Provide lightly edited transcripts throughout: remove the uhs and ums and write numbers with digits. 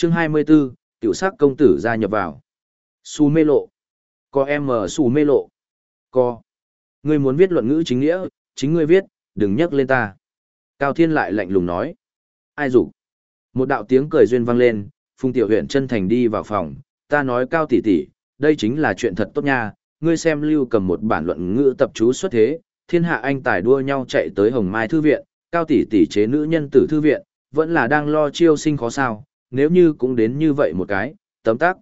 Chương 24, tiểu sắc công tử gia nhập vào. Su mê lộ. Có em ở su mê lộ. Có. Ngươi muốn viết luận ngữ chính nghĩa, chính ngươi viết, đừng nhắc lên ta. Cao Thiên lại lạnh lùng nói. Ai rủ? Một đạo tiếng cười duyên vang lên, Phùng Tiểu Huyền chân thành đi vào phòng. Ta nói Cao tỷ tỷ, đây chính là chuyện thật tốt nha. Ngươi xem Lưu Cầm một bản luận ngữ tập chú xuất thế, thiên hạ anh tài đua nhau chạy tới Hồng Mai Thư Viện, Cao tỷ tỷ chế nữ nhân tử thư viện, vẫn là đang lo chiêu sinh khó sao, nếu như cũng đến như vậy một cái, tấm tắc.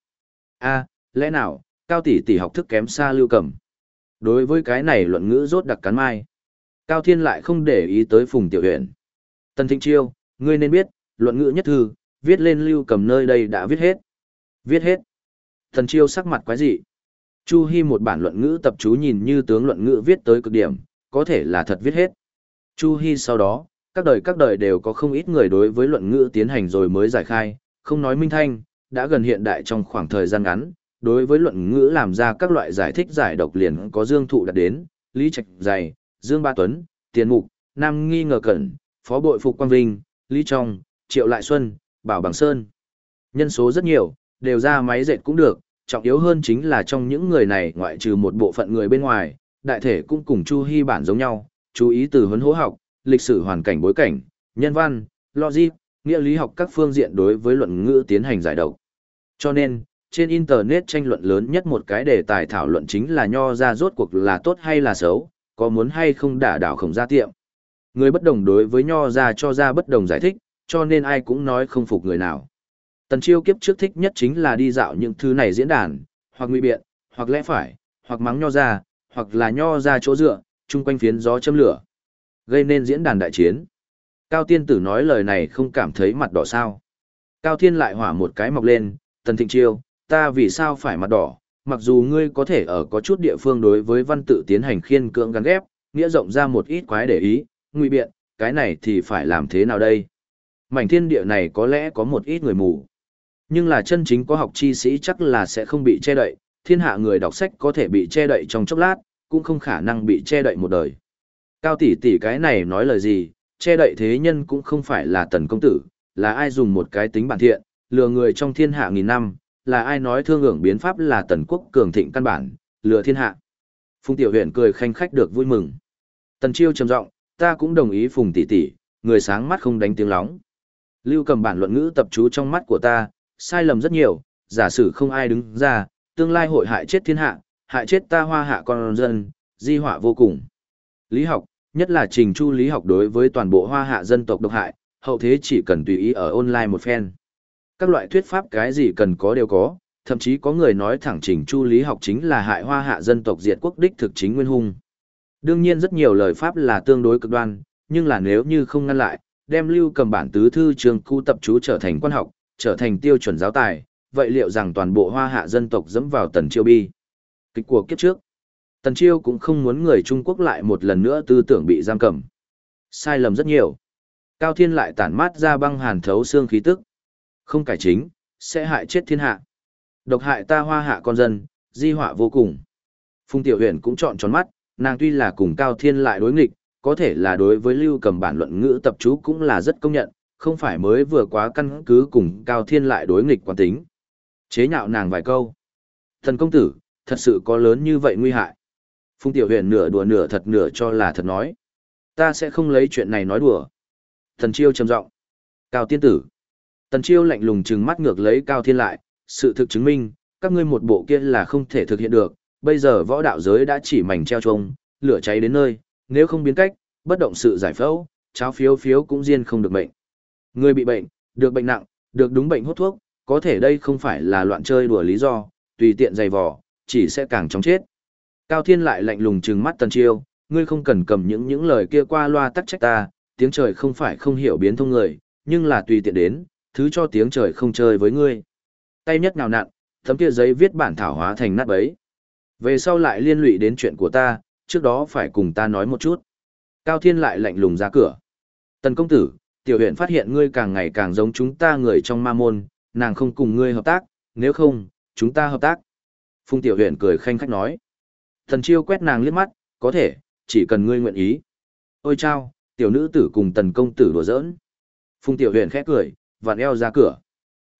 Lẽ nào, Cao tỷ tỷ học thức kém xa Lưu Cầm. Đối với cái này luận ngữ rốt đặc cắn mai. Cao Thiên lại không để ý tới Phùng Tiểu Huyền. Tần Thịnh Chiêu, ngươi nên biết, luận ngữ nhất thư, viết lên Lưu Cầm nơi đây đã viết hết. Viết hết. Tần Chiêu sắc mặt quái dị. Chu Hi một bản luận ngữ tập chú nhìn như tướng luận ngữ viết tới cực điểm, có thể là thật viết hết. Chu Hi sau đó, các đời đều có không ít người đối với luận ngữ tiến hành rồi mới giải khai, không nói minh thanh, đã gần hiện đại trong khoảng thời gian ngắn, đối với luận ngữ làm ra các loại giải thích giải độc liền có Dương Thụ đạt đến, Lý Trạch Dày, Dương Ba Tuấn, Tiền Mục, Nam Nghi Ngờ Cẩn, Phó Bội Phục Quang Vinh, Lý Trong, Triệu Lại Xuân, Bảo Bằng Sơn. Nhân số rất nhiều, đều ra máy dệt cũng được, trọng yếu hơn chính là trong những người này ngoại trừ một bộ phận người bên ngoài, đại thể cũng cùng Chu Hi bản giống nhau, chú ý từ huấn hố học, lịch sử hoàn cảnh bối cảnh, nhân văn, logic, nghĩa lý học các phương diện đối với luận ngữ tiến hành giải độc. Cho nên, trên Internet tranh luận lớn nhất một cái đề tài thảo luận chính là nho ra rốt cuộc là tốt hay là xấu, có muốn hay không đả đảo Khổng Gia tiệm. Người bất đồng đối với nho ra cho ra bất đồng giải thích, cho nên ai cũng nói không phục người nào. Tần Chiêu kiếp trước thích nhất chính là đi dạo những thứ này diễn đàn, hoặc ngụy biện, hoặc lẽ phải, hoặc mắng nho ra, hoặc là nho ra chỗ dựa, chung quanh phiến gió châm lửa, gây nên diễn đàn đại chiến. Cao Tiên Tử nói lời này không cảm thấy mặt đỏ sao. Cao Thiên lại hỏa một cái mọc lên, Tần Thịnh Chiêu, ta vì sao phải mặt đỏ, mặc dù ngươi có thể ở có chút địa phương đối với văn tự tiến hành khiên cưỡng gắn ghép, nghĩa rộng ra một ít quái để ý, ngụy biện, cái này thì phải làm thế nào đây? Mảnh thiên địa này có lẽ có một ít người mù. Nhưng là chân chính có học chi sĩ chắc là sẽ không bị che đậy, thiên hạ người đọc sách có thể bị che đậy trong chốc lát, cũng không khả năng bị che đậy một đời. Cao tỷ tỷ cái này nói lời gì, che đậy thế nhân cũng không phải là Tần công tử, là ai dùng một cái tính bản thiện, lừa người trong thiên hạ nghìn năm, là ai nói thương ưởng biến pháp là Tần quốc cường thịnh căn bản, lừa thiên hạ. Phùng Tiểu Huyền cười khanh khách được vui mừng. Tần Chiêu trầm giọng, ta cũng đồng ý Phùng tỷ tỷ, người sáng mắt không đánh tiếng lóng. Lưu Cầm bản luận ngữ tập chú trong mắt của ta, sai lầm rất nhiều, giả sử không ai đứng ra, tương lai hội hại chết thiên hạ, hại chết ta Hoa hạ con dân, di họa vô cùng. Lý học, nhất là trình chu lý học đối với toàn bộ Hoa hạ dân tộc độc hại, hậu thế chỉ cần tùy ý ở online một phen. Các loại thuyết pháp cái gì cần có đều có, thậm chí có người nói thẳng trình chu lý học chính là hại Hoa hạ dân tộc diệt quốc đích thực chính nguyên hung. Đương nhiên rất nhiều lời pháp là tương đối cực đoan, nhưng là nếu như không ngăn lại, đem Lưu Cầm bản tứ thư trường khu tập chú trở thành quan học, trở thành tiêu chuẩn giáo tài, vậy liệu rằng toàn bộ Hoa hạ dân tộc dẫm vào Tần Chiêu bi? Kịch của kiếp trước, Tần Chiêu cũng không muốn người Trung Quốc lại một lần nữa tư tưởng bị giam cầm. Sai lầm rất nhiều. Cao Thiên lại tản mát ra băng hàn thấu xương khí tức. Không cải chính, sẽ hại chết thiên hạ. Độc hại ta Hoa hạ con dân, di họa vô cùng. Phùng Tiểu Huyền cũng trọn tròn mắt, nàng tuy là cùng Cao Thiên lại đối nghịch, có thể là đối với Lưu Cầm bản luận ngữ tập chú cũng là rất công nhận, không phải mới vừa quá căn cứ cùng Cao Thiên lại đối nghịch quán tính. Chế nhạo nàng vài câu. Thần công tử, thật sự có lớn như vậy nguy hại. Phùng Tiểu Huyền nửa đùa nửa thật nửa cho là thật nói. Ta sẽ không lấy chuyện này nói đùa. Tần Chiêu trầm giọng. Cao tiên tử. Tần Chiêu lạnh lùng trừng mắt ngược lấy Cao Thiên lại, sự thực chứng minh, các ngươi một bộ kia là không thể thực hiện được, bây giờ võ đạo giới đã chỉ mảnh treo trông, lửa cháy đến nơi, nếu không biến cách, bất động sự giải phẫu, cháo phiếu phiếu cũng riêng không được bệnh. Người bị bệnh, được bệnh nặng, được đúng bệnh hút thuốc, có thể đây không phải là loạn chơi đùa lý do, tùy tiện giày vò, chỉ sẽ càng chóng chết. Cao Thiên lại lạnh lùng trừng mắt Tần Chiêu, ngươi không cần cầm những lời kia qua loa tắc trách ta, tiếng trời không phải không hiểu biến thông người, nhưng là tùy tiện đến, thứ cho tiếng trời không chơi với ngươi. Tay nhất nào nặn, tấm kia giấy viết bản thảo hóa thành nát bấy. Về sau lại liên lụy đến chuyện của ta, trước đó phải cùng ta nói một chút. Cao Thiên lại lạnh lùng ra cửa. Tần công tử, tiểu huyện phát hiện ngươi càng ngày càng giống chúng ta người trong ma môn, nàng không cùng ngươi hợp tác, nếu không, chúng ta hợp tác. Phùng tiểu huyện cười khanh khách nói. Tần Chiêu quét nàng liếc mắt, có thể, chỉ cần ngươi nguyện ý. Ôi chao, tiểu nữ tử cùng tần công tử đùa giỡn. Phùng tiểu huyện khẽ cười, vặn eo ra cửa.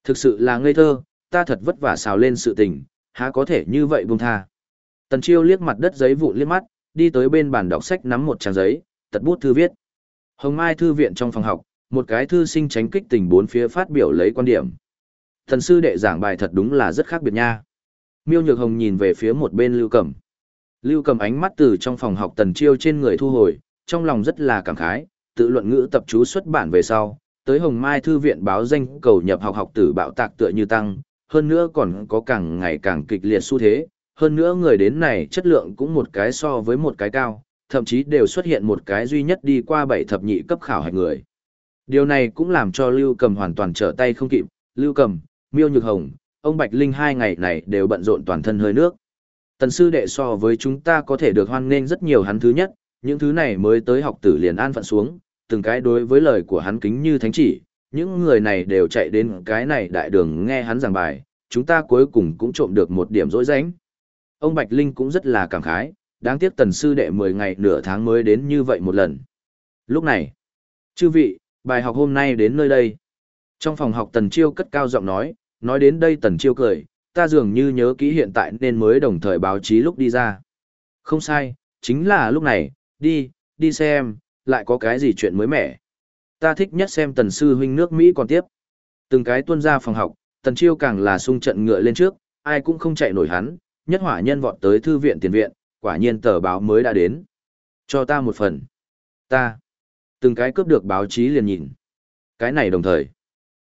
Thực sự là ngây thơ, ta thật vất vả xào lên sự tình, há có thể như vậy buông tha. Tần Chiêu liếc mặt đất giấy vụn liếc mắt, đi tới bên bàn đọc sách nắm một trang giấy, tật bút thư viết. Hồng Mai thư viện trong phòng học, một cái thư sinh tránh kích tình bốn phía phát biểu lấy quan điểm. Thần sư đệ giảng bài thật đúng là rất khác biệt nha. Miêu Nhược Hồng nhìn về phía một bên Lưu Cẩm. Lưu Cẩm ánh mắt từ trong phòng học Tần Chiêu trên người thu hồi, trong lòng rất là cảm khái, tự luận ngữ tập chú xuất bản về sau, tới Hồng Mai thư viện báo danh cầu nhập học học tử bạo tạc tựa như tăng, hơn nữa còn có càng ngày càng kịch liệt xu thế, hơn nữa người đến này chất lượng cũng một cái so với một cái cao, thậm chí đều xuất hiện một cái duy nhất đi qua 7 thập nhị cấp khảo hạch người. Điều này cũng làm cho Lưu Cầm hoàn toàn trở tay không kịp, Lưu Cầm, Miêu Nhược Hồng, ông Bạch Linh 2 ngày này đều bận rộn toàn thân hơi nước. Tần sư đệ so với chúng ta có thể được hoan nghênh rất nhiều hắn thứ nhất, những thứ này mới tới học tử liền an phận xuống, từng cái đối với lời của hắn kính như thánh chỉ, những người này đều chạy đến cái này đại đường nghe hắn giảng bài, chúng ta cuối cùng cũng trộm được một điểm dỗi rãnh. Ông Bạch Linh cũng rất là cảm khái, đáng tiếc tần sư đệ 10 ngày nửa tháng mới đến như vậy một lần. Lúc này, chư vị, bài học hôm nay đến nơi đây. Trong phòng học Tần Chiêu cất cao giọng nói đến đây Tần Chiêu cười, ta dường như nhớ kỹ hiện tại nên mới đồng thời báo chí lúc đi ra. Không sai, chính là lúc này, đi xem, lại có cái gì chuyện mới mẻ. Ta thích nhất xem Tần sư huynh nước Mỹ còn tiếp. Từng cái tuân ra phòng học, Tần Chiêu càng là sung trận ngựa lên trước, ai cũng không chạy nổi hắn, nhất hỏa nhân vọt tới thư viện tiền viện, quả nhiên tờ báo mới đã đến. Cho ta một phần. Ta. Từng cái cướp được báo chí liền nhìn. Cái này đồng thời.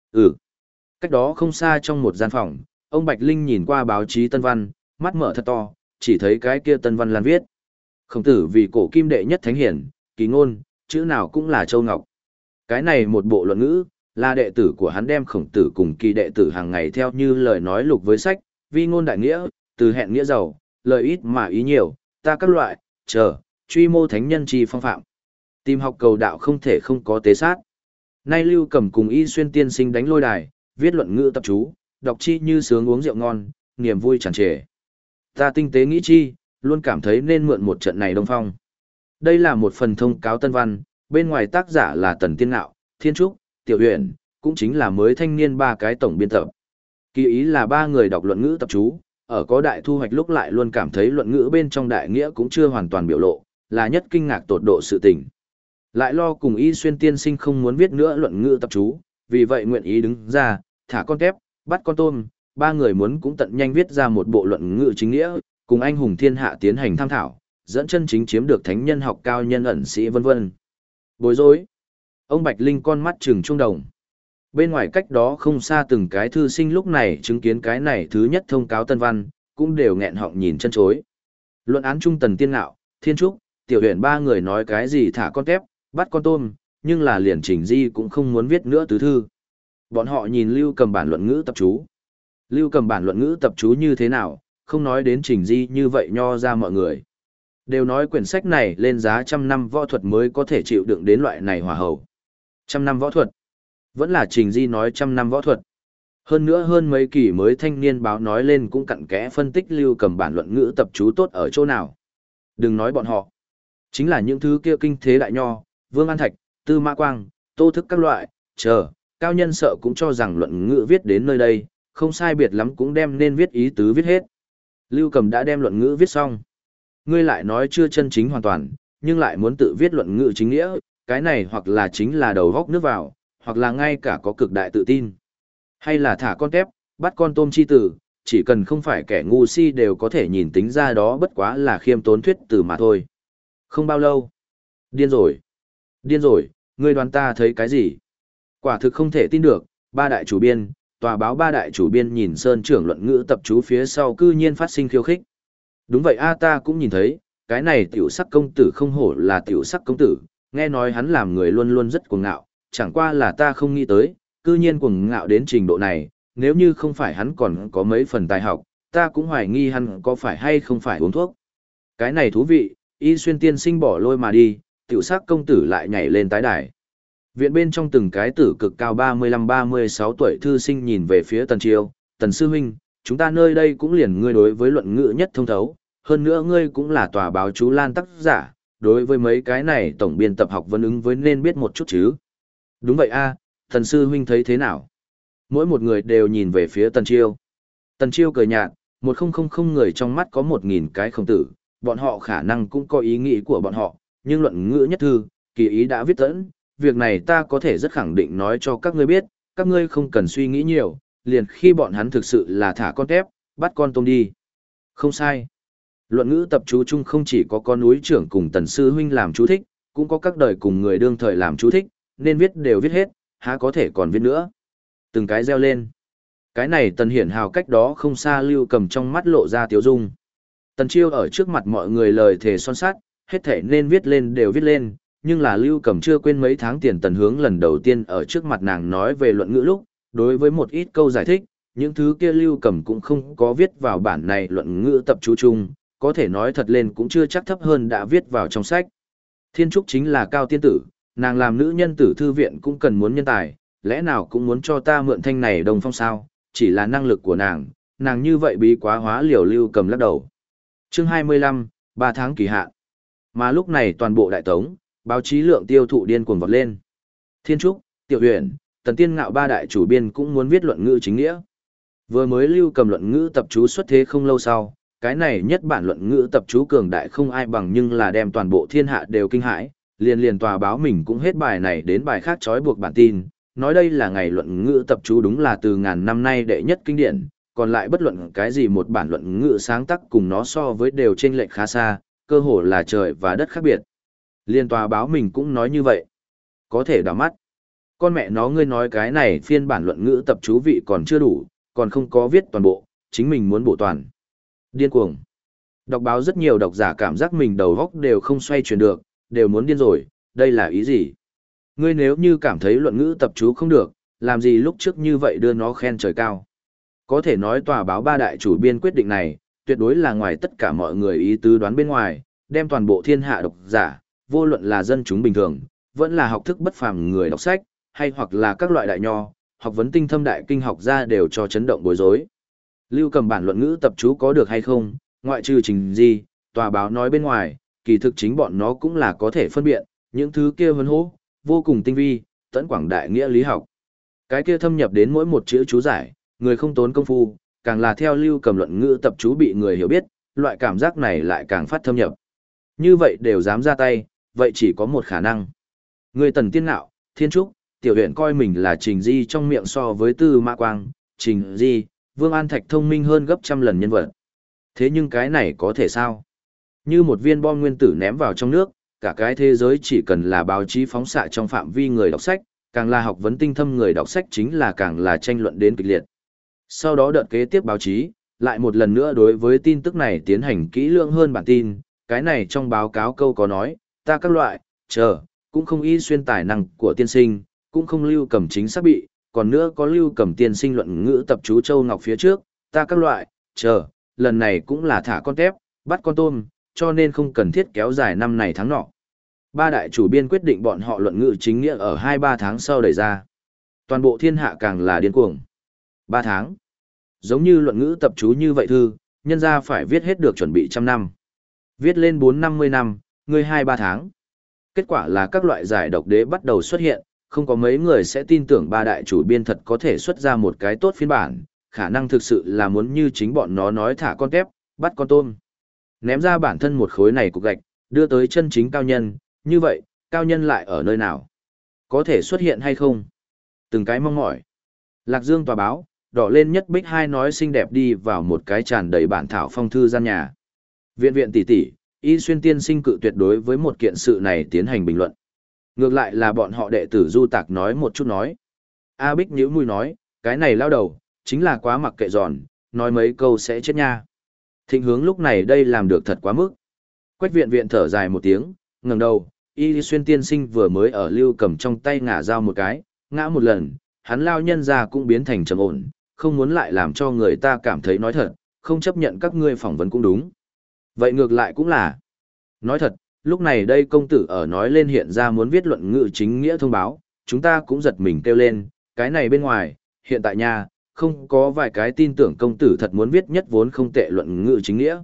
Cách đó không xa trong một gian phòng, ông Bạch Linh nhìn qua báo chí tân văn, mắt mở thật to, chỉ thấy cái kia tân văn lan viết. Khổng tử vì cổ kim đệ nhất thánh hiển, kỳ ngôn, chữ nào cũng là châu ngọc. Cái này một bộ luận ngữ, là đệ tử của hắn đem khổng tử cùng kỳ đệ tử hàng ngày theo như lời nói lục với sách, vi ngôn đại nghĩa, từ hẹn nghĩa giàu, lời ít mà ý nhiều, ta các loại, truy mô thánh nhân chi phong phạm. Tìm học cầu đạo không thể không có tế sát. Nay Lưu Cầm cùng Y Xuyên tiên sinh đánh lôi đài, viết luận ngữ tập chú, đọc chi như sướng uống rượu ngon, niềm vui tràn trề. Ta tinh tế nghĩ chi, luôn cảm thấy nên mượn một trận này đông phong. Đây là một phần thông cáo tân văn, bên ngoài tác giả là Tần Tiên Ngạo, Thiên Trúc, Tiểu Huyền, cũng chính là mới thanh niên 3 cái tổng biên tập. Kỳ ý là 3 người đọc luận ngữ tập chú, ở có đại thu hoạch lúc lại luôn cảm thấy luận ngữ bên trong đại nghĩa cũng chưa hoàn toàn biểu lộ, là nhất kinh ngạc tột độ sự tình. Lại lo cùng Y Xuyên tiên sinh không muốn viết nữa luận ngữ tập chú, vì vậy nguyện ý đứng ra, thả con tép, bắt con tôm, 3 người muốn cũng tận nhanh viết ra một bộ luận ngữ chính nghĩa, cùng anh hùng thiên hạ tiến hành tham thảo, dẫn chân chính chiếm được thánh nhân học cao nhân ẩn sĩ vân vân. Bối rối. Ông Bạch Linh con mắt trừng trung đồng. Bên ngoài cách đó không xa từng cái thư sinh lúc này chứng kiến cái này thứ nhất thông cáo tân văn, cũng đều nghẹn họng nhìn chân chối. Luận án trung Tần Tiên Ngạo, Thiên Trúc, Tiểu Huyền 3 người nói cái gì thả con tép, bắt con tôm, nhưng là liền Trình Di cũng không muốn viết nữa tứ thư. Bọn họ nhìn Lưu Cầm bản luận ngữ tập chú. Lưu Cầm bản luận ngữ tập chú như thế nào, không nói đến Trình Di như vậy nho ra mọi người. Đều nói quyển sách này lên giá 100 năm võ thuật mới có thể chịu đựng đến loại này hỏa hầu. 100 năm võ thuật. Vẫn là Trình Di nói 100 năm võ thuật. Hơn nữa hơn mấy kỳ mới thanh niên báo nói lên cũng cặn kẽ phân tích Lưu Cầm bản luận ngữ tập chú tốt ở chỗ nào. Đừng nói bọn họ. Chính là những thứ kia kinh thế đại nho, Vương An Thạch, Tư Mã Quang, Tô Thức các loại, cao nhân sợ cũng cho rằng luận ngữ viết đến nơi đây, không sai biệt lắm cũng đem nên viết ý tứ viết hết. Lưu Cầm đã đem luận ngữ viết xong. Ngươi lại nói chưa chân chính hoàn toàn, nhưng lại muốn tự viết luận ngữ chính nghĩa, cái này hoặc là chính là đầu góc nước vào, hoặc là ngay cả có cực đại tự tin. Hay là thả con tép, bắt con tôm chi tử, chỉ cần không phải kẻ ngu si đều có thể nhìn tính ra đó bất quá là khiêm tốn thuyết từ mà thôi. Không bao lâu. Điên rồi, ngươi đoán ta thấy cái gì? Quả thực không thể tin được, 3 đại chủ biên, tòa báo 3 đại chủ biên nhìn Sơn trưởng luận ngữ tập chú phía sau cư nhiên phát sinh khiêu khích. Đúng vậy a, ta cũng nhìn thấy, cái này tiểu sắc công tử không hổ là tiểu sắc công tử, nghe nói hắn làm người luôn luôn rất cuồng ngạo, chẳng qua là ta không nghĩ tới, cư nhiên cuồng ngạo đến trình độ này, nếu như không phải hắn còn có mấy phần tài học, ta cũng hoài nghi hắn có phải hay không phải uống thuốc. Cái này thú vị, Y Xuyên tiên sinh bỏ lôi mà đi, tiểu sắc công tử lại nhảy lên tái đài. Viện bên trong từng cái tử cực cao 35-36 tuổi thư sinh nhìn về phía Tần Chiêu, Tần Sư Huynh, chúng ta nơi đây cũng liền ngươi đối với luận ngữ nhất thông thấu, hơn nữa ngươi cũng là tòa báo chú Lan tác giả, đối với mấy cái này tổng biên tập học vấn ứng với nên biết một chút chứ. Đúng vậy a, Tần Sư Huynh thấy thế nào? Mỗi một người đều nhìn về phía Tần Chiêu. Tần Chiêu cười nhạt, 1000 người trong mắt có 1000 cái khổng tử, bọn họ khả năng cũng có ý nghĩ của bọn họ, nhưng luận ngữ nhất thư, kỳ ý đã viết tẫn, việc này ta có thể rất khẳng định nói cho các ngươi biết, các ngươi không cần suy nghĩ nhiều, liền khi bọn hắn thực sự là thả con tép, bắt con tôm đi. Không sai. Luận ngữ tập chú chung không chỉ có con núi trưởng cùng Tần Sư Huynh làm chú thích, cũng có các đời cùng người đương thời làm chú thích, nên viết đều viết hết, há có thể còn viết nữa. Từng cái reo lên. Cái này Tần Hiển Hào cách đó không xa Lưu Cầm trong mắt lộ ra tiếu dung. Tần Chiêu ở trước mặt mọi người lời thề son sắt, hết thể nên viết lên đều viết lên, nhưng là Lưu Cầm chưa quên mấy tháng tiền Tần Hướng lần đầu tiên ở trước mặt nàng nói về luận ngữ lúc, đối với một ít câu giải thích, những thứ kia Lưu Cầm cũng không có viết vào bản này luận ngữ tập chú chung, có thể nói thật lên cũng chưa chắc thấp hơn đã viết vào trong sách. Thiên Trúc chính là cao tiên tử, nàng làm nữ nhân tử thư viện cũng cần muốn nhân tài, lẽ nào cũng muốn cho ta mượn thanh này đồng phong sao, chỉ là năng lực của nàng như vậy bí quá hóa liều. Lưu Cầm lắc đầu. Chương 25, 3 tháng kỳ hạn. Mà lúc này toàn bộ đại tống, báo chí lượng tiêu thụ điên cuồng vọt lên. Thiên Trúc, Tiểu Huyền, Tần Tiên Ngạo ba đại chủ biên cũng muốn viết luận ngữ chính nghĩa. Vừa mới Lưu Cầm luận ngữ tập chú xuất thế không lâu sau, cái này nhất bản luận ngữ tập chú cường đại không ai bằng, nhưng là đem toàn bộ thiên hạ đều kinh hãi, liền tòa báo mình cũng hết bài này đến bài khác trói buộc bản tin, nói đây là ngày luận ngữ tập chú đúng là từ ngàn năm nay đệ nhất kinh điển, còn lại bất luận cái gì một bản luận ngữ sáng tác cùng nó so với đều chênh lệch khá xa, cơ hồ là trời và đất khác biệt. Liên tòa báo mình cũng nói như vậy. Có thể đảo mắt. Con mẹ nó, ngươi nói cái này phiên bản luận ngữ tập chú vị còn chưa đủ, còn không có viết toàn bộ, chính mình muốn bổ toàn. Điên cuồng. Đọc báo rất nhiều độc giả cảm giác mình đầu góc đều không xoay chuyển được, đều muốn điên rồi, đây là ý gì? Ngươi nếu như cảm thấy luận ngữ tập chú không được, làm gì lúc trước như vậy đưa nó khen trời cao? Có thể nói tòa báo ba đại chủ biên quyết định này, tuyệt đối là ngoài tất cả mọi người ý tứ đoán bên ngoài, đem toàn bộ thiên hạ độc giả, vô luận là dân chúng bình thường, vẫn là học thức bất phàm người đọc sách, hay hoặc là các loại đại nho, học vấn tinh thâm đại kinh học ra đều cho chấn động bối rối. Lưu Cầm bản luận ngữ tập chú có được hay không, ngoại trừ Trình Di, tòa báo nói bên ngoài, kỳ thực chính bọn nó cũng là có thể phân biện, những thứ kia huấn hố, vô cùng tinh vi, tẫn quảng đại nghĩa lý học. Cái kia thâm nhập đến mỗi một chữ chú giải, người không tốn công phu, càng là theo Lưu Cầm luận ngữ tập chú bị người hiểu biết, loại cảm giác này lại càng phát thâm nhập. Như vậy đều dám ra tay, vậy chỉ có một khả năng. Người Tần Tiên Ngạo, Thiên Trúc, Tiểu Huyền coi mình là Trình Di trong miệng so với Tư Mã Quang, Trình Di, Vương An Thạch thông minh hơn gấp trăm lần nhân vật. Thế nhưng cái này có thể sao? Như một viên bom nguyên tử ném vào trong nước, cả cái thế giới chỉ cần là báo chí phóng xạ trong phạm vi người đọc sách, càng là học vấn tinh thâm người đọc sách chính là càng là tranh luận đến kịch liệt. Sau đó đợt kế tiếp báo chí, lại một lần nữa đối với tin tức này tiến hành kỹ lưỡng hơn bản tin, cái này trong báo cáo câu có nói, ta các loại, cũng không y xuyên tài năng của tiên sinh, cũng không Lưu Cầm chính xác bị, còn nữa có Lưu Cầm tiên sinh luận ngữ tập chú Châu Ngọc phía trước, ta các loại, lần này cũng là thả con tép, bắt con tôm, cho nên không cần thiết kéo dài năm này tháng nọ. Ba đại chủ biên quyết định bọn họ luận ngữ chính nghĩa ở 2-3 tháng sau đẩy ra. Toàn bộ thiên hạ càng là điên cuồng. 3 tháng. Giống như luận ngữ tập chú như vậy thư, nhân ra phải viết hết được chuẩn bị 100 năm. Viết lên 4-50 năm, người 2-3 tháng. Kết quả là các loại giải độc đế bắt đầu xuất hiện, không có mấy người sẽ tin tưởng ba đại chủ biên thật có thể xuất ra một cái tốt phiên bản, khả năng thực sự là muốn như chính bọn nó nói thả con tép, bắt con tôm. Ném ra bản thân một khối này cục gạch, đưa tới chân chính cao nhân, như vậy, cao nhân lại ở nơi nào? Có thể xuất hiện hay không? Từng cái mong mỏi. Lạc Dương tòa báo, đỏ lên nhất bích hai nói xinh đẹp đi vào một cái tràn đầy bản thảo phong thư gian nhà. Viện tỷ tỷ, Y Xuyên tiên sinh cự tuyệt đối với một kiện sự này tiến hành bình luận. Ngược lại là bọn họ đệ tử Du Tạc nói một chút nói. A Bích nhíu mùi nói, cái này lao đầu, chính là quá mặc kệ giòn, nói mấy câu sẽ chết nha. Thịnh Hướng lúc này đây làm được thật quá mức. Quách viện thở dài một tiếng, ngẩng đầu, Y Xuyên tiên sinh vừa mới ở Lưu Cầm trong tay ngả dao một cái, ngã một lần, hắn lao nhân ra cũng biến thành trầm ổn, không muốn lại làm cho người ta cảm thấy nói thật, không chấp nhận các ngươi phỏng vấn cũng đúng. Vậy ngược lại cũng là. Nói thật, lúc này đây công tử ở nói lên hiện ra muốn viết luận ngữ chính nghĩa thông báo, chúng ta cũng giật mình kêu lên, cái này bên ngoài, hiện tại nha, không có vài cái tin tưởng công tử thật muốn viết nhất vốn không tệ luận ngữ chính nghĩa.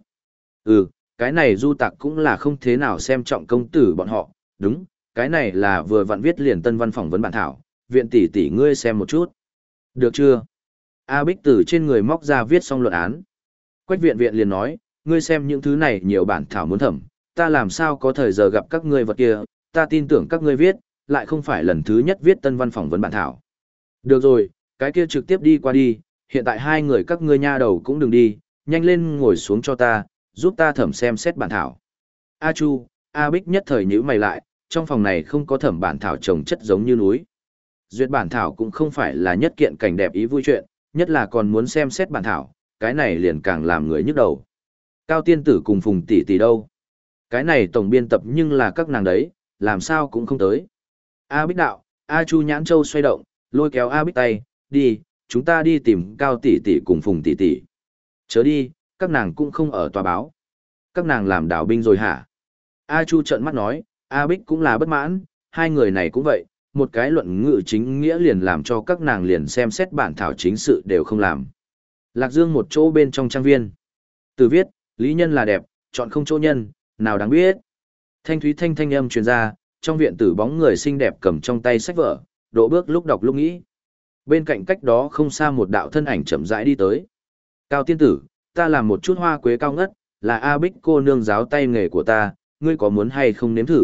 Cái này Du Tạc cũng là không thế nào xem trọng công tử bọn họ, đúng, cái này là vừa vặn viết liền tân văn phỏng vấn bản thảo, viện tỷ tỷ ngươi xem một chút. Được chưa? A Bích từ trên người móc ra viết xong luận án. Quách viện viện liền nói, ngươi xem những thứ này nhiều bản thảo muốn thẩm, ta làm sao có thời giờ gặp các ngươi vật kia, ta tin tưởng các ngươi viết, lại không phải lần thứ nhất viết tân văn phỏng vấn bản thảo. Được rồi, cái kia trực tiếp đi qua đi, hiện tại hai người các ngươi nha đầu cũng đừng đi, nhanh lên ngồi xuống cho ta, giúp ta thẩm xem xét bản thảo. A Chu, A Bích nhất thời nhíu mày lại, trong phòng này không có thẩm bản thảo trồng chất giống như núi. Duyệt bản thảo cũng không phải là nhất kiện cảnh đẹp ý vui chuyện, nhất là còn muốn xem xét bản thảo, cái này liền càng làm người nhức đầu. Cao tiên tử cùng Phùng tỷ tỷ đâu? Cái này tổng biên tập nhưng là các nàng đấy, làm sao cũng không tới. A Bích đạo, A Chu nhãn châu xoay động, lôi kéo A Bích tay, đi, chúng ta đi tìm Cao tỷ tỷ cùng Phùng tỷ tỷ. Chớ đi, các nàng cũng không ở tòa báo. Các nàng làm đảo binh rồi hả? A Chu trợn mắt nói, A Bích cũng là bất mãn, hai người này cũng vậy, một cái luận ngữ chính nghĩa liền làm cho các nàng liền xem xét bản thảo chính sự đều không làm. Lạc Dương một chỗ bên trong trang viên. Từ viết, lý nhân là đẹp, chọn không chỗ nhân, nào đáng biết. Thanh thúy thanh âm truyền ra, trong viện tử bóng người xinh đẹp cầm trong tay sách vở, độ bước lúc đọc lúc nghĩ. Bên cạnh cách đó không xa một đạo thân ảnh chậm rãi đi tới. Cao tiên tử, ta làm một chút hoa quế cao ngất, là A Bích cô nương giáo tay nghề của ta, ngươi có muốn hay không nếm thử?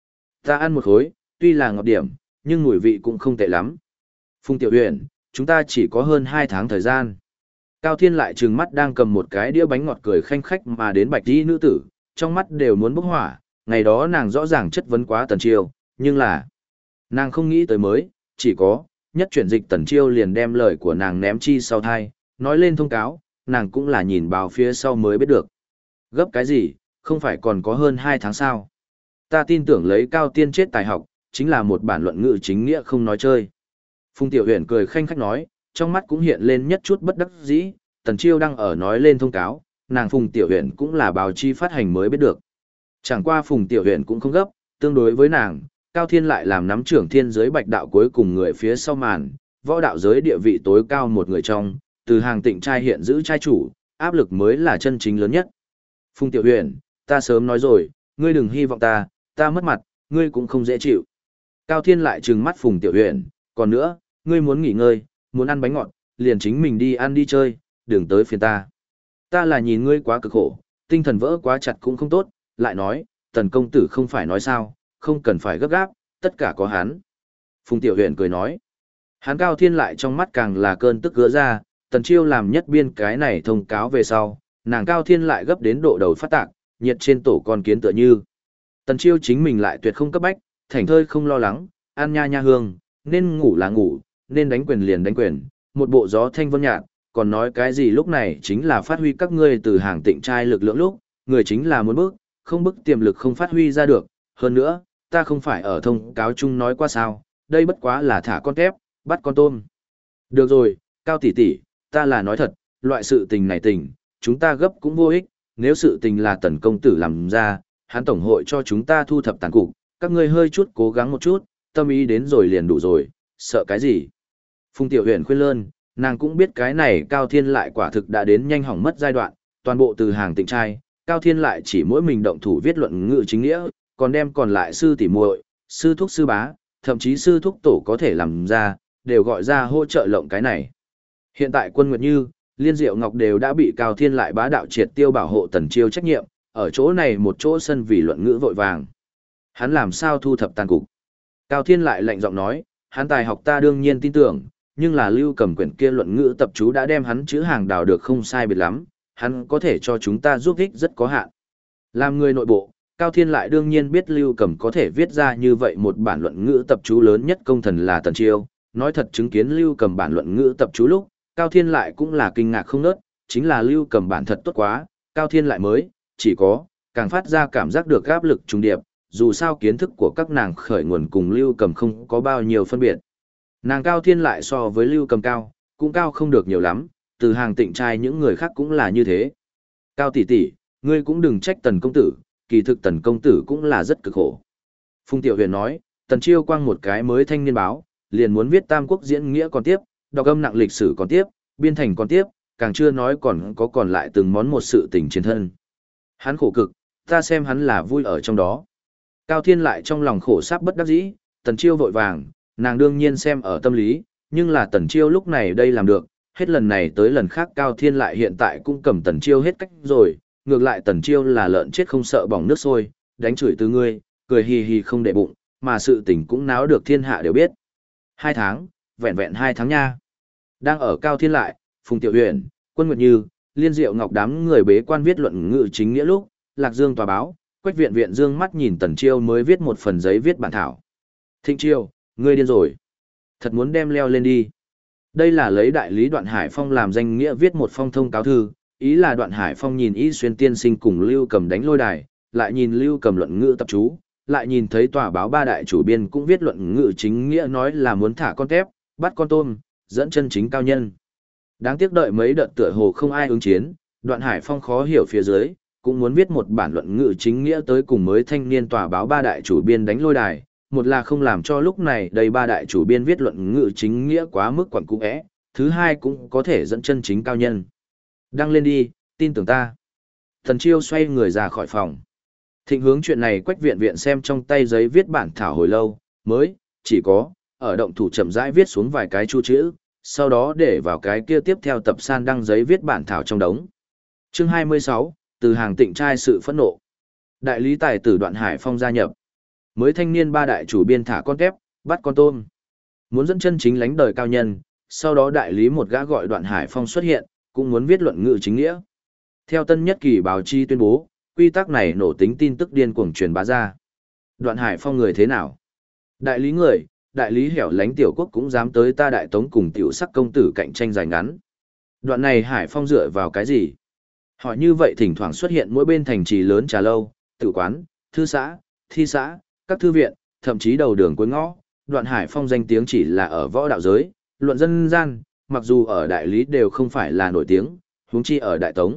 Ta ăn một khối, tuy là ngọt điểm, nhưng mùi vị cũng không tệ lắm. Phùng Tiểu Huyền, chúng ta chỉ có hơn 2 tháng thời gian. Cao Thiên lại trừng mắt đang cầm một cái đĩa bánh ngọt cười khanh khách mà đến bạch y nữ tử, trong mắt đều muốn bốc hỏa, ngày đó nàng rõ ràng chất vấn quá Tần Chiêu, nhưng là nàng không nghĩ tới mới, chỉ có nhất chuyển dịch Tần Chiêu liền đem lời của nàng ném chi sau thai, nói lên thông cáo, nàng cũng là nhìn báo phía sau mới biết được. Gấp cái gì, không phải còn có hơn 2 tháng sao? Ta tin tưởng lấy Cao Tiên chết tài học, chính là một bản luận ngữ chính nghĩa không nói chơi. Phùng Tiểu Huyền cười khanh khách nói, trong mắt cũng hiện lên nhất chút bất đắc dĩ, Tần Chiêu đang ở nói lên thông cáo, nàng Phùng Tiểu Huyền cũng là báo chi phát hành mới biết được. Chẳng qua Phùng Tiểu Huyền cũng không gấp, tương đối với nàng, Cao Thiên lại làm nắm trưởng thiên giới bạch đạo cuối cùng người phía sau màn, võ đạo giới địa vị tối cao một người trong, từ hàng tịnh trai hiện giữ trai chủ, áp lực mới là chân chính lớn nhất. Phùng Tiểu Huyền, ta sớm nói rồi, ngươi đừng hy vọng ta mất mặt, ngươi cũng không dễ chịu. Cao Thiên lại trừng mắt Phùng Tiểu Huyền, còn nữa, ngươi muốn nghỉ ngơi, muốn ăn bánh ngọt, liền chính mình đi ăn đi chơi, đừng tới phiền ta. Ta là nhìn ngươi quá cực khổ, tinh thần vỡ quá chặt cũng không tốt, lại nói, Tần công tử không phải nói sao, không cần phải gấp gáp, tất cả có hắn. Phùng Tiểu Huyền cười nói, hắn Cao Thiên lại trong mắt càng là cơn tức gỡ ra, Tần Chiêu làm nhất biên cái này thông cáo về sau, nàng Cao Thiên lại gấp đến độ đầu phát tạc, nhiệt trên tổ con kiến tựa như. Tần Chiêu chính mình lại tuyệt không cấp bách, thảnh thơi không lo lắng, ăn nha nha hương, nên ngủ là ngủ, nên đánh quyền liền đánh quyền, một bộ gió thanh vân nhạt, còn nói cái gì lúc này chính là phát huy các ngươi từ hàng tịnh trai lực lượng lúc, người chính là muốn bước, không bức tiềm lực không phát huy ra được, hơn nữa, ta không phải ở thông cáo chung nói qua sao, đây bất quá là thả con tép, bắt con tôm. Được rồi, Cao tỷ tỷ, ta là nói thật, loại sự tình này tình, chúng ta gấp cũng vô ích, nếu sự tình là Tần công tử làm ra, hắn tổng hội cho chúng ta thu thập tàn cục, các ngươi hơi chút cố gắng một chút, tâm ý đến rồi liền đủ rồi, sợ cái gì. Phùng Tiểu Huyền khuyên lơn, nàng cũng biết cái này Cao Thiên lại quả thực đã đến nhanh hỏng mất giai đoạn, toàn bộ từ hàng tịnh trai, Cao Thiên lại chỉ mỗi mình động thủ viết luận ngữ chính nghĩa, còn đem còn lại sư tỷ muội, sư thúc sư bá, thậm chí sư thúc tổ có thể làm ra, đều gọi ra hỗ trợ lộng cái này. Hiện tại Quân Nguyệt Như, Liên Diệu Ngọc đều đã bị Cao Thiên lại bá đạo triệt tiêu bảo hộ Tần Chiêu trách nhiệm, ở chỗ này một chỗ sân vì luận ngữ vội vàng. Hắn làm sao thu thập tàn cục? Cao Thiên lại lạnh giọng nói, hắn tài học ta đương nhiên tin tưởng, nhưng là Lưu Cầm quyển kia luận ngữ tập chú đã đem hắn chữ hàng đào được không sai biệt lắm, hắn có thể cho chúng ta giúp ích rất có hạn. Làm người nội bộ, Cao Thiên lại đương nhiên biết Lưu Cầm có thể viết ra như vậy một bản luận ngữ tập chú lớn nhất công thần là Tần Chiêu, nói thật chứng kiến Lưu Cầm bản luận ngữ tập chú lúc, Cao Thiên lại cũng là kinh ngạc không nớt, chính là Lưu Cầm bản thật tốt quá, Cao Thiên lại mới, chỉ có, càng phát ra cảm giác được áp lực trùng điệp, dù sao kiến thức của các nàng khởi nguồn cùng Lưu Cầm không có bao nhiêu phân biệt. Nàng Cao Thiên lại so với Lưu Cầm cao, cũng cao không được nhiều lắm, từ hàng tịnh trai những người khác cũng là như thế. Cao tỷ tỷ, ngươi cũng đừng trách Tần công tử, kỳ thực Tần công tử cũng là rất cực khổ. Phùng Tiểu Huyền nói, Tần Chiêu quang một cái mới thanh niên báo, liền muốn viết Tam Quốc diễn nghĩa còn tiếp, đọc âm nặng lịch sử còn tiếp, biên thành còn tiếp, càng chưa nói còn lại từng món một sự tình chiến thân. Hắn khổ cực, ta xem hắn là vui ở trong đó. Cao Thiên lại trong lòng khổ sáp bất đắc dĩ, Tần Chiêu vội vàng, nàng đương nhiên xem ở tâm lý, Nhưng là Tần Chiêu lúc này đây làm được, hết lần này tới lần khác Cao Thiên lại hiện tại cũng cầm Tần Chiêu hết cách rồi, ngược lại Tần Chiêu là lợn chết không sợ bỏng nước sôi, đánh chửi từ ngươi, cười hì hì không để bụng, mà sự tình cũng náo được thiên hạ đều biết. 2 tháng, vẹn vẹn 2 tháng nha. Đang ở Cao Thiên lại, Phùng Tiểu Huyền, Quân Nguyệt Như, Liên Diệu Ngọc đám người bế quan viết luận ngữ chính nghĩa lúc, Lạc Dương tòa báo, Quách Viện Viện dương mắt nhìn Tần Chiêu mới viết một phần giấy viết bản thảo. Thịnh Chiêu, ngươi điên rồi. Thật muốn đem leo lên đi. Đây là lấy đại lý Đoạn Hải Phong làm danh nghĩa viết một phong thông cáo thư, ý là Đoạn Hải Phong nhìn Y Xuyên tiên sinh cùng Lưu Cầm đánh lôi đài, lại nhìn Lưu Cầm luận ngữ tập chú, lại nhìn thấy tòa báo ba đại chủ biên cũng viết luận ngữ chính nghĩa nói là muốn thả con tép, bắt con tôm, dẫn chân chính cao nhân. Đáng tiếc đợi mấy đợt tựa hồ không ai ứng chiến, Đoạn Hải Phong khó hiểu phía dưới, cũng muốn viết một bản luận ngữ chính nghĩa tới cùng mới thanh niên tòa báo ba đại chủ biên đánh lôi đài, một là không làm cho lúc này đây ba đại chủ biên viết luận ngữ chính nghĩa quá mức quẩn cung ẽ, thứ hai cũng có thể dẫn chân chính cao nhân. Đăng lên đi, tin tưởng ta. Tần Chiêu xoay người ra khỏi phòng. Thịnh hướng chuyện này Quách Viện Viện xem trong tay giấy viết bản thảo hồi lâu, mới, chỉ có, ở động thủ chậm rãi viết xuống vài cái chu chữ, sau đó để vào cái kia tiếp theo tập san đăng giấy viết bản thảo trong đống. Chương 26, từ hàng tịnh trai sự phẫn nộ. Đại lý tài tử Đoạn Hải Phong gia nhập. Mới thanh niên ba đại chủ biên thả con tép, bắt con tôm. Muốn dẫn chân chính lánh đời cao nhân, sau đó đại lý một gã gọi Đoạn Hải Phong xuất hiện, cũng muốn viết luận ngữ chính nghĩa. Theo tân nhất kỳ báo chi tuyên bố, quy tắc này nổ tính tin tức điên cuồng truyền bá ra. Đoạn Hải Phong người thế nào? Đại lý người, đại lý hẻo lánh tiểu quốc cũng dám tới ta đại tống cùng tiểu sắc công tử cạnh tranh dài ngắn. Đoạn này Hải Phong dựa vào cái gì? Hỏi như vậy thỉnh thoảng xuất hiện mỗi bên thành trì lớn trà lâu, tử quán, thư xã, thi xã, các thư viện, thậm chí đầu đường cuối ngõ. Đoạn Hải Phong danh tiếng chỉ là ở võ đạo giới, luận dân gian, mặc dù ở đại lý đều không phải là nổi tiếng, huống chi ở đại tống.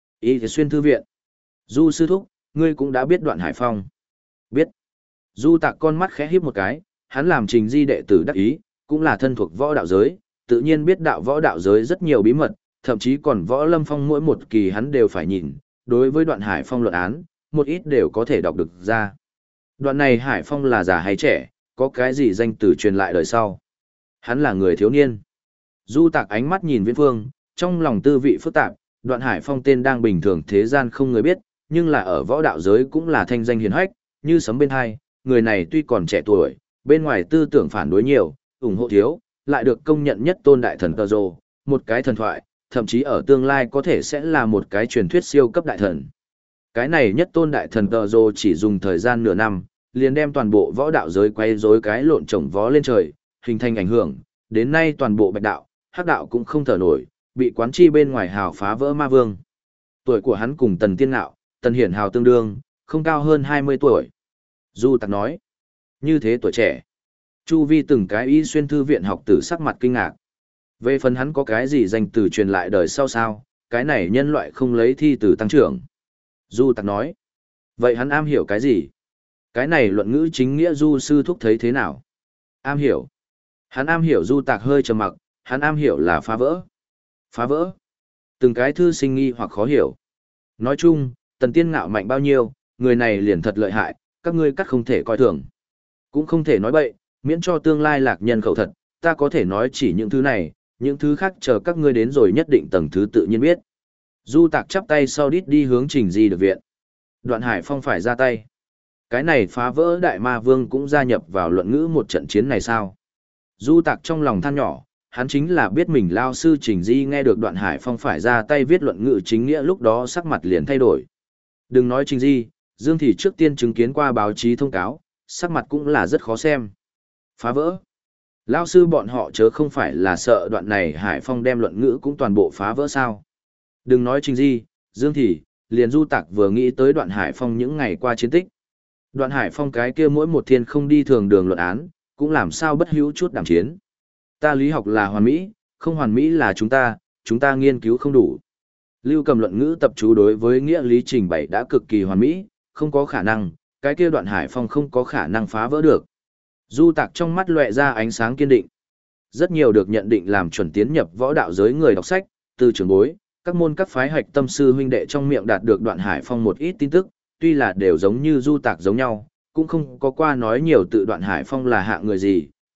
Y thì xuyên thư viện. Du sư thúc, ngươi cũng đã biết Đoạn Hải Phong. Biết. Du Tạc con mắt khẽ híp một cái, hắn làm Trình Di đệ tử đắc ý, cũng là thân thuộc võ đạo giới, tự nhiên biết đạo võ đạo giới rất nhiều bí mật, thậm chí còn võ lâm phong mỗi một kỳ hắn đều phải nhìn, đối với Đoạn Hải Phong luận án, một ít đều có thể đọc được ra. Đoạn này Hải Phong là già hay trẻ, có cái gì danh từ truyền lại đời sau. Hắn là người thiếu niên. Du Tạc ánh mắt nhìn Viễn Phương, trong lòng tư vị phức tạp, Đoạn Hải Phong tên đang bình thường thế gian không người biết, nhưng là ở võ đạo giới cũng là thanh danh hiển hách, như sấm bên hai, người này tuy còn trẻ tuổi, bên ngoài tư tưởng phản đối nhiều, ủng hộ thiếu, lại được công nhận nhất tôn đại thần Tơ Rồ, một cái thần thoại, thậm chí ở tương lai có thể sẽ là một cái truyền thuyết siêu cấp đại thần. Cái này nhất tôn đại thần Tơ Rồ chỉ dùng thời gian nửa năm, liền đem toàn bộ võ đạo giới quay rối cái lộn trồng vó lên trời, hình thành ảnh hưởng, đến nay toàn bộ bạch đạo, hắc đạo cũng không thở nổi, bị quán chi bên ngoài hào phá vỡ ma vương. Tuổi của hắn cùng Tần Tiên Ngạo, Tần Hiển Hào tương đương, không cao hơn 20 tuổi. Du Tạc nói, như thế tuổi trẻ. Chu vi từng cái Y Xuyên thư viện học tử sắc mặt kinh ngạc. Về phần hắn có cái gì danh từ truyền lại đời sau sao, cái này nhân loại không lấy thi từ tăng trưởng. Du Tạc nói, vậy hắn am hiểu cái gì? Cái này luận ngữ chính nghĩa Du sư thúc thấy thế nào? Am hiểu. Hắn am hiểu. Du Tạc hơi trầm mặc, hắn am hiểu là phá vỡ. Phá vỡ. Từng cái thư sinh nghi hoặc khó hiểu. Nói chung, Tần Tiên Ngạo mạnh bao nhiêu, người này liền thật lợi hại, các ngươi cắt không thể coi thường. Cũng không thể nói bậy, miễn cho tương lai lạc nhân khẩu thật, ta có thể nói chỉ những thứ này, những thứ khác chờ các ngươi đến rồi nhất định tầng thứ tự nhiên biết. Du Tạc chắp tay sau đít đi hướng Trình Di được viện. Đoạn Hải Phong phải ra tay. Cái này phá vỡ đại ma vương cũng gia nhập vào luận ngữ một trận chiến này sao? Du Tạc trong lòng than nhỏ, hắn chính là biết mình lao sư Trình Di nghe được Đoạn Hải Phong phải ra tay viết luận ngữ chính nghĩa lúc đó sắc mặt liền thay đổi. Đừng nói Trình Di, Dương Thị trước tiên chứng kiến qua báo chí thông cáo, sắc mặt cũng là rất khó xem. Phá vỡ. Lao sư bọn họ chớ không phải là sợ Đoạn này Hải Phong đem luận ngữ cũng toàn bộ phá vỡ sao. Đừng nói Trình Di, Dương Thị, liền Du Tạc vừa nghĩ tới Đoạn Hải Phong những ngày qua chiến tích. Đoạn Hải Phong cái kia mỗi một thiên không đi thường đường luận án, cũng làm sao bất hữu chút đảm chiến. Ta lý học là hoàn mỹ, không hoàn mỹ là chúng ta nghiên cứu không đủ. Lưu Cầm luận ngữ tập chú đối với nghĩa lý trình bày đã cực kỳ hoàn mỹ, không có khả năng, cái kia Đoạn Hải Phong không có khả năng phá vỡ được. Du Tạc trong mắt lóe ra ánh sáng kiên định. Rất nhiều được nhận định làm chuẩn tiến nhập võ đạo giới người đọc sách, từ trưởng bối, các môn các phái hạch tâm sư huynh đệ trong miệng đạt được Đoạn Hải Phong một ít tin tức, tuy là đều giống như Du Tạc giống nhau, cũng không có qua nói nhiều tự Đoạn Hải Phong là hạ người gì,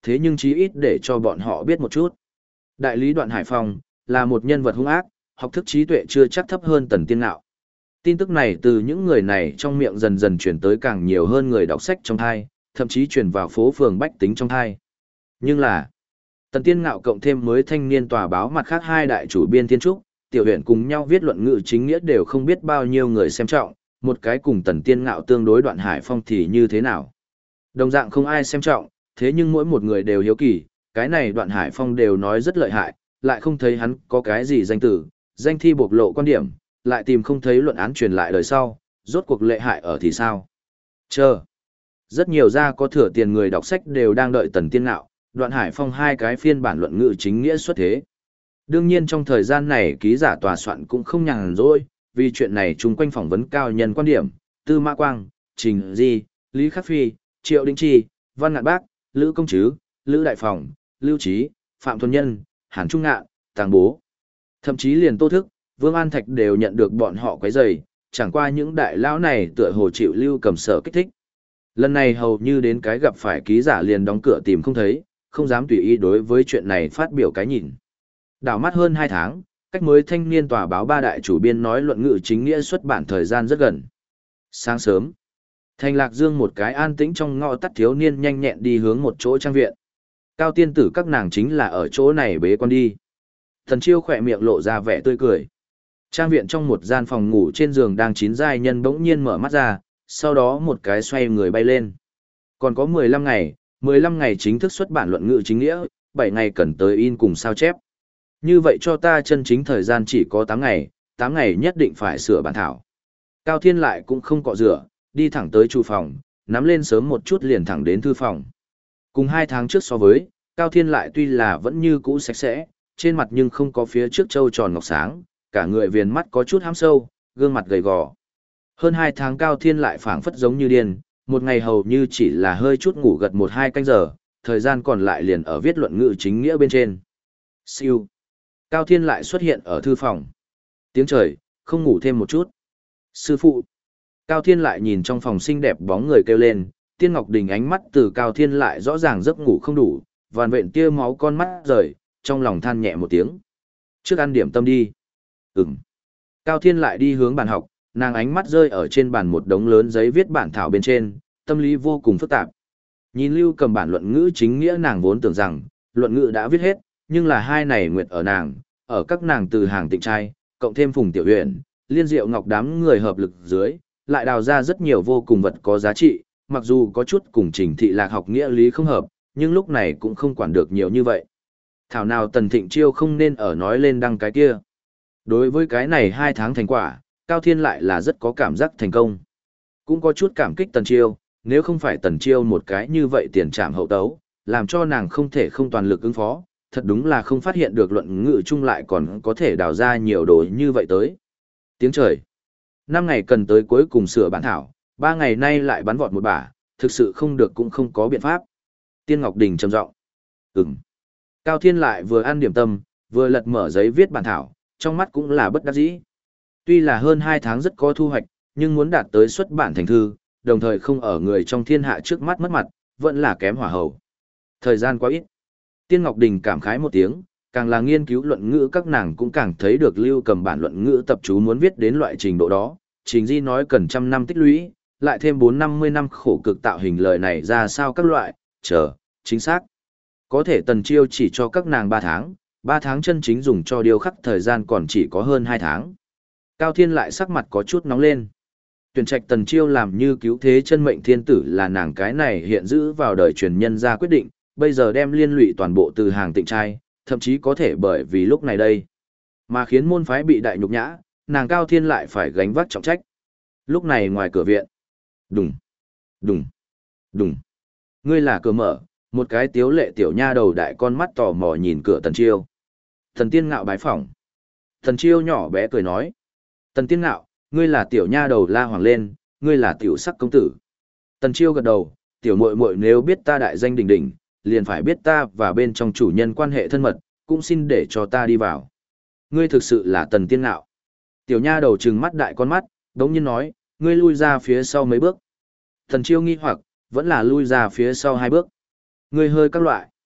thế nhưng chí ít để cho bọn họ biết một chút. Đại lý Đoạn Hải Phong là một nhân vật hung ác, học thức trí tuệ chưa chắc thấp hơn Tần Tiên Ngạo. Tin tức này từ những người này trong miệng dần dần truyền tới càng nhiều hơn người đọc sách trong thai, thậm chí truyền vào phố phường bách tính trong thai. Nhưng là, Tần Tiên Ngạo cộng thêm mới thanh niên tòa báo mặt khác hai đại chủ biên Thiên Trúc, Tiểu Huyền cùng nhau viết luận ngữ chính nghĩa đều không biết bao nhiêu người xem trọng, một cái cùng Tần Tiên Ngạo tương đối Đoạn Hải Phong thì như thế nào. Đồng dạng không ai xem trọng, thế nhưng mỗi một người đều hiếu kỳ, cái này Đoạn Hải Phong đều nói rất lợi hại, lại không thấy hắn có cái gì danh tử, danh thi bộc lộ quan điểm, lại tìm không thấy luận án truyền lại đời sau, rốt cuộc lệ hại ở thì sao. Chờ. Rất nhiều gia có thừa tiền người đọc sách đều đang đợi Tần Tiên Ngạo, Đoạn Hải Phong hai cái phiên bản luận ngữ chính nghĩa xuất thế. Đương nhiên trong thời gian này ký giả tòa soạn cũng không nhàn rỗi, vì chuyện này chung quanh phỏng vấn cao nhân quan điểm, Tư Mã Quang, Trình Di, Lý Khắc Phi, Triệu Đĩnh Chi, Văn Ngạn Bác, Lữ Công Trứ, Lữ Đại Phòng, Lưu Trí, Phạm Thuần Nhân, Hàn Trung Ngạn, Tàng Bố. Thậm chí liền Tô Thức, Vương An Thạch đều nhận được bọn họ quấy rầy, chẳng qua những đại lão này tựa hồ chịu Lưu Cầm Sở kích thích. Lần này hầu như đến cái gặp phải ký giả liền đóng cửa tìm không thấy, không dám tùy ý đối với chuyện này phát biểu cái nhìn. Đảo mắt hơn 2 tháng, cách mới thanh niên tòa báo ba đại chủ biên nói luận ngữ chính nghĩa xuất bản thời gian rất gần. Sáng sớm, Thành Lạc Dương một cái an tĩnh trong ngõ tắt thiếu niên nhanh nhẹn đi hướng một chỗ trang viện. Cao tiên tử các nàng chính là ở chỗ này bế con đi. Thần Chiêu khỏe miệng lộ ra vẻ tươi cười. Trang viện trong một gian phòng ngủ trên giường đang chín giai nhân bỗng nhiên mở mắt ra, sau đó một cái xoay người bay lên. Còn có 15 ngày chính thức xuất bản luận ngữ chính nghĩa, 7 ngày cần tới in cùng sao chép. Như vậy cho ta chân chính thời gian chỉ có 8 ngày nhất định phải sửa bản thảo. Cao Thiên lại cũng không cọ rửa, đi thẳng tới chu phòng, nắm lên sớm một chút liền thẳng đến thư phòng. Cùng 2 tháng trước so với, Cao Thiên lại tuy là vẫn như cũ sạch sẽ, trên mặt nhưng không có phía trước trâu tròn ngọc sáng, cả người viền mắt có chút hám sâu, gương mặt gầy gò. Hơn 2 tháng Cao Thiên lại phảng phất giống như điên, một ngày hầu như chỉ là hơi chút ngủ gật 1-2 canh giờ, thời gian còn lại liền ở viết luận ngữ chính nghĩa bên trên. Siêu. Cao Thiên lại xuất hiện ở thư phòng. Tiếng trời, không ngủ thêm một chút. Sư phụ. Cao Thiên lại nhìn trong phòng xinh đẹp bóng người kêu lên, Tiên Ngọc Đình ánh mắt từ Cao Thiên lại rõ ràng giấc ngủ không đủ, vằn vện tia máu con mắt rời, trong lòng than nhẹ một tiếng. Trước ăn điểm tâm đi. Ừm. Cao Thiên lại đi hướng bàn học, nàng ánh mắt rơi ở trên bàn một đống lớn giấy viết bản thảo bên trên, tâm lý vô cùng phức tạp. Nhìn Lưu Cầm bản luận ngữ chính nghĩa nàng vốn tưởng rằng, luận ngữ đã viết hết, nhưng là hai này nguyệt ở nàng, ở các nàng từ hàng tịnh trai, cộng thêm Phùng Tiểu Huyền, Liên Diệu Ngọc đám người hợp lực dưới, lại đào ra rất nhiều vô cùng vật có giá trị, mặc dù có chút cùng Trình Thị Lạc học nghĩa lý không hợp, nhưng lúc này cũng không quản được nhiều như vậy. Thảo nào Tần Thịnh Chiêu không nên ở nói lên đăng cái kia. Đối với cái này 2 tháng thành quả, Cao Thiên lại là rất có cảm giác thành công. Cũng có chút cảm kích Tần Chiêu, nếu không phải Tần Chiêu một cái như vậy tiền trảm hậu tấu, làm cho nàng không thể không toàn lực ứng phó, thật đúng là không phát hiện được luận ngữ chung lại còn có thể đào ra nhiều đồ như vậy tới. Tiếng trời. 5 ngày cần tới cuối cùng sửa bản thảo, 3 ngày nay lại bắn vọt một bả, thực sự không được cũng không có biện pháp. Tiên Ngọc Đình trầm giọng. Cao Thiên lại vừa ăn điểm tâm, vừa lật mở giấy viết bản thảo, trong mắt cũng là bất đắc dĩ. Tuy là hơn 2 tháng rất có thu hoạch, nhưng muốn đạt tới xuất bản thành thư, đồng thời không ở người trong thiên hạ trước mắt mất mặt, vẫn là kém hỏa hầu. Thời gian quá ít. Tiên Ngọc Đình cảm khái một tiếng, càng là nghiên cứu luận ngữ các nàng cũng càng thấy được Lưu Cầm bản luận ngữ tập chú muốn viết đến loại trình độ đó. Trình Di nói cần 100 năm tích lũy, lại thêm 4-50 năm khổ cực tạo hình lời này ra sao các loại, chính xác. Có thể Tần Chiêu chỉ cho các nàng 3 tháng chân chính dùng cho điều khắc thời gian còn chỉ có hơn 2 tháng. Cao Thiên lại sắc mặt có chút nóng lên. Tuyển trạch Tần Chiêu làm như cứu thế chân mệnh thiên tử là nàng cái này hiện giữ vào đời truyền nhân ra quyết định, bây giờ đem liên lụy toàn bộ từ hàng tịnh trai, thậm chí có thể bởi vì lúc này đây, mà khiến môn phái bị đại nhục nhã, nàng Cao Thiên lại phải gánh vác trọng trách. Lúc này ngoài cửa viện, đùng. Ngươi là cửa mở, một cái tiếu lệ tiểu nha đầu đại con mắt tò mò nhìn cửa Tần Chiêu. Thần Tiên Ngạo bái phỏng. Tần Chiêu nhỏ bé cười nói. Tần Tiên Ngạo, ngươi là tiểu nha đầu la hoàng lên, ngươi là tiểu sắc công tử. Tần Chiêu gật đầu, tiểu muội muội nếu biết ta đại danh đỉnh đỉnh, liền phải biết ta và bên trong chủ nhân quan hệ thân mật, cũng xin để cho ta đi vào. Ngươi thực sự là Tần Tiên Ngạo. Tiểu nha đầu trừng mắt đại con mắt, đống nhiên nói, ngươi lui ra phía sau mấy bước. Tần Chiêu nghi hoặc, vẫn là lui ra phía sau 2 bước. Ngươi hơi các loại.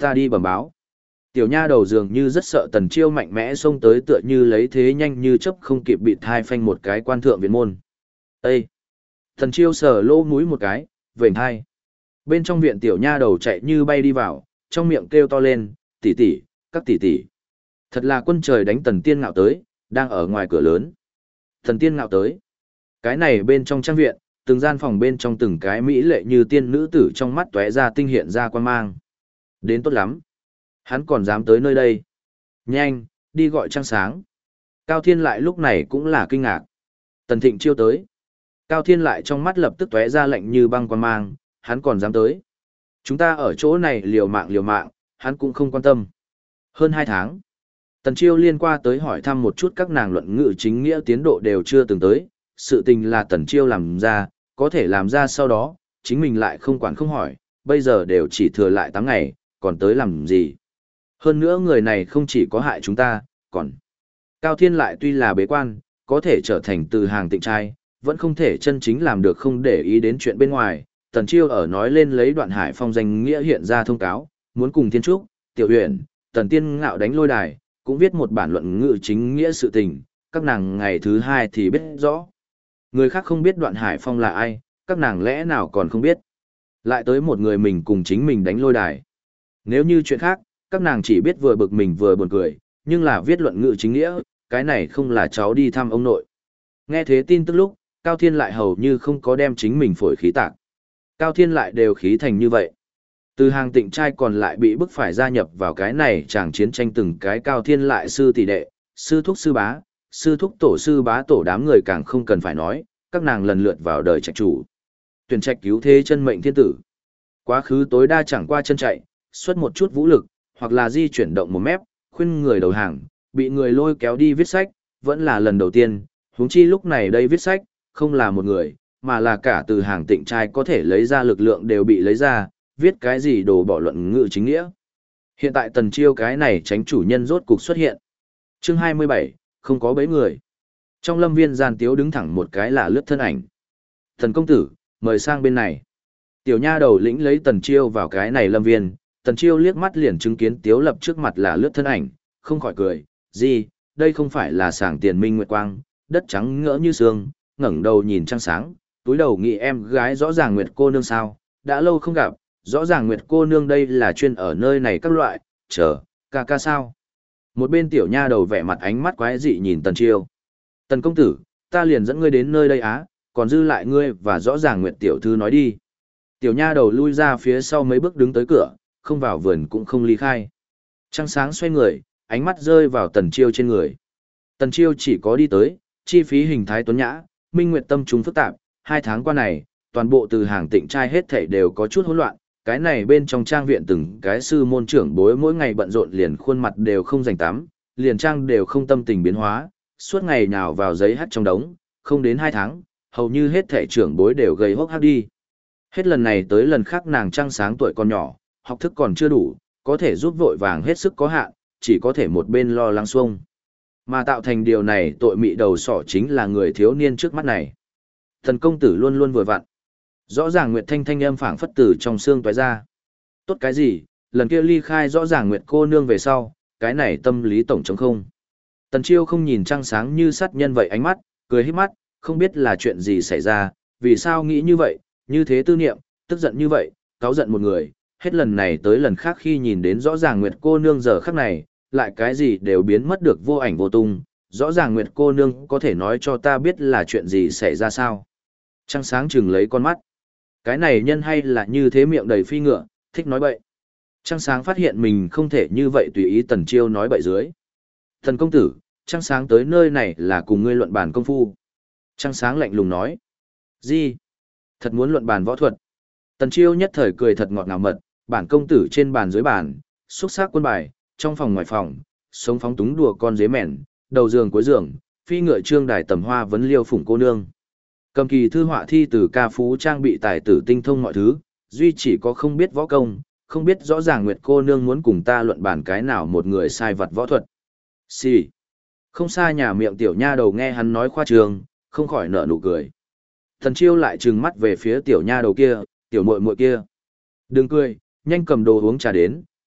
Ta đi bẩm báo. Tiểu nha đầu dường như rất sợ Tần Chiêu mạnh mẽ xông tới tựa như lấy thế nhanh như chớp không kịp bịt hai phanh một cái quan thượng viện môn. Ê! Tần Chiêu sờ lỗ mũi một cái, vểnh hai. Bên trong viện tiểu nha đầu chạy như bay đi vào, trong miệng kêu to lên, tỷ tỷ, các tỷ tỷ. Thật là quân trời đánh Tần Tiên Ngạo tới, đang ở ngoài cửa lớn. Tần Tiên Ngạo tới. Cái này bên trong trang viện, từng gian phòng bên trong từng cái mỹ lệ như tiên nữ tử trong mắt tóe ra tinh hiện ra quan mang. Đến tốt lắm. Hắn còn dám tới nơi đây. Nhanh, đi gọi trăng sáng. Cao Thiên lại lúc này cũng là kinh ngạc. Tần Thịnh Chiêu tới. Cao Thiên lại trong mắt lập tức tóe ra lạnh như băng quan mang, hắn còn dám tới. Chúng ta ở chỗ này liều mạng, hắn cũng không quan tâm. Hơn 2 tháng. Tần Chiêu liên qua tới hỏi thăm một chút các nàng luận ngữ chính nghĩa tiến độ đều chưa từng tới, sự tình là Tần Chiêu làm ra, có thể làm ra sau đó, chính mình lại không quản không hỏi, bây giờ đều chỉ thừa lại 8 ngày, còn tới làm gì. Hơn nữa người này không chỉ có hại chúng ta, còn... Cao Thiên lại tuy là bế quan, có thể trở thành từ hàng tịnh trai, vẫn không thể chân chính làm được không để ý đến chuyện bên ngoài. Tần Chiêu ở nói lên lấy Đoạn Hải Phong danh nghĩa hiện ra thông cáo, muốn cùng Thiên Trúc, Tiểu Huyền, Tần Tiên Ngạo đánh lôi đài, cũng viết một bản luận ngữ chính nghĩa sự tình, các nàng ngày thứ 2 thì biết rõ. Người khác không biết Đoạn Hải Phong là ai, các nàng lẽ nào còn không biết. Lại tới một người mình cùng chính mình đánh lôi đài. Nếu như chuyện khác, các nàng chỉ biết vừa bực mình vừa buồn cười, nhưng là viết luận ngữ chính nghĩa, cái này không là cháu đi thăm ông nội. Nghe thế tin tức lúc, Cao Thiên lại hầu như không có đem chính mình phổi khí tạc. Cao Thiên lại đều khí thành như vậy. Từ hàng tịnh trai còn lại bị bức phải gia nhập vào cái này chàng chiến tranh từng cái Cao Thiên lại sư tỷ đệ, sư thúc sư bá, sư thúc tổ sư bá tổ đám người càng không cần phải nói, các nàng lần lượt vào đời trạch chủ. Tuyển trạch cứu thế chân mệnh thiên tử. Quá khứ tối đa chẳng qua chân chạy, xuất một chút vũ lực, hoặc là di chuyển động một mép, khuyên người đầu hàng, bị người lôi kéo đi viết sách, vẫn là lần đầu tiên, huống chi lúc này đây viết sách, không là một người, mà là cả từ hàng tịnh trai có thể lấy ra lực lượng đều bị lấy ra, viết cái gì đồ bỏ luận ngữ chính nghĩa. Hiện tại Tần Chiêu cái này tránh chủ nhân rốt cục xuất hiện. Chương 27, không có bấy người. Trong lâm viên gian tiếu đứng thẳng một cái là lướt thân ảnh. Thần công tử, mời sang bên này. Tiểu nha đầu lĩnh lấy Tần Chiêu vào cái này lâm viên, Tần Chiêu liếc mắt liền chứng kiến tiếu lập trước mặt là lướt thân ảnh, không khỏi cười, gì, đây không phải là sảng tiền minh nguyệt quang, đất trắng ngỡ như sương, ngẩng đầu nhìn trăng sáng, túi đầu nghĩ em gái rõ ràng nguyệt cô nương sao, đã lâu không gặp, rõ ràng nguyệt cô nương đây là chuyên ở nơi này các loại, chờ, ca ca sao. Một bên tiểu nha đầu vẻ mặt ánh mắt quái dị nhìn Tần Chiêu. Tần công tử, ta liền dẫn ngươi đến nơi đây á, còn dư lại ngươi và rõ ràng nguyệt tiểu thư nói đi. Tiểu nha đầu lui ra phía sau mấy bước đứng tới cửa, không vào vườn cũng không ly khai. Trăng sáng xoay người, ánh mắt rơi vào Tần Chiêu trên người. Tần Chiêu chỉ có đi tới, chi phí hình thái tuấn nhã, minh nguyệt tâm chúng phức tạp, 2 tháng qua này, toàn bộ từ hàng tịnh trai hết thảy đều có chút hỗn loạn, cái này bên trong trang viện từng cái sư môn trưởng bối mỗi ngày bận rộn liền khuôn mặt đều không rảnh tắm, liền trang đều không tâm tình biến hóa, suốt ngày nhào vào giấy hắt trong đống, không đến 2 tháng, hầu như hết thảy trưởng bối đều gầy hốc hác đi. Hết lần này tới lần khác nàng trăng sáng tuổi còn nhỏ, học thức còn chưa đủ, có thể giúp vội vàng hết sức có hạn, chỉ có thể một bên lo lắng xuông. Mà tạo thành điều này tội mị đầu sỏ chính là người thiếu niên trước mắt này. Thần công tử luôn luôn vừa vặn. Rõ ràng Nguyệt Thanh thanh âm phảng phất từ trong xương toái ra. Tốt cái gì, lần kia ly khai rõ ràng Nguyệt cô nương về sau, cái này tâm lý tổng trống không. Tần Chiêu không nhìn trăng sáng như sát nhân vậy ánh mắt, cười híp mắt, không biết là chuyện gì xảy ra, vì sao nghĩ như vậy, như thế tư niệm, tức giận như vậy, cáu giận một người, hết lần này tới lần khác khi nhìn đến rõ ràng Nguyệt cô nương giờ khắc này, lại cái gì đều biến mất được vô ảnh vô tung, rõ ràng Nguyệt cô nương có thể nói cho ta biết là chuyện gì xảy ra sao. Trăng sáng chừng lấy con mắt. Cái này nhân hay là như thế miệng đầy phi ngựa, thích nói bậy. Trăng sáng phát hiện mình không thể như vậy tùy ý Tần Chiêu nói bậy dưới. Thần công tử, Trăng sáng tới nơi này là cùng ngươi luận bàn công phu. Trăng sáng lạnh lùng nói. Gì? Thật muốn luận bàn võ thuật. Tần Chiêu nhất thời cười thật ngọt ngào mật, bản công tử trên bàn dưới bàn, xúc sắc quân bài, trong phòng ngoài phòng, sống phóng túng đùa con dế mèn, đầu giường cuối giường, phi ngựa trương đài tầm hoa vấn liêu phụng cô nương. Cầm kỳ thư họa thi từ ca phú trang bị tài tử tinh thông mọi thứ, duy chỉ có không biết võ công, không biết rõ ràng Nguyệt cô nương muốn cùng ta luận bàn cái nào một người sai vật võ thuật. Xì. Không xa nhà miệng tiểu nha đầu nghe hắn nói khoa trường, không khỏi nở nụ cười. Thần Chiêu lại trừng mắt về phía tiểu nha đầu kia, tiểu muội muội kia. Đừng cười, nhanh cầm đồ uống trà đến,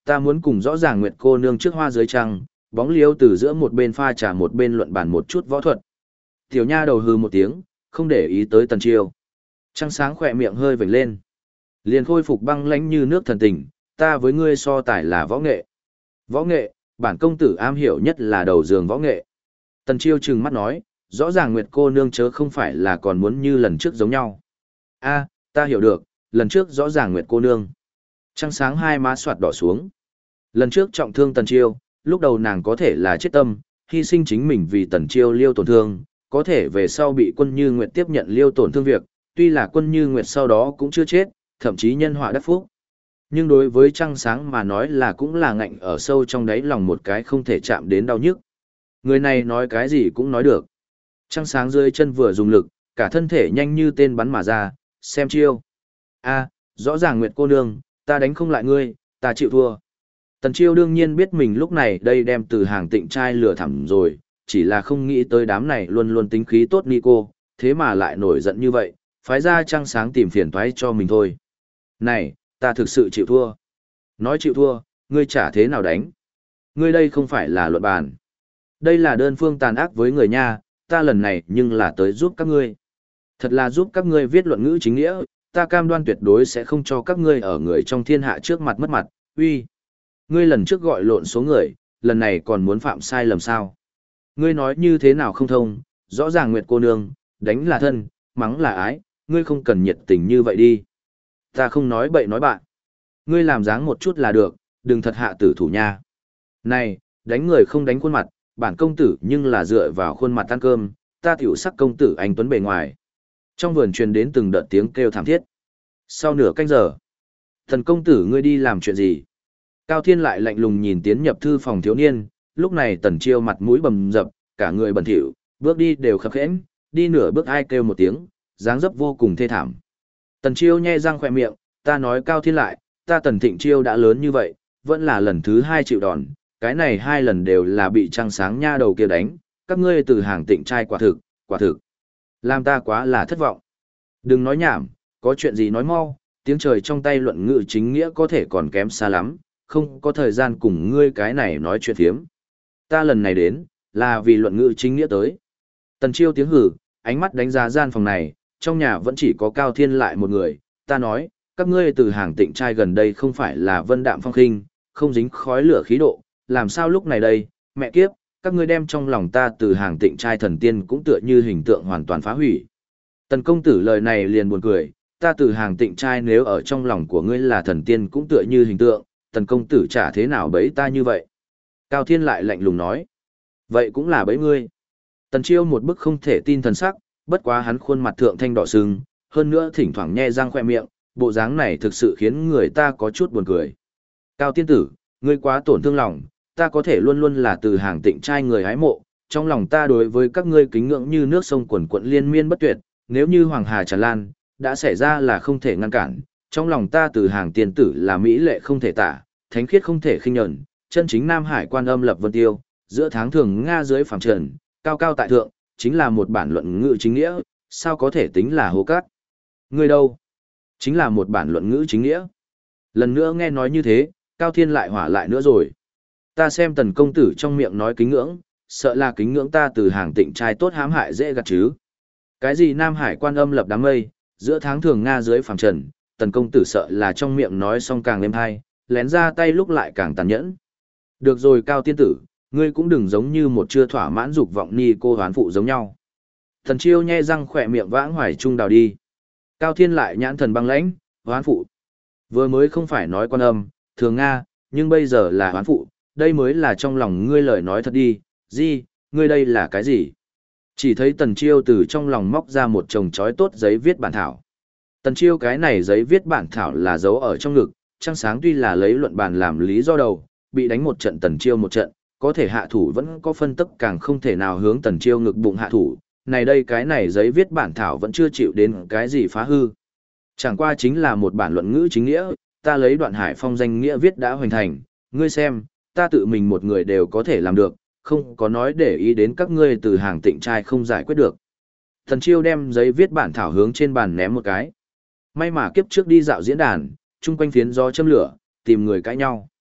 ta muốn cùng rõ ràng Nguyệt cô nương trước hoa dưới trăng, bóng liếu từ giữa một bên pha trà một bên luận bàn một chút võ thuật. Tiểu nha đầu hừ một tiếng, không để ý tới Tần Chiêu. Trăng sáng khỏe miệng hơi vểnh lên. Liền khôi phục băng lãnh như nước thần tình, ta với ngươi so tài là võ nghệ. Võ nghệ, bản công tử am hiểu nhất là đầu giường võ nghệ. Tần Chiêu trừng mắt nói, rõ ràng Nguyệt cô nương chớ không phải là còn muốn như lần trước giống nhau. A, ta hiểu được, lần trước rõ ràng Nguyệt cô nương. Trăng sáng hai má soạt đỏ xuống. Lần trước trọng thương Tần Chiêu, lúc đầu nàng có thể là chết tâm, hy sinh chính mình vì Tần Chiêu liêu tổn thương, có thể về sau bị Quân Như Nguyệt tiếp nhận liêu tổn thương việc, tuy là Quân Như Nguyệt sau đó cũng chưa chết, thậm chí nhân họa đắc phúc. Nhưng đối với Trăng Sáng mà nói là cũng là ngạnh ở sâu trong đáy lòng một cái không thể chạm đến đau nhức. Người này nói cái gì cũng nói được. Trăng Sáng dưới chân vừa dùng lực, cả thân thể nhanh như tên bắn mà ra, xem chiêu. A, rõ ràng Nguyệt cô nương, ta đánh không lại ngươi, ta chịu thua. Tần Chiêu đương nhiên biết mình lúc này đây đem từ hàng tịnh trai lừa thẳm rồi, chỉ là không nghĩ tới đám này luôn luôn tính khí tốt Nico, thế mà lại nổi giận như vậy, phái ra Trăng Sáng tìm phiền toái cho mình thôi. Này, ta thực sự chịu thua. Nói chịu thua, ngươi chả thế nào đánh. Ngươi đây không phải là luận bàn. Đây là đơn phương tàn ác với người nha, ta lần này nhưng là tới giúp các ngươi. Thật là giúp các ngươi viết luận ngữ chính nghĩa, ta cam đoan tuyệt đối sẽ không cho các ngươi ở người trong thiên hạ trước mặt mất mặt, uy. Ngươi lần trước gọi lộn số người, lần này còn muốn phạm sai lầm sao? Ngươi nói như thế nào không thông, rõ ràng Nguyệt cô nương, đánh là thân, mắng là ái, ngươi không cần nhiệt tình như vậy đi. Ta không nói bậy nói bạn. Ngươi làm dáng một chút là được, đừng thật hạ tử thủ nha. Này, đánh người không đánh khuôn mặt, bản công tử nhưng là dựa vào khuôn mặt ăn cơm, ta tiểu sắc công tử anh tuấn bề ngoài. Trong vườn truyền đến từng đợt tiếng kêu thảm thiết. Sau nửa canh giờ, thần công tử ngươi đi làm chuyện gì? Cao Thiên lại lạnh lùng nhìn tiến nhập thư phòng thiếu niên, lúc này Tần Chiêu mặt mũi bầm dập, cả người bẩn thỉu, bước đi đều khập khẽnh, đi nửa bước ai kêu một tiếng, dáng dấp vô cùng thê thảm. Tần Chiêu nhe răng khỏe miệng, ta nói Cao Thiên lại, ta Tần Thịnh Chiêu đã lớn như vậy, vẫn là lần thứ 2 chịu đòn, cái này 2 lần đều là bị Trăng Sáng nha đầu kia đánh, các ngươi từ hàng Tịnh trai quả thực. Làm ta quá là thất vọng. Đừng nói nhảm, có chuyện gì nói mau, tiếng trời trong tay luận ngữ chính nghĩa có thể còn kém xa lắm, không có thời gian cùng ngươi cái này nói chuyện phiếm. Ta lần này đến, là vì luận ngữ chính nghĩa tới. Tần Chiêu tiếng hử, ánh mắt đánh giá gian phòng này, trong nhà vẫn chỉ có Cao Thiên lại một người, ta nói, các ngươi từ hàng Tịnh trai gần đây không phải là vân đạm phong khinh, không dính khói lửa khí độ, làm sao lúc này đây, mẹ kiếp, các ngươi đem trong lòng ta từ hàng Tịnh trai thần tiên cũng tựa như hình tượng hoàn toàn phá hủy. Tần công tử lời này liền buồn cười, ta từ hàng Tịnh trai nếu ở trong lòng của ngươi là thần tiên cũng tựa như hình tượng, tần công tử chả thế nào bấy ta như vậy. Cao Thiên lại lạnh lùng nói, vậy cũng là bấy ngươi. Tần Chiêu một bức không thể tin thần sắc, bất quá hắn khuôn mặt thượng thanh đỏ sưng, hơn nữa thỉnh thoảng nhe răng khoe miệng, bộ dáng này thực sự khiến người ta có chút buồn cười. Cao tiên tử, ngươi quá tổn thương lòng, ta có thể luôn luôn là từ hàng Tịnh trai người hái mộ, trong lòng ta đối với các ngươi kính ngưỡng như nước sông quần quận liên miên bất tuyệt, nếu như hoàng hà tràn lan, đã xảy ra là không thể ngăn cản, trong lòng ta từ hàng tiên tử là mỹ lệ không thể tả, thánh khiết không thể khinh nhẫn, chân chính Nam Hải quan âm lập vân tiêu, giữa tháng thường Nga dưới phẳng trần, cao cao tại thượng, chính là một bản luận ngữ chính nghĩa, sao có thể tính là hố cát. Ngươi đâu? Chính là một bản luận ngữ chính nghĩa. Lần nữa nghe nói như thế, Cao Thiên lại hỏa lại nữa rồi. Ta xem tần công tử trong miệng nói kính ngưỡng, sợ là kính ngưỡng ta từ hàng Tịnh trai tốt hãm hại dễ gạt chứ. Cái gì Nam Hải quan âm lập đám mây, giữa tháng thường Nga dưới phẳng trần, tần công tử sợ là trong miệng nói xong càng êm hay, lén ra tay lúc lại càng tàn nhẫn. Được rồi Cao tiên tử, ngươi cũng đừng giống như một chưa thỏa mãn dục vọng ni cô hoán phụ giống nhau. Thần Chiêu nhe răng khỏe miệng vãng hoài trung đào đi. Cao Thiên lại nhãn thần băng lãnh, hoán phụ. Vừa mới không phải nói quan âm, thường Nga, nhưng bây giờ là hoán phụ, đây mới là trong lòng ngươi lời nói thật đi, gì, ngươi đây là cái gì? Chỉ thấy Tần Chiêu từ trong lòng móc ra một chồng chói tốt giấy viết bản thảo. Tần Chiêu cái này giấy viết bản thảo là giấu ở trong ngực, Trăng Sáng tuy là lấy luận bàn làm lý do đầu, bị đánh một trận Tần Chiêu một trận, có thể hạ thủ vẫn có phân tức càng không thể nào hướng Tần Chiêu ngực bụng hạ thủ, này đây cái này giấy viết bản thảo vẫn chưa chịu đến cái gì phá hư. Chẳng qua chính là một bản luận ngữ chính nghĩa, ta lấy Đoạn Hải Phong danh nghĩa viết đã hoành thành, ngươi xem, ta tự mình một người đều có thể làm được, không có nói để ý đến các ngươi từ hàng Tịnh trai không giải quyết được. Tần Chiêu đem giấy viết bản thảo hướng trên bàn ném một cái. May mà kiếp trước đi dạo diễn đàn, chung quanh phiến gió châm lửa, tìm người cãi nhau.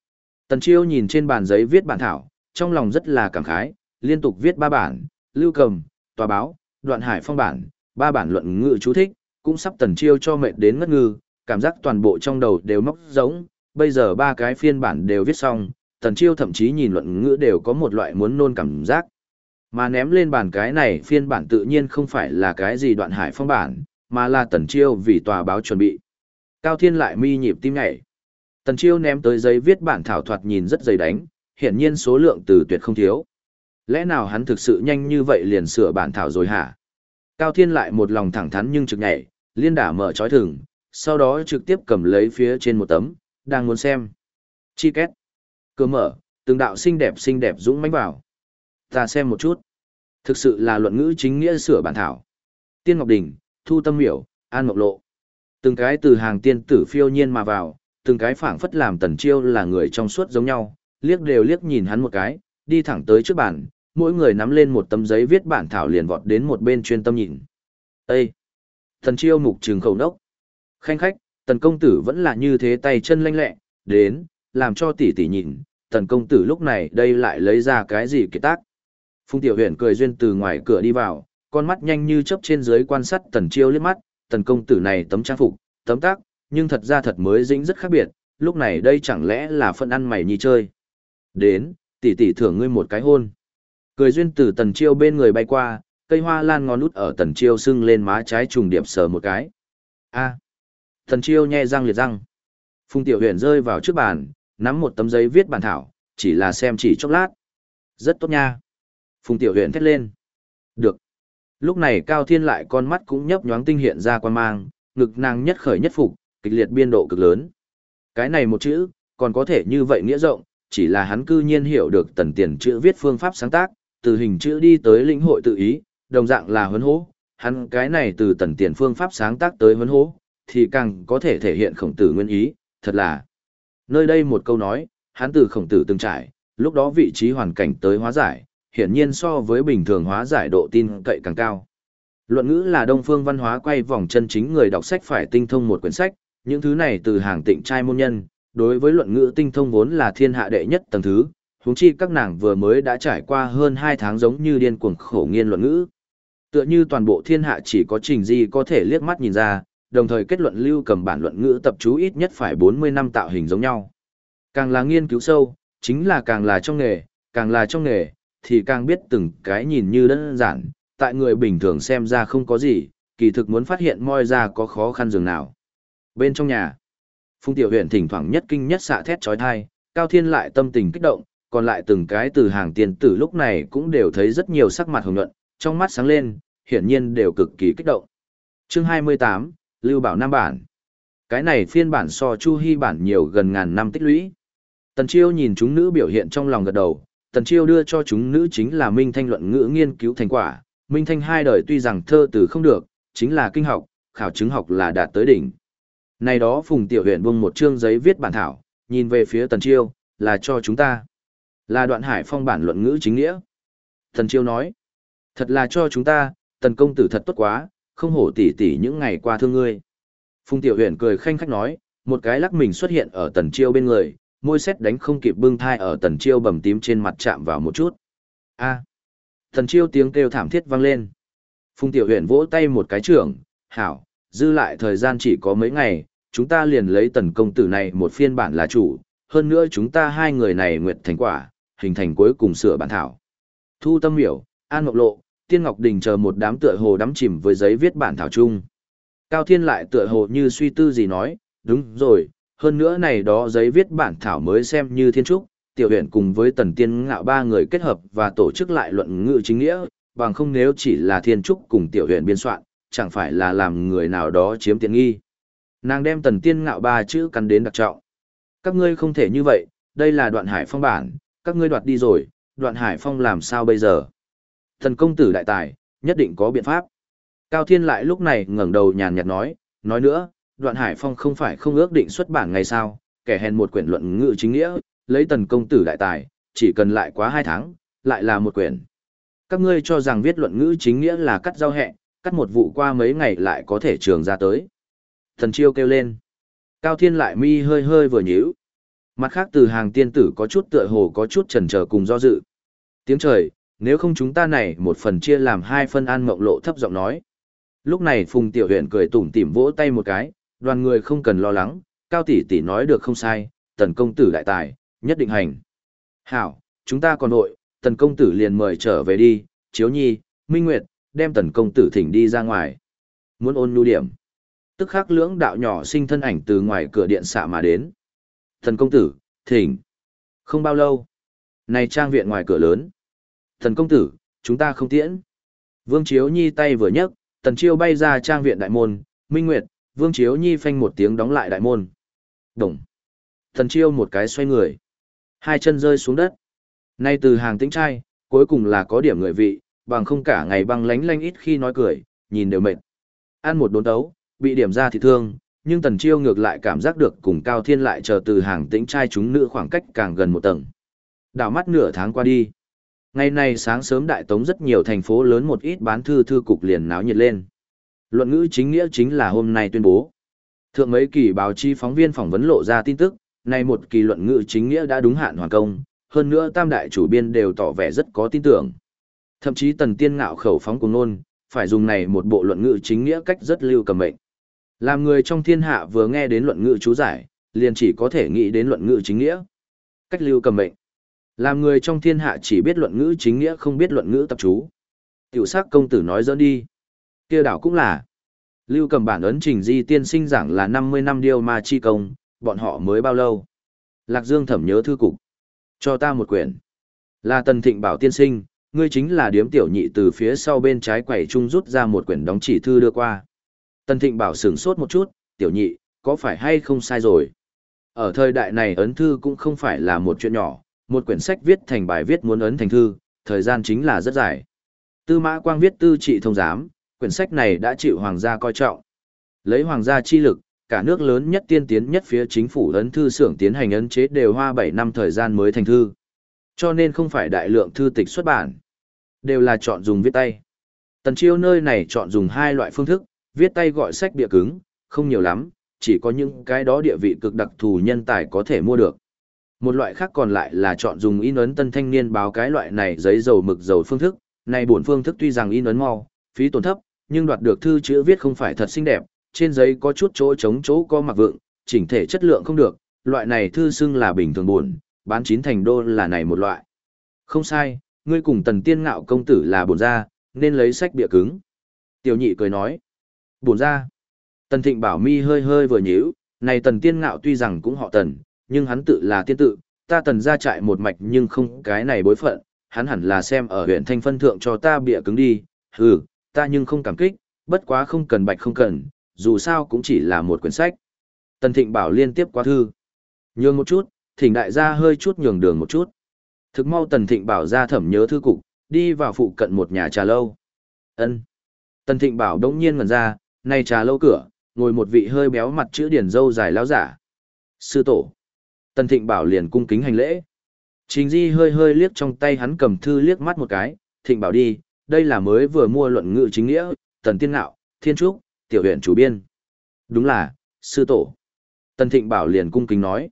Tần Chiêu nhìn trên bàn giấy viết bản thảo, trong lòng rất là cảm khái, liên tục viết 3 bản, Lưu Cầm, Tòa Báo, Đoạn Hải Phong bản, 3 bản luận ngữ chú thích, cũng sắp Tần Chiêu cho mệt đến ngất ngư, cảm giác toàn bộ trong đầu đều móc rỗng, bây giờ 3 cái phiên bản đều viết xong, Tần Chiêu thậm chí nhìn luận ngữ đều có một loại muốn nôn cảm giác. Mà ném lên bàn cái này phiên bản tự nhiên không phải là cái gì Đoạn Hải Phong bản, mà là Tần Chiêu vì Tòa Báo chuẩn bị. Cao Thiên lại mi nhịp tim nhảy. Tần Chiêu ném tới giấy viết bản thảo thoạt nhìn rất dày đánh, hiển nhiên số lượng từ tuyệt không thiếu. Lẽ nào hắn thực sự nhanh như vậy liền sửa bản thảo rồi hả? Cao Thiên lại một lòng thẳng thắn nhưng trực nhảy, liên đả mở trói thừng, sau đó trực tiếp cầm lấy phía trên một tấm, đang muốn xem. Chi két. Cửa mở, từng đạo xinh đẹp dũng mãnh vào. Ta xem một chút. Thực sự là luận ngữ chính nghĩa sửa bản thảo. Tiên Ngọc Đình, Thu Tâm Miểu, An Mộc Lộ. Từng cái từ hàng tiên tử phiêu nhiên mà vào, từng cái phảng phất làm Tần Chiêu là người trong suốt giống nhau, liếc đều liếc nhìn hắn một cái, đi thẳng tới trước bàn, mỗi người nắm lên một tấm giấy viết bản thảo liền vọt đến một bên chuyên tâm nhìn. Ê! Tần Chiêu mục trừng khẩu nốc. Khanh khách, Tần công tử vẫn là như thế tay chân lanh lẹ, đến, làm cho tỷ tỷ nhìn, Tần công tử lúc này đây lại lấy ra cái gì kiệt tác. Phùng Tiểu Huyền cười duyên từ ngoài cửa đi vào, con mắt nhanh như chớp trên dưới quan sát Tần Chiêu liếc mắt, Tần công tử này tấm trang phục, tấm tác, nhưng thật ra thật mới dĩnh rất khác biệt, lúc này đây chẳng lẽ là phân ăn mày nhi chơi. Đến, tỷ tỷ thưởng ngươi một cái hôn. Cười duyên từ Tần Chiêu bên người bay qua, cây hoa lan ngón út ở Tần Chiêu sưng lên má trái trùng điệp sờ một cái. A. Tần Chiêu nhe răng liệt răng. Phùng Tiểu Huyền rơi vào trước bàn, nắm một tấm giấy viết bản thảo, chỉ là xem chỉ chốc lát. Rất tốt nha. Phùng Tiểu Huyền thét lên. Được. Lúc này Cao Thiên lại con mắt cũng nhấp nhoáng tinh hiện ra quan mang, ngực nàng nhất khởi nhất phục, kịch liệt biên độ cực lớn. Cái này một chữ, còn có thể như vậy nghĩa rộng, chỉ là hắn cư nhiên hiểu được Tần Tiền chữ viết phương pháp sáng tác, từ hình chữ đi tới lĩnh hội tự ý, đồng dạng là huấn hố, hắn cái này từ Tần Tiền phương pháp sáng tác tới huấn hố, thì càng có thể thể hiện Khổng Tử nguyên ý, thật là. Nơi đây một câu nói, hắn từ Khổng Tử từng trải, lúc đó vị trí hoàn cảnh tới hóa giải, hiển nhiên so với bình thường hóa giải độ tin cậy càng cao. Luận ngữ là đông phương văn hóa quay vòng chân chính người đọc sách phải tinh thông một quyển sách, những thứ này từ hàng tịnh trai môn nhân, đối với luận ngữ tinh thông vốn là thiên hạ đệ nhất tầng thứ, huống chi các nàng vừa mới đã trải qua hơn 2 tháng giống như điên cuồng khổ nghiên luận ngữ. Tựa như toàn bộ thiên hạ chỉ có Trình Di có thể liếc mắt nhìn ra, đồng thời kết luận Lưu Cầm bản luận ngữ tập chú ít nhất phải 40 năm tạo hình giống nhau. Càng là nghiên cứu sâu, chính là càng là trong nghề, thì càng biết từng cái nhìn như đơn giản, tại người bình thường xem ra không có gì, kỳ thực muốn phát hiện moi ra có khó khăn dường nào. Bên trong nhà, Phùng Tiểu Huyền thỉnh thoảng nhất kinh nhất xạ thét chói tai, Cao Thiên lại tâm tình kích động, còn lại từng cái từ hàng tiền tử lúc này cũng đều thấy rất nhiều sắc mặt hồng nhuận, trong mắt sáng lên, hiển nhiên đều cực kỳ kích động. Chương 28, Lưu Bảo Nam bản. Cái này phiên bản so Chu Hi bản nhiều gần ngàn năm tích lũy. Tần Chiêu nhìn chúng nữ biểu hiện trong lòng gật đầu, Tần Chiêu đưa cho chúng nữ chính là Minh Thanh luận ngữ nghiên cứu thành quả, Minh Thanh 2 đời tuy rằng thơ từ không được, chính là kinh học, khảo chứng học là đạt tới đỉnh. Này đó Phùng Tiểu Huyền buông một chương giấy viết bản thảo, nhìn về phía Tần Chiêu, là cho chúng ta. Là Đoạn Hải Phong bản luận ngữ chính nghĩa. Tần Chiêu nói, thật là cho chúng ta, Tần công tử thật tốt quá, không hổ tỷ tỷ những ngày qua thương ngươi. Phùng Tiểu Huyền cười khanh khách nói, một cái lắc mình xuất hiện ở Tần Chiêu bên người, môi sét đánh không kịp bưng thai ở Tần Chiêu bầm tím trên mặt chạm vào một chút. A. Tần Chiêu tiếng kêu thảm thiết vang lên. Phùng Tiểu Huyền vỗ tay một cái trưởng, hảo, dư lại thời gian chỉ có mấy ngày, chúng ta liền lấy Tần công tử này một phiên bản là chủ, hơn nữa chúng ta hai người này nguyện thành quả, hình thành cuối cùng sửa bản thảo. Thu Tâm Miểu, An Mộc Lộ, Tiên Ngọc Đình chờ một đám tựa hồ đắm chìm với giấy viết bản thảo chung. Cao Thiên lại tựa hồ như suy tư gì nói, đúng rồi, hơn nữa này đó giấy viết bản thảo mới xem như thiên trúc, Tiểu Huyền cùng với Tần Tiên Ngạo 3 người kết hợp và tổ chức lại luận ngữ chính nghĩa, bằng không nếu chỉ là thiên trúc cùng Tiểu Huyền biên soạn, chẳng phải là làm người nào đó chiếm tiện nghi. Nàng đem Tần Tiên Ngạo 3 chữ cắn đến đặc trọng. Các ngươi không thể như vậy, đây là Đoạn Hải Phong bản, các ngươi đoạt đi rồi, Đoạn Hải Phong làm sao bây giờ? Thần công tử đại tài, nhất định có biện pháp. Cao Thiên lại lúc này ngẩng đầu nhàn nhạt nói nữa, Đoạn Hải Phong không phải không ước định xuất bản ngày sao, kẻ hèn một quyển luận ngữ chính nghĩa, lấy Tần công tử đại tài, chỉ cần lại quá 2 tháng, lại là một quyển. Các ngươi cho rằng viết luận ngữ chính nghĩa là cắt rau hẹ, cắt một vụ qua mấy ngày lại có thể trường ra tới. Thần Chiêu kêu lên. Cao Thiên lại mi hơi hơi vừa nhíu. Mặt khác từ hàng tiên tử có chút tựa hồ có chút chần chờ cùng do dự. Tiếng trời, nếu không chúng ta này một phần chia làm hai phân. An Mộng Lộ thấp giọng nói. Lúc này Phùng Tiểu Huyền cười tủm tỉm vỗ tay một cái, đoàn người không cần lo lắng, Cao tỷ tỷ nói được không sai, Tần công tử đại tài, nhất định hành. Hảo, chúng ta còn đội, Tần công tử liền mời trở về đi, Chiếu Nhi, Minh Nguyệt, đem Tần công tử thỉnh đi ra ngoài. Muốn ôn nhu điểm. Tức khắc lưỡng đạo nhỏ sinh thân ảnh từ ngoài cửa điện xạ mà đến. Tần công tử, thỉnh. Không bao lâu. Này trang viện ngoài cửa lớn. Tần công tử, chúng ta không tiễn. Vương Chiếu Nhi tay vừa nhấc, Tần Chiêu bay ra trang viện đại môn, Minh Nguyệt, Vương Chiếu Nhi phanh một tiếng đóng lại đại môn. Đồng. Tần Chiêu một cái xoay người. Hai chân rơi xuống đất. Nay từ hàng tĩnh trai, cuối cùng là có điểm người vị, bằng không cả ngày băng lánh lánh ít khi nói cười, nhìn đều mệt. Ăn một đốn tấu, bị điểm ra thì thương, nhưng Tần Chiêu ngược lại cảm giác được cùng Cao Thiên lại chờ từ hàng tĩnh trai chúng nữ khoảng cách càng gần một tầng. Đảo mắt nửa tháng qua đi. Ngày nay sáng sớm Đại Tống rất nhiều thành phố lớn một ít bán thư cục liền náo nhiệt lên. Luận ngữ chính nghĩa chính là hôm nay tuyên bố. Thượng mấy kỳ báo chí phóng viên phỏng vấn lộ ra tin tức, nay một kỳ luận ngữ chính nghĩa đã đúng hạn hoàn công, hơn nữa tam đại chủ biên đều tỏ vẻ rất có tin tưởng. Thậm chí Tần Tiên ngạo khẩu phóng cùng nôn, phải dùng này một bộ luận ngữ chính nghĩa cách rất lưu cầm mệnh. Làm người trong thiên hạ vừa nghe đến luận ngữ chú giải, liền chỉ có thể nghĩ đến luận ngữ chính nghĩa. Cách lưu cầm mệnh. Làm người trong thiên hạ chỉ biết luận ngữ chính nghĩa không biết luận ngữ tập chú. Tiểu sắc công tử nói dỡn đi. Kia đảo cũng là. Lưu cầm bản ấn trình di tiên sinh giảng là 50 năm điêu ma chi công, bọn họ mới bao lâu. Lạc Dương thẩm nhớ thư cục. Cho ta một quyển. Là Tần Thịnh bảo tiên sinh, ngươi chính là điếm tiểu nhị từ phía sau bên trái quầy trung rút ra một quyển đóng chỉ thư đưa qua. Tần Thịnh bảo sửng sốt một chút, tiểu nhị, có phải hay không sai rồi. Ở thời đại này ấn thư cũng không phải là một chuyện nhỏ, một quyển sách viết thành bài viết muốn ấn thành thư, thời gian chính là rất dài. Tư Mã Quang viết Tư Trị Thông Giám, quyển sách này đã chịu hoàng gia coi trọng. Lấy hoàng gia chi lực, cả nước lớn nhất tiên tiến nhất phía chính phủ ấn thư xưởng tiến hành ấn chế đều hoa 7 năm thời gian mới thành thư. Cho nên không phải đại lượng thư tịch xuất bản, đều là chọn dùng viết tay. Tần Chiêu nơi này chọn dùng hai loại phương thức, viết tay gọi sách bìa cứng, không nhiều lắm, chỉ có những cái đó địa vị cực đặc thù nhân tài có thể mua được. Một loại khác còn lại là chọn dùng in ấn Tân Thanh Niên báo cái loại này giấy dầu mực dầu phương thức, này bổn phương thức tuy rằng in ấn mau, phí tổn thấp, nhưng đoạt được thư chữ viết không phải thật xinh đẹp, trên giấy có chút chỗ trống chỗ có mặc vượng, chỉnh thể chất lượng không được, loại này thư xưng là bình thường buồn, bán 9 thành đô là này một loại. Không sai, ngươi cùng Tần Tiên Ngạo công tử là bổn gia, nên lấy sách bìa cứng. Tiểu nhị cười nói, bổn gia. Tần Thịnh bảo mi hơi hơi vừa nhíu, này Tần Tiên Ngạo tuy rằng cũng họ Tần, nhưng hắn tự là tiên tự, ta Tần gia trại một mạch nhưng không cái này bối phận, hắn hẳn là xem ở huyện thanh phân thượng cho ta bìa cứng đi, ta nhưng không cảm kích, bất quá không cần bạch không cần, dù sao cũng chỉ là một quyển sách. Tần Thịnh bảo liên tiếp qua thư. Nhường một chút, thỉnh đại gia hơi chút nhường đường một chút. Thực mau Tần Thịnh bảo ra thẩm nhớ thư cục, đi vào phụ cận một nhà trà lâu. Ân. Tần Thịnh bảo đống nhiên ngẩn ra, này trà lâu cửa, ngồi một vị hơi béo mặt chữ điển râu dài lão giả. Sư tổ. Tần Thịnh bảo liền cung kính hành lễ. Trình Di hơi hơi liếc trong tay hắn cầm thư liếc mắt một cái, Thịnh bảo đi, đây là mới vừa mua luận ngữ chính nghĩa, Tần Tiên Ngạo, Thiên Trúc, tiểu huyện chủ biên. Đúng là, sư tổ. Tần Thịnh bảo liền cung kính nói.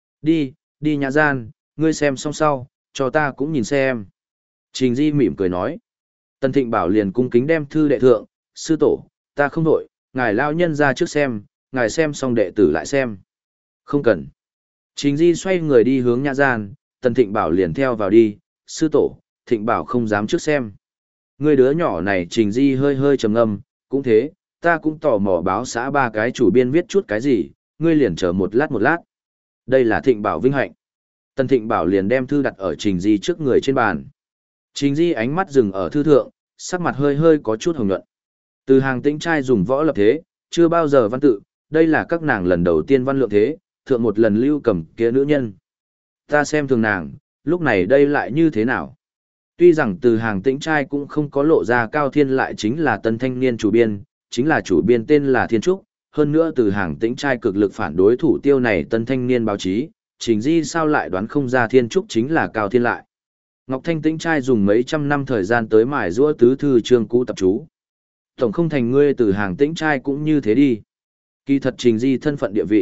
Đi nhà gian, ngươi xem xong sau, cho ta cũng nhìn xem. Trình Di mỉm cười nói. Tần Thịnh bảo liền cung kính đem thư đệ thượng, sư tổ, ta không đổi, ngài lao nhân ra trước xem, ngài xem xong đệ tử lại xem. Không cần. Trình Di xoay người đi hướng nhà gian, Tần Thịnh bảo liền theo vào đi, sư tổ, Thịnh bảo không dám trước xem. Người đứa nhỏ này Trình Di hơi hơi trầm ngâm, cũng thế, ta cũng tò mò báo xã ba cái chủ biên viết chút cái gì, ngươi liền chờ một lát. Đây là Thịnh bảo vinh hạnh. Tần Thịnh bảo liền đem thư đặt ở Trình Di trước người trên bàn. Trình Di ánh mắt dừng ở thư thượng, sắc mặt hơi hơi có chút hồng nhuận. Từ hàng tĩnh trai dùng võ lập thế, chưa bao giờ văn tự, đây là các nàng lần đầu tiên văn lượng thế, thượng một lần lưu cầm kia nữ nhân. Ta xem thường nàng, lúc này đây lại như thế nào? Tuy rằng từ hàng tĩnh trai cũng không có lộ ra Cao Thiên lại chính là Tân Thanh Niên chủ biên, chính là chủ biên tên là Thiên Trúc, hơn nữa từ hàng tĩnh trai cực lực phản đối thủ tiêu này Tân Thanh Niên báo chí, Trình Di sao lại đoán không ra Thiên Trúc chính là Cao Thiên lại. Ngọc Thanh tĩnh trai dùng mấy trăm năm thời gian tới mài giũa tứ thư chương cũ tập chú. Tổng không thành ngươi từ hàng tĩnh trai cũng như thế đi. Kỳ thật Trình Di thân phận địa vị,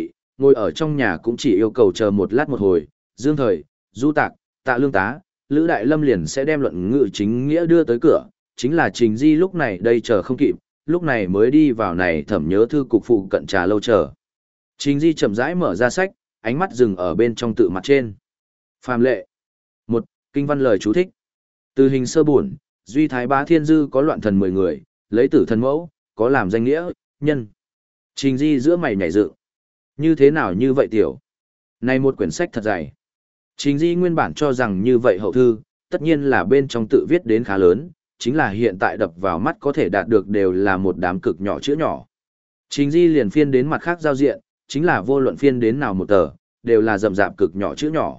Ngồi ở trong nhà cũng chỉ yêu cầu chờ một lát một hồi, Dương Thời, Du Tạc, Tạ Lương Tá, Lữ Đại Lâm liền sẽ đem luận ngữ chính nghĩa đưa tới cửa, chính là Trình Di lúc này đây chờ không kịp, lúc này mới đi vào này thẩm nhớ thư cục phụ cận trà lâu chờ. Trình Di chậm rãi mở ra sách, ánh mắt dừng ở bên trong tự mặt trên. Phàm lệ. Một, kinh văn lời chú thích. Từ hình sơ buồn, Duy Thái Bá Thiên Dư có loạn thần 10 người, lấy tử thần mẫu, có làm danh nghĩa, nhân. Trình Di giữa mày nhảy dựng. Như thế nào như vậy tiểu? Này một quyển sách thật dày. Trình Di nguyên bản cho rằng như vậy hậu thư, tất nhiên là bên trong tự viết đến khá lớn, chính là hiện tại đập vào mắt có thể đạt được đều là một đám cực nhỏ chữ nhỏ. Trình Di liền phiên đến mặt khác giao diện, chính là vô luận phiên đến nào một tờ, đều là rậm rạp cực nhỏ chữ nhỏ.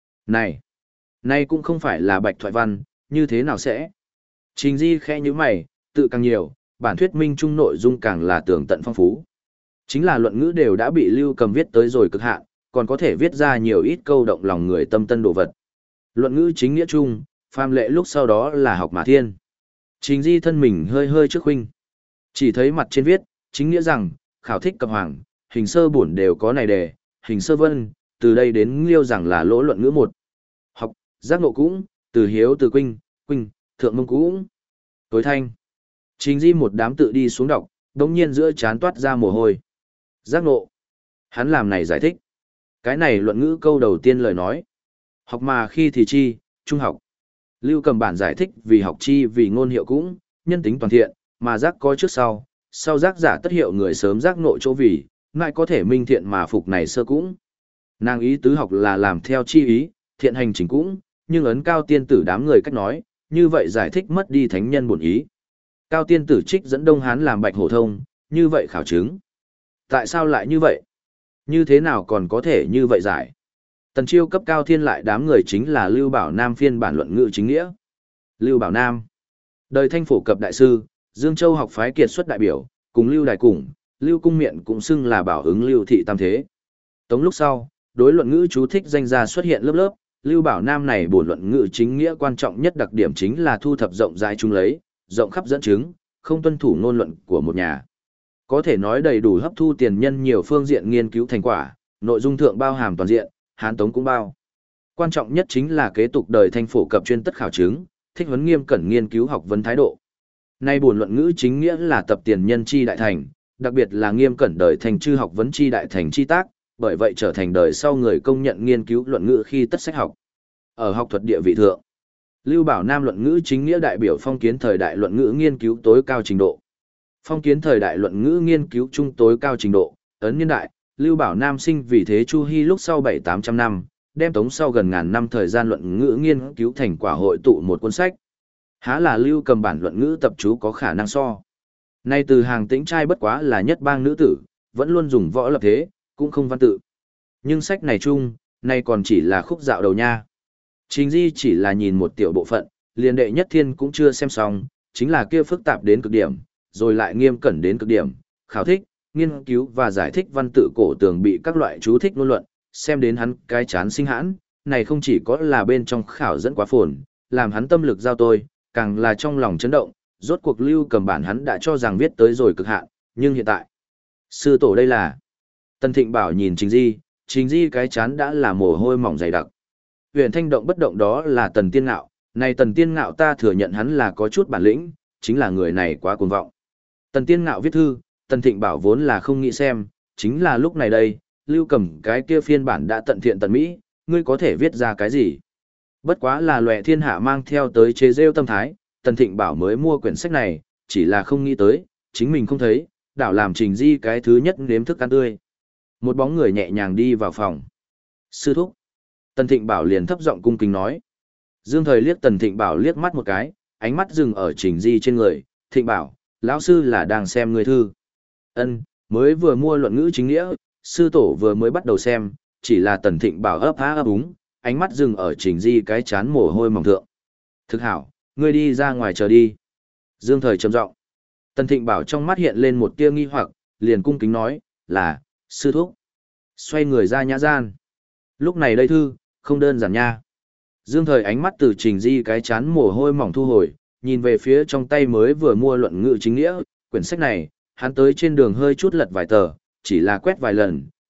Này cũng không phải là bạch thoại văn, như thế nào sẽ? Trình Di khẽ nhíu mày, tự càng nhiều, bản thuyết minh chung nội dung càng là tường tận phong phú. Chính là luận ngữ đều đã bị Lưu Cầm viết tới rồi cực hạn, còn có thể viết ra nhiều ít câu động lòng người tâm tân đồ vật. Luận ngữ chính nghĩa chung, phàm lệ lúc sau đó là học mà thiên. Trình Di thân mình hơi hơi trước huynh. Chỉ thấy mặt trên viết, chính nghĩa rằng, khảo thích cập hoàng, hình sơ bổn đều có này đề, hình sơ vân, từ đây đến liêu rằng là lỗ luận ngữ một. Học, giác ngộ cũng, từ hiếu từ quynh, thượng mông cũng. Tối thanh. Trình Di một đám tự đi xuống đọc, đống nhiên giữa chán toát ra mồ hôi. Giác ngộ. Hắn làm này giải thích. Cái này luận ngữ câu đầu tiên lời nói. Học mà khi thì chi, trung học. Lưu Cầm bản giải thích vì học chi vì ngôn hiệu cũng, nhân tính toàn thiện, mà giác có trước sau giác giả tất hiệu người sớm giác ngộ chỗ vì, ngại có thể minh thiện mà phục này sơ cũng. Nàng ý tứ học là làm theo chi ý, thiện hành chính cũng, nhưng ấn cao tiên tử đám người cách nói, như vậy giải thích mất đi thánh nhân bổn ý. Cao tiên tử trích dẫn Đông Hán làm bạch hổ thông, như vậy khảo chứng. Tại sao lại như vậy? Như thế nào còn có thể như vậy giải? Tần Chiêu cấp Cao Thiên lại đám người chính là Lưu Bảo Nam phiên bản luận ngữ chính nghĩa. Lưu Bảo Nam, đời thanh phổ cập đại sư, Dương Châu học phái kiệt xuất đại biểu, cùng Lưu Đài Cùng, Lưu Cung Miện cũng xưng là bảo ứng Lưu Thị Tam Thế. Tống lúc sau, đối luận ngữ chú thích danh gia xuất hiện lớp lớp, Lưu Bảo Nam này bổn luận ngữ chính nghĩa quan trọng nhất đặc điểm chính là thu thập rộng rãi chúng lấy, rộng khắp dẫn chứng, không tuân thủ ngôn luận của một nhà. Có thể nói đầy đủ hấp thu tiền nhân nhiều phương diện nghiên cứu thành quả, nội dung thượng bao hàm toàn diện, Hán Tống cũng bao. Quan trọng nhất chính là kế tục đời thanh phổ cập chuyên tất khảo chứng, thích huấn nghiêm cẩn nghiên cứu học vấn thái độ. Nay buồn luận ngữ chính nghĩa là tập tiền nhân chi đại thành, đặc biệt là nghiêm cẩn đời thành chư học vấn chi đại thành chi tác, bởi vậy trở thành đời sau người công nhận nghiên cứu luận ngữ khi tất sách học. Ở học thuật địa vị thượng, Lưu Bảo Nam luận ngữ chính nghĩa đại biểu phong kiến thời đại luận ngữ nghiên cứu tối cao trình độ. Phong kiến thời đại luận ngữ nghiên cứu trung tối cao trình độ, ấn niên đại, Lưu Bảo Nam sinh vì thế Chu Hy lúc sau 700-800 năm, đem Tống sau gần ngàn năm thời gian luận ngữ nghiên cứu thành quả hội tụ một cuốn sách. Há là Lưu Cầm bản luận ngữ tập chú có khả năng so. Nay từ hàng tĩnh trai bất quá là nhất bang nữ tử, vẫn luôn dùng võ lập thế, cũng không văn tự. Nhưng sách này chung, nay còn chỉ là khúc dạo đầu nha. Trình Di chỉ là nhìn một tiểu bộ phận, liền đệ nhất thiên cũng chưa xem xong, chính là kia phức tạp đến cực điểm, rồi lại nghiêm cẩn đến cực điểm, khảo thích, nghiên cứu và giải thích văn tự cổ tường bị các loại chú thích ngôn luận, xem đến hắn cái chán sinh hãn, này không chỉ có là bên trong khảo dẫn quá phồn, làm hắn tâm lực giao tôi, càng là trong lòng chấn động, rốt cuộc Lưu Cầm bản hắn đã cho rằng viết tới rồi cực hạn, nhưng hiện tại, sư tổ đây là. Tần Thịnh Bảo nhìn Trình Di cái chán đã là mồ hôi mỏng dày đặc. Huyền Thanh động bất động đó là Tần Tiên Ngạo, này Tần Tiên Ngạo ta thừa nhận hắn là có chút bản lĩnh, chính là người này quá cuồng vọng. Tần Tiên Ngạo viết thư, Tần Thịnh Bảo vốn là không nghĩ xem, chính là lúc này đây, Lưu Cầm cái kia phiên bản đã tận thiện tận mỹ, ngươi có thể viết ra cái gì? Bất quá là Loẻ Thiên Hạ mang theo tới chế rêu tâm thái, Tần Thịnh Bảo mới mua quyển sách này, chỉ là không nghĩ tới, chính mình không thấy, đảo làm Trình Di cái thứ nhất nếm thức ăn tươi. Một bóng người nhẹ nhàng đi vào phòng. Sư thúc. Tần Thịnh Bảo liền thấp giọng cung kính nói. Dương Thời liếc Tần Thịnh Bảo liếc mắt một cái, ánh mắt dừng ở Trình Di trên người. Thịnh Bảo, lão sư là đang xem người thư. Ân, mới vừa mua luận ngữ chính nghĩa, sư tổ vừa mới bắt đầu xem, chỉ là Tần Thịnh Bảo ấp há ấp úng, ánh mắt dừng ở Trình Di cái chán mồ hôi mỏng thượng. Thực hảo, ngươi đi ra ngoài chờ đi. Dương Thời trầm giọng. Tần Thịnh Bảo trong mắt hiện lên một tia nghi hoặc, liền cung kính nói, là, sư thúc. Xoay người ra nhã gian. Lúc này đây thư, không đơn giản nha. Dương Thời ánh mắt từ Trình Di cái chán mồ hôi mỏng thu hồi, nhìn về phía trong tay mới vừa mua luận ngữ chính nghĩa, quyển sách này, hắn tới trên đường hơi chút lật vài tờ, chỉ là quét vài lần,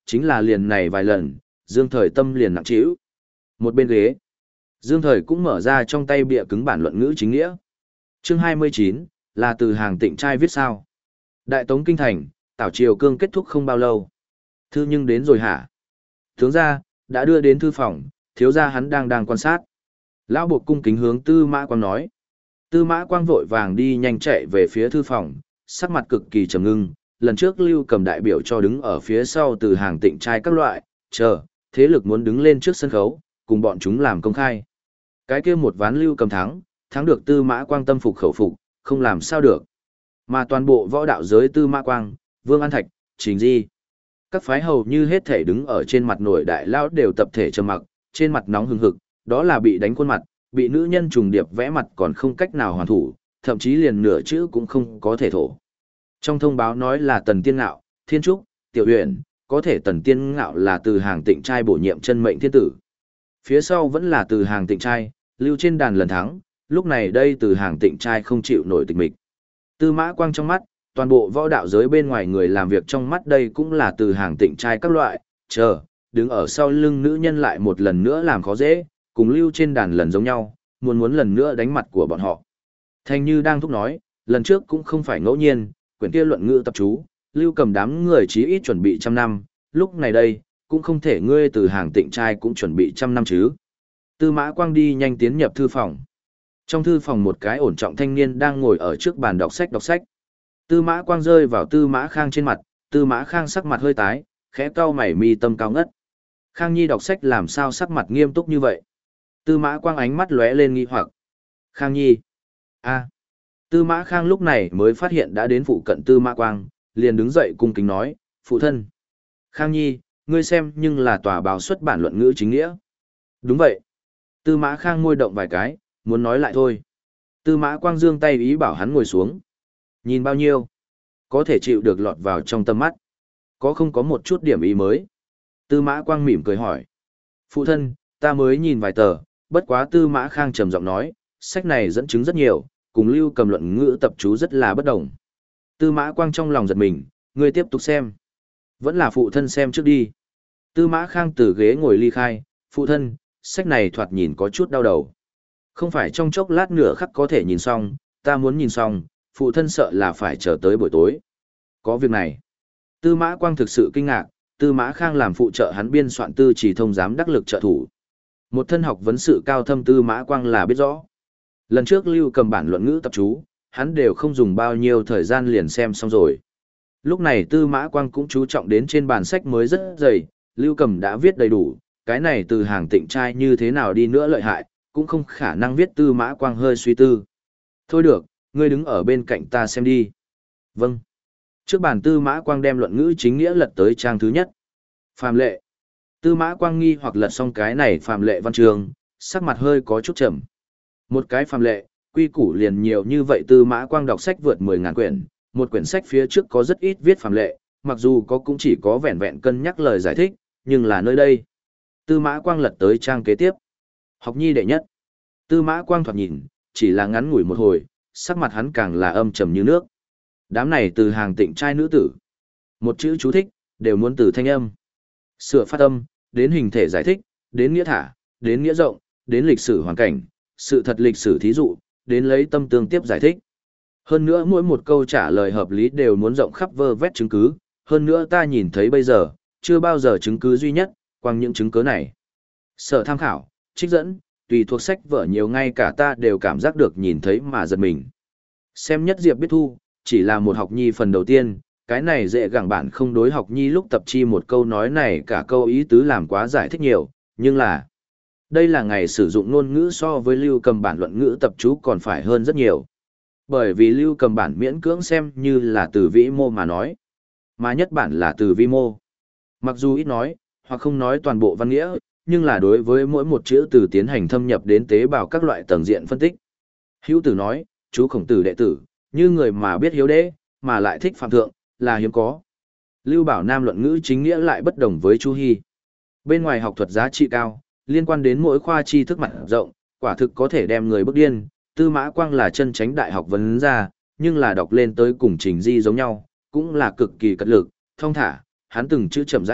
chính là liền này vài lần, Dương Thời tâm liền nặng trĩu. Một bên ghế, Dương Thời cũng mở ra trong tay bìa cứng bản luận ngữ chính nghĩa. Chương 29, là từ hàng Tịnh trai viết sao? Đại Tống Kinh Thành, Tảo Triều Cương kết thúc không bao lâu. Thư nhưng đến rồi hả? Tướng gia, đã đưa đến thư phòng, thiếu gia hắn đang quan sát. Lão buộc cung kính hướng Tư Mã Quang nói. Tư Mã Quang vội vàng đi nhanh chạy về phía thư phòng, sắc mặt cực kỳ trầm ngưng. Lần trước Lưu Cầm đại biểu cho đứng ở phía sau từ hàng Tịnh trai các loại, chờ, thế lực muốn đứng lên trước sân khấu, cùng bọn chúng làm công khai. Cái kia một ván Lưu Cầm thắng được Tư Mã Quang tâm phục khẩu phục, không làm sao được. Mà toàn bộ võ đạo giới Tư Mã Quang, Vương An Thạch, Trình Di, các phái hầu như hết thể đứng ở trên mặt nổi đại lão đều tập thể trầm mặc, trên mặt nóng hừng hực, đó là bị đánh khuôn mặt, bị nữ nhân trùng điệp vẽ mặt còn không cách nào hoàn thủ, thậm chí liền nửa chữ cũng không có thể thổ. Trong thông báo nói là Tần Tiên Ngạo, Thiên Trúc, Tiểu Huyền, có thể Tần Tiên Ngạo là từ hàng Tịnh trai bổ nhiệm chân mệnh thiên tử. Phía sau vẫn là từ hàng Tịnh trai, lưu trên đàn lần thắng, lúc này đây từ hàng Tịnh trai không chịu nổi tịch mịch. Tư Mã Quang trong mắt, toàn bộ võ đạo giới bên ngoài người làm việc trong mắt đây cũng là từ hàng Tịnh trai các loại, chờ, đứng ở sau lưng nữ nhân lại một lần nữa làm khó dễ, cùng lưu trên đàn lần giống nhau, muốn lần nữa đánh mặt của bọn họ. Thành Như đang thúc nói, lần trước cũng không phải ngẫu nhiên, quyển kia luận ngữ tập chú, Lưu Cầm đám người chí ít chuẩn bị 100 năm, lúc này đây, cũng không thể ngươi từ hàng Tịnh trai cũng chuẩn bị 100 năm chứ. Tư Mã Quang đi nhanh tiến nhập thư phòng. Trong thư phòng một cái ổn trọng thanh niên đang ngồi ở trước bàn đọc sách. Tư Mã Quang rơi vào Tư Mã Khang trên mặt, Tư Mã Khang sắc mặt hơi tái, khẽ cau mày mi tâm cao ngất. Khang Nhi đọc sách làm sao sắc mặt nghiêm túc như vậy? Tư Mã Quang ánh mắt lóe lên nghi hoặc. Khang Nhi. A. Tư Mã Khang lúc này mới phát hiện đã đến phụ cận Tư Mã Quang, liền đứng dậy cung kính nói, phụ thân. Khang Nhi, ngươi xem nhưng là tòa báo xuất bản luận ngữ chính nghĩa. Đúng vậy. Tư Mã Khang môi động vài cái, muốn nói lại thôi. Tư Mã Quang giương tay ý bảo hắn ngồi xuống. Nhìn bao nhiêu? Có thể chịu được lọt vào trong tâm mắt. Có không có một chút điểm ý mới? Tư Mã Quang mỉm cười hỏi. Phụ thân, ta mới nhìn vài tờ, bất quá Tư Mã Khang trầm giọng nói, sách này dẫn chứng rất nhiều, cùng Lưu Cầm luận ngữ tập chú rất là bất đồng. Tư Mã Quang trong lòng giật mình, ngươi tiếp tục xem. Vẫn là phụ thân xem trước đi. Tư Mã Khang từ ghế ngồi ly khai, phụ thân, sách này thoạt nhìn có chút đau đầu. Không phải trong chốc lát nửa khắc có thể nhìn xong, ta muốn nhìn xong, phụ thân sợ là phải chờ tới buổi tối. Có việc này. Tư Mã Quang thực sự kinh ngạc, Tư Mã Khang làm phụ trợ hắn biên soạn tư chỉ thông giám đắc lực trợ thủ. Một thân học vấn sự cao thâm Tư Mã Quang là biết rõ. Lần trước Lưu Cầm bản luận ngữ tập chú, hắn đều không dùng bao nhiêu thời gian liền xem xong rồi. Lúc này Tư Mã Quang cũng chú trọng đến trên bản sách mới rất dày, Lưu Cầm đã viết đầy đủ, cái này từ hàng Tịnh trai như thế nào đi nữa lợi hại, cũng không khả năng viết. Tư Mã Quang hơi suy tư. Thôi được, ngươi đứng ở bên cạnh ta xem đi. Vâng. Trước bàn Tư Mã Quang đem luận ngữ chính nghĩa lật tới trang thứ nhất. Phạm lệ. Tư Mã Quang nghi hoặc lật xong cái này phạm lệ văn chương, sắc mặt hơi có chút trầm. Một cái phạm lệ, quy củ liền nhiều như vậy. Tư Mã Quang đọc sách vượt 10.000 quyển, một quyển sách phía trước có rất ít viết phạm lệ, mặc dù có cũng chỉ có vẹn vẹn cân nhắc lời giải thích, nhưng là nơi đây. Tư Mã Quang lật tới trang kế tiếp. Học nhi đệ nhất. Tư Mã Quang thoạt nhìn, chỉ là ngắn ngủi một hồi, sắc mặt hắn càng là âm trầm như nước. Đám này từ hàng Tịnh trai nữ tử. Một chữ chú thích, đều muốn từ thanh âm. Sửa phát âm, đến hình thể giải thích, đến nghĩa thả, đến nghĩa rộng, đến lịch sử hoàn cảnh, sự thật lịch sử thí dụ, đến lấy tâm tương tiếp giải thích. Hơn nữa mỗi một câu trả lời hợp lý đều muốn rộng khắp vơ vét chứng cứ, hơn nữa ta nhìn thấy bây giờ, chưa bao giờ chứng cứ duy nhất, quang những chứng cứ này. Sở tham khảo, trích dẫn, tùy thuộc sách vở nhiều ngay cả ta đều cảm giác được nhìn thấy mà giật mình. Xem nhất Diệp biết thu, chỉ là một học nhi phần đầu tiên, cái này dễ gẳng bản không đối học nhi lúc tập chi một câu nói này cả câu ý tứ làm quá giải thích nhiều, nhưng là đây là ngày sử dụng ngôn ngữ so với Lưu Cầm bản luận ngữ tập chú còn phải hơn rất nhiều. Bởi vì Lưu Cầm bản miễn cưỡng xem như là từ vĩ mô mà nói, mà nhất bản là từ vi mô. Mặc dù ít nói, hoặc không nói toàn bộ văn nghĩa, nhưng là đối với mỗi một chữ từ tiến hành thâm nhập đến tế bào các loại tầng diện phân tích. Hữu Tử nói, chú Khổng Tử đệ tử, như người mà biết hiếu đế, mà lại thích phạm thượng, là hiếm có. Lưu Bảo Nam luận ngữ chính nghĩa lại bất đồng với Chu Hi. Bên ngoài học thuật giá trị cao, liên quan đến mỗi khoa tri thức mặt rộng, quả thực có thể đem người bức điên. Tư Mã Quang là chân chánh đại học vấn ra, nhưng là đọc lên tới cùng Trình Di giống nhau, cũng là cực kỳ cật lực, thông thả, hắn từng chữ chậm rãi đọc,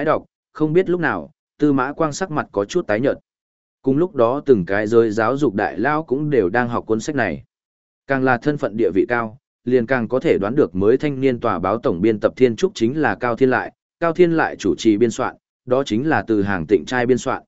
không biết lúc nào, Tư Mã Quang sắc mặt có chút tái nhợt. Cùng lúc đó từng cái giới giáo dục đại lao cũng đều đang học cuốn sách này. Càng là thân phận địa vị cao, liền càng có thể đoán được mới thanh niên tòa báo tổng biên tập Thiên Trúc chính là Cao Thiên lại chủ trì biên soạn, đó chính là từ hàng tịnh trai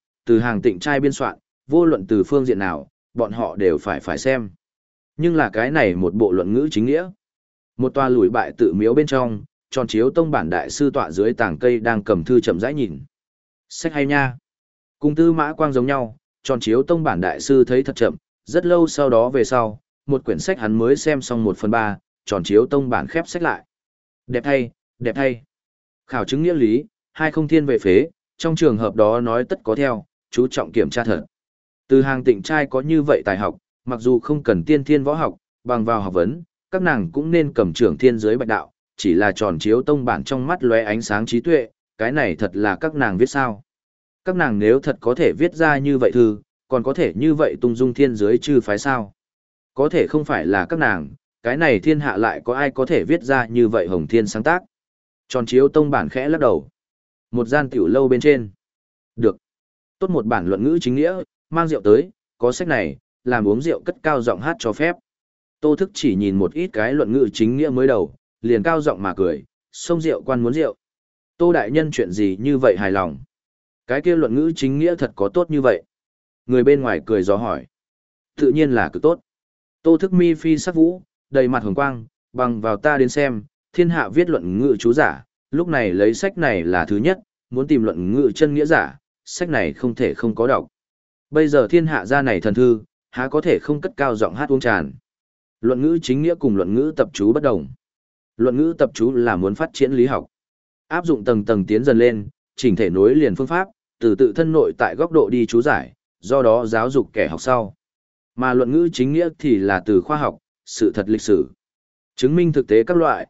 biên soạn, vô luận từ phương diện nào, bọn họ đều phải xem. Nhưng là cái này một bộ luận ngữ chính nghĩa. Một tòa lùi bại tự miếu bên trong, Tròn Chiếu Tông bản đại sư tọa dưới tảng cây đang cầm thư chậm rãi nhìn. Sách hay nha. Cùng Tư Mã Quang giống nhau, Tròn Chiếu Tông bản đại sư thấy thật chậm, rất lâu sau đó về sau, một quyển sách hắn mới xem xong 1/3, Tròn Chiếu Tông bản khép sách lại. Đẹp thay, đẹp thay. Khảo chứng nghĩa lý, hai không thiên về phế, trong trường hợp đó nói tất có theo, chú trọng kiểm tra thật. Từ hàng tịnh trai có như vậy tài học, mặc dù không cần tiên thiên võ học, bằng vào học vấn, các nàng cũng nên cầm trưởng thiên giới bạch đạo, chỉ là Tròn Chiếu Tông bản trong mắt lóe ánh sáng trí tuệ, cái này thật là các nàng viết sao. Các nàng nếu thật có thể viết ra như vậy thư, còn có thể như vậy tung dung thiên giới chư phái sao. Có thể không phải là các nàng, cái này thiên hạ lại có ai có thể viết ra như vậy hồng thiên sáng tác. Tròn Chiếu Tông bản khẽ lắc đầu. Một gian tiểu lâu bên trên. Được. Tốt một bản luận ngữ chính nghĩa, mang rượu tới, có sách này, làm uống rượu cất cao giọng hát cho phép. Tô Thức chỉ nhìn một ít cái luận ngữ chính nghĩa mới đầu, liền cao giọng mà cười, xông rượu quan muốn rượu. Tô đại nhân chuyện gì như vậy hài lòng? Cái kia luận ngữ chính nghĩa thật có tốt như vậy? Người bên ngoài cười gió hỏi. Tự nhiên là cực tốt. Tô Thức mi phi sắc vũ, đầy mặt hồng quang, bằng vào ta đến xem, thiên hạ viết luận ngữ chú giả, lúc này lấy sách này là thứ nhất, muốn tìm luận ngữ chân nghĩa giả, sách này không thể không có đọc. Bây giờ thiên hạ ra này thần thư, há có thể không cất cao giọng hát uống tràn. Luận ngữ chính nghĩa cùng luận ngữ tập chú bất đồng. Luận ngữ tập chú là muốn phát triển lý học, áp dụng tầng tầng tiến dần lên, chỉnh thể nối liền phương pháp, từ tự thân nội tại góc độ đi chú giải, do đó giáo dục kẻ học sau. Mà luận ngữ chính nghĩa thì là từ khoa học, sự thật lịch sử, chứng minh thực tế các loại,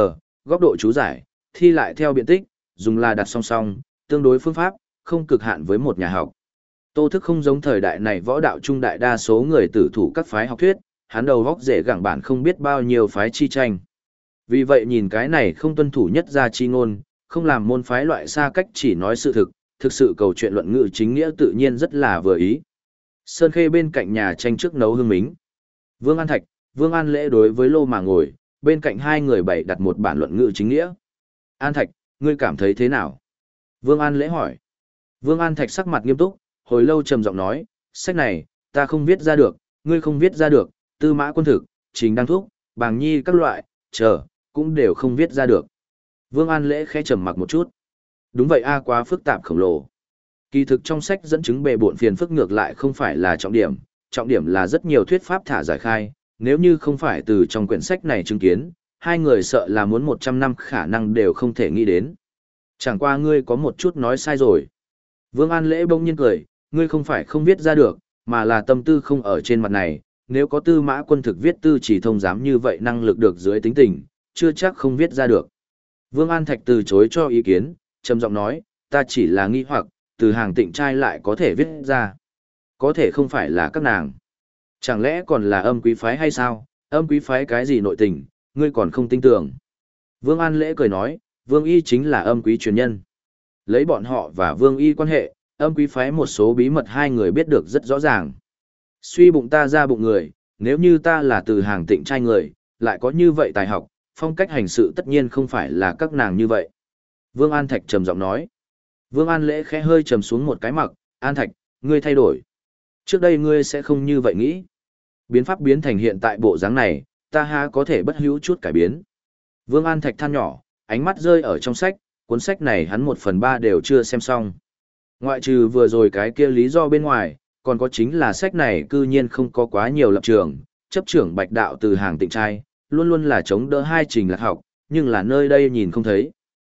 góc độ chú giải, thi lại theo biện tích, dùng là đặt song song, tương đối phương pháp, không cực hạn với một nhà học. Tô Thức không giống thời đại này võ đạo trung đại đa số người tử thủ các phái học thuyết, hắn đầu góc dễ gẳng bản không biết bao nhiêu phái chi tranh. Vì vậy nhìn cái này không tuân thủ nhất gia chi ngôn, không làm môn phái loại xa cách chỉ nói sự thực sự cầu chuyện luận ngữ chính nghĩa tự nhiên rất là vừa ý. Sơn Khê bên cạnh nhà tranh trước nấu hương mính. Vương An Thạch, Vương An Lễ đối với Lô mà ngồi, bên cạnh hai người bày đặt một bản luận ngữ chính nghĩa. An Thạch, ngươi cảm thấy thế nào? Vương An Lễ hỏi. Vương An Thạch sắc mặt nghiêm túc, hồi lâu trầm giọng nói, sách này, ta không viết ra được, ngươi không viết ra được, Tư Mã Quân Thực, Trình Đăng Thúc, Bàng Nhi các loại, cũng đều không viết ra được. Vương An Lễ khẽ trầm mặc một chút. Đúng vậy quá phức tạp khổng lồ. Kỳ thực trong sách dẫn chứng bề bộn phiền phức ngược lại không phải là trọng điểm là rất nhiều thuyết pháp thả giải khai, nếu như không phải từ trong quyển sách này chứng kiến, hai người sợ là muốn 100 năm khả năng đều không thể nghĩ đến. Chẳng qua ngươi có một chút nói sai rồi. Vương An Lễ bỗng nhiên cười, ngươi không phải không viết ra được, mà là tâm tư không ở trên mặt này, nếu có Tư Mã Quân Thực viết tư chỉ thông dám như vậy năng lực được dưới tính tình, chưa chắc không viết ra được. Vương An Thạch từ chối cho ý kiến, trầm giọng nói, ta chỉ là nghi hoặc, từ hàng tịnh trai lại có thể viết ra. Có thể không phải là các nàng. Chẳng lẽ còn là âm quý phái hay sao? Âm quý phái cái gì nội tình, ngươi còn không tin tưởng. Vương An Lễ cười nói, Vương Y chính là âm quý truyền nhân. Lấy bọn họ và Vương Y quan hệ, âm quý phái một số bí mật hai người biết được rất rõ ràng. Suy bụng ta ra bụng người, nếu như ta là từ hàng tịnh trai người, lại có như vậy tài học, phong cách hành sự tất nhiên không phải là các nàng như vậy. Vương An Thạch trầm giọng nói. Vương An Lễ khẽ hơi trầm xuống một cái mặc, An Thạch, ngươi thay đổi. Trước đây ngươi sẽ không như vậy nghĩ. Biến pháp biến thành hiện tại bộ dáng này, ta há có thể bất hữu chút cải biến. Vương An Thạch than nhỏ, ánh mắt rơi ở trong sách, cuốn sách này hắn 1/3 đều chưa xem xong. Ngoại trừ vừa rồi cái kia lý do bên ngoài, còn có chính là sách này cư nhiên không có quá nhiều lập trường, chấp trưởng bạch đạo từ hàng tịnh trai, luôn luôn là chống đỡ hai trình lạc học, nhưng là nơi đây nhìn không thấy.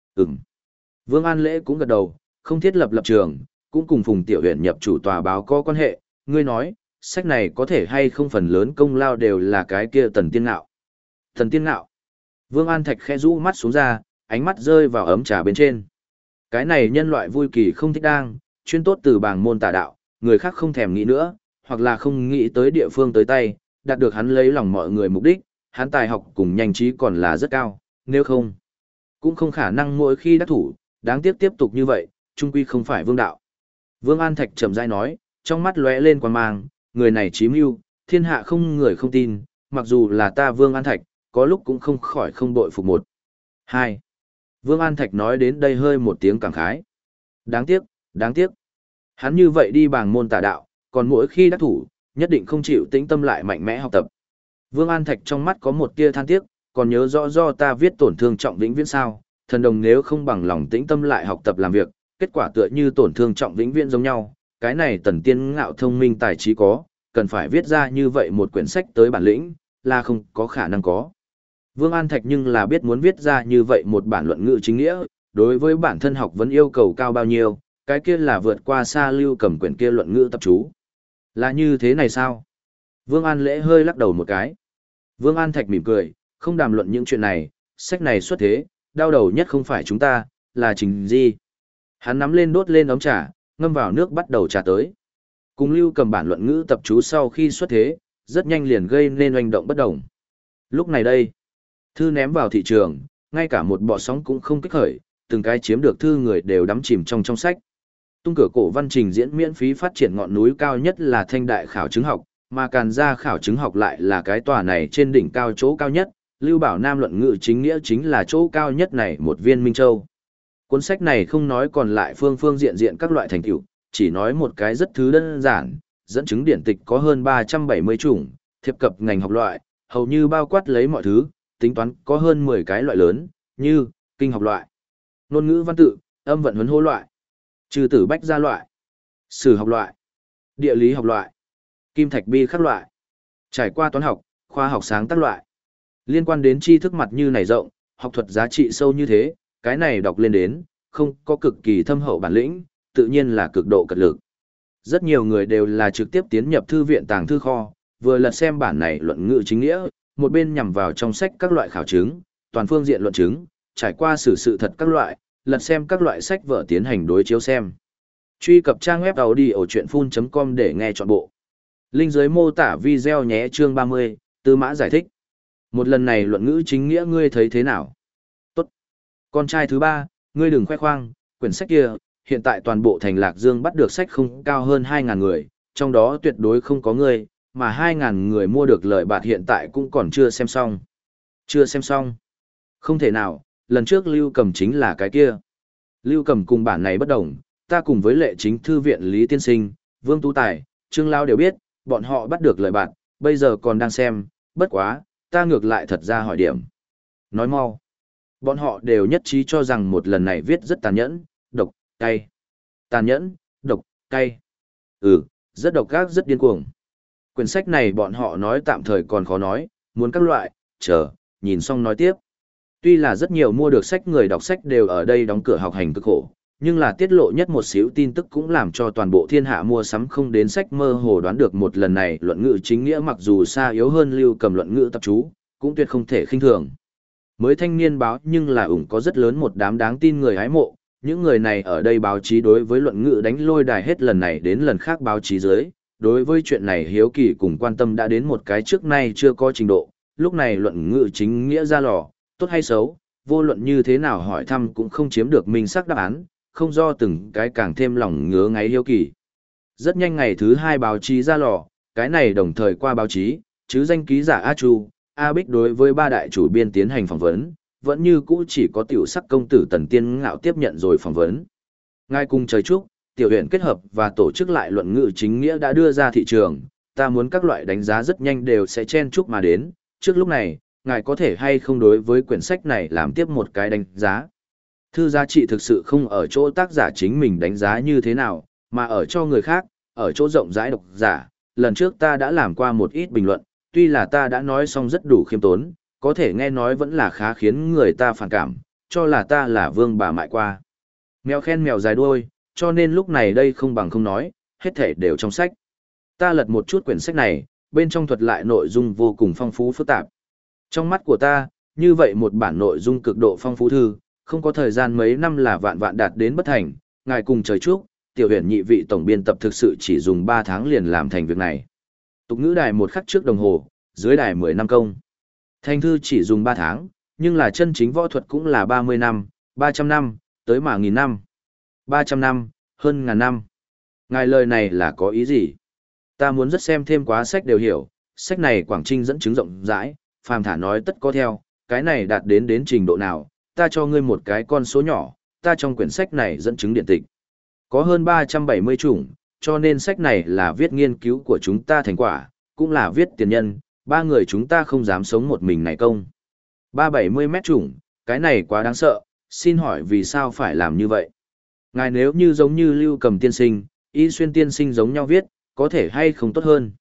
Vương An Lễ cũng gật đầu, không thiết lập lập trường, cũng cùng Phùng Tiểu Huyền nhập chủ tòa báo có quan hệ, ngươi nói, sách này có thể hay không phần lớn công lao đều là cái kia Tần Tiên Ngạo. Tần Tiên Ngạo. Vương An Thạch khẽ rũ mắt xuống ra, ánh mắt rơi vào ấm trà bên trên. Cái này nhân loại vui kỳ không thích đang, chuyên tốt từ bảng môn tà đạo, người khác không thèm nghĩ nữa, hoặc là không nghĩ tới địa phương tới tay, đạt được hắn lấy lòng mọi người mục đích, hắn tài học cùng nhanh trí còn là rất cao, nếu không, cũng không khả năng mỗi khi đắc thủ, đáng tiếc tiếp tục như vậy, trung quy không phải vương đạo. Vương An Thạch chậm rãi nói, trong mắt lóe lên quan mang, người này chí mưu, thiên hạ không người không tin, mặc dù là ta Vương An Thạch, có lúc cũng không khỏi không bội phục một. Hai. Vương An Thạch nói đến đây hơi một tiếng cảm khái. Đáng tiếc, đáng tiếc. Hắn như vậy đi bàng môn tà đạo, còn mỗi khi đắc thủ, nhất định không chịu tĩnh tâm lại mạnh mẽ học tập. Vương An Thạch trong mắt có một tia than tiếc, còn nhớ rõ do ta viết tổn thương trọng vĩnh viễn sao, thần đồng nếu không bằng lòng tĩnh tâm lại học tập làm việc, kết quả tựa như tổn thương trọng vĩnh viễn giống nhau, cái này Tần Tiên ngạo thông minh tài trí có, cần phải viết ra như vậy một quyển sách tới bản lĩnh, là không có khả năng có. Vương An Thạch nhưng là biết muốn viết ra như vậy một bản luận ngữ chính nghĩa, đối với bản thân học vẫn yêu cầu cao bao nhiêu, cái kia là vượt qua xa Lưu Cầm quyển kia luận ngữ tập chú. Là như thế này sao? Vương An Lễ hơi lắc đầu một cái. Vương An Thạch mỉm cười, không đàm luận những chuyện này, sách này xuất thế, đau đầu nhất không phải chúng ta, là Trình Di. Hắn nắm lên đốt lên ống trà, ngâm vào nước bắt đầu trà tới. Cùng Lưu Cầm bản luận ngữ tập chú sau khi xuất thế, rất nhanh liền gây nên oanh động bất động. Lúc này đây, thư ném vào thị trường, ngay cả một bọ sóng cũng không kích khởi, từng cái chiếm được thư người đều đắm chìm trong sách. Tung cửa cổ văn trình diễn miễn phí phát triển ngọn núi cao nhất là Thanh Đại khảo chứng học, mà Càn Gia khảo chứng học lại là cái tòa này trên đỉnh cao chỗ cao nhất, Lưu Bảo Nam luận ngữ chính nghĩa chính là chỗ cao nhất này một viên Minh Châu. Cuốn sách này không nói còn lại phương diện diện các loại thành tựu, chỉ nói một cái rất thứ đơn giản, dẫn chứng điển tịch có hơn 370 chủng, thiệp cập ngành học loại, hầu như bao quát lấy mọi thứ, tính toán có hơn 10 cái loại lớn, như kinh học loại, ngôn ngữ văn tự, âm vận huấn hô loại, trừ tử bách gia loại, sử học loại, địa lý học loại, kim thạch bi khắc loại, trải qua toán học, khoa học sáng tác loại. Liên quan đến tri thức mặt như này rộng, học thuật giá trị sâu như thế, cái này đọc lên đến, không có cực kỳ thâm hậu bản lĩnh, tự nhiên là cực độ cật lực. Rất nhiều người đều là trực tiếp tiến nhập thư viện tàng thư kho, vừa lật xem bản này luận ngữ chính nghĩa, một bên nhằm vào trong sách các loại khảo chứng, toàn phương diện luận chứng, trải qua xử sự thật các loại, lật xem các loại sách vở tiến hành đối chiếu xem. Truy cập trang web audiochuyenphun.com để nghe trọn bộ. Link dưới mô tả video nhé. Chương 30, Tư Mã giải thích. Một lần này luận ngữ chính nghĩa ngươi thấy thế nào? Tốt. Con trai thứ ba, ngươi đừng khoe khoang, quyển sách kia, hiện tại toàn bộ thành Lạc Dương bắt được sách không cao hơn 2.000 người, trong đó tuyệt đối không có ngươi, mà 2.000 người mua được lợi bạt hiện tại cũng còn chưa xem xong. Chưa xem xong. Không thể nào, lần trước Lưu Cầm chính là cái kia. Lưu Cầm cùng bản này bất đồng, ta cùng với lệ chính thư viện Lý Tiên Sinh, Vương Tú Tài, Trương Lao đều biết, bọn họ bắt được lợi bạt, bây giờ còn đang xem, bất quá, ta ngược lại thật ra hỏi điểm. Nói mau. Bọn họ đều nhất trí cho rằng một lần này viết rất tàn nhẫn, độc, cay. Tàn nhẫn, độc, cay. Rất độc ác rất điên cuồng. Quyển sách này bọn họ nói tạm thời còn khó nói, muốn các loại, chờ, nhìn xong nói tiếp. Tuy là rất nhiều mua được sách người đọc sách đều ở đây đóng cửa học hành cực khổ, nhưng là tiết lộ nhất một xíu tin tức cũng làm cho toàn bộ thiên hạ mua sắm không đến sách mơ hồ đoán được một lần này luận ngữ chính nghĩa mặc dù xa yếu hơn Lưu Cầm luận ngữ tập chú, cũng tuyệt không thể khinh thường. Mới thanh niên báo nhưng là có rất lớn một đám đáng tin người hái mộ, những người này ở đây báo chí đối với luận ngữ đánh lôi đài hết lần này đến lần khác báo chí dưới, đối với chuyện này hiếu kỳ cùng quan tâm đã đến một cái trước nay chưa có trình độ, lúc này luận ngữ chính nghĩa ra lò, tốt hay xấu, vô luận như thế nào hỏi thăm cũng không chiếm được minh xác đáp án, không do từng cái càng thêm lòng ngứa ngáy hiếu kỳ. Rất nhanh ngày thứ 2 báo chí ra lò, cái này đồng thời qua báo chí, chứ danh ký giả A Chu, A Bích đối với 3 đại chủ biên tiến hành phỏng vấn, vẫn như cũ chỉ có tiểu sắc công tử Tần Tiên Ngạo tiếp nhận rồi phỏng vấn. Ngay cùng trời chúc, tiểu huyện kết hợp và tổ chức lại luận ngữ chính nghĩa đã đưa ra thị trường, ta muốn các loại đánh giá rất nhanh đều sẽ chen chúc mà đến, trước lúc này, ngài có thể hay không đối với quyển sách này làm tiếp một cái đánh giá. Thư giá trị thực sự không ở chỗ tác giả chính mình đánh giá như thế nào, mà ở cho người khác, ở chỗ rộng rãi độc giả. Lần trước ta đã làm qua một ít bình luận, tuy là ta đã nói xong rất đủ khiêm tốn, có thể nghe nói vẫn là khá khiến người ta phản cảm, cho là ta là vương bà mại qua. Mèo khen mèo dài đuôi, cho nên lúc này đây không bằng không nói, hết thể đều trong sách. Ta lật một chút quyển sách này, bên trong thuật lại nội dung vô cùng phong phú phức tạp. Trong mắt của ta, như vậy một bản nội dung cực độ phong phú thư, không có thời gian mấy năm là vạn vạn đạt đến bất thành, ngài cùng trời chúc, tiểu huyền nhị vị tổng biên tập thực sự chỉ dùng 3 tháng liền làm thành việc này. Tục ngữ đài 1 khắc trước đồng hồ, dưới đài 10 năm công. Thành thư chỉ dùng 3 tháng, nhưng là chân chính võ thuật cũng là 30 năm, 300 năm, tới mà 1000 năm. 300 năm, hơn ngàn năm. Ngài lời này là có ý gì? Ta muốn rất xem thêm quá sách đều hiểu, sách này Quảng Trinh dẫn chứng rộng rãi, phàm thả nói tất có theo, cái này đạt đến trình độ nào, ta cho ngươi một cái con số nhỏ, ta trong quyển sách này dẫn chứng điện tịch. Có hơn 370 chủng, cho nên sách này là viết nghiên cứu của chúng ta thành quả, cũng là viết tiền nhân, ba người chúng ta không dám sống một mình này công. 370 mét chủng, cái này quá đáng sợ, xin hỏi vì sao phải làm như vậy? Ngài nếu như giống như Lưu Cầm tiên sinh, Y Xuyên tiên sinh giống nhau viết, có thể hay không tốt hơn?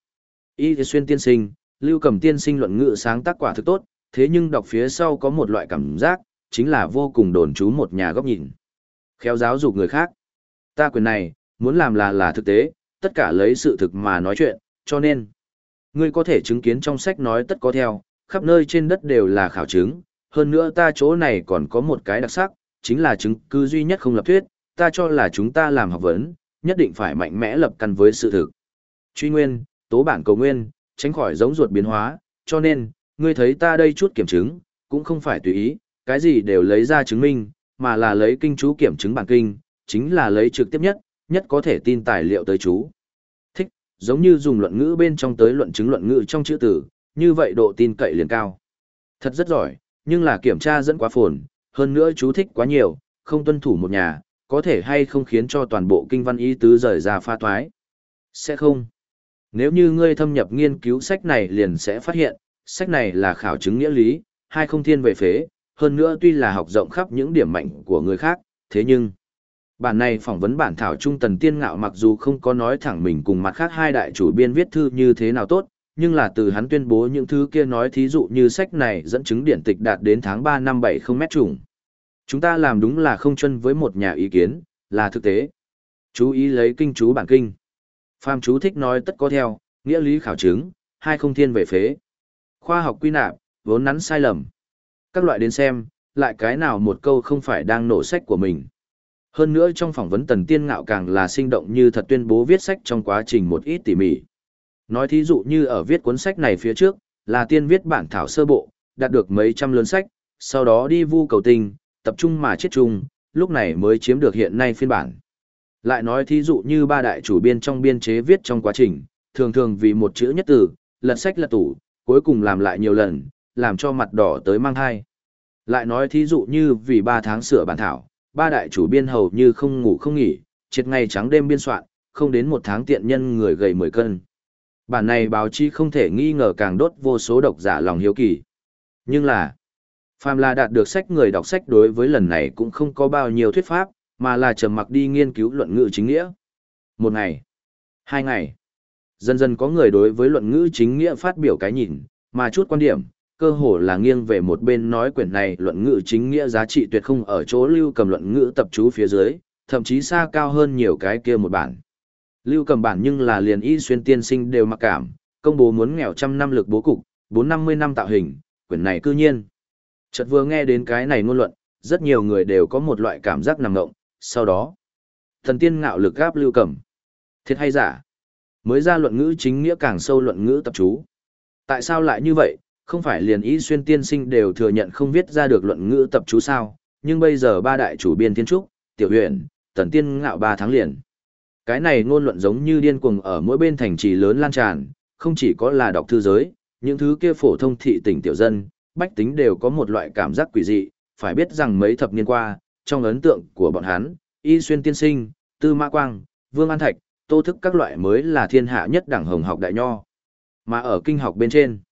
Y Xuyên tiên sinh, Lưu Cầm tiên sinh luận ngữ sáng tác quả thực tốt, thế nhưng đọc phía sau có một loại cảm giác, chính là vô cùng đồn trú một nhà góc nhìn. Khéo giáo dục người khác. Ta quyền này, muốn làm là thực tế, tất cả lấy sự thực mà nói chuyện, cho nên, ngươi có thể chứng kiến trong sách nói tất có theo, khắp nơi trên đất đều là khảo chứng, hơn nữa ta chỗ này còn có một cái đặc sắc, chính là chứng cứ duy nhất không lập thuyết, ta cho là chúng ta làm học vấn, nhất định phải mạnh mẽ lập căn với sự thực. Truy nguyên, tố bản cầu nguyên, tránh khỏi giống ruột biến hóa, cho nên, ngươi thấy ta đây chút kiểm chứng, cũng không phải tùy ý, cái gì đều lấy ra chứng minh, mà là lấy kinh chú kiểm chứng bản kinh, chính là lấy trực tiếp nhất có thể tin tài liệu tới chú. Thích, giống như dùng luận ngữ bên trong tới luận chứng luận ngữ trong chữ từ, như vậy độ tin cậy liền cao. Thật rất giỏi, nhưng là kiểm tra dẫn quá phồn, hơn nữa chú thích quá nhiều, không tuân thủ một nhà, có thể hay không khiến cho toàn bộ kinh văn ý tứ rời ra pha toái. Sẽ không. Nếu như ngươi thâm nhập nghiên cứu sách này liền sẽ phát hiện, sách này là khảo chứng nghĩa lý, hai không thiên về phế, hơn nữa tuy là học rộng khắp những điểm mạnh của người khác, thế nhưng bản này phỏng vấn bản thảo trung Tần Tiên Ngạo mặc dù không có nói thẳng mình cùng mặt khác hai đại chủ biên viết thư như thế nào tốt, nhưng là từ hắn tuyên bố những thứ kia nói thí dụ như sách này dẫn chứng điển tịch đạt đến tháng 3 năm 70 mét trùng. Chúng ta làm đúng là không chân với một nhà ý kiến, là thực tế. Chú ý lấy kinh chú bản kinh. Phàm chú thích nói tất có theo, nghĩa lý khảo chứng, hai không thiên về phế. Khoa học quy nạp, vốn nắn sai lầm. Các loại đến xem, lại cái nào một câu không phải đang nổ sách của mình. Hơn nữa trong phỏng vấn Tần Tiên Ngạo càng là sinh động như thật tuyên bố viết sách trong quá trình một ít tỉ mỉ. Nói thí dụ như ở viết cuốn sách này phía trước, là tiên viết bản thảo sơ bộ, đạt được mấy trăm lớn sách, sau đó đi vu cầu tình, tập trung mà chết chung, lúc này mới chiếm được hiện nay phiên bản. Lại nói thí dụ như ba đại chủ biên trong biên chế viết trong quá trình, thường thường vì một chữ nhất từ, lật sách lật tủ, cuối cùng làm lại nhiều lần, làm cho mặt đỏ tới mang thai. Lại nói thí dụ như vì 3 tháng sửa bản thảo, ba đại chủ biên hầu như không ngủ không nghỉ, triệt ngày trắng đêm biên soạn, không đến 1 tháng tiện nhân người gầy 10 cân. Bản này báo chí không thể nghi ngờ càng đốt vô số độc giả lòng hiếu kỳ. Nhưng là, phàm là đạt được sách người đọc sách đối với lần này cũng không có bao nhiêu thuyết pháp, mà là trầm mặc đi nghiên cứu luận ngữ chính nghĩa. 1 ngày, 2 ngày, dần dần có người đối với luận ngữ chính nghĩa phát biểu cái nhìn, mà chút quan điểm, cơ hồ là nghiêng về một bên nói quyển này luận ngữ chính nghĩa giá trị tuyệt không ở chỗ Lưu Cầm luận ngữ tập chú phía dưới, thậm chí xa cao hơn nhiều cái kia một bản. Lưu Cầm bản nhưng là liền Y Xuyên tiên sinh đều mặc cảm, công bố muốn nghèo 100 năm lực bố cục, 450 năm tạo hình, quyển này cư nhiên. Chợt vừa nghe đến cái này ngôn luận, rất nhiều người đều có một loại cảm giác nằm ngộng, sau đó, Thần Tiên Ngạo lực gáp Lưu Cầm. Thiệt hay giả? Mới ra luận ngữ chính nghĩa càng sâu luận ngữ tập chú. Tại sao lại như vậy? Không phải liền Y Xuyên tiên sinh đều thừa nhận không viết ra được luận ngữ tập chú sao, nhưng bây giờ ba đại chủ biên Thiên Trúc, Tiểu Huyền, Tần Tiên Ngạo 3 tháng liền. Cái này ngôn luận giống như điên cuồng ở mỗi bên thành trì lớn lan tràn, không chỉ có là đọc thư giới, những thứ kia phổ thông thị tỉnh tiểu dân, bách tính đều có một loại cảm giác quỷ dị, phải biết rằng mấy thập niên qua, trong ấn tượng của bọn hắn, Y Xuyên tiên sinh, Tư Mã Quang, Vương An Thạch, Tô Thức các loại mới là thiên hạ nhất đẳng hồng học đại nho. Mà ở kinh học bên trên,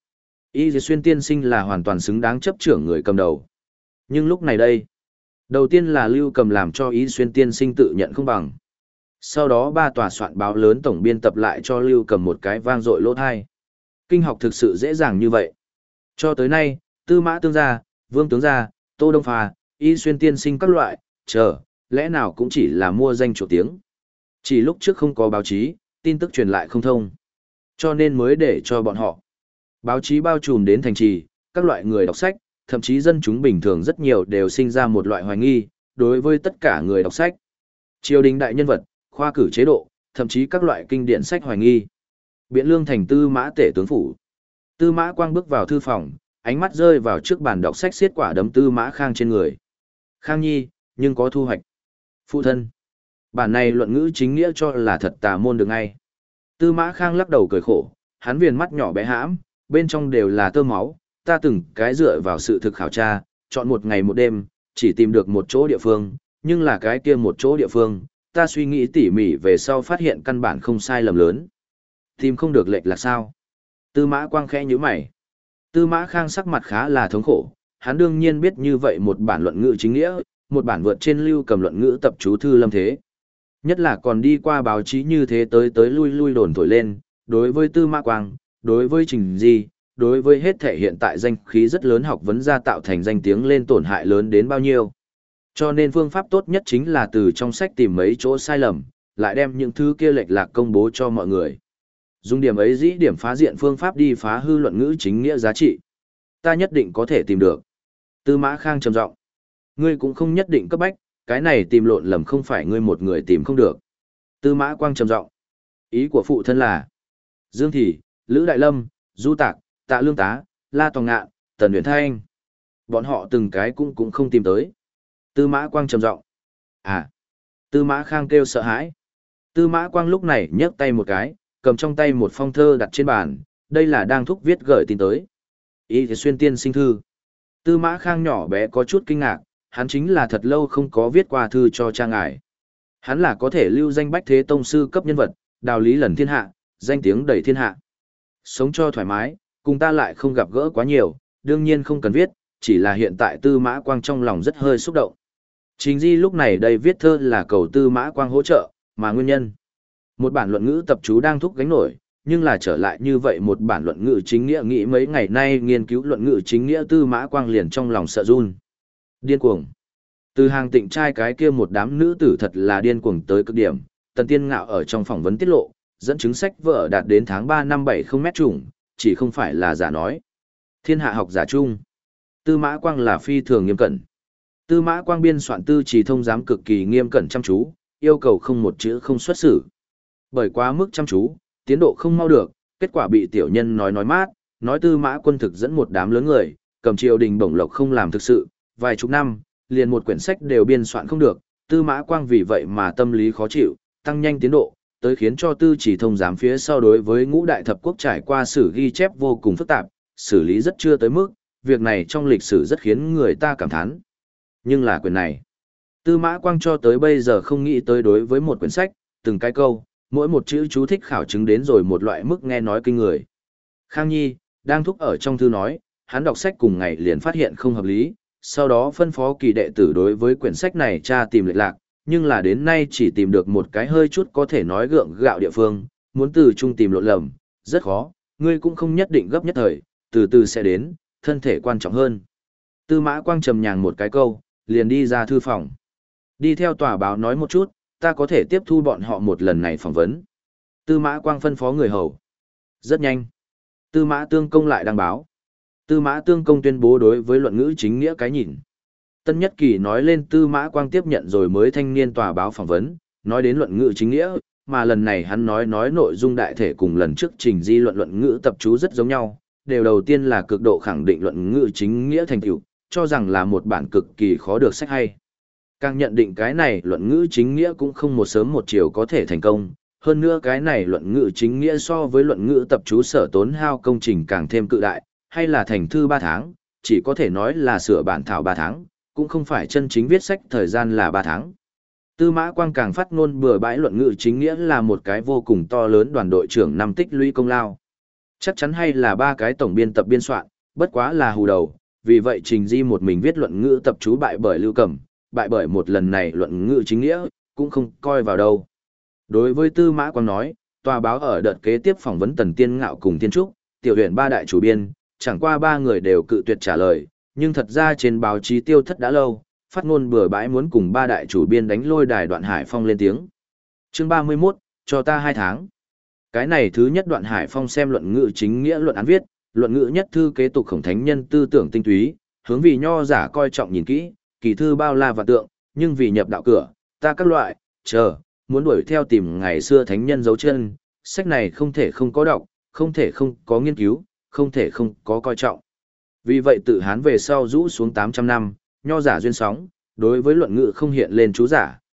Y Xuyên tiên sinh là hoàn toàn xứng đáng chấp trưởng người cầm đầu. Nhưng lúc này đây, đầu tiên là Lưu Cầm làm cho Y Xuyên tiên sinh tự nhận không bằng. Sau đó ba tòa soạn báo lớn tổng biên tập lại cho Lưu Cầm một cái vang dội lỗ thai. Kinh học thực sự dễ dàng như vậy. Cho tới nay, Tư Mã Tương gia, Vương Tướng gia, Tô Đông Phà, Y Xuyên tiên sinh các loại, lẽ nào cũng chỉ là mua danh chỗ tiếng. Chỉ lúc trước không có báo chí, tin tức truyền lại không thông. Cho nên mới để cho bọn họ. Báo chí bao trùm đến thành trì, các loại người đọc sách, thậm chí dân chúng bình thường rất nhiều đều sinh ra một loại hoài nghi, đối với tất cả người đọc sách. Triều đình đại nhân vật, khoa cử chế độ, thậm chí các loại kinh điển sách hoài nghi. Biện Lương thành Tư Mã Tể tướng phủ. Tư Mã Quang bước vào thư phòng, ánh mắt rơi vào trước bàn đọc sách xiết quả đấm Tư Mã Khang trên người. Khang nhi, nhưng có thu hoạch. Phụ thân. Bản này luận ngữ chính nghĩa cho là thật tà môn được ngay. Tư Mã Khang lắc đầu cười khổ, hắn viền mắt nhỏ bé hãm, bên trong đều là tơ máu, ta từng cái dựa vào sự thực khảo tra, chọn một ngày một đêm, chỉ tìm được một chỗ địa phương, nhưng là cái kia một chỗ địa phương, ta suy nghĩ tỉ mỉ về sau phát hiện căn bản không sai lầm lớn. Tìm không được lệch là sao? Tư Mã Quang khẽ nhíu mày. Tư Mã Khang sắc mặt khá là thống khổ, hắn đương nhiên biết như vậy một bản luận ngữ chính nghĩa, một bản vượt trên lưu cầm luận ngữ tập chú thư lâm thế. Nhất là còn đi qua báo chí như thế tới tới lui lui đồn thổi lên, đối với Tư Mã Quang, đối với Trình Di, đối với hết thể hiện tại danh khí rất lớn học vấn gia tạo thành danh tiếng lên tổn hại lớn đến bao nhiêu. Cho nên phương pháp tốt nhất chính là từ trong sách tìm mấy chỗ sai lầm, lại đem những thứ kia lệch lạc công bố cho mọi người. Dùng điểm ấy dĩ điểm phá diện phương pháp đi phá hư luận ngữ chính nghĩa giá trị. Ta nhất định có thể tìm được. Tư Mã Khang trầm giọng. Ngươi cũng không nhất định cấp bách, cái này tìm lộn lầm không phải ngươi một người tìm không được. Tư Mã Quang trầm giọng. Ý của phụ thân là Dương Thị, Lữ Đại Lâm, Du Tạc, Tạ Lương Tá, La Tòng Ngạn, Tần Uyển Thanh. Bọn họ từng cái cũng không tìm tới. Tư Mã Quang trầm giọng. À. Tư Mã Khang kêu sợ hãi. Tư Mã Quang lúc này nhấc tay một cái, cầm trong tay một phong thơ đặt trên bàn, đây là đang thúc viết gửi tin tới. Ý thì xuyên tiên sinh thư. Tư Mã Khang nhỏ bé có chút kinh ngạc, hắn chính là thật lâu không có viết qua thư cho cha ngài. Hắn là có thể lưu danh bách thế tông sư cấp nhân vật, đạo lý lần thiên hạ, danh tiếng đầy thiên hạ. Sống cho thoải mái, cùng ta lại không gặp gỡ quá nhiều, đương nhiên không cần viết, chỉ là hiện tại Tư Mã Quang trong lòng rất hơi xúc động. Trình Di lúc này đây viết thơ là cầu Tư Mã Quang hỗ trợ, mà nguyên nhân. Một bản luận ngữ tập chú đang thúc gánh nổi, nhưng là trở lại như vậy một bản luận ngữ chính nghĩa nghĩ mấy ngày nay nghiên cứu luận ngữ chính nghĩa Tư Mã Quang liền trong lòng sợ run. Điên cuồng. Từ Hàng Tịnh trai cái kia một đám nữ tử thật là điên cuồng tới cực điểm, Tần Tiên Ngạo ở trong phỏng vấn tiết lộ, dẫn chứng sách vở đạt đến tháng 3 năm 70 mét trùng, chỉ không phải là giả nói. Thiên hạ học giả chung. Tư Mã Quang là phi thường nghiêm cẩn. Tư Mã Quang biên soạn tư chỉ thông giám cực kỳ nghiêm cẩn chăm chú, yêu cầu không một chữ không xuất xử. Bởi quá mức chăm chú, tiến độ không mau được, kết quả bị tiểu nhân nói mát, nói Tư Mã Quân thực dẫn một đám lớn người, cầm triều đình bổng lộc không làm thực sự, vài chục năm, liền một quyển sách đều biên soạn không được, Tư Mã Quang vì vậy mà tâm lý khó chịu, tăng nhanh tiến độ, tới khiến cho tư chỉ thông giám phía sau đối với ngũ đại thập quốc trải qua sử ghi chép vô cùng phức tạp, xử lý rất chưa tới mức, việc này trong lịch sử rất khiến người ta cảm thán. Nhưng là quyển này, Tư Mã Quang cho tới bây giờ không nghĩ tới đối với một quyển sách, từng cái câu, mỗi một chữ chú thích khảo chứng đến rồi một loại mức nghe nói kinh người. Khang Nhi, đang thúc ở trong thư nói, hắn đọc sách cùng ngày liền phát hiện không hợp lý, sau đó phân phó kỳ đệ tử đối với quyển sách này tra tìm lệch lạc, nhưng là đến nay chỉ tìm được một cái hơi chút có thể nói gượng gạo địa phương, muốn từ chung tìm lộn lầm, rất khó, ngươi cũng không nhất định gấp nhất thời, từ từ sẽ đến, thân thể quan trọng hơn. Tư Mã Quang trầm nhàng một cái câu, liền đi ra thư phòng. Đi theo tòa báo nói một chút, ta có thể tiếp thu bọn họ một lần này phỏng vấn. Tư Mã Quang phân phó người hầu. Rất nhanh. Tư Mã Tương Công lại đăng báo. Tư Mã Tương Công tuyên bố đối với luận ngữ chính nghĩa cái nhìn. Tân Nhất Kỳ nói lên Tư Mã Quang tiếp nhận rồi mới thanh niên tòa báo phỏng vấn, nói đến luận ngữ chính nghĩa, mà lần này hắn nói nội dung đại thể cùng lần trước Trình Di luận ngữ tập chú rất giống nhau, đều đầu tiên là cực độ khẳng định luận ngữ chính nghĩa thành tựu, cho rằng là một bản cực kỳ khó được sách hay. Càng nhận định cái này luận ngữ chính nghĩa cũng không một sớm một chiều có thể thành công, hơn nữa cái này luận ngữ chính nghĩa so với luận ngữ tập chú sở tốn hao công trình càng thêm cự đại, hay là thành thư 3 tháng, chỉ có thể nói là sửa bản thảo 3 tháng, cũng không phải chân chính viết sách thời gian là 3 tháng. Tư Mã Quang càng phát ngôn bừa bãi luận ngữ chính nghĩa là một cái vô cùng to lớn đoàn đội trưởng năm tích lũy công lao. Chắc chắn hay là 3 cái tổng biên tập biên soạn, bất quá là hù đầu, vì vậy Trình Di một mình viết luận ngữ tập chú bại bởi Lưu Cẩm, bại bởi một lần này luận ngữ chính nghĩa, cũng không coi vào đâu. Đối với Tư Mã Quang nói, tòa báo ở đợt kế tiếp phỏng vấn Tần Tiên Ngạo cùng Tiên Trúc, tiểu huyện 3 đại chủ biên, chẳng qua 3 người đều cự tuyệt trả lời, nhưng thật ra trên báo chí tiêu thất đã lâu, phát ngôn bừa bãi muốn cùng 3 đại chủ biên đánh lôi đài Đoạn Hải Phong lên tiếng. Chương 31, cho ta 2 tháng. Cái này thứ nhất Đoạn Hải Phong xem luận ngữ chính nghĩa luận án viết, luận ngữ nhất thư kế tục khổng thánh nhân tư tưởng tinh túy, hướng vì nho giả coi trọng nhìn kỹ, kỳ thư bao la và tượng, nhưng vì nhập đạo cửa, ta các loại, muốn đuổi theo tìm ngày xưa thánh nhân dấu chân, sách này không thể không có đọc, không thể không có nghiên cứu, không thể không có coi trọng. Vì vậy tự Hán về sau rũ xuống 800 năm, nho giả duyên sóng, đối với luận ngữ không hiện lên chú giả,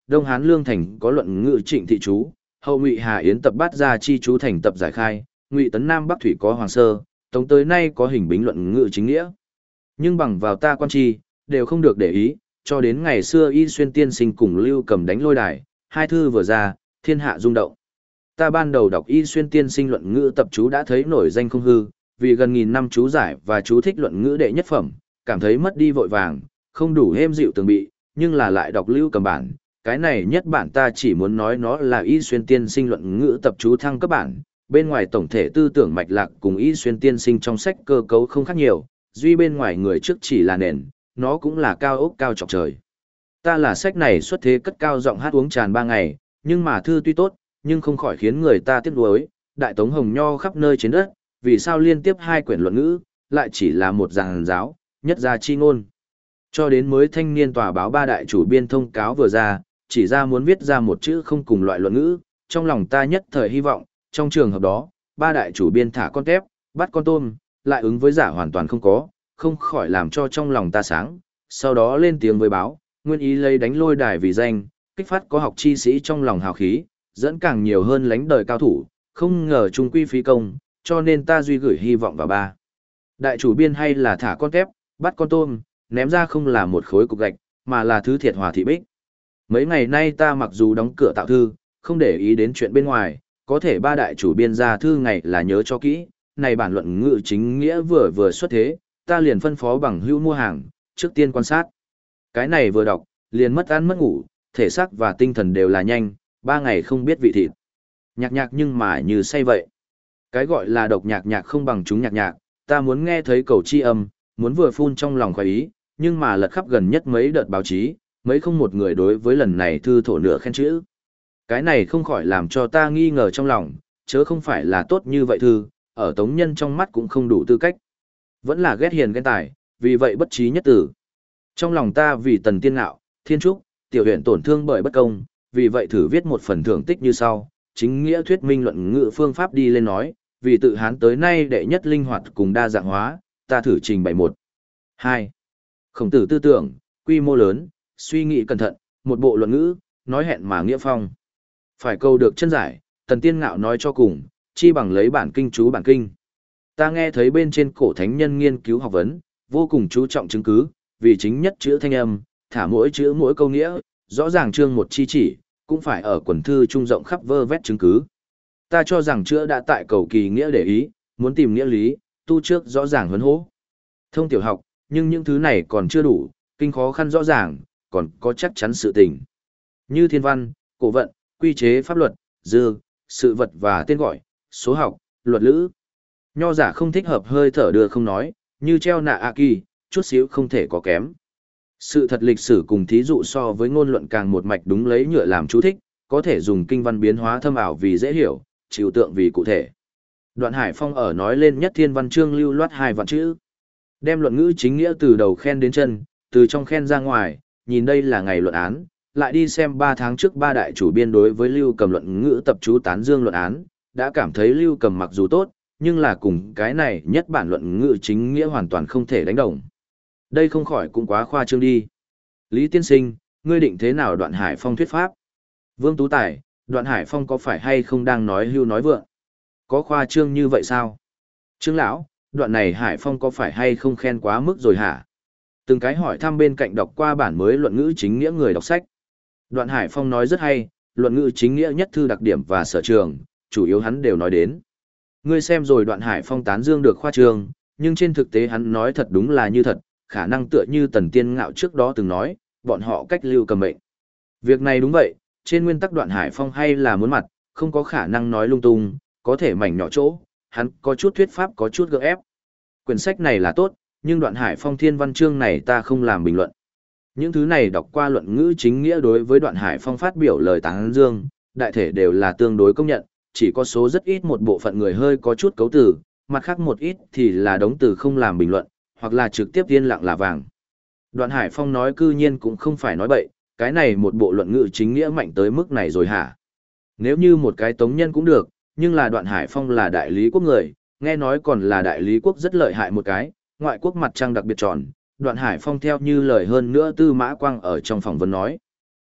Đông Hán Lương Thành có luận ngữ Trịnh thị chú, hậu Ngụy Hà Yến tập bát gia chi chú thành tập giải khai, Ngụy Tấn Nam Bắc Thủy có Hoàng Sơ, Tống tới nay có hình bính luận ngữ chính nghĩa. Nhưng bằng vào ta quan chi, đều không được để ý, cho đến ngày xưa Y Xuyên tiên sinh cùng Lưu Cầm đánh lôi đài, hai thư vừa ra, thiên hạ rung động. Ta ban đầu đọc Y Xuyên tiên sinh luận ngữ tập chú đã thấy nổi danh không hư, vì gần nghìn năm chú giải và chú thích luận ngữ đệ nhất phẩm, cảm thấy mất đi vội vàng, không đủ êm dịu tường bị, nhưng là lại đọc Lưu Cầm bản, cái này nhất bản ta chỉ muốn nói nó là Y Xuyên tiên sinh luận ngữ tập chú thăng cấp bản, bên ngoài tổng thể tư tưởng mạch lạc cùng Y Xuyên tiên sinh trong sách cơ cấu không khác nhiều, duy bên ngoài người trước chỉ là nền, nó cũng là cao ốc cao chọc trời. Ta là sách này xuất thế cất cao giọng hát uống tràn 3 ngày, nhưng mà thư tuy tốt, nhưng không khỏi khiến người ta tiếc nuối, đại tống hồng nho khắp nơi trên đất, vì sao liên tiếp 2 quyển luận ngữ, lại chỉ là một giảng giáo, nhất gia chi ngôn. Cho đến mới thanh niên tòa báo 3 đại chủ biên thông cáo vừa ra, chỉ ra muốn viết ra một chữ không cùng loại luận ngữ, trong lòng ta nhất thời hy vọng, trong trường hợp đó, 3 đại chủ biên thả con tép, bắt con tôm, lại ứng với giả hoàn toàn không có, không khỏi làm cho trong lòng ta sáng, sau đó lên tiếng với báo, nguyên ý lấy đánh lôi đài vì danh, kích phát có học chi sĩ trong lòng hào khí, dẫn càng nhiều hơn lánh đời cao thủ, không ngờ trung quy phí công, cho nên ta duy gửi hy vọng vào 3. Đại chủ biên hay là thả con tép, bắt con tôm, ném ra không là một khối cục gạch, mà là thứ thiệt hòa thị bích. Mấy ngày nay ta mặc dù đóng cửa tạo thư, không để ý đến chuyện bên ngoài, có thể 3 đại chủ biên ra thư ngày là nhớ cho kỹ, này bản luận ngữ chính nghĩa vừa vừa xuất thế, ta liền phân phó bằng hữu mua hàng, trước tiên quan sát. Cái này vừa đọc, liền mất ăn mất ngủ, thể xác và tinh thần đều là nhanh, 3 ngày không biết vị thịt. Nhạc nhạc nhưng mà như say vậy. Cái gọi là độc nhạc nhạc không bằng chúng nhạc nhạc, ta muốn nghe thấy cầu chi âm, muốn vừa phun trong lòng khoái ý, nhưng mà lật khắp gần nhất mấy đợt báo chí, mấy không một người đối với lần này thư thổ nửa khen chữ. Cái này không khỏi làm cho ta nghi ngờ trong lòng, chớ không phải là tốt như vậy thư, ở tống nhân trong mắt cũng không đủ tư cách. Vẫn là ghét hiền ghen tài, vì vậy bất trí nhất tử. Trong lòng ta vì tần tiên ngạo, thiên trúc, tiểu huyện tổn thương bởi bất công, vì vậy thử viết một phần thưởng tích như sau, chính nghĩa thuyết minh luận ngữ phương pháp đi lên nói, vì tự hán tới nay đệ nhất linh hoạt cùng đa dạng hóa, ta thử trình bày 1. 2. Khổng tử tư tưởng, quy mô lớn, suy nghĩ cẩn thận, một bộ luận ngữ, nói hẹn mà nghĩa phong. Phải câu được chân giải, tần tiên ngạo nói cho cùng, chi bằng lấy bản kinh chú bản kinh. Ta nghe thấy bên trên cổ thánh nhân nghiên cứu học vấn, vô cùng chú trọng chứng cứ, vì chính nhất chữ thanh âm, thả mỗi chữ mỗi câu nghĩa, rõ ràng chương một chi chỉ, cũng phải ở quần thư trung rộng khắp vơ vét chứng cứ. Ta cho rằng chữ đã tại cầu kỳ nghĩa để ý, muốn tìm nghĩa lý, tu trước rõ ràng huấn hố. Thông tiểu học, nhưng những thứ này còn chưa đủ, kinh khó khăn rõ ràng, còn có chắc chắn sự tình. Như thiên văn, cổ vận, quy chế pháp luật, dư, sự vật và tên gọi, số học, luật lữ. Nho giả không thích hợp hơi thở đưa không nói, như treo nạ a kỳ, chút xíu không thể có kém. Sự thật lịch sử cùng thí dụ so với ngôn luận càng một mạch đúng lấy nhựa làm chú thích, có thể dùng kinh văn biến hóa thâm ảo vì dễ hiểu, trừu tượng vì cụ thể. Đoạn Hải Phong ở nói lên nhất thiên văn chương lưu loát 2 vạn chữ. Đem luận ngữ chính nghĩa từ đầu khen đến chân, từ trong khen ra ngoài, nhìn đây là ngày luận án, lại đi xem 3 tháng trước 3 đại chủ biên đối với Lưu Cầm luận ngữ tập chú tán dương luận án, đã cảm thấy Lưu Cầm mặc dù tốt, nhưng là cùng cái này nhất bản luận ngữ chính nghĩa hoàn toàn không thể đánh đồng. Đây không khỏi cũng quá khoa trương đi. Lý tiên sinh, ngươi định thế nào Đoạn Hải Phong thuyết pháp? Vương Tú Tài, Đoạn Hải Phong có phải hay không đang nói hưu nói vượng? Có khoa trương như vậy sao? Trương lão, đoạn này Hải Phong có phải hay không khen quá mức rồi hả? Từng cái hỏi thăm bên cạnh đọc qua bản mới luận ngữ chính nghĩa người đọc sách. Đoạn Hải Phong nói rất hay, luận ngữ chính nghĩa nhất thư đặc điểm và sở trường, chủ yếu hắn đều nói đến. Ngươi xem rồi Đoạn Hải Phong tán dương được khoa trương, nhưng trên thực tế hắn nói thật đúng là như thật, khả năng tựa như Tần Tiên Ngạo trước đó từng nói, bọn họ cách Lưu Cầm mệnh. Việc này đúng vậy, trên nguyên tắc Đoạn Hải Phong hay là muốn mặt, không có khả năng nói lung tung, có thể mảnh nhỏ chỗ, hắn có chút thuyết pháp có chút gượng ép. Quyển sách này là tốt, nhưng Đoạn Hải Phong thiên văn chương này ta không làm bình luận. Những thứ này đọc qua luận ngữ chính nghĩa đối với Đoạn Hải Phong phát biểu lời tán dương, đại thể đều là tương đối công nhận, chỉ có số rất ít một bộ phận người hơi có chút cấu từ, mặt khác một ít thì là đống từ không làm bình luận, hoặc là trực tiếp yên lặng là vàng. Đoạn Hải Phong nói cư nhiên cũng không phải nói bậy, cái này một bộ luận ngữ chính nghĩa mạnh tới mức này rồi hả? Nếu như một cái tống nhân cũng được, nhưng là Đoạn Hải Phong là đại lý quốc người, nghe nói còn là đại lý quốc rất lợi hại một cái, ngoại quốc mặt trăng đặc biệt tròn. Đoạn Hải Phong theo như lời hơn nữa Tư Mã Quang ở trong phỏng vấn nói.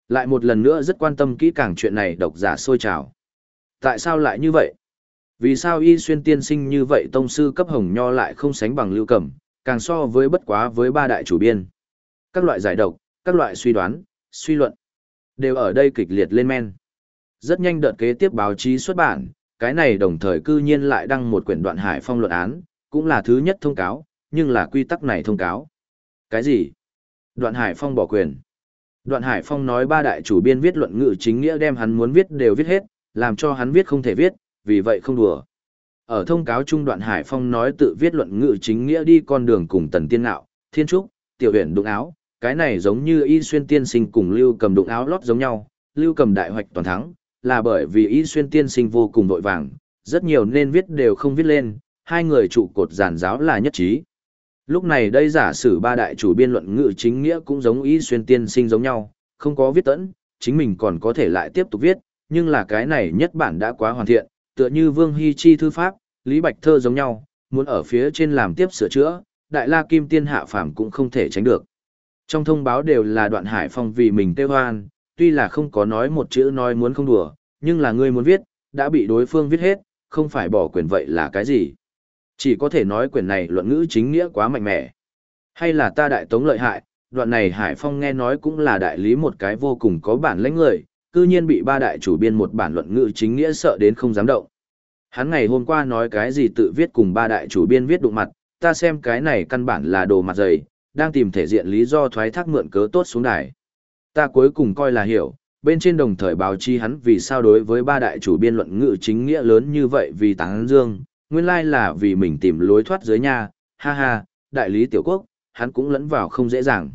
Lại một lần nữa rất quan tâm kỹ càng chuyện này độc giả sôi trào. Tại sao lại như vậy? Vì sao Y Xuyên tiên sinh như vậy tông sư cấp hồng nho lại không sánh bằng Lưu Cầm, càng so với bất quá với ba đại chủ biên? Các loại giải độc, các loại suy đoán, suy luận, đều ở đây kịch liệt lên men. Rất nhanh đợt kế tiếp báo chí xuất bản, cái này đồng thời cư nhiên lại đăng một quyển Đoạn Hải Phong luận án, cũng là thứ nhất thông cáo, nhưng là quy tắc này thông cáo. Cái gì? Đoạn Hải Phong bỏ quyền. Đoạn Hải Phong nói ba đại chủ biên viết luận ngữ chính nghĩa đem hắn muốn viết đều viết hết, làm cho hắn viết không thể viết, vì vậy không đùa. Ở thông cáo chung Đoạn Hải Phong nói tự viết luận ngữ chính nghĩa đi con đường cùng Tần Tiên Ngạo, Thiên Trúc, Tiểu Huyền đụng áo, cái này giống như Y Xuyên tiên sinh cùng Lưu Cầm đụng áo lót giống nhau, Lưu Cầm đại hoạch toàn thắng, là bởi vì Y Xuyên tiên sinh vô cùng vội vàng, rất nhiều nên viết đều không viết lên, hai người trụ cột giản giáo là nhất trí. Lúc này đây giả sử ba đại chủ biên luận ngữ chính nghĩa cũng giống Y Xuyên tiên sinh giống nhau, không có viết tẫn, chính mình còn có thể lại tiếp tục viết, nhưng là cái này nhất bản đã quá hoàn thiện, tựa như Vương Hy Chi thư pháp, Lý Bạch Thơ giống nhau, muốn ở phía trên làm tiếp sửa chữa, Đại La Kim Tiên hạ phàm cũng không thể tránh được. Trong thông báo đều là Đoạn Hải Phong vì mình tê hoan, tuy là không có nói một chữ nói muốn không đùa, nhưng là ngươi muốn viết, đã bị đối phương viết hết, không phải bỏ quyền vậy là cái gì? Chỉ có thể nói quyền này luận ngữ chính nghĩa quá mạnh mẽ. Hay là ta đại tống lợi hại, đoạn này Hải Phong nghe nói cũng là đại lý một cái vô cùng có bản lãnh người, cư nhiên bị ba đại chủ biên một bản luận ngữ chính nghĩa sợ đến không dám động. Hắn ngày hôm qua nói cái gì tự viết cùng ba đại chủ biên viết đụng mặt, ta xem cái này căn bản là đồ mặt dày, đang tìm thể diện lý do thoái thác mượn cớ tốt xuống đài. Ta cuối cùng coi là hiểu, bên trên đồng thời báo chí hắn vì sao đối với ba đại chủ biên luận ngữ chính nghĩa lớn như vậy vì tán dương, nguyên lai là vì mình tìm lối thoát dưới nhà, ha ha, đại lý tiểu quốc, hắn cũng lẫn vào không dễ dàng.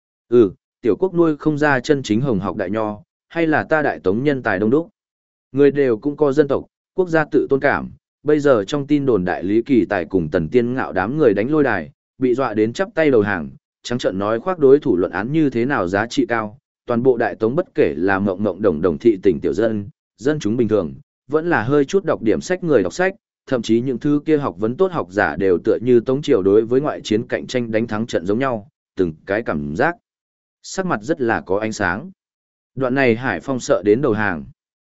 Tiểu quốc nuôi không ra chân chính hồng học đại nho, hay là ta đại tống nhân tài đông đúc. Người đều cũng có dân tộc, quốc gia tự tôn cảm, bây giờ trong tin đồn đại lý kỳ tài cùng Tần Tiên Ngạo đám người đánh lôi đài, bị dọa đến chắp tay đầu hàng, trắng trợn nói khoác đối thủ luận án như thế nào giá trị cao, toàn bộ đại tống bất kể là mộng mộng đồng đồng thị tỉnh tiểu dân, dân chúng bình thường, vẫn là hơi chút đọc điểm sách người đọc sách, thậm chí những thứ kia học vấn tốt học giả đều tựa như Tống Triều đối với ngoại chiến cạnh tranh đánh thắng trận giống nhau, từng cái cảm giác. Sắc mặt rất là có ánh sáng. Đoạn này Hải Phong sợ đến đầu hàng.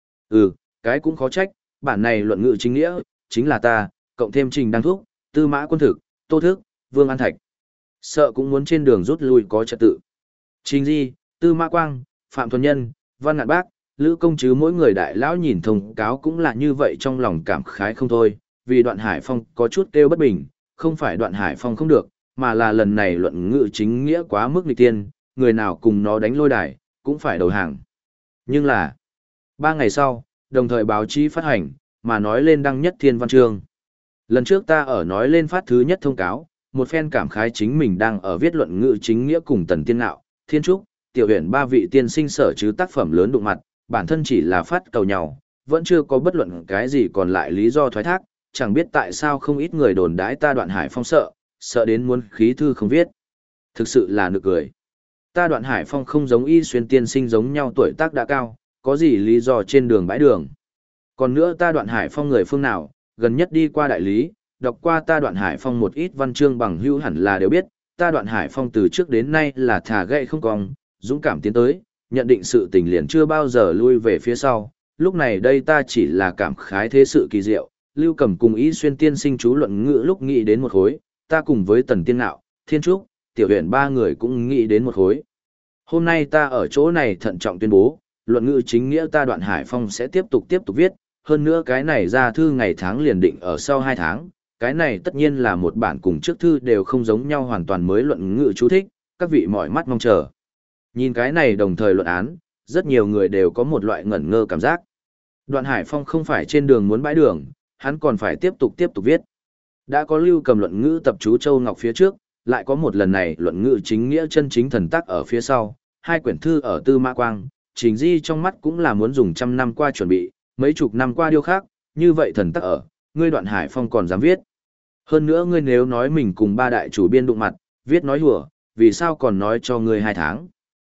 Cái cũng khó trách, bản này luận ngữ chính nghĩa, chính là ta, cộng thêm Trình Đăng Thúc, Tư Mã Quân Thực, Tô Thức, Vương An Thạch. Sợ cũng muốn trên đường rút lui có trật tự. Trình Di, Tư Mã Quang, Phạm Thuần Nhân, Văn Ngạn Bác, Lữ Công Chứ mỗi người đại lão nhìn thông cáo cũng là như vậy trong lòng cảm khái không thôi, vì Đoạn Hải Phong có chút kêu bất bình, không phải Đoạn Hải Phong không được, mà là lần này luận ngữ chính nghĩa quá mức nghịch tiên, người nào cùng nó đánh lôi đài, cũng phải đầu hàng. Nhưng là, 3 ngày sau, đồng thời báo chí phát hành, mà nói lên đăng nhất thiên văn chương. Lần trước ta ở nói lên phát thứ nhất thông cáo, một phen cảm khái chính mình đang ở viết luận ngữ chính nghĩa cùng Tần Tiên Ngạo, Thiên Trúc, Tiểu Huyền ba vị tiên sinh sở chứ tác phẩm lớn đụng mặt, bản thân chỉ là phát cầu nhau, vẫn chưa có bất luận cái gì còn lại lý do thoái thác, chẳng biết tại sao không ít người đồn đãi ta Đoạn Hải Phong sợ đến muốn khí thư không viết. Thực sự là nực cười. Ta Đoạn Hải Phong không giống Y Xuyên tiên sinh giống nhau tuổi tác đã cao, có gì lý do trên đường bãi đường. Còn nữa ta Đoạn Hải Phong người phương nào, gần nhất đi qua đại lý, đọc qua ta Đoạn Hải Phong một ít văn chương bằng hữu hẳn là đều biết, ta Đoạn Hải Phong từ trước đến nay là thả gậy không cong, dũng cảm tiến tới, nhận định sự tình liền chưa bao giờ lui về phía sau, lúc này đây ta chỉ là cảm khái thế sự kỳ diệu, Lưu Cầm cùng Y Xuyên tiên sinh chú luận ngữ lúc nghĩ đến một khối, ta cùng với Tần Tiên Ngạo, Thiên Trúc, Tiểu Huyền ba người cũng nghĩ đến một khối. Hôm nay ta ở chỗ này thận trọng tuyên bố, luận ngữ chính nghĩa ta Đoạn Hải Phong sẽ tiếp tục viết, hơn nữa cái này ra thư ngày tháng liền định ở sau 2 tháng, cái này tất nhiên là một bản cùng trước thư đều không giống nhau hoàn toàn mới luận ngữ chú thích, các vị mỏi mắt mong chờ. Nhìn cái này đồng thời luận án, rất nhiều người đều có một loại ngẩn ngơ cảm giác. Đoạn Hải Phong không phải trên đường muốn bãi đường, hắn còn phải tiếp tục viết. Đã có Lưu Cầm luận ngữ tập chú Châu Ngọc phía trước, lại có một lần này luận ngữ chính nghĩa chân chính thần tác ở phía sau, 2 quyển thư ở Tư Mã Quang, Trình Di trong mắt cũng là muốn dùng trăm năm qua chuẩn bị, mấy chục năm qua điêu khắc, như vậy thần tác ở, ngươi Đoạn Hải Phong còn dám viết. Hơn nữa ngươi nếu nói mình cùng 3 đại chủ biên đụng mặt, viết nói hùa, vì sao còn nói cho ngươi 2 tháng.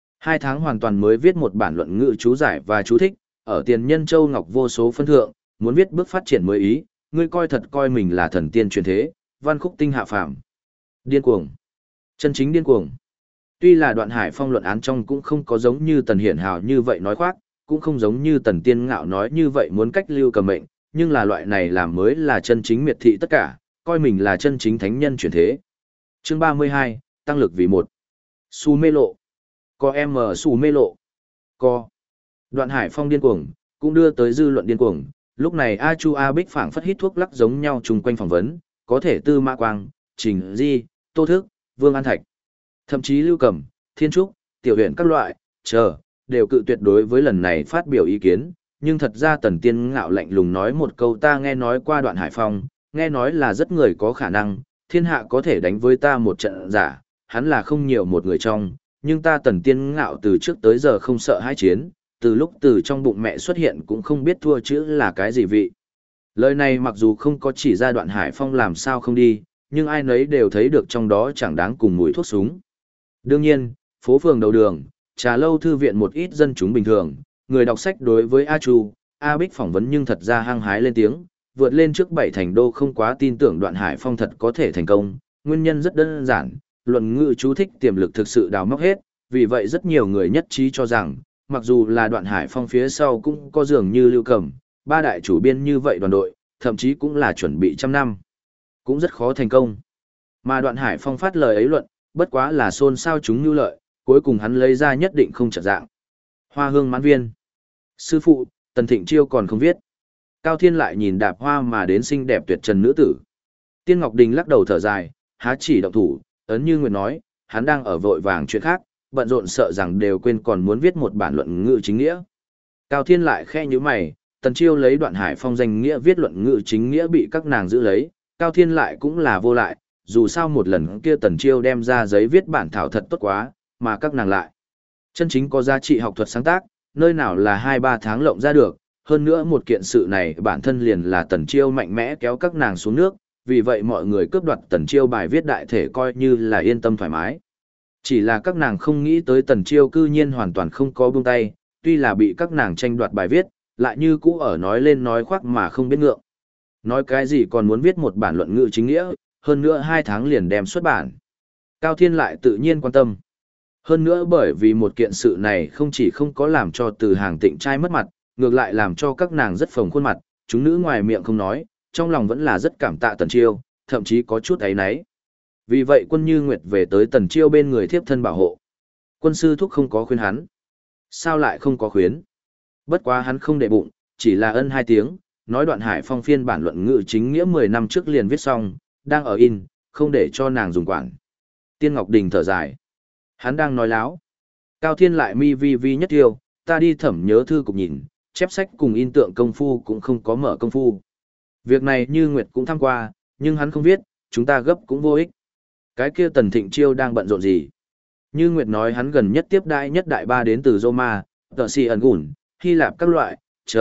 2 tháng hoàn toàn mới viết một bản luận ngữ chú giải và chú thích, ở tiền nhân Châu Ngọc vô số phân thượng, muốn viết bước phát triển mới ý, ngươi coi thật coi mình là thần tiên truyền thế, văn khúc tinh hạ phàm. Điên cuồng. Chân chính điên cuồng. Tuy là Đoạn Hải Phong luận án trong cũng không có giống như Tần Hiển Hào như vậy nói khoác, cũng không giống như Tần Tiên Ngạo nói như vậy muốn cách Lưu Cầm mệnh, nhưng là loại này làm mới là chân chính miệt thị tất cả, coi mình là chân chính thánh nhân chuyển thế. Chương 32, tăng lực vì một. Su mê lộ. Có em ở su mê lộ. Co. Đoạn Hải Phong điên cuồng, cũng đưa tới dư luận điên cuồng. Lúc này A Chu A Bích phảng phất hít thuốc lắc giống nhau chung quanh phỏng vấn, có thể Tư Mã Quang, Trình Di, Tô Thức, Vương An Thạch, thậm chí Lưu Cầm, Thiên Trúc, Tiểu Huyền các loại, đều cự tuyệt đối với lần này phát biểu ý kiến. Nhưng thật ra Tần Tiên Ngạo lạnh lùng nói một câu, ta nghe nói qua Đoạn Hải Phong, nghe nói là rất người có khả năng, thiên hạ có thể đánh với ta một trận giả, hắn là không nhiều một người trong, nhưng ta Tần Tiên Ngạo từ trước tới giờ không sợ hai chiến, từ lúc từ trong bụng mẹ xuất hiện cũng không biết thua chữ là cái gì vị. Lời này mặc dù không có chỉ ra Đoạn Hải Phong làm sao không đi, nhưng ai nấy đều thấy được trong đó chẳng đáng cùng mùi thuốc súng. Đương nhiên, phố phường đầu đường, trà lâu thư viện một ít dân chúng bình thường, người đọc sách đối với A Chu, A Bích phỏng vấn nhưng thật ra hăng hái lên tiếng, vượt lên trước bảy thành đô không quá tin tưởng Đoạn Hải Phong thật có thể thành công, nguyên nhân rất đơn giản, luận ngữ chú thích tiềm lực thực sự đào móc hết, vì vậy rất nhiều người nhất trí cho rằng, mặc dù là Đoạn Hải Phong phía sau cũng có dường như Lưu Cầm, ba đại chủ biên như vậy đoàn đội, thậm chí cũng là chuẩn bị trăm năm, cũng rất khó thành công. Mà Đoạn Hải Phong phát lời ấy luận, bất quá là xôn xao chúng nhu lợi, cuối cùng hắn lấy ra nhất định không trợ dạng. Hoa hương mãn viên. Sư phụ, Tần Thịnh Chiêu còn không viết. Cao Thiên lại nhìn đạp hoa mà đến xinh đẹp tuyệt trần nữ tử. Tiên Ngọc Đình lắc đầu thở dài, há chỉ động thủ, ấn như Nguyệt nói, hắn đang ở vội vàng chuyện khác, bận rộn sợ rằng đều quên còn muốn viết một bản luận ngữ chính nghĩa. Cao Thiên lại khe như mày, Tần Chiêu lấy Đoạn Hải Phong danh nghĩa viết luận ngữ chính nghĩa bị các nàng giữ lấy, Cao Thiên lại cũng là vô lại, dù sao một lần kia Tần Chiêu đem ra giấy viết bản thảo thật tốt quá, mà các nàng lại. Chân chính có giá trị học thuật sáng tác, nơi nào là 2-3 tháng lộng ra được, hơn nữa một kiện sự này bản thân liền là Tần Chiêu mạnh mẽ kéo các nàng xuống nước, vì vậy mọi người cướp đoạt Tần Chiêu bài viết đại thể coi như là yên tâm thoải mái. Chỉ là các nàng không nghĩ tới Tần Chiêu cư nhiên hoàn toàn không có buông tay, tuy là bị các nàng tranh đoạt bài viết, lại như cũ ở nói lên nói khoác mà không biết ngượng. Nói cái gì còn muốn viết một bản luận ngữ chính nghĩa, hơn nữa 2 tháng liền đem xuất bản. Cao Thiên lại tự nhiên quan tâm. Hơn nữa bởi vì một kiện sự này không chỉ không có làm cho Từ Hàng Tịnh trai mất mặt, ngược lại làm cho các nàng rất phồng khuôn mặt, chúng nữ ngoài miệng không nói, trong lòng vẫn là rất cảm tạ Tần Chiêu, thậm chí có chút áy náy. Vì vậy Quân Như Nguyệt về tới Tần Chiêu bên người thiếp thân bảo hộ. Quân sư thúc không có khuyên hắn. Sao lại không có khuyến? Bất quá hắn không để bụng, chỉ là ân 2 tiếng, nói Đoạn Hải Phong phiên bản luận ngữ chính nghĩa 10 năm trước liền viết xong, đang ở in, không để cho nàng dùng quản. Tiên Ngọc Đình thở dài. Hắn đang nói láo. Cao Thiên lại mi vi vi nhất tiêu, ta đi thẩm nhớ thư cục nhìn, chép sách cùng in tượng công phu cũng không có mở công phu. Việc này Như Nguyệt cũng tham qua, nhưng hắn không viết, chúng ta gấp cũng vô ích. Cái kia Tần Thịnh Chiêu đang bận rộn gì? Như Nguyệt nói hắn gần nhất tiếp đãi nhất đại ba đến từ Roma, Tờ Si ẩn gùn, Hy Lạp các loại,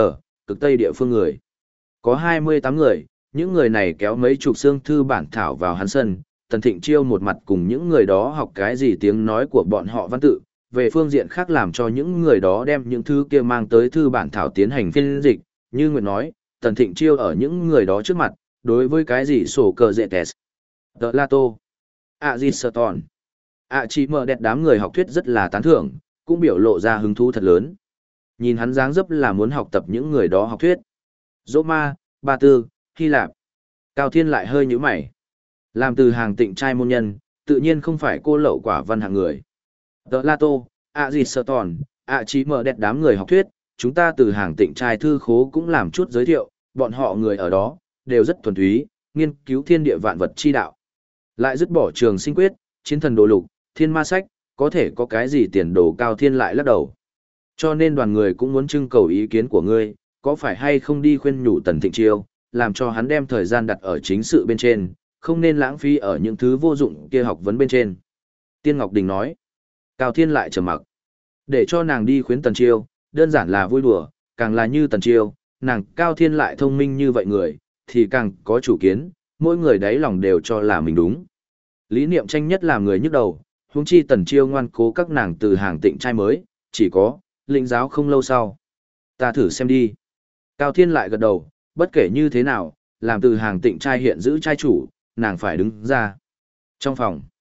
cực Tây địa phương người. Có 28 người, những người này kéo mấy chục xương thư bản thảo vào hắn sân. Tần Thịnh Chiêu một mặt cùng những người đó học cái gì tiếng nói của bọn họ văn tự, về phương diện khác làm cho những người đó đem những thứ kia mang tới thư bản thảo tiến hành phiên dịch. Như Nguyệt nói, Tần Thịnh Chiêu ở những người đó trước mặt, đối với cái gì sổ cờ dệ test, The Lato, Agiston, chỉ mở đẹp đám người học thuyết rất là tán thưởng, cũng biểu lộ ra hứng thú thật lớn. Nhìn hắn dáng dấp là muốn học tập những người đó học thuyết. Roma, Ba Tư, Hy Lạp. Cao Thiên lại hơi nhíu mày. Làm Từ Hàng Tịnh trai môn nhân, tự nhiên không phải cô lậu quả văn hạng người. The Lato, Agiston, chỉ mở đẹp đám người học thuyết, chúng ta Từ Hàng Tịnh trai thư khố cũng làm chút giới thiệu, bọn họ người ở đó, đều rất thuần túy, nghiên cứu thiên địa vạn vật chi đạo. Lại dứt bỏ trường sinh quyết, chiến thần đồ lục, thiên ma sách, có thể có cái gì tiền đồ. Cao Thiên lại lắc đầu. Cho nên đoàn người cũng muốn trưng cầu ý kiến của ngươi, có phải hay không đi khuyên nhủ Tần Thịnh Chiêu, làm cho hắn đem thời gian đặt ở chính sự bên trên, không nên lãng phí ở những thứ vô dụng kia học vấn bên trên. Tiên Ngọc Đình nói. Cao Thiên lại trầm mặc. Để cho nàng đi khuyến Tần Chiêu, đơn giản là vui đùa, càng là như Tần Chiêu, nàng Cao Thiên lại thông minh như vậy người, thì càng có chủ kiến, mỗi người đáy lòng đều cho là mình đúng. Lý niệm tranh nhất làm người nhức đầu, huống chi Tần Chiêu ngoan cố các nàng Từ Hàng Tịnh trai mới, chỉ có, lĩnh giáo không lâu sau. Ta thử xem đi. Cao Thiên lại gật đầu, bất kể như thế nào, làm Từ Hàng Tịnh trai hiện giữ trai chủ, nàng phải đứng ra. Trong phòng,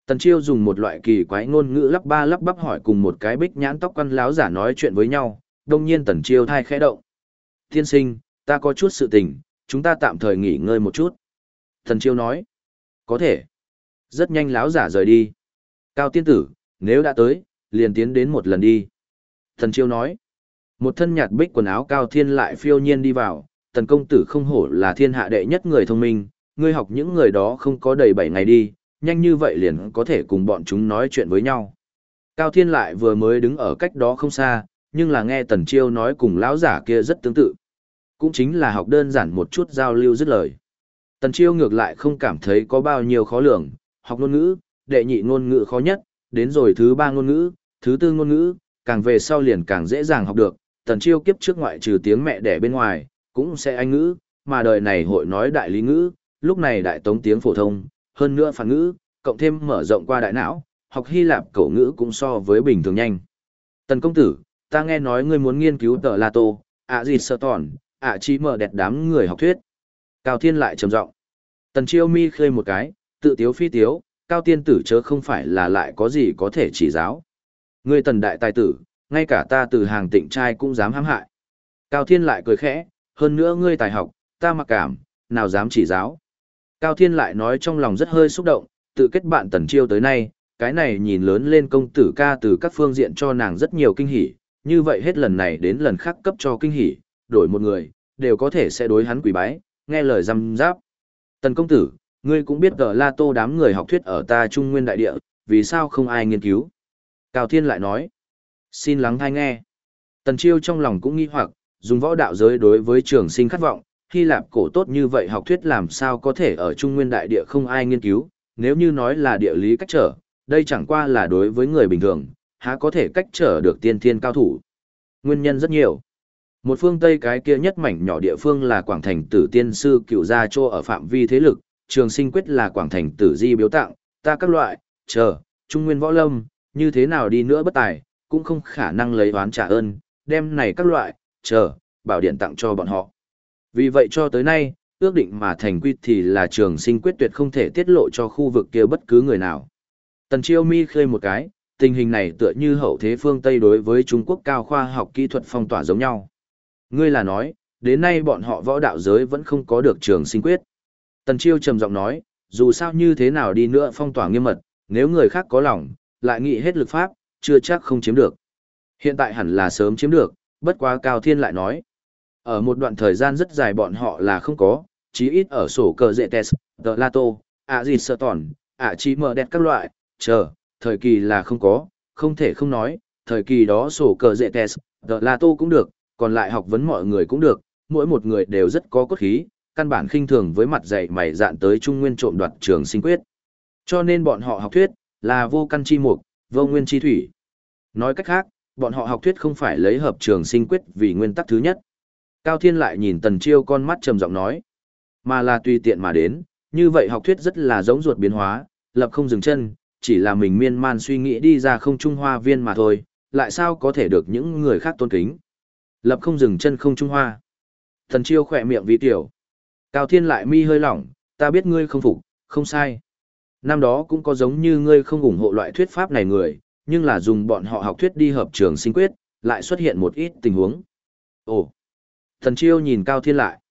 Tần Chiêu dùng một loại kỳ quái ngôn ngữ lắp ba lắp bắp hỏi cùng một cái bích nhãn tóc quăn láo giả nói chuyện với nhau, đông nhiên Tần Chiêu thai khẽ động. Tiên sinh, ta có chút sự tình, chúng ta tạm thời nghỉ ngơi một chút. Tần Chiêu nói, có thể. Rất nhanh láo giả rời đi. Cao tiên tử, nếu đã tới, liền tiến đến một lần đi. Tần Chiêu nói, một thân nhạt bích quần áo Cao Thiên lại phiêu nhiên đi vào, Tần công tử không hổ là thiên hạ đệ nhất người thông minh, ngươi học những người đó không có đầy 7 ngày đi, nhanh như vậy liền có thể cùng bọn chúng nói chuyện với nhau. Cao Thiên lại vừa mới đứng ở cách đó không xa, nhưng là nghe Tần Chiêu nói cùng lão giả kia rất tương tự. Cũng chính là học đơn giản một chút giao lưu dứt lời. Tần Chiêu ngược lại không cảm thấy có bao nhiêu khó lường, học ngôn ngữ, đệ nhị ngôn ngữ khó nhất, đến rồi thứ ba ngôn ngữ, thứ tư ngôn ngữ, càng về sau liền càng dễ dàng học được. Tần Chiêu kiếp trước ngoại trừ tiếng mẹ đẻ bên ngoài, cũng sẽ Anh ngữ, mà đời này hội nói đại lý ngữ, lúc này đại tống tiếng phổ thông, hơn nữa phản ngữ, cộng thêm mở rộng qua đại não, học Hy Lạp cổ ngữ cũng so với bình thường nhanh. Tần công tử, ta nghe nói ngươi muốn nghiên cứu tờ La Tô, gì sơ tòn, chỉ mở đẹp đám người học thuyết. Cao Thiên lại trầm giọng. Tần Chiêu mi khơi một cái, tự tiếu phi tiếu, Cao tiên tử chớ không phải là lại có gì có thể chỉ giáo. Ngươi Tần đại tài tử, ngay cả ta từ hàng tịnh trai cũng dám hãm hại. Cao Thiên lại cười khẽ, hơn nữa ngươi tài học, ta mặc cảm, nào dám chỉ giáo. Cao Thiên lại nói trong lòng rất hơi xúc động, tự kết bạn Tần Chiêu tới nay, cái này nhìn lớn lên công tử ca từ các phương diện cho nàng rất nhiều kinh hỉ, như vậy hết lần này đến lần khác cấp cho kinh hỉ, đổi một người, đều có thể sẽ đối hắn quỳ bái, nghe lời răm giáp. Tần công tử, ngươi cũng biết tờ La Tô đám người học thuyết ở ta Trung Nguyên đại địa, vì sao không ai nghiên cứu? Cao Thiên lại nói, xin lắng tai nghe. Tần Chiêu trong lòng cũng nghi hoặc, dùng võ đạo giới đối với trường sinh khát vọng, Hy Lạp cổ tốt như vậy học thuyết làm sao có thể ở Trung Nguyên đại địa không ai nghiên cứu, nếu như nói là địa lý cách trở, đây chẳng qua là đối với người bình thường, há có thể cách trở được tiên thiên cao thủ. Nguyên nhân rất nhiều. Một phương Tây cái kia nhất mảnh nhỏ địa phương là Quảng Thành Tử tiên sư cựu gia trô ở phạm vi thế lực, trường sinh quyết là Quảng Thành Tử di biếu tặng, ta các loại, Trung Nguyên võ lâm, như thế nào đi nữa bất tài, cũng không khả năng lấy oán trả ơn, đem này các loại, bảo điện tặng cho bọn họ. Vì vậy cho tới nay, ước định mà thành quy thì là trường sinh quyết tuyệt không thể tiết lộ cho khu vực kia bất cứ người nào. Tần Chiêu mi khơi một cái, tình hình này tựa như hậu thế phương Tây đối với Trung Quốc cao khoa học kỹ thuật phong tỏa giống nhau. Ngươi là nói, đến nay bọn họ võ đạo giới vẫn không có được trường sinh quyết. Tần Chiêu trầm giọng nói, dù sao như thế nào đi nữa phong tỏa nghiêm mật, nếu người khác có lòng, lại nghĩ hết lực pháp, chưa chắc không chiếm được. Hiện tại hẳn là sớm chiếm được, bất quá Cao Thiên lại nói. Ở một đoạn thời gian rất dài bọn họ là không có, chí ít ở sổ cờ dệ test, tờ La Tô, gì sơ tòn, chỉ mở đẹp các loại, thời kỳ là không có, không thể không nói, thời kỳ đó sổ cờ dệ test, tờ La Tô cũng được, còn lại học vấn mọi người cũng được, mỗi một người đều rất có cốt khí, căn bản khinh thường với mặt dày mày dạn tới Trung Nguyên trộm đoạt trường sinh quyết. Cho nên bọn họ học thuyết, là vô căn chi mục, vô nguyên chi thủy. Nói cách khác, bọn họ học thuyết không phải lấy hợp trường sinh quyết vì nguyên tắc thứ nhất. Cao Thiên lại nhìn Tần Chiêu con mắt trầm giọng nói, mà là tùy tiện mà đến, như vậy học thuyết rất là giống ruột biến hóa, lập không dừng chân, chỉ là mình miên man suy nghĩ đi ra không trung hoa viên mà thôi, lại sao có thể được những người khác tôn kính. Lập không dừng chân không trung hoa. Tần Chiêu khỏe miệng vi tiểu. Cao Thiên lại mi hơi lỏng, ta biết ngươi không phục, không sai. Năm đó cũng có giống như ngươi không ủng hộ loại thuyết pháp này người, nhưng là dùng bọn họ học thuyết đi hợp trường sinh quyết, lại xuất hiện một ít tình huống. Ồ! Tần Chiêu nhìn Cao Thiên lại.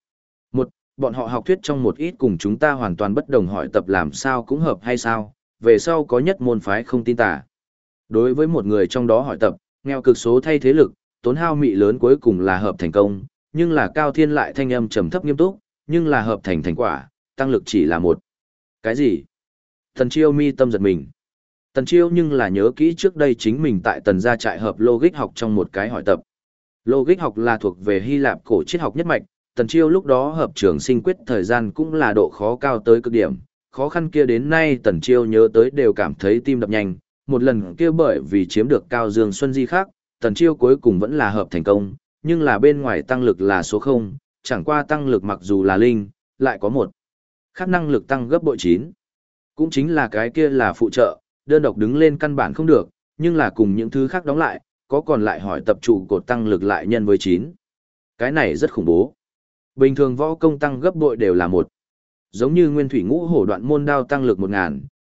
Bọn họ học thuyết trong một ít cùng chúng ta hoàn toàn bất đồng hỏi tập làm sao cũng hợp hay sao, về sau có nhất môn phái không tin tà. Đối với một người trong đó hỏi tập, nghèo cực số thay thế lực, tốn hao mị lớn cuối cùng là hợp thành công, nhưng là Cao Thiên lại thanh âm trầm thấp nghiêm túc, nhưng là hợp thành thành quả, tăng lực chỉ là một. Cái gì? Tần Chiêu mi tâm giật mình. Tần Chiêu nhưng là nhớ kỹ trước đây chính mình tại Tần gia trại hợp logic học trong một cái hỏi tập. Logic học là thuộc về Hy Lạp cổ triết học nhất mạch, Tần Chiêu lúc đó hợp trường sinh quyết thời gian cũng là độ khó cao tới cực điểm, khó khăn kia đến nay Tần Chiêu nhớ tới đều cảm thấy tim đập nhanh, một lần kia bởi vì chiếm được Cao Dương Xuân Di khác, Tần Chiêu cuối cùng vẫn là hợp thành công, nhưng là bên ngoài tăng lực là số 0, chẳng qua tăng lực mặc dù là linh, lại có một khác năng lực tăng gấp bội 9. Cũng chính là cái kia là phụ trợ, đơn độc đứng lên căn bản không được, nhưng là cùng những thứ khác đóng lại, có còn lại hỏi tập trụ cột tăng lực lại nhân với 9. Cái này rất khủng bố. Bình thường võ công tăng gấp bội đều là một. Giống như nguyên thủy ngũ hổ đoạn môn đao tăng lực 1000,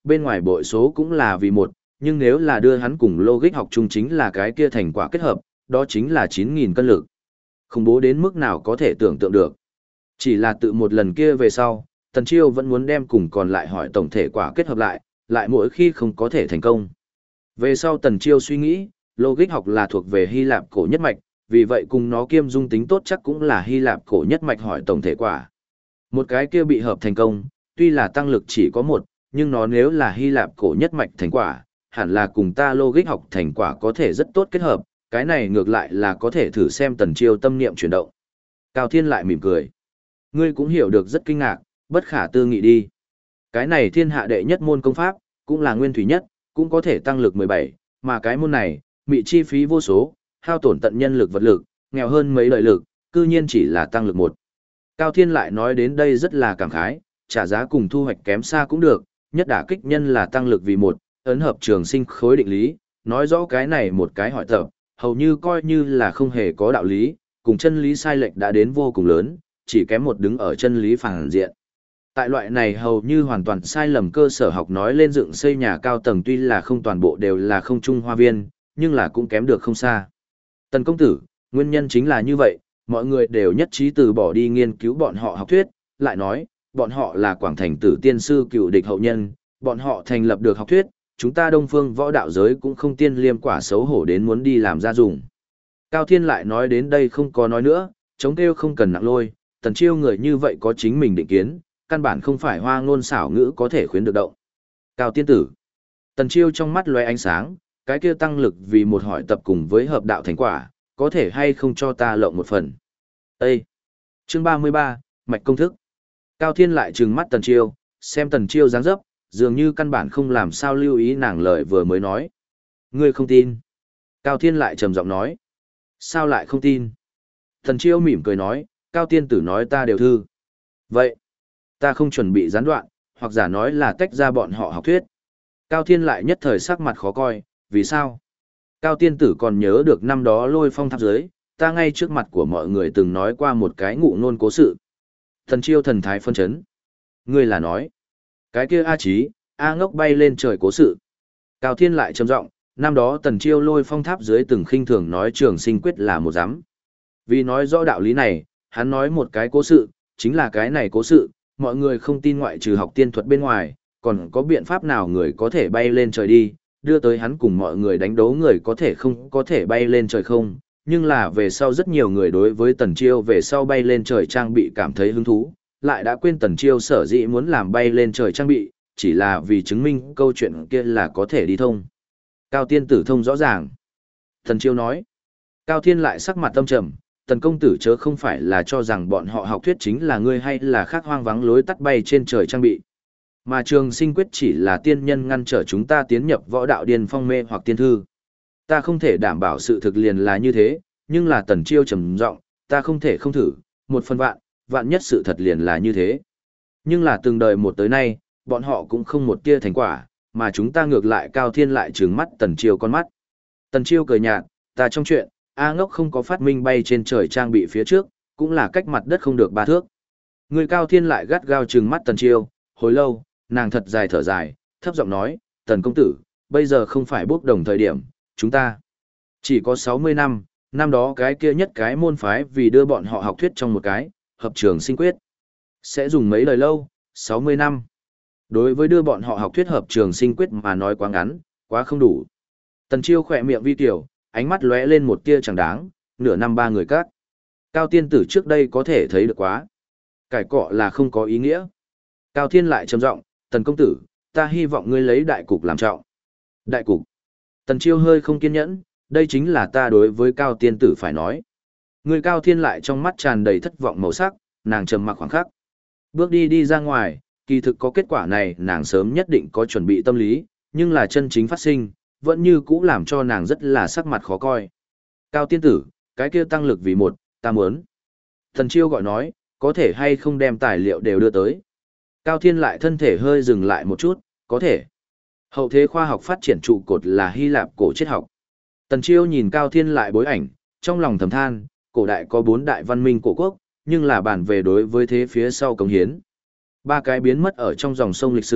bên ngoài bội số cũng là vì một, nhưng nếu là đưa hắn cùng logic học chung chính là cái kia thành quả kết hợp, đó chính là 9.000 cân lực. Khủng bố đến mức nào có thể tưởng tượng được. Chỉ là tự một lần kia về sau, Tần Chiêu vẫn muốn đem cùng còn lại hỏi tổng thể quả kết hợp lại mỗi khi không có thể thành công. Về sau Tần Chiêu suy nghĩ, logic học là thuộc về Hy Lạp cổ nhất mạch, vì vậy cùng nó kiêm dung tính tốt chắc cũng là Hy Lạp cổ nhất mạch hỏi tổng thể quả. Một cái kia bị hợp thành công, tuy là tăng lực chỉ có một, nhưng nó nếu là Hy Lạp cổ nhất mạch thành quả, hẳn là cùng ta logic học thành quả có thể rất tốt kết hợp, cái này ngược lại là có thể thử xem Tần Chiêu tâm niệm chuyển động. Cao Thiên lại mỉm cười. Ngươi cũng hiểu được rất kinh ngạc, bất khả tư nghị đi. Cái này thiên hạ đệ nhất môn công pháp, cũng là nguyên thủy nhất, cũng có thể tăng lực 17, mà cái môn này, bị chi phí vô số, hao tổn tận nhân lực vật lực, nghèo hơn mấy lợi lực, cư nhiên chỉ là tăng lực 1. Cao Thiên lại nói đến đây rất là cảm khái, trả giá cùng thu hoạch kém xa cũng được, nhất đả kích nhân là tăng lực vì 1, ấn hợp trường sinh khối định lý, nói rõ cái này một cái hỏi tập, hầu như coi như là không hề có đạo lý, cùng chân lý sai lệch đã đến vô cùng lớn, chỉ kém một đứng ở chân lý phản diện. Tại loại này hầu như hoàn toàn sai lầm cơ sở học nói lên dựng xây nhà cao tầng tuy là không toàn bộ đều là không trung hoa viên, nhưng là cũng kém được không xa. Tần công tử, nguyên nhân chính là như vậy, mọi người đều nhất trí từ bỏ đi nghiên cứu bọn họ học thuyết, lại nói, bọn họ là Quảng Thành Tử tiên sư cựu địch hậu nhân, bọn họ thành lập được học thuyết, chúng ta Đông Phương võ đạo giới cũng không tiên liêm quả xấu hổ đến muốn đi làm ra dùng. Cao Thiên lại nói đến đây không có nói nữa, chống kêu không cần nặng lôi, Tần Chiêu người như vậy có chính mình định kiến, căn bản không phải hoa ngôn xảo ngữ có thể khuyến được động. Cao tiên tử. Tần Chiêu trong mắt lóe ánh sáng, cái kia tăng lực vì một hỏi tập cùng với hợp đạo thành quả, có thể hay không cho ta lộng một phần. Ê! Chương 33, Mạch công thức. Cao Thiên lại trừng mắt Tần Chiêu, xem Tần Chiêu dáng dấp, dường như căn bản không làm sao lưu ý nàng lời vừa mới nói. Ngươi không tin. Cao Thiên lại trầm giọng nói. Sao lại không tin? Tần Chiêu mỉm cười nói, Cao tiên tử nói ta đều thư. Vậy, ta không chuẩn bị gián đoạn, hoặc giả nói là tách ra bọn họ học thuyết. Cao Thiên lại nhất thời sắc mặt khó coi, vì sao? Cao tiên tử còn nhớ được năm đó Lôi Phong tháp dưới, ta ngay trước mặt của mọi người từng nói qua một cái ngụ ngôn cố sự. Tần Chiêu thần thái phân chấn. Ngươi là nói, cái kia A Chí, A Ngốc bay lên trời cố sự. Cao Thiên lại trầm giọng, năm đó Tần Chiêu Lôi Phong tháp dưới từng khinh thường nói trường sinh quyết là một giám. Vì nói rõ đạo lý này, hắn nói một cái cố sự, chính là cái này cố sự, mọi người không tin ngoại trừ học tiên thuật bên ngoài, còn có biện pháp nào người có thể bay lên trời đi, đưa tới hắn cùng mọi người đánh đấu người có thể không có thể bay lên trời không, nhưng là về sau rất nhiều người đối với Tần Chiêu về sau bay lên trời trang bị cảm thấy hứng thú, lại đã quên Tần Chiêu sở dĩ muốn làm bay lên trời trang bị, chỉ là vì chứng minh câu chuyện kia là có thể đi thông. Cao tiên tử thông rõ ràng. Tần Chiêu nói. Cao Thiên lại sắc mặt tâm trầm, Tần công tử chớ không phải là cho rằng bọn họ học thuyết chính là ngươi hay là khác hoang vắng lối tắt bay trên trời trang bị. Mà trường sinh quyết chỉ là tiên nhân ngăn trở chúng ta tiến nhập võ đạo điên phong mê hoặc tiên thư. Ta không thể đảm bảo sự thực liền là như thế, nhưng là Tần Chiêu trầm giọng, ta không thể không thử, một phần vạn nhất sự thật liền là như thế. Nhưng là từng đời một tới nay, bọn họ cũng không một tia thành quả, mà chúng ta ngược lại Cao Thiên lại trừng mắt Tần Chiêu con mắt. Tần Chiêu cười nhạt, ta trong chuyện, A Ngốc không có phát minh bay trên trời trang bị phía trước, cũng là cách mặt đất không được 3 thước. Người Cao Thiên lại gắt gao trừng mắt Tần Chiêu, hồi lâu, nàng thật dài thở dài, thấp giọng nói, Tần công tử, bây giờ không phải bốc đồng thời điểm, chúng ta chỉ có 60 năm, năm đó cái kia nhất cái môn phái vì đưa bọn họ học thuyết trong một cái, hợp trường sinh quyết. Sẽ dùng mấy lời lâu, 60 năm. Đối với đưa bọn họ học thuyết hợp trường sinh quyết mà nói quá ngắn, quá không đủ. Tần Chiêu khỏe miệng vi tiểu, ánh mắt lóe lên một tia chẳng đáng, nửa năm 3 người các. Cao tiên tử trước đây có thể thấy được quá. Cải cọ là không có ý nghĩa. Cao Thiên lại trầm giọng, Tần công tử, ta hy vọng ngươi lấy đại cục làm trọng. Đại cục. Tần Chiêu hơi không kiên nhẫn, đây chính là ta đối với Cao tiên tử phải nói. Người Cao Thiên lại trong mắt tràn đầy thất vọng màu sắc, nàng trầm mặc khoảng khắc. Bước đi ra ngoài, kỳ thực có kết quả này nàng sớm nhất định có chuẩn bị tâm lý, nhưng là chân chính phát sinh, vẫn như cũ làm cho nàng rất là sắc mặt khó coi. Cao tiên tử, cái kia tăng lực vì một, ta muốn. Tần Chiêu gọi nói, có thể hay không đem tài liệu đều đưa tới. Cao Thiên lại thân thể hơi dừng lại một chút, có thể. Hậu thế khoa học phát triển trụ cột là Hy Lạp cổ triết học. Tần Chiêu nhìn Cao Thiên lại bối ảnh, trong lòng thầm than, cổ đại có 4 đại văn minh cổ quốc, nhưng là bản về đối với thế phía sau cống hiến. 3 cái biến mất ở trong dòng sông lịch sử,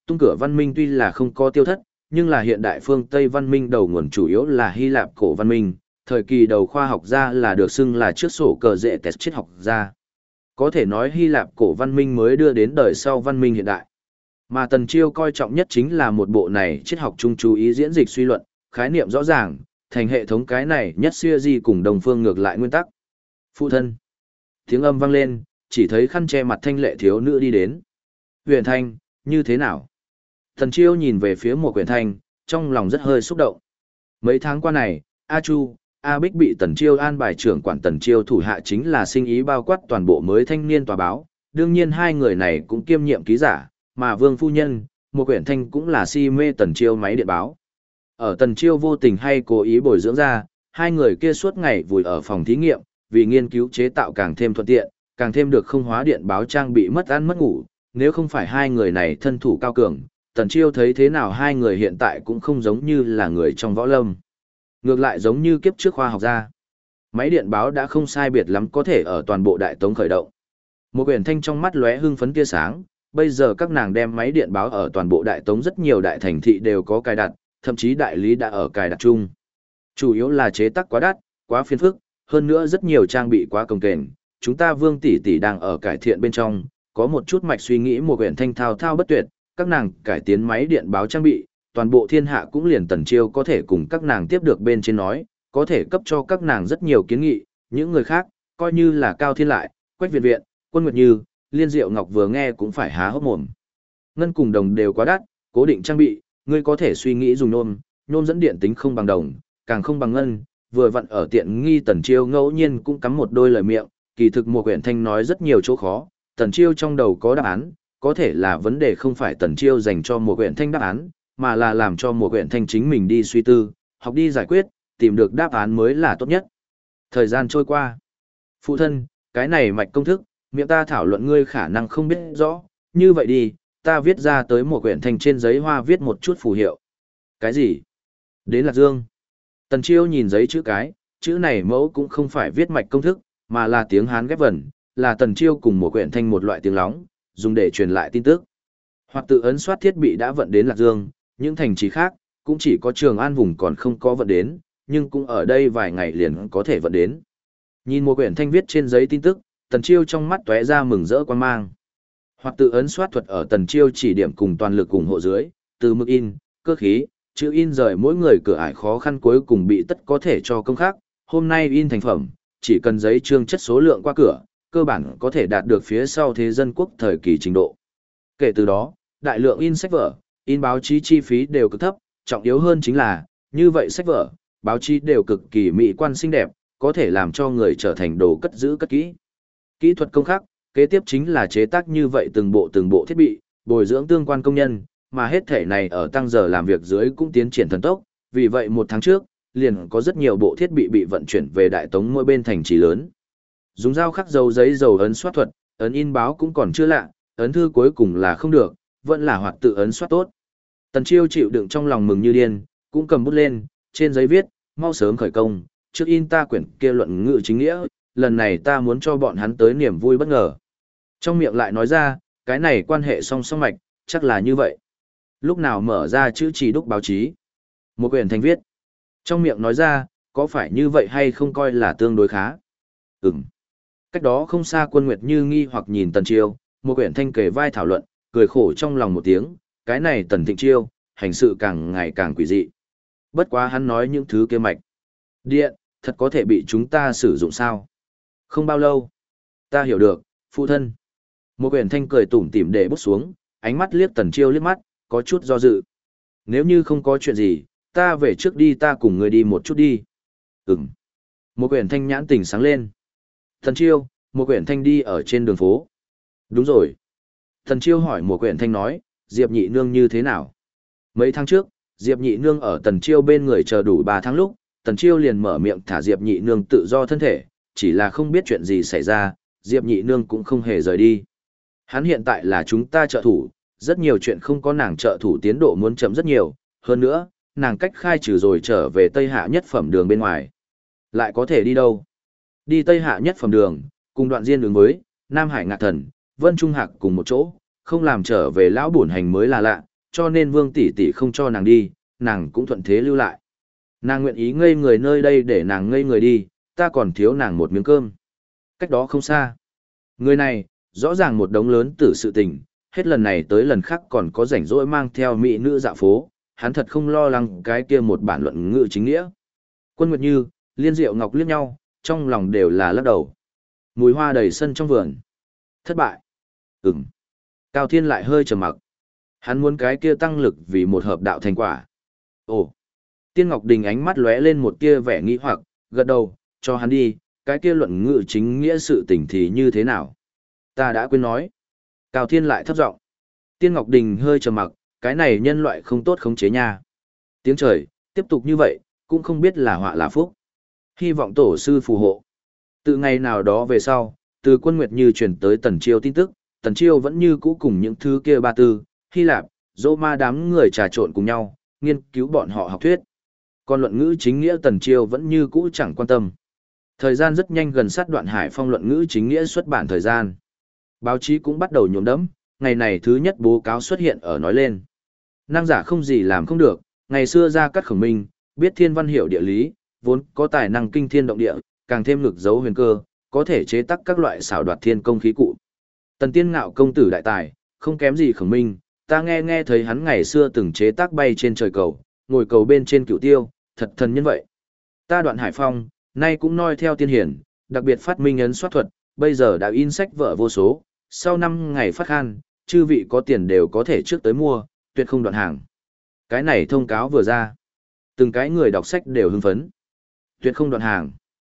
tung cửa văn minh tuy là không có tiêu thất, nhưng là hiện đại phương Tây văn minh đầu nguồn chủ yếu là Hy Lạp cổ văn minh, thời kỳ đầu khoa học gia là được xưng là trước sổ cờ dệ test triết học gia. Có thể nói Hy Lạp cổ văn minh mới đưa đến đời sau văn minh hiện đại. Mà Tần Chiêu coi trọng nhất chính là một bộ này triết học chung chú ý diễn dịch suy luận, khái niệm rõ ràng, thành hệ thống cái này nhất siêu di cùng đồng phương ngược lại nguyên tắc. Phụ thân. Tiếng âm vang lên, chỉ thấy khăn che mặt thanh lệ thiếu nữ đi đến. Huyền Thanh, như thế nào? Tần Chiêu nhìn về phía một Huyền Thanh, trong lòng rất hơi xúc động. Mấy tháng qua này, A Chu, A Bích bị Tần Chiêu an bài trưởng quản Tần Chiêu thủ hạ chính là sinh ý bao quát toàn bộ mới thanh niên tòa báo. Đương nhiên hai người này cũng kiêm nhiệm ký giả, mà Vương Phu Nhân, một Quyển Thanh cũng là si mê Tần Chiêu máy điện báo. Ở Tần Chiêu vô tình hay cố ý bồi dưỡng ra, hai người kia suốt ngày vùi ở phòng thí nghiệm, vì nghiên cứu chế tạo càng thêm thuận tiện, càng thêm được không hóa điện báo trang bị mất ăn mất ngủ. Nếu không phải hai người này thân thủ cao cường, Tần Chiêu thấy thế nào hai người hiện tại cũng không giống như là người trong võ lâm. Ngược lại giống như kiếp trước khoa học gia. Máy điện báo đã không sai biệt lắm có thể ở toàn bộ Đại Tống khởi động. Một Quyển Thanh trong mắt lóe hưng phấn tia sáng, bây giờ các nàng đem máy điện báo ở toàn bộ Đại Tống rất nhiều đại thành thị đều có cài đặt, thậm chí đại lý đã ở cài đặt chung. Chủ yếu là chế tác quá đắt, quá phiền phức, hơn nữa rất nhiều trang bị quá cồng kềnh. Chúng ta Vương tỷ tỷ đang ở cải thiện bên trong, có một chút mạch suy nghĩ một Quyển Thanh thao thao bất tuyệt, các nàng cải tiến máy điện báo trang bị, toàn bộ thiên hạ cũng liền Tần Chiêu có thể cùng các nàng tiếp được bên trên nói, có thể cấp cho các nàng rất nhiều kiến nghị, những người khác, coi như là Cao Thiên Lại, Quách Việt Viện, Quân Nguyệt Như, Liên Diệu Ngọc vừa nghe cũng phải há hốc mồm. Ngân cùng đồng đều quá đắt, cố định trang bị, ngươi có thể suy nghĩ dùng nhôm dẫn điện tính không bằng đồng, càng không bằng ngân, vừa vặn ở tiện nghi Tần Chiêu ngẫu nhiên cũng cắm một đôi lời miệng, kỳ thực một Quyển Thanh nói rất nhiều chỗ khó, Tần Chiêu trong đầu có đáp án, có thể là vấn đề không phải Tần Chiêu dành cho một Quyển Thanh đáp án, mà là làm cho một Quyển Thanh chính mình đi suy tư, học đi giải quyết, tìm được đáp án mới là tốt nhất. Thời gian trôi qua. Phụ thân, cái này mạch công thức, miệng ta thảo luận ngươi khả năng không biết rõ, như vậy đi, ta viết ra tới một Quyển Thanh trên giấy hoa viết một chút phù hiệu. Cái gì? Đến Lạc Dương. Tần Chiêu nhìn giấy chữ này mẫu cũng không phải viết mạch công thức, mà là tiếng Hán ghép vần, là Tần Chiêu cùng một Quyển Thanh một loại tiếng lóng, dùng để truyền lại tin tức. Hoặc tự ấn soát thiết bị đã vận đến Lạc Dương, những thành trì khác, cũng chỉ có Trường An vùng còn không có vận đến, nhưng cũng ở đây vài ngày liền có thể vận đến. Nhìn một Quyển Thanh viết trên giấy tin tức, Tần Chiêu trong mắt tóe ra mừng rỡ quan mang. Hoặc tự ấn soát thuật ở Tần Chiêu chỉ điểm cùng toàn lực ủng hộ dưới, từ mức in, cơ khí, chữ in rời mỗi người cửa ải khó khăn cuối cùng bị tất có thể cho công khác, hôm nay in thành phẩm, chỉ cần giấy trương chất số lượng qua cửa, cơ bản có thể đạt được phía sau thế dân quốc thời kỳ trình độ. Kể từ đó, đại lượng in sách vở, in báo chí chi phí đều cực thấp, trọng yếu hơn chính là, như vậy sách vở, báo chí đều cực kỳ mỹ quan xinh đẹp, có thể làm cho người trở thành đồ cất giữ cất kỹ. Kỹ thuật công khắc, kế tiếp chính là chế tác như vậy từng bộ thiết bị, bồi dưỡng tương quan công nhân, mà hết thể này ở tăng giờ làm việc dưới cũng tiến triển thần tốc, vì vậy một tháng trước, liền có rất nhiều bộ thiết bị bị vận chuyển về Đại Tống mỗi bên thành trì lớn. Dùng dao khắc dấu giấy dầu ấn soát thuật, ấn in báo cũng còn chưa lạ, ấn thư cuối cùng là không được, vẫn là hoạt tự ấn soát tốt. Tần Chiêu chịu đựng trong lòng mừng như điên, cũng cầm bút lên, trên giấy viết, mau sớm khởi công, trước in ta quyển kia luận ngữ chính nghĩa, lần này ta muốn cho bọn hắn tới niềm vui bất ngờ. Trong miệng lại nói ra, cái này quan hệ song song mạch, chắc là như vậy. Lúc nào mở ra chữ chỉ đúc báo chí. Một Quyển Thanh viết. Trong miệng nói ra, có phải như vậy hay không coi là tương đối khá? Ừm. Cách đó không xa Quân Nguyệt Như nghi hoặc nhìn Tần Chiêu, một Quyển Thanh kề vai thảo luận, cười khổ trong lòng một tiếng, cái này Tần Thịnh Chiêu, hành sự càng ngày càng quỷ dị. Bất quá hắn nói những thứ kia mạch. Điện, thật có thể bị chúng ta sử dụng sao? Không bao lâu. Ta hiểu được, phụ thân. Một Quyển Thanh cười tủm tỉm để bút xuống, ánh mắt liếc Tần Chiêu liếc mắt, có chút do dự. Nếu như không có chuyện gì, ta về trước đi, ta cùng người đi một chút đi. Ừm. Một Quyển Thanh nhãn tỉnh sáng lên. Tần Chiêu, một Quyển Thanh đi ở trên đường phố. Đúng rồi. Tần Chiêu hỏi một Quyển Thanh nói, Diệp Nhị Nương như thế nào? Mấy tháng trước, Diệp Nhị Nương ở Tần Chiêu bên người chờ đủ 3 tháng lúc, Tần Chiêu liền mở miệng thả Diệp Nhị Nương tự do thân thể, chỉ là không biết chuyện gì xảy ra, Diệp Nhị Nương cũng không hề rời đi. Hắn hiện tại là chúng ta trợ thủ, rất nhiều chuyện không có nàng trợ thủ tiến độ muốn chậm rất nhiều, hơn nữa, nàng cách khai trừ rồi trở về Tây Hạ nhất phẩm đường bên ngoài. Lại có thể đi đâu? Đi Tây Hạ nhất phẩm đường, cùng Đoạn Diên ứng với, Nam Hải Ngạc Thần, Vân Trung Hạc cùng một chỗ, không làm trở về lão bổn hành mới là lạ, cho nên Vương tỷ tỷ không cho nàng đi, nàng cũng thuận thế lưu lại. Nàng nguyện ý ngây người nơi đây để nàng ngây người đi, ta còn thiếu nàng một miếng cơm. Cách đó không xa. Người này, rõ ràng một đống lớn tử sự tình, hết lần này tới lần khác còn có rảnh rỗi mang theo mỹ nữ dạo phố, hắn thật không lo lắng cái kia một bản luận ngữ chính nghĩa. Quân Nguyệt Như, Liên Diệu Ngọc liếc nhau, trong lòng đều là lắc đầu. Mùi hoa đầy sân trong vườn. Thất bại. Ừm. Cao Thiên lại hơi trầm mặc. Hắn muốn cái kia tăng lực vì một hợp đạo thành quả. Ồ. Tiên Ngọc Đình ánh mắt lóe lên một tia vẻ nghi hoặc, gật đầu, cho hắn đi, cái kia luận ngữ chính nghĩa sự tình thì như thế nào? Ta đã quên nói. Cao Thiên lại thấp giọng. Tiên Ngọc Đình hơi trầm mặc, cái này nhân loại không tốt khống chế nha. Tiếng trời, tiếp tục như vậy, cũng không biết là họa là phúc. Hy vọng tổ sư phù hộ. Từ ngày nào đó về sau, từ Quân Nguyệt Như truyền tới Tần Chiêu tin tức, Tần Chiêu vẫn như cũ cùng những thứ kia Ba Tư, Hy Lạp, Dô Ma đám người trà trộn cùng nhau, nghiên cứu bọn họ học thuyết. Còn luận ngữ chính nghĩa Tần Chiêu vẫn như cũ chẳng quan tâm. Thời gian rất nhanh gần sát Đoạn Hải Phong luận ngữ chính nghĩa xuất bản thời gian. Báo chí cũng bắt đầu nhuốm đẫm, ngày này thứ nhất báo cáo xuất hiện ở nói lên. Năng giả không gì làm không được, ngày xưa Gia Cát Khổng Minh, biết thiên văn hiểu địa lý, vốn có tài năng kinh thiên động địa, càng thêm lực dấu huyền cơ, có thể chế tác các loại xảo đoạt thiên công khí cụ. Tần Tiên Ngạo công tử đại tài, không kém gì Khổng Minh, ta nghe thấy hắn ngày xưa từng chế tác bay trên trời cầu, ngồi cầu bên trên cửu tiêu, thật thần nhân vậy. Ta Đoạn Hải Phong, nay cũng noi theo tiên hiển, đặc biệt phát minh ấn soát thuật, bây giờ đã in sách vở vô số, sau 5 ngày phát khan, chư vị có tiền đều có thể trước tới mua, tuyệt không đoạn hàng. Cái này thông cáo vừa ra, từng cái người đọc sách đều hưng phấn. Tuyệt không đoạn hàng.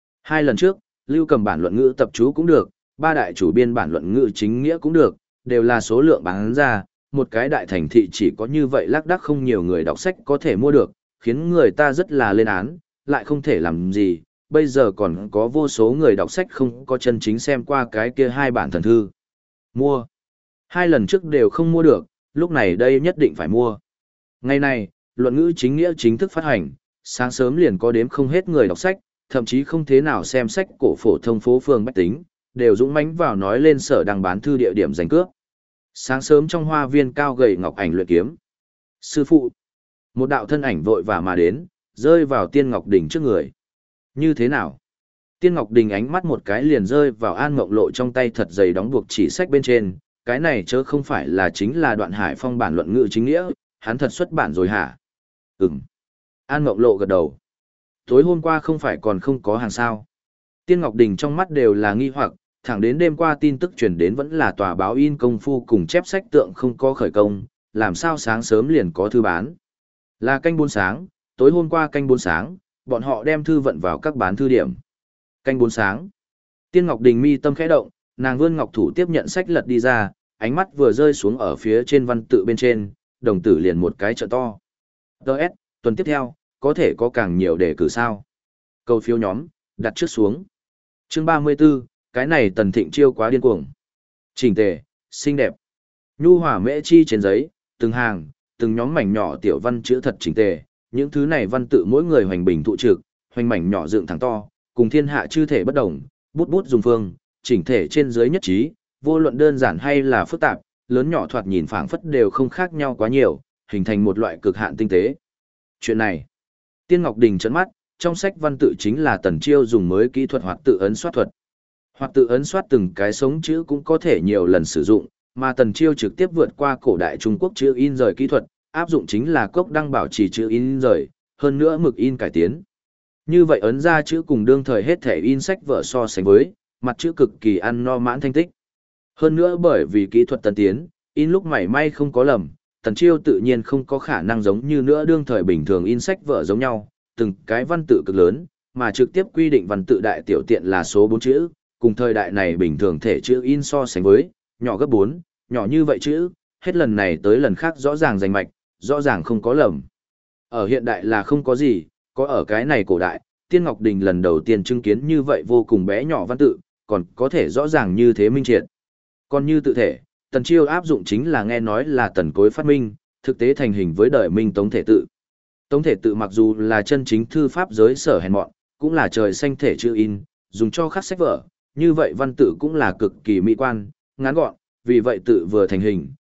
2 lần trước, Lưu Cầm bản luận ngữ tập chú cũng được, 3 đại chủ biên bản luận ngữ chính nghĩa cũng được, đều là số lượng bán ra, một cái đại thành thị chỉ có như vậy lác đác không nhiều người đọc sách có thể mua được, khiến người ta rất là lên án, lại không thể làm gì, bây giờ còn có vô số người đọc sách không có chân chính xem qua cái kia 2 bản thần thư. Mua. 2 lần trước đều không mua được, lúc này đây nhất định phải mua. Ngày này, luận ngữ chính nghĩa chính thức phát hành, sáng sớm liền có đếm không hết người đọc sách, thậm chí không thế nào xem sách cổ phổ thông phố phường bách tính, đều dũng mãnh vào nói lên sở đang bán thư địa điểm giành cướp. Sáng sớm trong hoa viên cao gầy ngọc ảnh luyện kiếm. Sư phụ. Một đạo thân ảnh vội vã mà đến, rơi vào Tiên Ngọc Đình trước người. Như thế nào? Tiên Ngọc Đình ánh mắt một cái liền rơi vào An Mộng Lộ trong tay thật dày đóng buộc chỉ sách bên trên, cái này chớ không phải là chính là Đoạn Hải Phong bản luận ngữ chính nghĩa, hắn thật xuất bản rồi hả? Ừm. An Mộng Lộ gật đầu. Tối hôm qua không phải còn không có hàng sao? Tiên Ngọc Đình trong mắt đều là nghi hoặc, thẳng đến đêm qua tin tức truyền đến vẫn là tòa báo in công phu cùng chép sách tượng không có khởi công, làm sao sáng sớm liền có thư bán? Là canh 4 sáng, tối hôm qua canh 4 sáng, bọn họ đem thư vận vào các bán thư điểm. Canh 4 sáng. Tiên Ngọc Đình mi tâm khẽ động, nàng vươn ngọc thủ tiếp nhận sách lật đi ra, ánh mắt vừa rơi xuống ở phía trên văn tự bên trên, đồng tử liền một cái trợ to. DS, tuần tiếp theo, có thể có càng nhiều đề cử sao. Câu phiếu nhóm, đặt trước xuống. Chương 34, cái này Tần Thịnh chiêu quá điên cuồng. Chỉnh tề, xinh đẹp. Nhu hòa mễ chi trên giấy, từng hàng, từng nhóm mảnh nhỏ tiểu văn chữ thật chỉnh tề. Những thứ này văn tự mỗi người hoành bình thụ trực, hoành mảnh nhỏ dựng thẳng to, cùng thiên hạ chư thể bất đồng, bút bút dùng phương, chỉnh thể trên dưới nhất trí, vô luận đơn giản hay là phức tạp, lớn nhỏ thoạt nhìn phảng phất đều không khác nhau quá nhiều, hình thành một loại cực hạn tinh tế. Chuyện này, Tiên Ngọc Đình trợn mắt, trong sách văn tự chính là Tần Chiêu dùng mới kỹ thuật hoạt tự ấn soát thuật. Hoạt tự ấn soát từng cái sống chữ cũng có thể nhiều lần sử dụng, mà Tần Chiêu trực tiếp vượt qua cổ đại Trung Quốc chữ in rời kỹ thuật, áp dụng chính là cốc đăng bảo trì chữ in rời, hơn nữa mực in cải tiến. Như vậy ấn ra chữ cùng đương thời hết thể in sách vở so sánh với, mặt chữ cực kỳ ăn no mãn thanh tích. Hơn nữa bởi vì kỹ thuật tân tiến, in lúc mảy may không có lầm, Tần Chiêu tự nhiên không có khả năng giống như nữa đương thời bình thường in sách vở giống nhau, từng cái văn tự cực lớn, mà trực tiếp quy định văn tự đại tiểu tiện là số 4 chữ, cùng thời đại này bình thường thể chữ in so sánh với, nhỏ gấp 4, nhỏ như vậy chữ, hết lần này tới lần khác rõ ràng rành mạch, rõ ràng không có lầm. Ở hiện đại là không có gì, có ở cái này cổ đại, Tiên Ngọc Đình lần đầu tiên chứng kiến như vậy vô cùng bé nhỏ văn tự, còn có thể rõ ràng như thế minh triệt. Còn như tự thể, Tần Chiêu áp dụng chính là nghe nói là Tần Cối phát minh, thực tế thành hình với đời Minh Tống thể tự. Tống thể tự mặc dù là chân chính thư pháp giới sở hèn mọn, cũng là trời xanh thể chữ in, dùng cho khắc sách vở, như vậy văn tự cũng là cực kỳ mỹ quan, ngắn gọn, vì vậy tự vừa thành hình,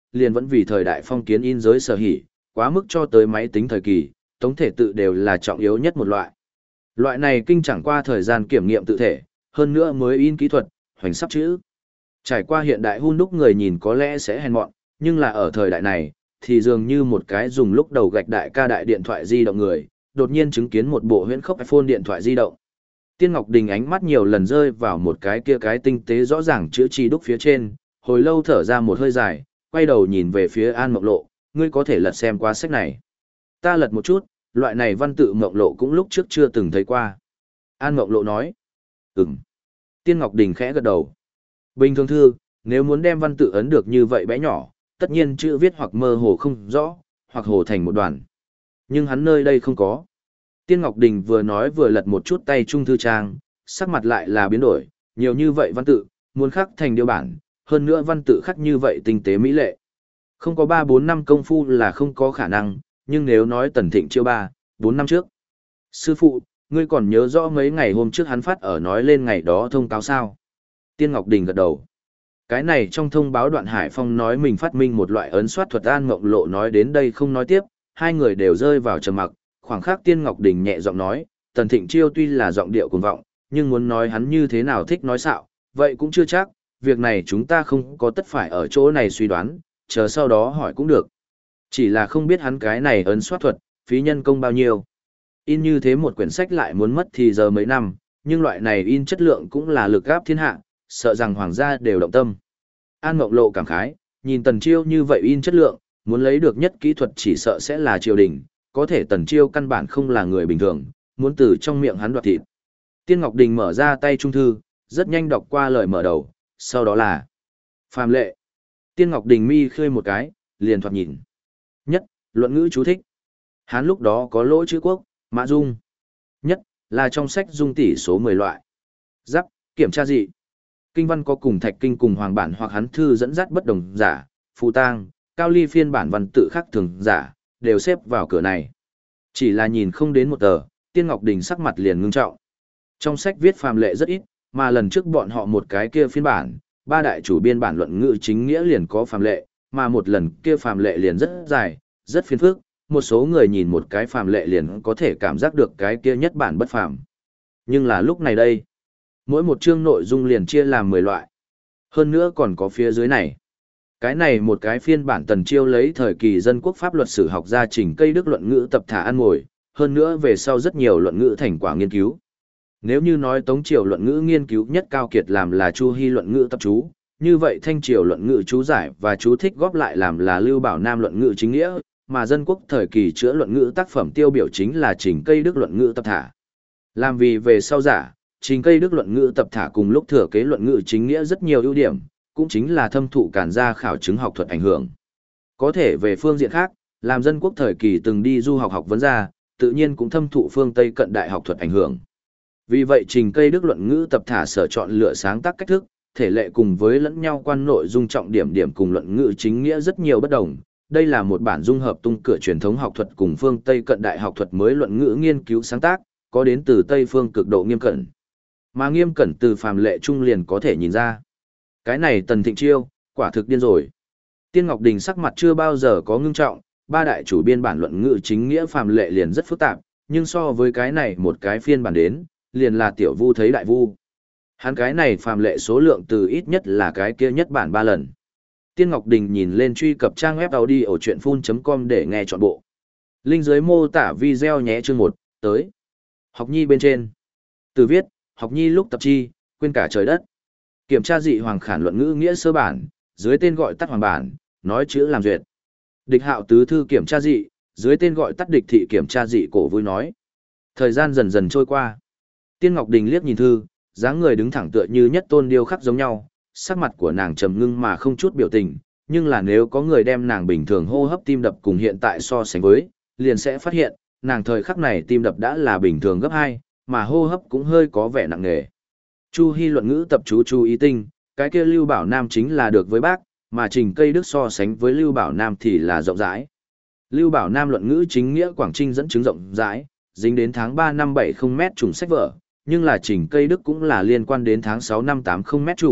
liền vẫn vì thời đại phong kiến in giới sở hỉ, quá mức cho tới máy tính thời kỳ, tống thể tự đều là trọng yếu nhất một loại. Loại này kinh chẳng qua thời gian kiểm nghiệm tự thể, hơn nữa mới in kỹ thuật, hoành sắp chữ. Trải qua hiện đại hun đúc người nhìn có lẽ sẽ hèn mọn, nhưng là ở thời đại này, thì dường như một cái dùng lúc đầu gạch đại ca đại điện thoại di động người, đột nhiên chứng kiến một bộ huyễn khốc iPhone điện thoại di động. Tiên Ngọc Đình ánh mắt nhiều lần rơi vào một cái kia cái tinh tế rõ ràng chữ chi đúc phía trên, hồi lâu thở ra một hơi dài, quay đầu nhìn về phía An Mộng Lộ, ngươi có thể lật xem qua sách này. Ta lật một chút, loại này văn tự Mộng Lộ cũng lúc trước chưa từng thấy qua. An Mộng Lộ nói, Tiên Ngọc Đình khẽ gật đầu. Bình thường thư, nếu muốn đem văn tự ấn được như vậy bé nhỏ, tất nhiên chữ viết hoặc mơ hồ không rõ, hoặc hồ thành một đoàn. Nhưng hắn nơi đây không có. Tiên Ngọc Đình vừa nói vừa lật một chút tay trung thư trang, sắc mặt lại là biến đổi, nhiều như vậy văn tự, muốn khắc thành điều bản, hơn nữa văn tự khắc như vậy tinh tế mỹ lệ. Không có 3-4 năm công phu là không có khả năng, nhưng nếu nói Tần Thịnh chiêu 3-4 năm trước. Sư phụ, ngươi còn nhớ rõ mấy ngày hôm trước hắn phát ở nói lên ngày đó thông cáo sao? Tiên Ngọc Đình gật đầu. Cái này trong thông báo Đoạn Hải Phong nói mình phát minh một loại ấn soát thuật. An Mộng Lộ nói đến đây không nói tiếp, hai người đều rơi vào trầm mặc, khoảng khắc Tiên Ngọc Đình nhẹ giọng nói, Tần Thịnh Chiêu tuy là giọng điệu cuồng vọng, nhưng muốn nói hắn như thế nào thích nói xạo, vậy cũng chưa chắc, việc này chúng ta không có tất phải ở chỗ này suy đoán, chờ sau đó hỏi cũng được. Chỉ là không biết hắn cái này ấn soát thuật, phí nhân công bao nhiêu. In như thế một quyển sách lại muốn mất thì giờ mấy năm, nhưng loại này in chất lượng cũng là lực gáp thiên hạ, sợ rằng hoàng gia đều động tâm. An Mộng Lộ cảm khái, nhìn Tần Chiêu như vậy in chất lượng, muốn lấy được nhất kỹ thuật chỉ sợ sẽ là triều đình, có thể Tần Chiêu căn bản không là người bình thường, muốn từ trong miệng hắn đoạt thịt. Tiên Ngọc Đình mở ra tay trung thư, rất nhanh đọc qua lời mở đầu, sau đó là Phàm lệ. Tiên Ngọc Đình mi khơi một cái, liền thoạt nhìn. Nhất, luận ngữ chú thích. Hán lúc đó có lỗ chữ quốc, mã dung. Nhất, là trong sách dung tỷ số 10 loại. Giáp, kiểm tra dị. Kinh văn có cùng thạch kinh cùng hoàng bản hoặc hắn thư dẫn dắt bất đồng giả, phù tang, cao ly phiên bản văn tự khác thường giả, đều xếp vào cửa này. Chỉ là nhìn không đến một tờ, Tiên Ngọc Đình sắc mặt liền ngưng trọng. Trong sách viết phàm lệ rất ít, mà lần trước bọn họ một cái kia phiên bản, ba đại chủ biên bản luận ngữ chính nghĩa liền có phàm lệ, mà một lần kia phàm lệ liền rất dài, rất phiền phức, một số người nhìn một cái phàm lệ liền có thể cảm giác được cái kia nhất bản bất phàm. Nhưng là lúc này đây, mỗi một chương nội dung liền chia làm 10 loại. Hơn nữa còn có phía dưới này. Cái này một cái phiên bản Tần Chiêu lấy thời kỳ dân quốc pháp luật sử học gia trình cây đức luận ngữ tập thả ăn ngồi, hơn nữa về sau rất nhiều luận ngữ thành quả nghiên cứu. Nếu như nói Tống Triều luận ngữ nghiên cứu nhất cao kiệt làm là Chu Hy luận ngữ tập chú, như vậy Thanh Triều luận ngữ chú giải và chú thích góp lại làm là Lưu Bảo Nam luận ngữ chính nghĩa, mà dân quốc thời kỳ chữa luận ngữ tác phẩm tiêu biểu chính là trình cây đức luận ngữ tập thả. Làm vì về sau giả, trình cây đức luận ngữ tập thả cùng lúc thừa kế luận ngữ chính nghĩa rất nhiều ưu điểm, cũng chính là thâm thụ cản gia khảo chứng học thuật ảnh hưởng. Có thể về phương diện khác, làm dân quốc thời kỳ từng đi du học học vấn gia, tự nhiên cũng thâm thụ phương Tây cận đại học thuật ảnh hưởng. Vì vậy trình cây đức luận ngữ tập thả sở chọn lựa sáng tác cách thức, thể lệ cùng với lẫn nhau quan nội dung trọng điểm điểm cùng luận ngữ chính nghĩa rất nhiều bất đồng. Đây là một bản dung hợp tung cửa truyền thống học thuật cùng phương Tây cận đại học thuật mới luận ngữ nghiên cứu sáng tác, có đến từ Tây phương cực độ nghiêm cẩn. Mà nghiêm cẩn từ phàm lệ trung liền có thể nhìn ra. Cái này Tần Thịnh Chiêu, quả thực điên rồi. Tiên Ngọc Đình sắc mặt chưa bao giờ có ngưng trọng, ba đại chủ biên bản luận ngữ chính nghĩa phàm lệ liền rất phức tạp, nhưng so với cái này một cái phiên bản đến, liền là tiểu vu thấy đại vu. Hắn cái này phàm lệ số lượng từ ít nhất là cái kia nhất bản 3 lần. Tiên Ngọc Đình nhìn lên truy cập trang web audiochuyenphun.com để nghe trọn bộ. Link dưới mô tả video nhé chương 1, tới. Học nhi bên trên. Từ viết, học nhi lúc tập chi, quên cả trời đất. Kiểm tra dị hoàng khản luận ngữ nghĩa sơ bản, dưới tên gọi tắt hoàng bản, nói chữ làm duyệt. Địch hạo tứ thư kiểm tra dị, dưới tên gọi tắt địch thị kiểm tra dị cổ vui nói. Thời gian dần dần trôi qua. Tiên Ngọc Đình liếc nhìn thư, dáng người đứng thẳng tựa như nhất tôn điêu khắc giống nhau, sắc mặt của nàng trầm ngưng mà không chút biểu tình, nhưng là nếu có người đem nàng bình thường hô hấp tim đập cùng hiện tại so sánh với, liền sẽ phát hiện, nàng thời khắc này tim đập đã là bình thường gấp 2, mà hô hấp cũng hơi có vẻ nặng nề. Chu Hy luận ngữ tập chú chú ý tinh, cái kia Lưu Bảo Nam chính là được với bác, mà Trình Cây Đức so sánh với Lưu Bảo Nam thì là rộng rãi. Lưu Bảo Nam luận ngữ chính nghĩa Quảng Trinh dẫn chứng rộng rãi, dính đến tháng 3 năm 70 mét trùng sách vở, nhưng là Trình Cây Đức cũng là liên quan đến tháng 6 năm 80 mét trùng,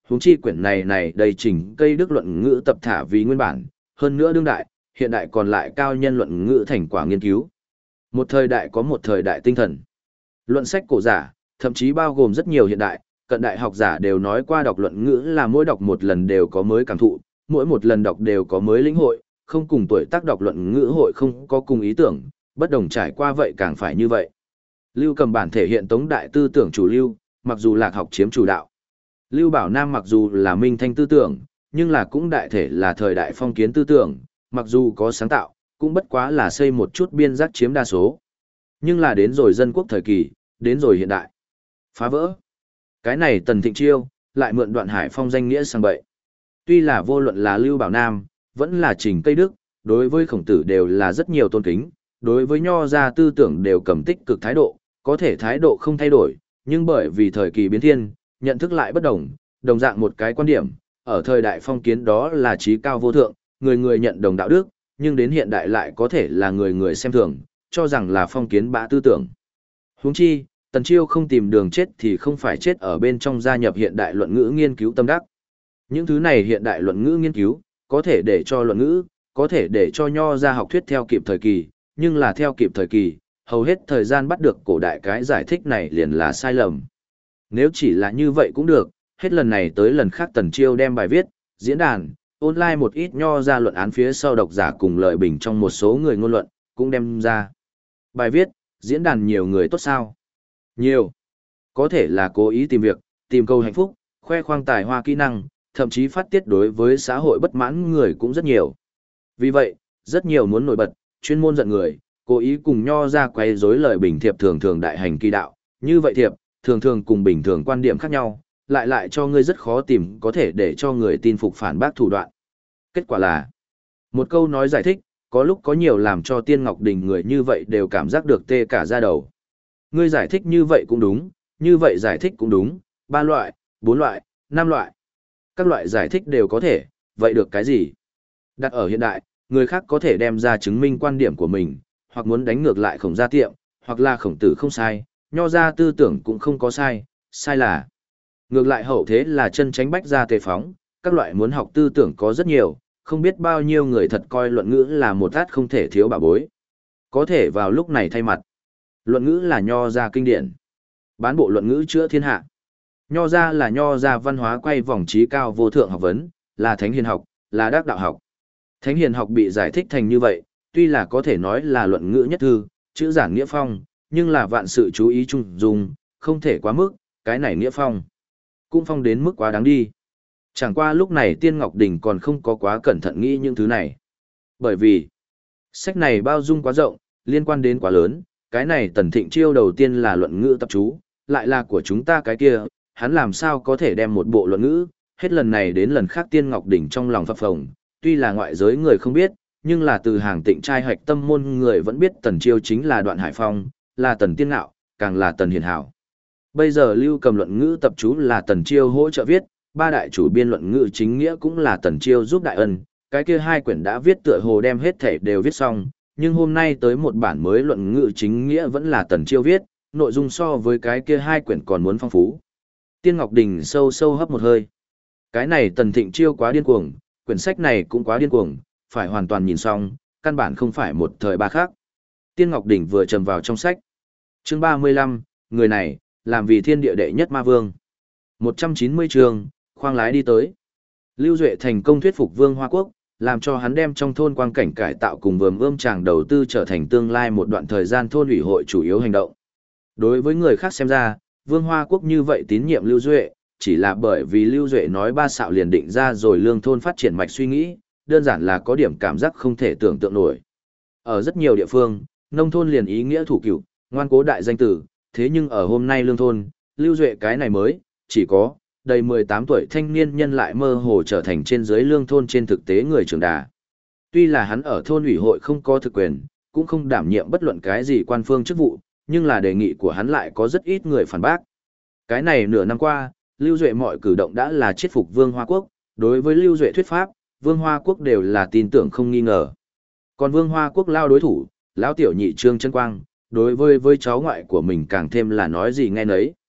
huống chi quyển này đầy trình cây đức luận ngữ tập thả vì nguyên bản, hơn nữa đương đại, hiện đại còn lại cao nhân luận ngữ thành quả nghiên cứu. Một thời đại có một thời đại tinh thần. Luận sách cổ giả, thậm chí bao gồm rất nhiều hiện đại, cận đại học giả đều nói qua đọc luận ngữ là mỗi đọc một lần đều có mới cảm thụ, mỗi một lần đọc đều có mới lĩnh hội, không cùng tuổi tác đọc luận ngữ hội không có cùng ý tưởng, bất đồng trải qua vậy càng phải như vậy. Lưu Cầm bản thể hiện tống đại tư tưởng chủ lưu, mặc dù lạc học chiếm chủ đạo. Lưu Bảo Nam mặc dù là minh thanh tư tưởng, nhưng là cũng đại thể là thời đại phong kiến tư tưởng, mặc dù có sáng tạo, cũng bất quá là xây một chút biên giác chiếm đa số. Nhưng là đến rồi dân quốc thời kỳ, đến rồi hiện đại. Phá vỡ. Cái này Tần Thịnh Chiêu, lại mượn Đoạn Hải Phong danh nghĩa sang bậy. Tuy là vô luận là Lưu Bảo Nam, vẫn là Trình Cây Đức, đối với Khổng Tử đều là rất nhiều tôn kính, đối với Nho gia tư tưởng đều cầm tích cực thái độ, có thể thái độ không thay đổi, nhưng bởi vì thời kỳ biến thiên, nhận thức lại bất đồng, đồng dạng một cái quan điểm, ở thời đại phong kiến đó là trí cao vô thượng, người người nhận đồng đạo đức, nhưng đến hiện đại lại có thể là người người xem thường, cho rằng là phong kiến bã tư tưởng. Huống chi, Tần Chiêu không tìm đường chết thì không phải chết ở bên trong gia nhập hiện đại luận ngữ nghiên cứu tâm đắc. Những thứ này hiện đại luận ngữ nghiên cứu, có thể để cho luận ngữ, có thể để cho Nho gia học thuyết theo kịp thời kỳ, nhưng là theo kịp thời kỳ, hầu hết thời gian bắt được cổ đại cái giải thích này liền là sai lầm. Nếu chỉ là như vậy cũng được, hết lần này tới lần khác Tần Chiêu đem bài viết, diễn đàn, online một ít Nho gia luận án phía sau độc giả cùng lợi bình trong một số người ngôn luận, cũng đem ra. Bài viết, diễn đàn nhiều người tốt sao? Nhiều. Có thể là cố ý tìm việc, tìm câu hạnh phúc, khoe khoang tài hoa kỹ năng, thậm chí phát tiết đối với xã hội bất mãn người cũng rất nhiều. Vì vậy, rất nhiều muốn nổi bật, chuyên môn giận người, cố ý cùng Nho ra quay rối lời bình thiệp thường thường đại hành kỳ đạo. Như vậy thiệp, thường thường cùng bình thường quan điểm khác nhau, lại cho ngươi rất khó tìm có thể để cho người tin phục phản bác thủ đoạn. Kết quả là, một câu nói giải thích, có lúc có nhiều làm cho Tiên Ngọc Đình người như vậy đều cảm giác được tê cả da đầu. Ngươi giải thích như vậy cũng đúng, như vậy giải thích cũng đúng, 3 loại, 4 loại, 5 loại. Các loại giải thích đều có thể, vậy được cái gì? Đặt ở hiện đại, người khác có thể đem ra chứng minh quan điểm của mình, hoặc muốn đánh ngược lại Khổng gia tiệm, hoặc là Khổng tử không sai, Nho gia tư tưởng cũng không có sai, sai là. Ngược lại hậu thế là chân tránh bách gia tề phóng, các loại muốn học tư tưởng có rất nhiều, không biết bao nhiêu người thật coi luận ngữ là một át không thể thiếu bảo bối. Có thể vào lúc này thay mặt. Luận ngữ là Nho gia kinh điển. Bán bộ luận ngữ chữa thiên hạ. Nho gia là Nho gia văn hóa quay vòng trí cao vô thượng học vấn, là thánh hiền học, là đắc đạo học. Thánh hiền học bị giải thích thành như vậy, tuy là có thể nói là luận ngữ nhất thư, chữ giản nghĩa phong, nhưng là vạn sự chú ý chung dùng, không thể quá mức, cái này nghĩa phong. Cũng phong đến mức quá đáng đi. Chẳng qua lúc này Tiên Ngọc Đình còn không có quá cẩn thận nghĩ những thứ này. Bởi vì, sách này bao dung quá rộng, liên quan đến quá lớn, cái này Tần Thịnh Chiêu đầu tiên là luận ngữ tập chú, lại là của chúng ta cái kia, hắn làm sao có thể đem một bộ luận ngữ, hết lần này đến lần khác Tiên Ngọc Đình trong lòng phập phồng, tuy là ngoại giới người không biết, nhưng là từ hàng Tịnh trai hạch tâm môn người vẫn biết Tần Chiêu chính là Đoạn Hải Phong, là Tần Tiên Ngạo, càng là Tần Hiền Hảo. Bây giờ Lưu Cầm luận ngữ tập chú là Tần Chiêu hỗ trợ viết, 3 đại chủ biên luận ngữ chính nghĩa cũng là Tần Chiêu giúp đại ân, cái kia 2 quyển đã viết tựa hồ đem hết thể đều viết xong, nhưng hôm nay tới một bản mới luận ngữ chính nghĩa vẫn là Tần Chiêu viết, nội dung so với cái kia 2 quyển còn muốn phong phú. Tiên Ngọc Đình sâu sâu hấp một hơi. Cái này Tần Thịnh Chiêu quá điên cuồng, quyển sách này cũng quá điên cuồng, phải hoàn toàn nhìn xong, căn bản không phải một thời ba khác. Tiên Ngọc Đình vừa trầm vào trong sách. Chương 35, người này, làm vì thiên địa đệ nhất ma vương. 190 chương, khoang lái đi tới. Lưu Duệ thành công thuyết phục Vương Hoa Quốc, làm cho hắn đem trong thôn quang cảnh cải tạo cùng vườn ươm tràng đầu tư trở thành tương lai một đoạn thời gian thôn ủy hội chủ yếu hành động. Đối với người khác xem ra, Vương Hoa Quốc như vậy tín nhiệm Lưu Duệ, chỉ là bởi vì Lưu Duệ nói 3 xạo liền định ra rồi lương thôn phát triển mạch suy nghĩ, đơn giản là có điểm cảm giác không thể tưởng tượng nổi. Ở rất nhiều địa phương, nông thôn liền ý nghĩa thủ cửu, ngoan cố đại danh tử, thế nhưng ở hôm nay lương thôn, Lưu Duệ cái này mới, chỉ có, đầy 18 tuổi thanh niên nhân lại mơ hồ trở thành trên dưới lương thôn trên thực tế người trưởng đà. Tuy là hắn ở thôn ủy hội không có thực quyền, cũng không đảm nhiệm bất luận cái gì quan phương chức vụ, nhưng là đề nghị của hắn lại có rất ít người phản bác. Cái này nửa năm qua, Lưu Duệ mọi cử động đã là chiết phục Vương Hoa Quốc, đối với Lưu Duệ thuyết pháp, Vương Hoa Quốc đều là tin tưởng không nghi ngờ. Còn Vương Hoa Quốc lao đối thủ, lão tiểu nhị Trương Chân Quang, đối với cháu ngoại của mình càng thêm là nói gì nghe nấy.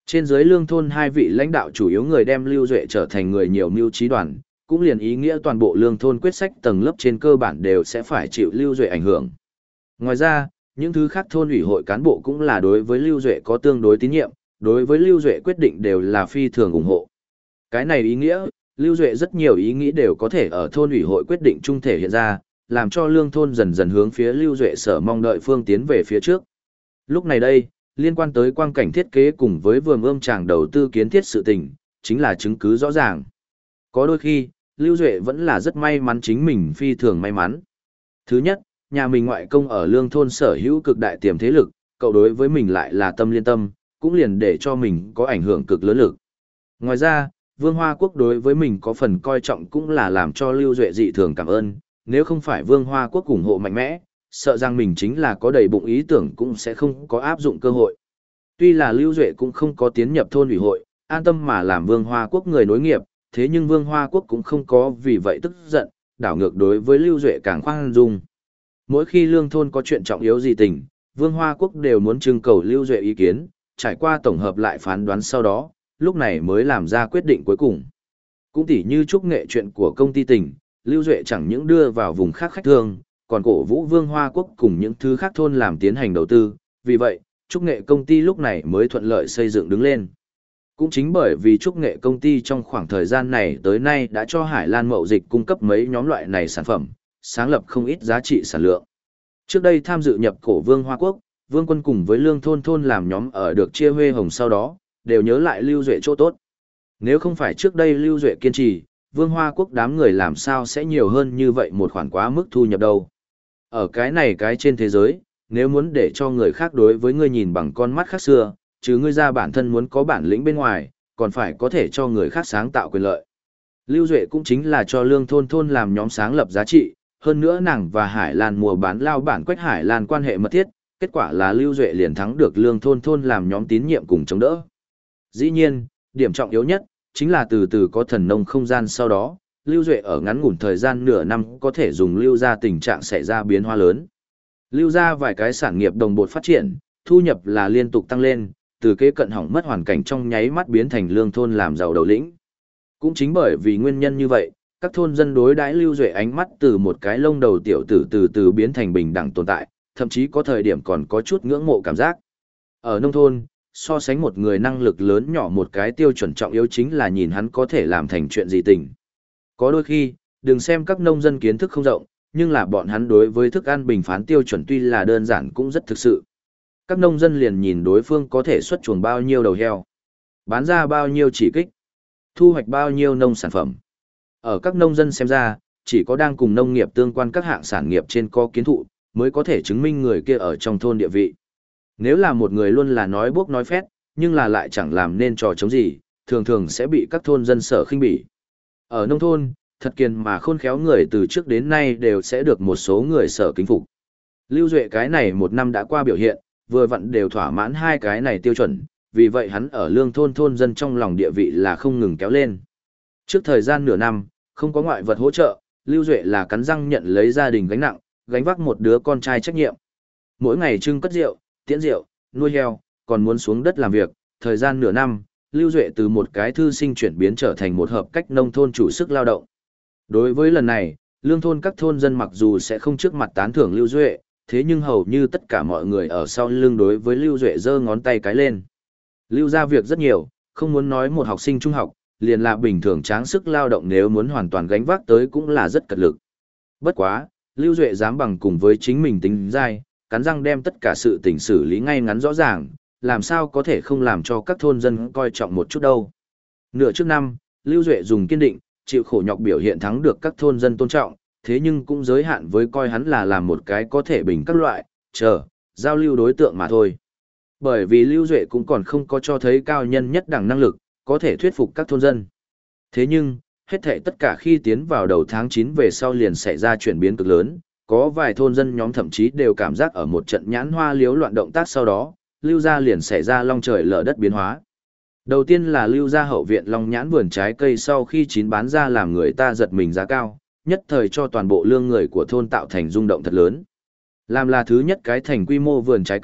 Trên dưới lương thôn hai vị lãnh đạo chủ yếu người đem Lưu Duệ trở thành người nhiều mưu trí đoàn, cũng liền ý nghĩa toàn bộ lương thôn quyết sách tầng lớp trên cơ bản đều sẽ phải chịu Lưu Duệ ảnh hưởng. Ngoài ra, những thứ khác thôn ủy hội cán bộ cũng là đối với Lưu Duệ có tương đối tín nhiệm, đối với Lưu Duệ quyết định đều là phi thường ủng hộ. Cái này ý nghĩa, Lưu Duệ rất nhiều ý nghĩ đều có thể ở thôn ủy hội quyết định chung thể hiện ra, làm cho lương thôn dần dần hướng phía Lưu Duệ sở mong đợi phương tiến về phía trước. Lúc này đây, liên quan tới quang cảnh thiết kế cùng với vườn ươm tràng đầu tư kiến thiết sự tình, chính là chứng cứ rõ ràng. Có đôi khi, Lưu Duệ vẫn là rất may mắn chính mình phi thường may mắn. Thứ nhất, nhà mình ngoại công ở lương thôn sở hữu cực đại tiềm thế lực, cậu đối với mình lại là tâm liên tâm, cũng liền để cho mình có ảnh hưởng cực lớn lực. Ngoài ra, Vương Hoa Quốc đối với mình có phần coi trọng cũng là làm cho Lưu Duệ dị thường cảm ơn, nếu không phải Vương Hoa Quốc ủng hộ mạnh mẽ, sợ rằng mình chính là có đầy bụng ý tưởng cũng sẽ không có áp dụng cơ hội. Tuy là Lưu Duệ cũng không có tiến nhập thôn ủy hội, an tâm mà làm Vương Hoa Quốc người nối nghiệp, thế nhưng Vương Hoa Quốc cũng không có vì vậy tức giận, đảo ngược đối với Lưu Duệ càng khoan dung. Mỗi khi lương thôn có chuyện trọng yếu gì tình, Vương Hoa Quốc đều muốn trưng cầu Lưu Duệ ý kiến, trải qua tổng hợp lại phán đoán sau đó, lúc này mới làm ra quyết định cuối cùng. Cũng tỉ như trúc nghệ chuyện của công ty tỉnh, Lưu Duệ chẳng những đưa vào vùng khác khách thương, còn cổ vũ Vương Hoa Quốc cùng những thứ khác thôn làm tiến hành đầu tư, vì vậy, trúc nghệ công ty lúc này mới thuận lợi xây dựng đứng lên. Cũng chính bởi vì trúc nghệ công ty trong khoảng thời gian này tới nay đã cho Hải Lan Mậu Dịch cung cấp mấy nhóm loại này sản phẩm, sáng lập không ít giá trị sản lượng. Trước đây tham dự nhập cổ Vương Hoa Quốc, Vương Quân cùng với Lương Thôn làm nhóm ở được chia huê hồng sau đó, đều nhớ lại Lưu Duệ chỗ tốt. Nếu không phải trước đây Lưu Duệ kiên trì, Vương Hoa Quốc đám người làm sao sẽ nhiều hơn như vậy một khoản quá mức thu nhập đâu. Ở cái này cái trên thế giới, nếu muốn để cho người khác đối với ngươi nhìn bằng con mắt khác xưa, chứ ngươi ra bản thân muốn có bản lĩnh bên ngoài, còn phải có thể cho người khác sáng tạo quyền lợi. Lưu Duệ cũng chính là cho Lương Thôn làm nhóm sáng lập giá trị, hơn nữa nàng và Hải Lan mua bán lao bản Quách Hải Lan quan hệ mật thiết, kết quả là Lưu Duệ liền thắng được Lương Thôn làm nhóm tín nhiệm cùng chống đỡ. Dĩ nhiên, điểm trọng yếu nhất, chính là từ từ có thần nông không gian sau đó, Lưu Duệ ở ngắn ngủn thời gian nửa năm có thể dùng Lưu ra tình trạng xảy ra biến hóa lớn. Lưu ra vài cái sản nghiệp đồng bộ phát triển, thu nhập là liên tục tăng lên, từ kế cận hỏng mất hoàn cảnh trong nháy mắt biến thành Lương Thôn làm giàu đầu lĩnh. Cũng chính bởi vì nguyên nhân như vậy, các thôn dân đối đãi Lưu Duệ ánh mắt từ một cái lông đầu tiểu tử từ từ biến thành bình đẳng tồn tại, thậm chí có thời điểm còn có chút ngưỡng mộ cảm giác. Ở nông thôn, so sánh một người năng lực lớn nhỏ một cái tiêu chuẩn trọng yếu chính là nhìn hắn có thể làm thành chuyện gì tình. Có đôi khi, đừng xem các nông dân kiến thức không rộng, nhưng là bọn hắn đối với thức ăn bình phán tiêu chuẩn tuy là đơn giản cũng rất thực sự. Các nông dân liền nhìn đối phương có thể xuất chuồng bao nhiêu đầu heo, bán ra bao nhiêu chỉ kích, thu hoạch bao nhiêu nông sản phẩm. Ở các nông dân xem ra, chỉ có đang cùng nông nghiệp tương quan các hạng sản nghiệp trên có kiến thụ, mới có thể chứng minh người kia ở trong thôn địa vị. Nếu là một người luôn là nói bốc nói phét, nhưng là lại chẳng làm nên trò chống gì, thường thường sẽ bị các thôn dân sở khinh bỉ. Ở nông thôn, thật kiền mà khôn khéo người từ trước đến nay đều sẽ được một số người sở kính phục. Lưu Duệ cái này một năm đã qua biểu hiện, vừa vặn đều thỏa mãn hai cái này tiêu chuẩn, vì vậy hắn ở Lương thôn dân trong lòng địa vị là không ngừng kéo lên. Trước thời gian nửa năm, không có ngoại vật hỗ trợ, Lưu Duệ là cắn răng nhận lấy gia đình gánh nặng, gánh vác một đứa con trai trách nhiệm. Mỗi ngày trưng cất rượu, tiễn rượu, nuôi heo, còn muốn xuống đất làm việc, thời gian nửa năm, Lưu Duệ từ một cái thư sinh chuyển biến trở thành một hợp cách nông thôn chủ sức lao động. Đối với lần này, Lương thôn các thôn dân mặc dù sẽ không trước mặt tán thưởng Lưu Duệ, thế nhưng hầu như tất cả mọi người ở sau lưng đối với Lưu Duệ giơ ngón tay cái lên. Lưu ra việc rất nhiều, không muốn nói một học sinh trung học, liền là bình thường tráng sức lao động nếu muốn hoàn toàn gánh vác tới cũng là rất cật lực. Bất quá, Lưu Duệ dám bằng cùng với chính mình tính dai, cắn răng đem tất cả sự tình xử lý ngay ngắn rõ ràng, làm sao có thể không làm cho các thôn dân coi trọng một chút đâu. Nửa trước năm, Lưu Duệ dùng kiên định, chịu khổ nhọc biểu hiện thắng được các thôn dân tôn trọng, thế nhưng cũng giới hạn với coi hắn là làm một cái có thể bình các loại, giao lưu đối tượng mà thôi. Bởi vì Lưu Duệ cũng còn không có cho thấy cao nhân nhất đẳng năng lực, có thể thuyết phục các thôn dân. Thế nhưng, hết thảy tất cả khi tiến vào đầu tháng 9 về sau liền xảy ra chuyển biến cực lớn, có vài thôn dân nhóm thậm chí đều cảm giác ở một trận nhãn hoa liếu loạn động tác sau đó, Lưu gia liền xảy ra long trời lở đất biến hóa. Đầu tiên là Lưu gia hậu viện long nhãn vườn trái cây sau khi chín bán ra làm người ta giật mình giá cao, nhất thời cho toàn bộ lương người của thôn tạo thành rung động thật lớn. Làm là thứ nhất cái thành quy mô vườn trái cây,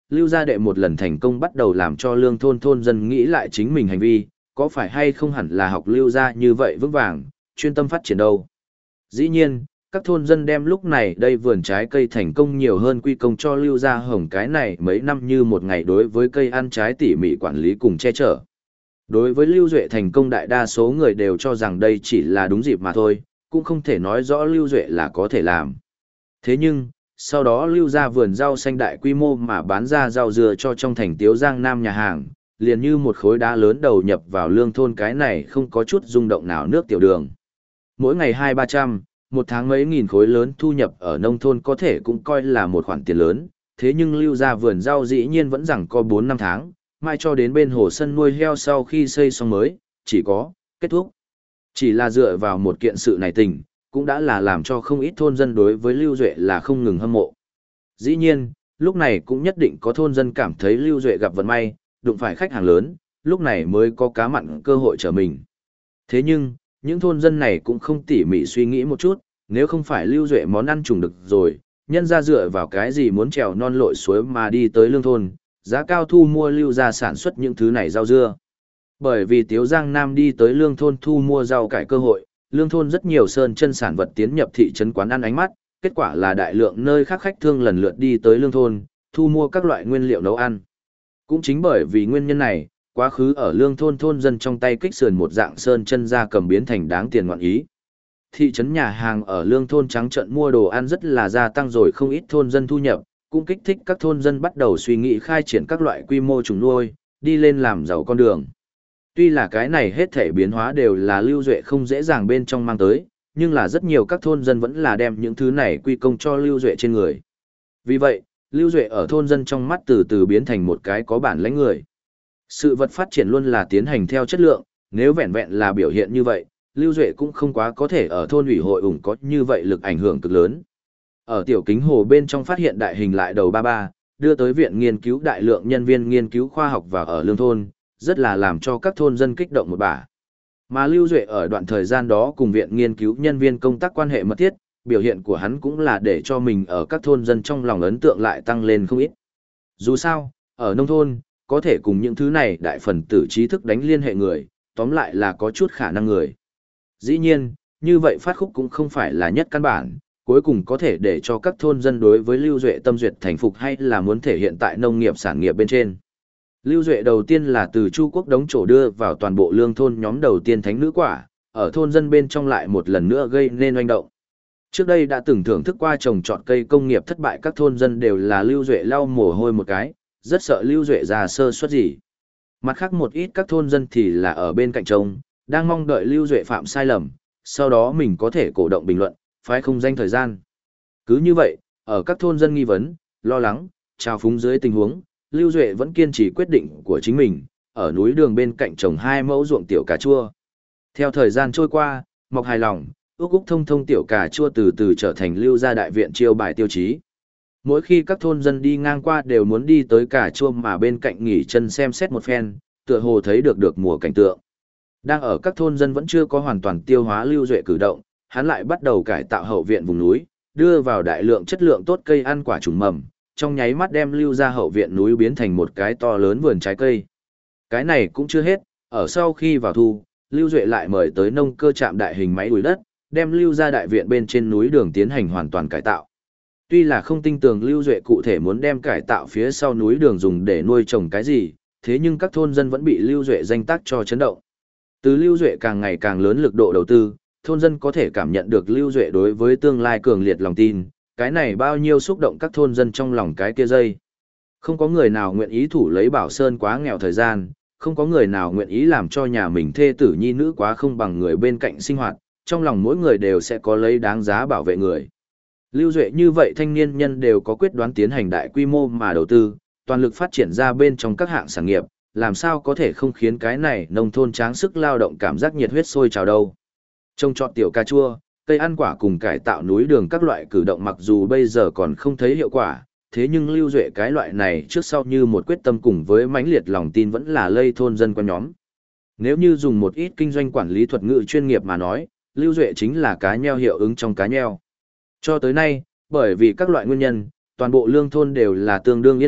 Lưu gia đệ một lần thành công bắt đầu làm cho lương thôn thôn dân nghĩ lại chính mình hành vi, có phải hay không hẳn là học Lưu gia như vậy vững vàng, chuyên tâm phát triển đâu. Dĩ nhiên, các thôn dân đem lúc này đây vườn trái cây thành công nhiều hơn quy công cho Lưu gia hồng cái này mấy năm như một ngày đối với cây ăn trái tỉ mỉ quản lý cùng che chở. Đối với Lưu Duệ thành công đại đa số người đều cho rằng đây chỉ là đúng dịp mà thôi, cũng không thể nói rõ Lưu Duệ là có thể làm. Thế nhưng, sau đó Lưu ra vườn rau xanh đại quy mô mà bán ra rau dừa cho trong thành Tiếu Giang Nam nhà hàng, liền như một khối đá lớn đầu nhập vào lương thôn cái này không có chút rung động nào nước tiểu đường. Mỗi ngày 200-300, một tháng mấy nghìn khối lớn thu nhập ở nông thôn có thể cũng coi là một khoản tiền lớn, thế nhưng Lưu ra vườn rau dĩ nhiên vẫn rằng có 4-5 tháng, mai cho đến bên hồ sân nuôi heo sau khi xây xong mới, chỉ có, kết thúc. Chỉ là dựa vào một kiện sự này tình, cũng đã là làm cho không ít thôn dân đối với Lưu Duệ là không ngừng hâm mộ. Dĩ nhiên, lúc này cũng nhất định có thôn dân cảm thấy Lưu Duệ gặp vận may, đụng phải khách hàng lớn, lúc này mới có cá mặn cơ hội trở mình. Thế nhưng, những thôn dân này cũng không tỉ mỉ suy nghĩ một chút, nếu không phải Lưu Duệ món ăn trùng được rồi, nhân ra dựa vào cái gì muốn trèo non lội suối mà đi tới lương thôn, giá cao thu mua Lưu ra sản xuất những thứ này rau dưa. Bởi vì Tiếu Giang Nam đi tới lương thôn thu mua rau cải cơ hội, lương thôn rất nhiều sơn chân sản vật tiến nhập thị trấn quán ăn ánh mắt, kết quả là đại lượng nơi khác khách thương lần lượt đi tới lương thôn, thu mua các loại nguyên liệu nấu ăn. Cũng chính bởi vì nguyên nhân này, quá khứ ở lương thôn thôn dân trong tay kích sườn một dạng sơn chân ra cầm biến thành đáng tiền ngoạn ý. Thị trấn nhà hàng ở lương thôn trắng trận mua đồ ăn rất là gia tăng rồi không ít thôn dân thu nhập, cũng kích thích các thôn dân bắt đầu suy nghĩ khai triển các loại quy mô trùng nuôi, đi lên làm giàu con đường. Tuy là cái này hết thể biến hóa đều là Lưu Duệ không dễ dàng bên trong mang tới, nhưng là rất nhiều các thôn dân vẫn là đem những thứ này quy công cho Lưu Duệ trên người. Vì vậy, Lưu Duệ ở thôn dân trong mắt từ từ biến thành một cái có bản lãnh người. Sự vật phát triển luôn là tiến hành theo chất lượng, nếu vẹn vẹn là biểu hiện như vậy, Lưu Duệ cũng không quá có thể ở thôn ủy hội ủng có như vậy lực ảnh hưởng cực lớn. Ở tiểu kính hồ bên trong phát hiện đại hình lại đầu 33, đưa tới viện nghiên cứu đại lượng nhân viên nghiên cứu khoa học và ở lương thôn, rất là làm cho các thôn dân kích động một bả. Mà Lưu Duệ ở đoạn thời gian đó cùng viện nghiên cứu nhân viên công tác quan hệ mật thiết, biểu hiện của hắn cũng là để cho mình ở các thôn dân trong lòng ấn tượng lại tăng lên không ít. Dù sao, ở nông thôn, có thể cùng những thứ này đại phần tử trí thức đánh liên hệ người, tóm lại là có chút khả năng người. Dĩ nhiên, như vậy phát khúc cũng không phải là nhất căn bản, cuối cùng có thể để cho các thôn dân đối với Lưu Duệ tâm duyệt thành phục hay là muốn thể hiện tại nông nghiệp sản nghiệp bên trên. Lưu Duệ đầu tiên là từ Chu Quốc đống trổ đưa vào toàn bộ lương thôn nhóm đầu tiên thánh nữ quả, ở thôn dân bên trong lại một lần nữa gây nên oanh động. Trước đây đã từng thưởng thức qua trồng trọt cây công nghiệp thất bại các thôn dân đều là Lưu Duệ lau mồ hôi một cái, rất sợ Lưu Duệ ra sơ suất gì. Mặt khác một ít các thôn dân thì là ở bên cạnh trông, đang mong đợi Lưu Duệ phạm sai lầm, sau đó mình có thể cổ động bình luận, phái không danh thời gian. Cứ như vậy, ở các thôn dân nghi vấn, lo lắng, trào phúng dưới tình huống, Lưu Duệ vẫn kiên trì quyết định của chính mình, ở núi đường bên cạnh trồng 2 mẫu ruộng tiểu cà chua. Theo thời gian trôi qua, mọc hài lòng, úc úc thông thông tiểu cà chua từ từ trở thành Lưu gia đại viện chiêu bài tiêu chí. Mỗi khi các thôn dân đi ngang qua đều muốn đi tới cà chua mà bên cạnh nghỉ chân xem xét một phen, tựa hồ thấy được mùa cảnh tượng. Đang ở các thôn dân vẫn chưa có hoàn toàn tiêu hóa Lưu Duệ cử động, hắn lại bắt đầu cải tạo hậu viện vùng núi, đưa vào đại lượng chất lượng tốt cây ăn quả trùng mầm, trong nháy mắt đem Lưu ra hậu viện núi biến thành một cái to lớn vườn trái cây. Cái này cũng chưa hết, ở sau khi vào thu, Lưu Duệ lại mời tới nông cơ trạm đại hình máy đuổi đất, đem Lưu ra đại viện bên trên núi đường tiến hành hoàn toàn cải tạo. Tuy là không tin tưởng Lưu Duệ cụ thể muốn đem cải tạo phía sau núi đường dùng để nuôi trồng cái gì, thế nhưng các thôn dân vẫn bị Lưu Duệ danh tác cho chấn động. Từ Lưu Duệ càng ngày càng lớn lực độ đầu tư, thôn dân có thể cảm nhận được Lưu Duệ đối với tương lai cường liệt lòng tin, cái này bao nhiêu xúc động các thôn dân trong lòng cái kia dây. Không có người nào nguyện ý thủ lấy Bảo Sơn quá nghèo thời gian, không có người nào nguyện ý làm cho nhà mình thê tử nhi nữ quá không bằng người bên cạnh sinh hoạt, trong lòng mỗi người đều sẽ có lấy đáng giá bảo vệ người. Lưu Duệ như vậy thanh niên nhân đều có quyết đoán tiến hành đại quy mô mà đầu tư, toàn lực phát triển ra bên trong các hạng sản nghiệp, làm sao có thể không khiến cái này nông thôn tráng sức lao động cảm giác nhiệt huyết sôi trào đâu. Trông trọt tiểu cà chua, cây ăn quả cùng cải tạo núi đường các loại cử động mặc dù bây giờ còn không thấy hiệu quả, thế nhưng Lưu Duệ cái loại này trước sau như một quyết tâm cùng với mãnh liệt lòng tin vẫn là lây thôn dân quan nhóm. Nếu như dùng một ít kinh doanh quản lý thuật ngữ chuyên nghiệp mà nói, Lưu Duệ chính là cá nheo hiệu ứng trong cá nheo. Cho tới nay, bởi vì các loại nguyên nhân, toàn bộ lương thôn đều là tương đương yên lặng,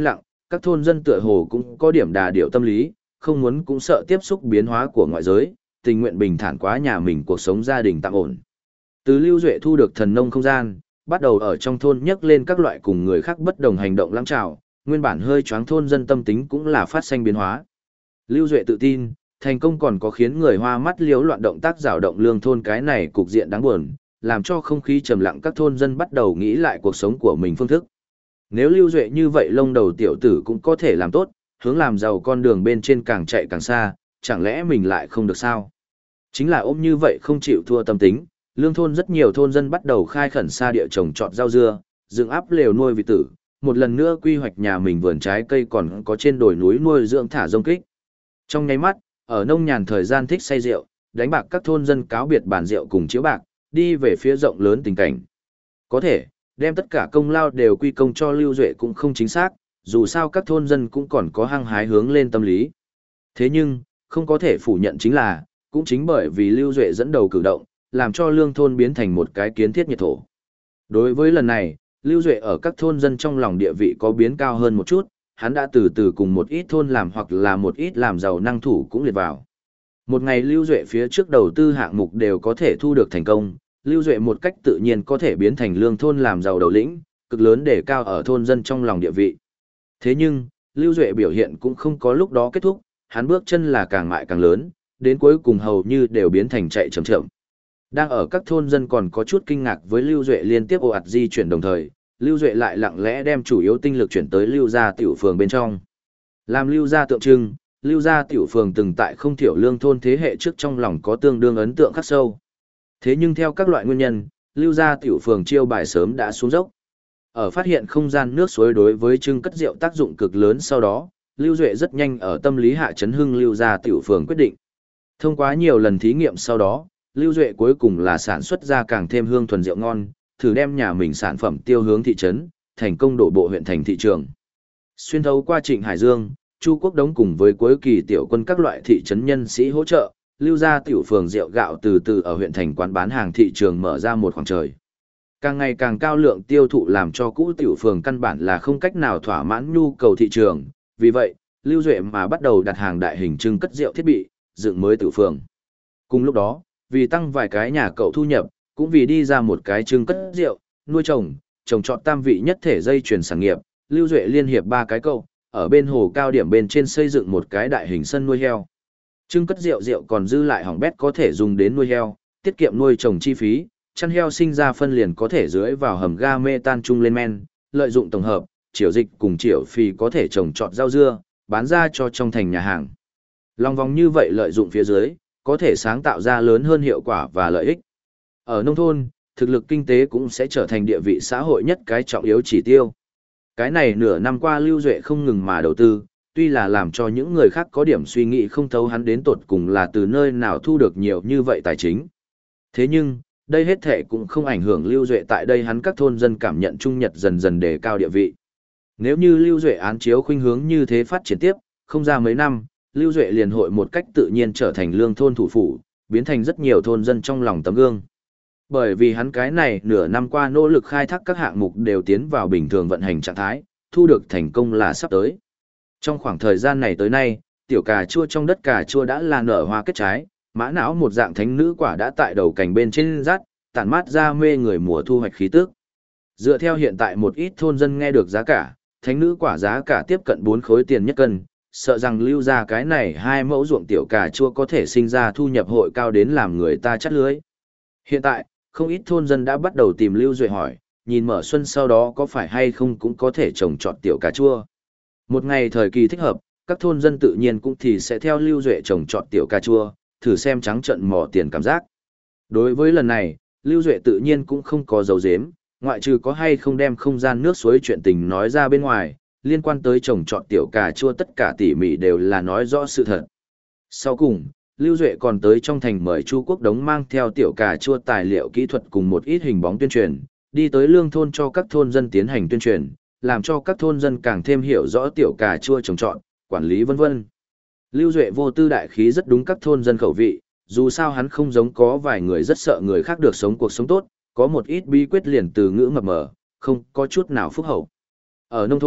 các thôn dân tựa hồ cũng có điểm đà điệu tâm lý, không muốn cũng sợ tiếp xúc biến hóa của ngoại giới, tình nguyện bình thản quá nhà mình cuộc sống gia đình tạm ổn. Từ Lưu Duệ thu được thần nông không gian, bắt đầu ở trong thôn nhắc lên các loại cùng người khác bất đồng hành động lãng trào, nguyên bản hơi choáng thôn dân tâm tính cũng là phát sinh biến hóa. Lưu Duệ tự tin, thành công còn có khiến người hoa mắt liếu loạn động tác rào động lương thôn cái này cục diện đáng buồn, làm cho không khí trầm lặng các thôn dân bắt đầu nghĩ lại cuộc sống của mình phương thức. Nếu Lưu Duệ như vậy lông đầu tiểu tử cũng có thể làm tốt, hướng làm giàu con đường bên trên càng chạy càng xa, chẳng lẽ mình lại không được sao? Chính là ôm như vậy không chịu thua tâm tính, lương thôn rất nhiều thôn dân bắt đầu khai khẩn xa địa trồng trọt rau dưa, dựng áp lều nuôi vịt tử, một lần nữa quy hoạch nhà mình vườn trái cây còn có trên đồi núi nuôi dưỡng thả rông kích. Trong nháy mắt, ở nông nhàn thời gian thích say rượu, đánh bạc các thôn dân cáo biệt bàn rượu cùng chiếu bạc, đi về phía rộng lớn tình cảnh. Có thể, đem tất cả công lao đều quy công cho Lưu Duệ cũng không chính xác, dù sao các thôn dân cũng còn có hăng hái hướng lên tâm lý. Thế nhưng, không có thể phủ nhận chính là, cũng chính bởi vì Lưu Duệ dẫn đầu cử động, làm cho lương thôn biến thành một cái kiến thiết nhiệt thổ. Đối với lần này, Lưu Duệ ở các thôn dân trong lòng địa vị có biến cao hơn một chút, hắn đã từ từ cùng một ít thôn làm hoặc là một ít làm giàu năng thủ cũng liệt vào. Một ngày Lưu Duệ phía trước đầu tư hạng mục đều có thể thu được thành công, Lưu Duệ một cách tự nhiên có thể biến thành lương thôn làm giàu đầu lĩnh, cực lớn để cao ở thôn dân trong lòng địa vị. Thế nhưng, Lưu Duệ biểu hiện cũng không có lúc đó kết thúc, hắn bước chân là càng mại càng lớn, đến cuối cùng hầu như đều biến thành chạy chậm chậm. Đang ở các thôn dân còn có chút kinh ngạc với Lưu Duệ liên tiếp ồ ạt di chuyển đồng thời, Lưu Duệ lại lặng lẽ đem chủ yếu tinh lực chuyển tới Lưu gia tiểu phường bên trong. Làm Lưu gia tượng trưng, Lưu gia tiểu phường từng tại không thiểu lương thôn thế hệ trước trong lòng có tương đương ấn tượng khắc sâu. Thế nhưng theo các loại nguyên nhân, Lưu gia tiểu phường chiêu bài sớm đã xuống dốc. Ở phát hiện không gian nước suối đối với trưng cất rượu tác dụng cực lớn sau đó, Lưu Duệ rất nhanh ở tâm lý hạ chấn hưng Lưu gia tiểu phường quyết định. Thông qua nhiều lần thí nghiệm sau đó, Lưu Duệ cuối cùng là sản xuất ra càng thêm hương thuần rượu ngon, thử đem nhà mình sản phẩm tiêu hướng thị trấn, thành công đổ bộ huyện thành thị trường. Xuyên thấu qua Trịnh Hải Dương, Chu Quốc Đống cùng với cuối kỳ tiểu quân các loại thị trấn nhân sĩ hỗ trợ, Lưu gia tiểu phường rượu gạo từ từ ở huyện thành quán bán hàng thị trường mở ra một khoảng trời. Càng ngày càng cao lượng tiêu thụ làm cho cũ tiểu phường căn bản là không cách nào thỏa mãn nhu cầu thị trường, vì vậy, Lưu Duệ mà bắt đầu đặt hàng đại hình trưng cất rượu thiết bị, dựng mới tiểu phường. Cùng lúc đó, vì tăng vài cái nhà cậu thu nhập, cũng vì đi ra một cái trưng cất rượu, nuôi trồng trọt tam vị nhất thể dây chuyển sản nghiệp, Lưu Duệ liên hiệp ba cái cậu, ở bên hồ cao điểm bên trên xây dựng một cái đại hình sân nuôi heo. Trưng cất rượu còn dư lại hỏng bét có thể dùng đến nuôi heo, tiết kiệm nuôi trồng chi phí, chăn heo sinh ra phân liền có thể dưới vào hầm ga mê tan chung lên men, lợi dụng tổng hợp, chiều dịch cùng chiều phì có thể trồng trọt rau dưa, bán ra cho trong thành nhà hàng. Lòng vòng như vậy lợi dụng phía dưới, có thể sáng tạo ra lớn hơn hiệu quả và lợi ích. Ở nông thôn, thực lực kinh tế cũng sẽ trở thành địa vị xã hội nhất cái trọng yếu chỉ tiêu. Cái này nửa năm qua Lưu Duệ không ngừng mà đầu tư, tuy là làm cho những người khác có điểm suy nghĩ không thấu hắn đến tột cùng là từ nơi nào thu được nhiều như vậy tài chính. Thế nhưng, đây hết thể cũng không ảnh hưởng Lưu Duệ tại đây hắn các thôn dân cảm nhận trung nhật dần dần đề cao địa vị. Nếu như Lưu Duệ án chiếu khuynh hướng như thế phát triển tiếp, không ra mấy năm, Lưu Duệ liền hội một cách tự nhiên trở thành lương thôn thủ phủ, biến thành rất nhiều thôn dân trong lòng tấm gương. Bởi vì hắn cái này nửa năm qua nỗ lực khai thác các hạng mục đều tiến vào bình thường vận hành trạng thái, thu được thành công là sắp tới. Trong khoảng thời gian này tới nay, tiểu cà chua trong đất cà chua đã là nở hoa kết trái, mã não một dạng thánh nữ quả đã tại đầu cành bên trên rát, tản mát ra mê người mùa thu hoạch khí tức. Dựa theo hiện tại một ít thôn dân nghe được giá cả, thánh nữ quả giá cả tiếp cận 4 khối tiền nhất cân, sợ rằng Lưu ra cái này 2 mẫu ruộng tiểu cà chua có thể sinh ra thu nhập hội cao đến làm người ta chắt lưới. Hiện tại, không ít thôn dân đã bắt đầu tìm Lưu Duệ hỏi, nhìn mở xuân sau đó có phải hay không cũng có thể trồng trọt tiểu cà chua. Một ngày thời kỳ thích hợp, các thôn dân tự nhiên cũng thì sẽ theo Lưu Duệ trồng trọt tiểu cà chua, thử xem trắng trận mò tiền cảm giác. Đối với lần này, Lưu Duệ tự nhiên cũng không có dấu dếm, ngoại trừ có hay không đem không gian nước suối chuyện tình nói ra bên ngoài, liên quan tới trồng trọt tiểu cà chua tất cả tỉ mỉ đều là nói rõ sự thật. Sau cùng, Lưu Duệ còn tới trong thành mời Chu Quốc Đống mang theo tiểu cà chua tài liệu kỹ thuật cùng một ít hình bóng tuyên truyền, đi tới lương thôn cho các thôn dân tiến hành tuyên truyền, làm cho các thôn dân càng thêm hiểu rõ tiểu cà chua trồng trọt, quản lý vân vân. Lưu Duệ vô tư đại khí rất đúng các thôn dân khẩu vị, dù sao hắn không giống có vài người rất sợ người khác được sống cuộc sống tốt, có một ít bí quyết liền từ ngữ mập mờ, không có chút nào phúc hậu. Ở nông thôn,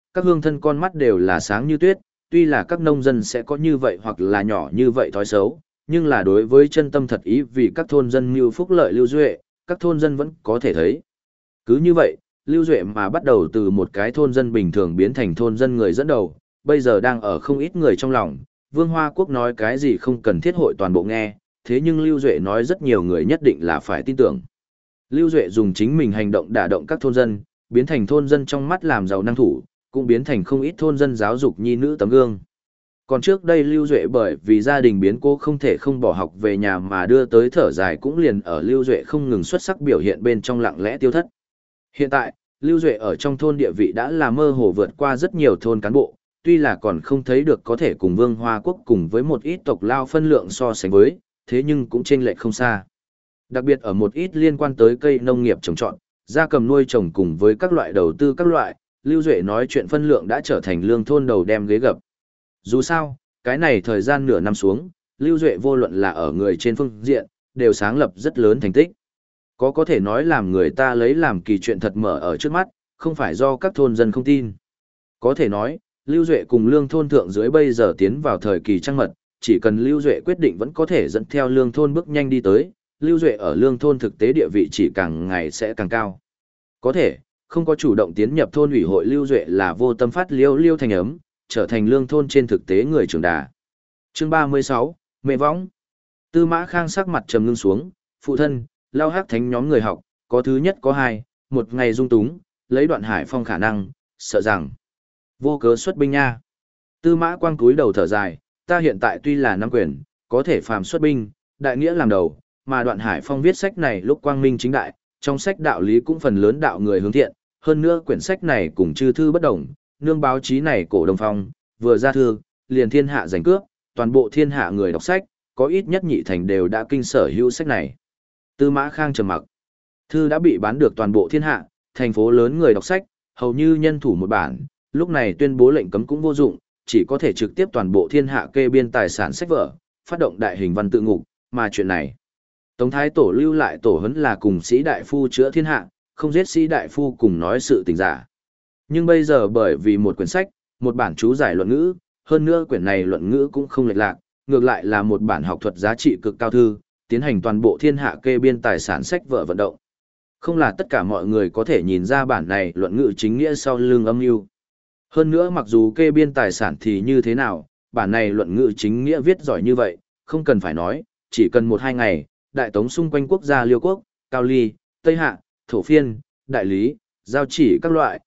các hương thân con mắt đều là sáng như tuyết, tuy là các nông dân sẽ có như vậy hoặc là nhỏ như vậy thói xấu, nhưng là đối với chân tâm thật ý vì các thôn dân mưu phúc lợi Lưu Duệ, các thôn dân vẫn có thể thấy. Cứ như vậy, Lưu Duệ mà bắt đầu từ một cái thôn dân bình thường biến thành thôn dân người dẫn đầu, bây giờ đang ở không ít người trong lòng, Vương Hoa Quốc nói cái gì không cần thiết hội toàn bộ nghe, thế nhưng Lưu Duệ nói rất nhiều người nhất định là phải tin tưởng. Lưu Duệ dùng chính mình hành động đả động các thôn dân, biến thành thôn dân trong mắt làm giàu năng thủ, cũng biến thành không ít thôn dân giáo dục nhi nữ tấm gương. Còn trước đây Lưu Duệ bởi vì gia đình biến cố không thể không bỏ học về nhà mà đưa tới thở dài cũng liền ở Lưu Duệ không ngừng xuất sắc biểu hiện bên trong lặng lẽ tiêu thất. Hiện tại, Lưu Duệ ở trong thôn địa vị đã là mơ hồ vượt qua rất nhiều thôn cán bộ, tuy là còn không thấy được có thể cùng Vương Hoa Quốc cùng với một ít tộc lao phân lượng so sánh với, thế nhưng cũng chênh lệch không xa. Đặc biệt ở một ít liên quan tới cây nông nghiệp trồng trọt, gia cầm nuôi trồng cùng với các loại đầu tư các loại, Lưu Duệ nói chuyện phân lượng đã trở thành lương thôn đầu đem ghế gập. Dù sao, cái này thời gian nửa năm xuống, Lưu Duệ vô luận là ở người trên phương diện, đều sáng lập rất lớn thành tích. Có thể nói làm người ta lấy làm kỳ chuyện thật mở ở trước mắt, không phải do các thôn dân không tin. Có thể nói, Lưu Duệ cùng lương thôn thượng dưới bây giờ tiến vào thời kỳ trăng mật, chỉ cần Lưu Duệ quyết định vẫn có thể dẫn theo lương thôn bước nhanh đi tới, Lưu Duệ ở lương thôn thực tế địa vị chỉ càng ngày sẽ càng cao. Có thể, không có chủ động tiến nhập thôn ủy hội Lưu Duệ là vô tâm phát liêu thành ấm, trở thành lương thôn trên thực tế người trưởng đà. Chương 36, Mẹ Võng. Tư Mã Khang sắc mặt trầm ngưng xuống, phụ thân, lao hắc thánh nhóm người học, có thứ nhất có hai, một ngày dung túng, lấy Đoạn Hải Phong khả năng, sợ rằng vô cớ xuất binh nha. Tư Mã Quang cúi đầu thở dài, ta hiện tại tuy là nắm quyền, có thể phàm xuất binh, đại nghĩa làm đầu, mà Đoạn Hải Phong viết sách này lúc quang minh chính đại, trong sách đạo lý cũng phần lớn đạo người hướng thiện, hơn nữa quyển sách này cùng chư thư bất đồng, nương báo chí này cổ Đông Phong, vừa ra thư, liền thiên hạ giành cướp, toàn bộ thiên hạ người đọc sách, có ít nhất nhị thành đều đã kinh sở hữu sách này. Tư Mã Khang trầm mặc. Thư đã bị bán được toàn bộ thiên hạ, thành phố lớn người đọc sách, hầu như nhân thủ một bản, lúc này tuyên bố lệnh cấm cũng vô dụng, chỉ có thể trực tiếp toàn bộ thiên hạ kê biên tài sản sách vở, phát động đại hình văn tự ngục, mà chuyện này. Tống Thái Tổ lưu lại tổ huấn là cùng sĩ đại phu chữa thiên hạ, không giết sĩ đại phu cùng nói sự tình giả. Nhưng bây giờ bởi vì một quyển sách, một bản chú giải luận ngữ, hơn nữa quyển này luận ngữ cũng không lệch lạc, ngược lại là một bản học thuật giá trị cực cao thư, tiến hành toàn bộ thiên hạ kê biên tài sản sách vở vận động. Không là tất cả mọi người có thể nhìn ra bản này luận ngữ chính nghĩa sau lưng âm mưu. Hơn nữa mặc dù kê biên tài sản thì như thế nào, bản này luận ngữ chính nghĩa viết giỏi như vậy, không cần phải nói, chỉ cần 1-2 ngày, đại tống xung quanh quốc gia Liêu Quốc, Cao Ly, Tây Hạ, Thổ Phiên, Đại Lý, Giao Chỉ các loại,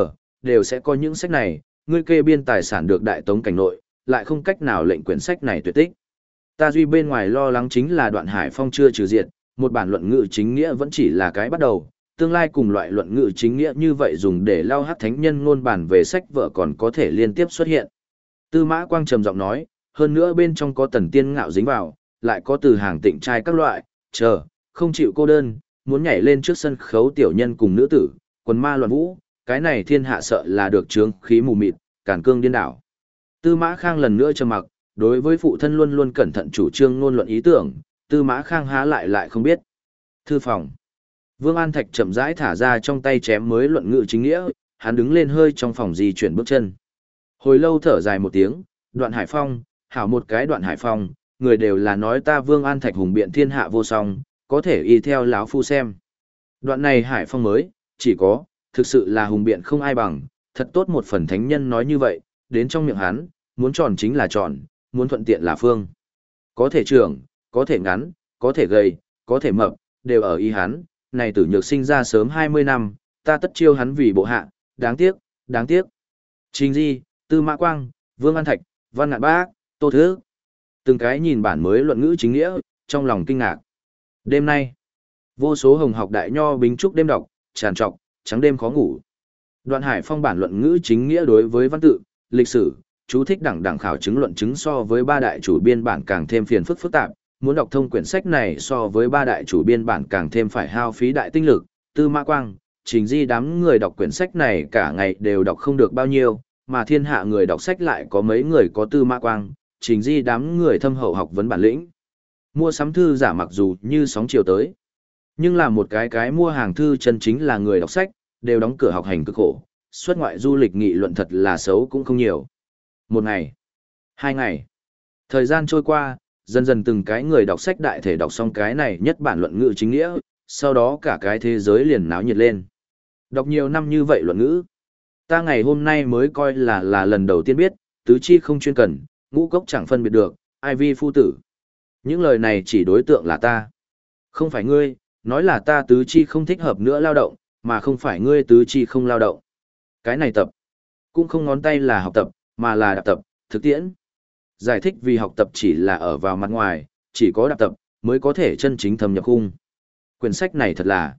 đều sẽ có những sách này, ngươi kê biên tài sản được đại tống cảnh nội, lại không cách nào lệnh quyển sách này tuyệt tích. Ta duy bên ngoài lo lắng chính là Đoạn Hải Phong chưa trừ diệt, một bản luận ngữ chính nghĩa vẫn chỉ là cái bắt đầu, tương lai cùng loại luận ngữ chính nghĩa như vậy dùng để lao hắc thánh nhân ngôn bản về sách vở còn có thể liên tiếp xuất hiện. Tư Mã Quang trầm giọng nói, hơn nữa bên trong có Tần Tiên Ngạo dính vào, lại có từ hàng tịnh trai các loại, không chịu cô đơn, muốn nhảy lên trước sân khấu tiểu nhân cùng nữ tử, quần ma loạn vũ, cái này thiên hạ sợ là được trướng khí mù mịt, càn cương điên đảo. Tư Mã Khang lần nữa trầm mặc, đối với phụ thân luôn luôn cẩn thận chủ trương ngôn luận ý tưởng, Tư Mã Khang há lại không biết. Thư phòng. Vương An Thạch chậm rãi thả ra trong tay chém mới luận ngữ chính nghĩa, hắn đứng lên hơi trong phòng di chuyển bước chân. Hồi lâu thở dài một tiếng, Đoạn Hải Phong, hảo một cái Đoạn Hải Phong, người đều là nói ta Vương An Thạch hùng biện thiên hạ vô song, có thể y theo lão phu xem. Đoạn này Hải Phong mới, chỉ có, thực sự là hùng biện không ai bằng, thật tốt một phần thánh nhân nói như vậy, đến trong miệng hắn, muốn tròn chính là tròn, muốn thuận tiện là phương. Có thể trưởng, có thể ngắn, có thể gầy, có thể mập, đều ở y hắn, này tử nhược sinh ra sớm 20 năm, ta tất chiêu hắn vì bộ hạ, đáng tiếc. Trình Di, Tư Mã Quang, Vương An Thạch, Văn Ngạn Bác, Tô Thứ. Từng cái nhìn bản mới luận ngữ chính nghĩa, trong lòng kinh ngạc. Đêm nay, vô số hồng học đại nho bính trúc đêm đọc, tràn trọc, trắng đêm khó ngủ. Đoạn Hải Phong bản luận ngữ chính nghĩa đối với văn tự, lịch sử, chú thích đẳng khảo chứng luận chứng so với ba đại chủ biên bản càng thêm phiền phức tạp, muốn đọc thông quyển sách này so với ba đại chủ biên bản càng thêm phải hao phí đại tinh lực. Tư Mã Quang, Trình Di đám người đọc quyển sách này cả ngày đều đọc không được bao nhiêu, mà thiên hạ người đọc sách lại có mấy người có Tư Mã Quang, Trình Di đám người thâm hậu học vấn bản lĩnh. Mua sắm thư giả mặc dù như sóng chiều tới, nhưng là một cái mua hàng thư chân chính là người đọc sách, đều đóng cửa học hành cực khổ, xuất ngoại du lịch nghị luận thật là xấu cũng không nhiều. Một ngày, 2 ngày. Thời gian trôi qua, dần dần từng cái người đọc sách đại thể đọc xong cái này nhất bản luận ngữ chính nghĩa, sau đó cả cái thế giới liền náo nhiệt lên. Đọc nhiều năm như vậy luận ngữ, ta ngày hôm nay mới coi là lần đầu tiên biết, tứ chi không chuyên cần, ngũ cốc chẳng phân biệt được, ai vi phu tử. Những lời này chỉ đối tượng là ta. Không phải ngươi, nói là ta tứ chi không thích hợp nữa lao động, mà không phải ngươi tứ chi không lao động. Cái này tập, cũng không ngón tay là học tập, mà là đạp tập, thực tiễn. Giải thích vì học tập chỉ là ở vào mặt ngoài, chỉ có đạp tập, mới có thể chân chính thâm nhập khung. Quyển sách này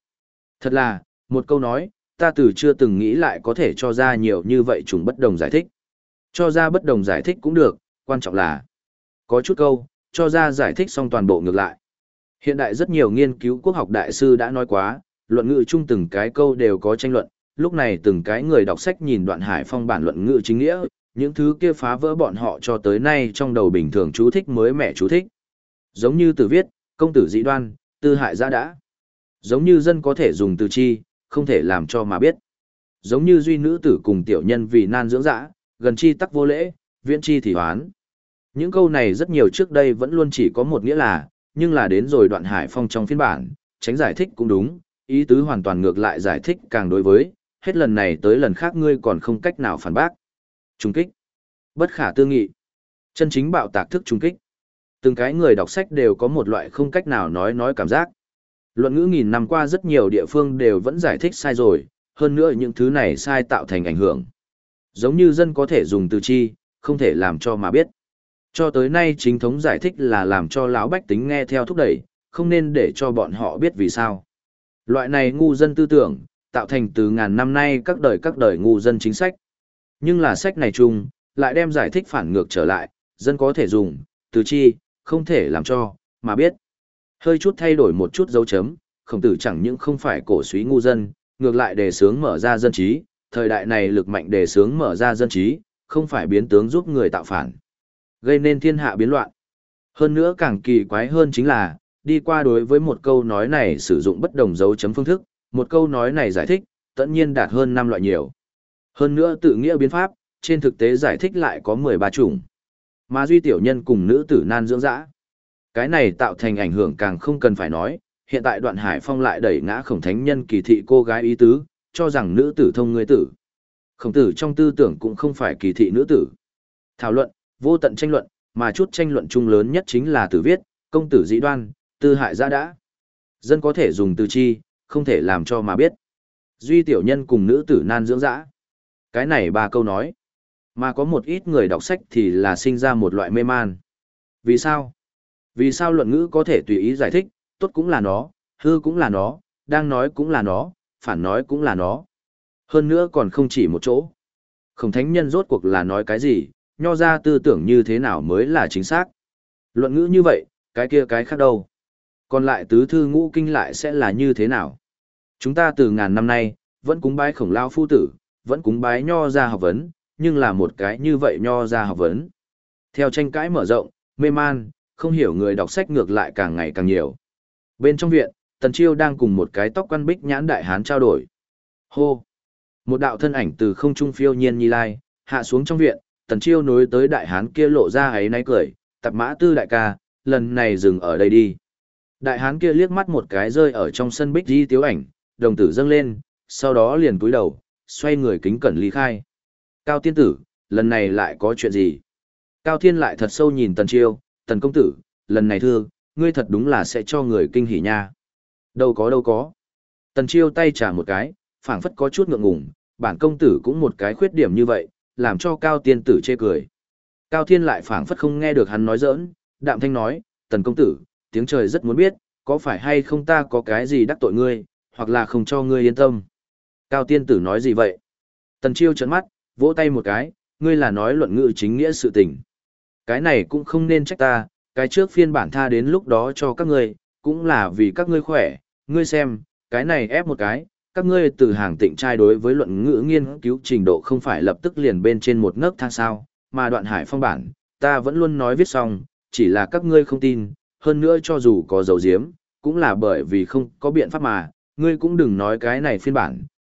thật là, một câu nói, ta từ chưa từng nghĩ lại có thể cho ra nhiều như vậy trùng bất đồng giải thích. Cho ra bất đồng giải thích cũng được, quan trọng là có chút câu, cho ra giải thích xong toàn bộ ngược lại. Hiện đại rất nhiều nghiên cứu quốc học đại sư đã nói quá, luận ngữ chung từng cái câu đều có tranh luận, lúc này từng cái người đọc sách nhìn Đoạn Hải Phong bản luận ngữ chính nghĩa, những thứ kia phá vỡ bọn họ cho tới nay trong đầu bình thường chú thích mới mẻ chú thích. Giống như từ viết, công tử dĩ đoan, tư hại giã đã. Giống như dân có thể dùng từ chi, không thể làm cho mà biết. Giống như duy nữ tử cùng tiểu nhân vì nan dưỡng dã, gần chi tắc vô lễ, viễn chi thì hoán. Những câu này rất nhiều trước đây vẫn luôn chỉ có một nghĩa là, nhưng là đến rồi Đoạn Hải Phong trong phiên bản, tránh giải thích cũng đúng, ý tứ hoàn toàn ngược lại giải thích càng đối với, hết lần này tới lần khác ngươi còn không cách nào phản bác. Trung kích. Bất khả tư nghị. Chân chính bạo tạc thức trung kích. Từng cái người đọc sách đều có một loại không cách nào nói cảm giác. Luận ngữ nghìn năm qua rất nhiều địa phương đều vẫn giải thích sai rồi, hơn nữa những thứ này sai tạo thành ảnh hưởng. Giống như dân có thể dùng từ chi, không thể làm cho mà biết. Cho tới nay chính thống giải thích là làm cho lão bách tính nghe theo thúc đẩy, không nên để cho bọn họ biết vì sao. Loại này ngu dân tư tưởng, tạo thành từ ngàn năm nay các đời ngu dân chính sách. Nhưng là sách này chung, lại đem giải thích phản ngược trở lại, dân có thể dùng, từ chi, không thể làm cho, mà biết. Hơi chút thay đổi một chút dấu chấm, Khổng Tử chẳng những không phải cổ suý ngu dân, ngược lại đề xướng mở ra dân trí, thời đại này lực mạnh đề xướng mở ra dân trí, không phải biến tướng giúp người tạo phản, gây nên thiên hạ biến loạn. Hơn nữa càng kỳ quái hơn chính là, đi qua đối với một câu nói này sử dụng bất đồng dấu chấm phương thức, một câu nói này giải thích, tất nhiên đạt hơn 5 loại nhiều. Hơn nữa tự nghĩa biến pháp, trên thực tế giải thích lại có 13 chủng. Mà duy tiểu nhân cùng nữ tử nan dưỡng dã. Cái này tạo thành ảnh hưởng càng không cần phải nói, hiện tại Đoạn Hải Phong lại đẩy ngã Khổng Thánh Nhân kỳ thị cô gái ý tứ, cho rằng nữ tử thông người tử. Khổng Tử trong tư tưởng cũng không phải kỳ thị nữ tử. Thảo luận, vô tận tranh luận, mà chút tranh luận chung lớn nhất chính là từ viết, công tử dĩ đoan, tư hại giã đã. Dân có thể dùng từ chi, không thể làm cho mà biết. Duy tiểu nhân cùng nữ tử nan dưỡng dã. Cái này 3 câu nói. Mà có một ít người đọc sách thì là sinh ra một loại mê man. Vì sao? Vì sao luận ngữ có thể tùy ý giải thích, tốt cũng là nó, hư cũng là nó, đang nói cũng là nó, phản nói cũng là nó. Hơn nữa còn không chỉ một chỗ. Khổng Thánh Nhân rốt cuộc là nói cái gì, nho ra tư tưởng như thế nào mới là chính xác. Luận ngữ như vậy, cái kia cái khác đâu. Còn lại tứ thư ngũ kinh lại sẽ là như thế nào? Chúng ta từ ngàn năm nay, vẫn cúng bái Khổng Lao phu tử, vẫn cúng bái nho ra học vấn, nhưng là một cái như vậy nho ra học vấn. Theo tranh cãi mở rộng, mê man, không hiểu người đọc sách ngược lại càng ngày càng nhiều. Bên trong viện, Tần Chiêu đang cùng một cái tóc quan bích nhãn đại hán trao đổi. Hô! Một đạo thân ảnh từ không trung phiêu nhiên nhi lai, hạ xuống trong viện, Tần Chiêu nối tới đại hán kia lộ ra ấy náy cười, Tạp Mã Tư đại ca, lần này dừng ở đây đi. Đại hán kia liếc mắt một cái rơi ở trong sân bích di tiếu ảnh, đồng tử dâng lên, sau đó liền cúi đầu, xoay người kính cẩn ly khai. Cao tiên tử, lần này lại có chuyện gì? Cao Thiên lại thật sâu nhìn Tần Chiêu, Tần công tử, lần này thưa, ngươi thật đúng là sẽ cho người kinh hỉ nha. Đâu có. Tần Chiêu tay trả một cái, phảng phất có chút ngượng ngùng, bản công tử cũng một cái khuyết điểm như vậy, làm cho Cao tiên tử chê cười. Cao Thiên lại phảng phất không nghe được hắn nói giỡn, đạm thanh nói, Tần công tử, tiếng trời rất muốn biết, có phải hay không ta có cái gì đắc tội ngươi, hoặc là không cho ngươi yên tâm. Cao tiên tử nói gì vậy? Tần Chiêu trợn mắt, vỗ tay một cái, ngươi là nói luận ngữ chính nghĩa sự tình. Cái này cũng không nên trách ta, cái trước phiên bản tha đến lúc đó cho các ngươi, cũng là vì các ngươi khỏe, ngươi xem, cái này ép một cái, các ngươi từ hàng tịnh trai đối với luận ngữ nghiên cứu trình độ không phải lập tức liền bên trên một nấc thang sao, mà Đoạn Hải Phong bản, ta vẫn luôn nói viết xong, chỉ là các ngươi không tin, hơn nữa cho dù có dấu diếm, cũng là bởi vì không có biện pháp mà, ngươi cũng đừng nói cái này phiên bản,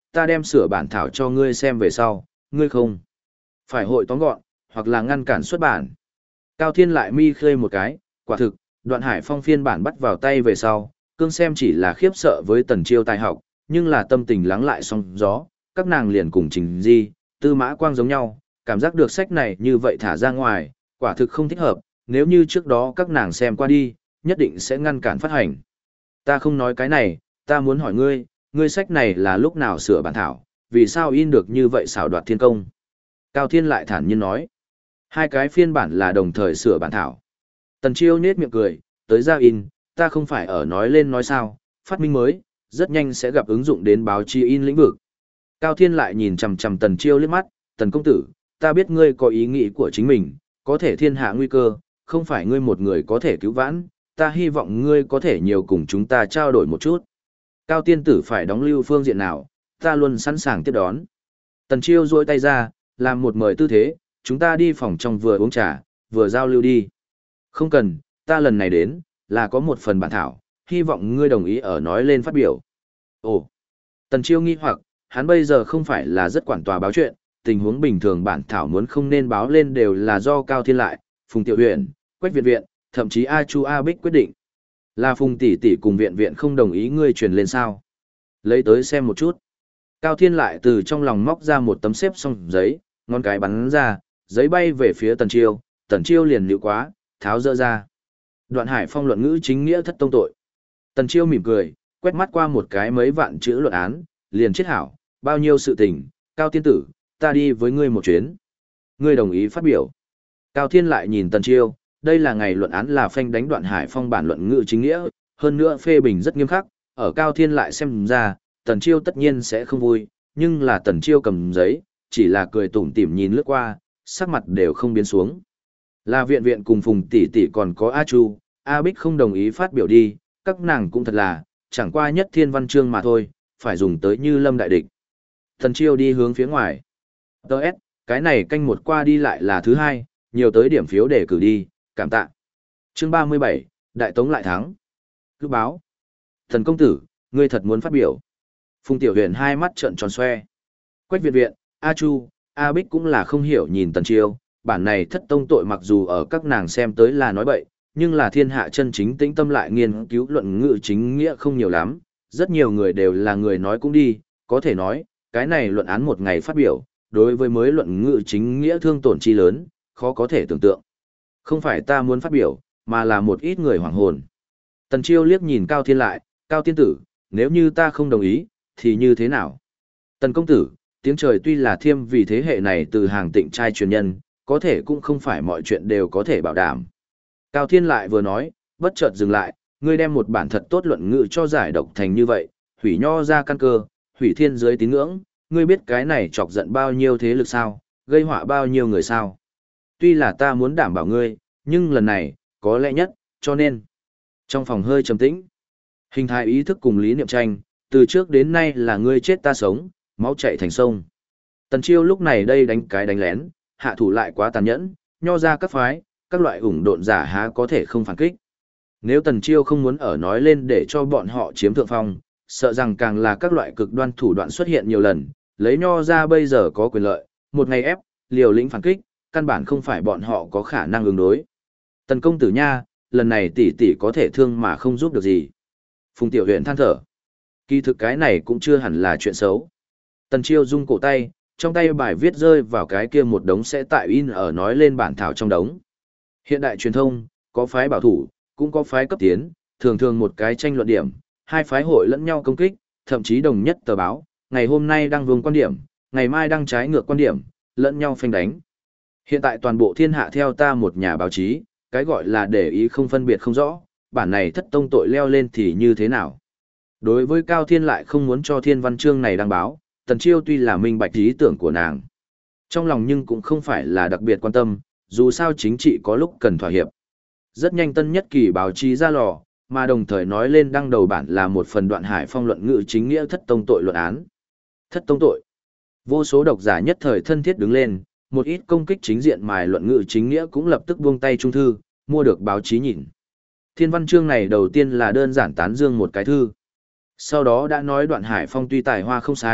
ta đem sửa bản thảo cho ngươi xem về sau, ngươi không phải hội tóm gọn, hoặc là ngăn cản xuất bản. Cao Thiên lại mi khơi một cái, quả thực, Đoạn Hải Phong phiên bản bắt vào tay về sau, cương xem chỉ là khiếp sợ với Tần Chiêu tài học, nhưng là tâm tình lắng lại sóng gió, các nàng liền cùng Trình Di, Tư Mã Quang giống nhau, cảm giác được sách này như vậy thả ra ngoài, quả thực không thích hợp, nếu như trước đó các nàng xem qua đi, nhất định sẽ ngăn cản phát hành. Ta không nói cái này, ta muốn hỏi ngươi, ngươi sách này là lúc nào sửa bản thảo, vì sao in được như vậy xảo đoạt thiên công? Cao Thiên lại thản nhiên nói, hai cái phiên bản là đồng thời sửa bản thảo. Tần Chiêu nết miệng cười, tới ra in, ta không phải ở nói lên nói sao, phát minh mới, rất nhanh sẽ gặp ứng dụng đến báo chí in lĩnh vực. Cao Thiên lại nhìn chằm chằm Tần Chiêu liếc mắt, Tần công tử, ta biết ngươi có ý nghĩ của chính mình, có thể thiên hạ nguy cơ, không phải ngươi một người có thể cứu vãn, ta hy vọng ngươi có thể nhiều cùng chúng ta trao đổi một chút. Cao tiên tử phải đóng lưu phương diện nào, ta luôn sẵn sàng tiếp đón. Tần Chiêu duỗi tay ra, làm một mời tư thế, chúng ta đi phòng trong vừa uống trà, vừa giao lưu đi. Không cần, ta lần này đến, là có một phần bản thảo, hy vọng ngươi đồng ý ở nói lên phát biểu. Ồ, Tần Chiêu nghi hoặc, hắn bây giờ không phải là rất quản tòa báo chuyện, tình huống bình thường bản thảo muốn không nên báo lên đều là do Cao Thiên lại, Phùng Tiểu Huyền, Quách Viện Viện, thậm chí A Chu A Bích quyết định. Là Phùng tỷ tỷ cùng Viện Viện không đồng ý ngươi truyền lên sao? Lấy tới xem một chút. Cao Thiên lại từ trong lòng móc ra một tấm xếp xong giấy, ngón cái bắn ra, giấy bay về phía Tần Chiêu liền liễu quá, tháo dỡ ra. Đoạn Hải Phong luận ngữ chính nghĩa thất tông tội. Tần Chiêu mỉm cười, quét mắt qua một cái mấy vạn chữ luận án, liền chết hảo, bao nhiêu sự tình, Cao tiên tử, ta đi với ngươi một chuyến. Ngươi đồng ý phát biểu. Cao Thiên lại nhìn Tần Chiêu, đây là ngày luận án là phanh đánh Đoạn Hải Phong bản luận ngữ chính nghĩa, hơn nữa phê bình rất nghiêm khắc, ở Cao Thiên lại xem ra, Tần Chiêu tất nhiên sẽ không vui, nhưng là Tần Chiêu cầm giấy, chỉ là cười tủm tỉm nhìn lướt qua, sắc mặt đều không biến xuống. Là Viện Viện cùng Phùng tỷ tỷ còn có A Chu, A Bích không đồng ý phát biểu đi, các nàng cũng thật là, chẳng qua nhất thiên văn chương mà thôi, phải dùng tới như lâm đại địch. Tần Chiêu đi hướng phía ngoài. Đợt, cái này canh một qua đi lại là thứ hai, nhiều tới điểm phiếu để cử đi, cảm tạ. Chương 37, Đại Tống lại thắng. Lúc báo. Thần công tử, ngươi thật muốn phát biểu. Phùng Tiểu Huyền hai mắt trợn tròn xoe. Quách Viện Viện, A Chu, A Bích cũng là không hiểu nhìn Tần Chiêu, bản này thất tông tội mặc dù ở các nàng xem tới là nói bậy, nhưng là thiên hạ chân chính tĩnh tâm lại nghiên cứu luận ngữ chính nghĩa không nhiều lắm, rất nhiều người đều là người nói cũng đi, có thể nói, cái này luận án một ngày phát biểu, đối với mới luận ngữ chính nghĩa thương tổn chi lớn, khó có thể tưởng tượng. Không phải ta muốn phát biểu, mà là một ít người hoảng hồn. Tần Chiêu liếc nhìn Cao Thiên lại, Cao tiên tử, nếu như ta không đồng ý, thì như thế nào? Tần công tử, tiếng trời tuy là thiêm vì thế hệ này từ hàng tịnh trai truyền nhân, có thể cũng không phải mọi chuyện đều có thể bảo đảm. Cao Thiên lại vừa nói, bất chợt dừng lại, ngươi đem một bản thật tốt luận ngữ cho giải độc thành như vậy, hủy nho ra căn cơ, hủy thiên giới tín ngưỡng, ngươi biết cái này chọc giận bao nhiêu thế lực sao, gây họa bao nhiêu người sao. Tuy là ta muốn đảm bảo ngươi, nhưng lần này, có lẽ nhất, cho nên. Trong phòng hơi trầm tĩnh, hình thái ý thức cùng lý niệm tranh, từ trước đến nay là ngươi chết ta sống, máu chảy thành sông. Tần Chiêu lúc này đây đánh cái đánh lén, hạ thủ lại quá tàn nhẫn, nho ra các phái, các loại ủng độn giả há có thể không phản kích. Nếu Tần Chiêu không muốn ở nói lên để cho bọn họ chiếm thượng phong, sợ rằng càng là các loại cực đoan thủ đoạn xuất hiện nhiều lần, lấy nho ra bây giờ có quyền lợi, một ngày ép, liều lĩnh phản kích, căn bản không phải bọn họ có khả năng ứng đối. Tần công tử nha, lần này tỷ tỷ có thể thương mà không giúp được gì. Phùng Tiểu Huyền than thở. Kỳ thực cái này cũng chưa hẳn là chuyện xấu. Tần Chiêu rung cổ tay, trong tay bài viết rơi vào cái kia một đống sẽ tại in ở nói lên bản thảo trong đống. Hiện đại truyền thông, có phái bảo thủ, cũng có phái cấp tiến, thường thường một cái tranh luận điểm, hai phái hội lẫn nhau công kích, thậm chí đồng nhất tờ báo, ngày hôm nay đăng vương quan điểm, ngày mai đăng trái ngược quan điểm, lẫn nhau phanh đánh. Hiện tại toàn bộ thiên hạ theo ta một nhà báo chí, cái gọi là để ý không phân biệt không rõ, bản này thất tông tội leo lên thì như thế nào. Đối với Cao Thiên lại không muốn cho thiên văn chương này đăng báo, Tần Chiêu tuy là minh bạch ý tưởng của nàng. Trong lòng nhưng cũng không phải là đặc biệt quan tâm, dù sao chính trị có lúc cần thỏa hiệp. Rất nhanh tân nhất kỳ báo chí ra lò, mà đồng thời nói lên đăng đầu bản là một phần Đoạn Hải Phong luận ngữ chính nghĩa thất tông tội luận án. Thất tông tội. Vô số độc giả nhất thời thân thiết đứng lên, một ít công kích chính diện mài luận ngữ chính nghĩa cũng lập tức buông tay trung thư, mua được báo chí nhìn. Thiên văn chương này đầu tiên là đơn giản tán dương một cái thư. Sau đó đã nói Đoạn Hải Phong tuy tài hoa không sai,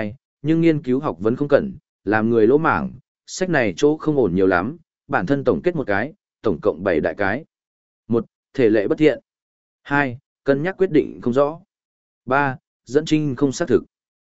nhưng nghiên cứu học vẫn không cần, làm người lỗ mảng, sách này chỗ không ổn nhiều lắm, bản thân tổng kết một cái, tổng cộng 7 đại cái. 1. Thể lệ bất thiện. 2. Cân nhắc quyết định không rõ. 3. Dẫn trinh không xác thực.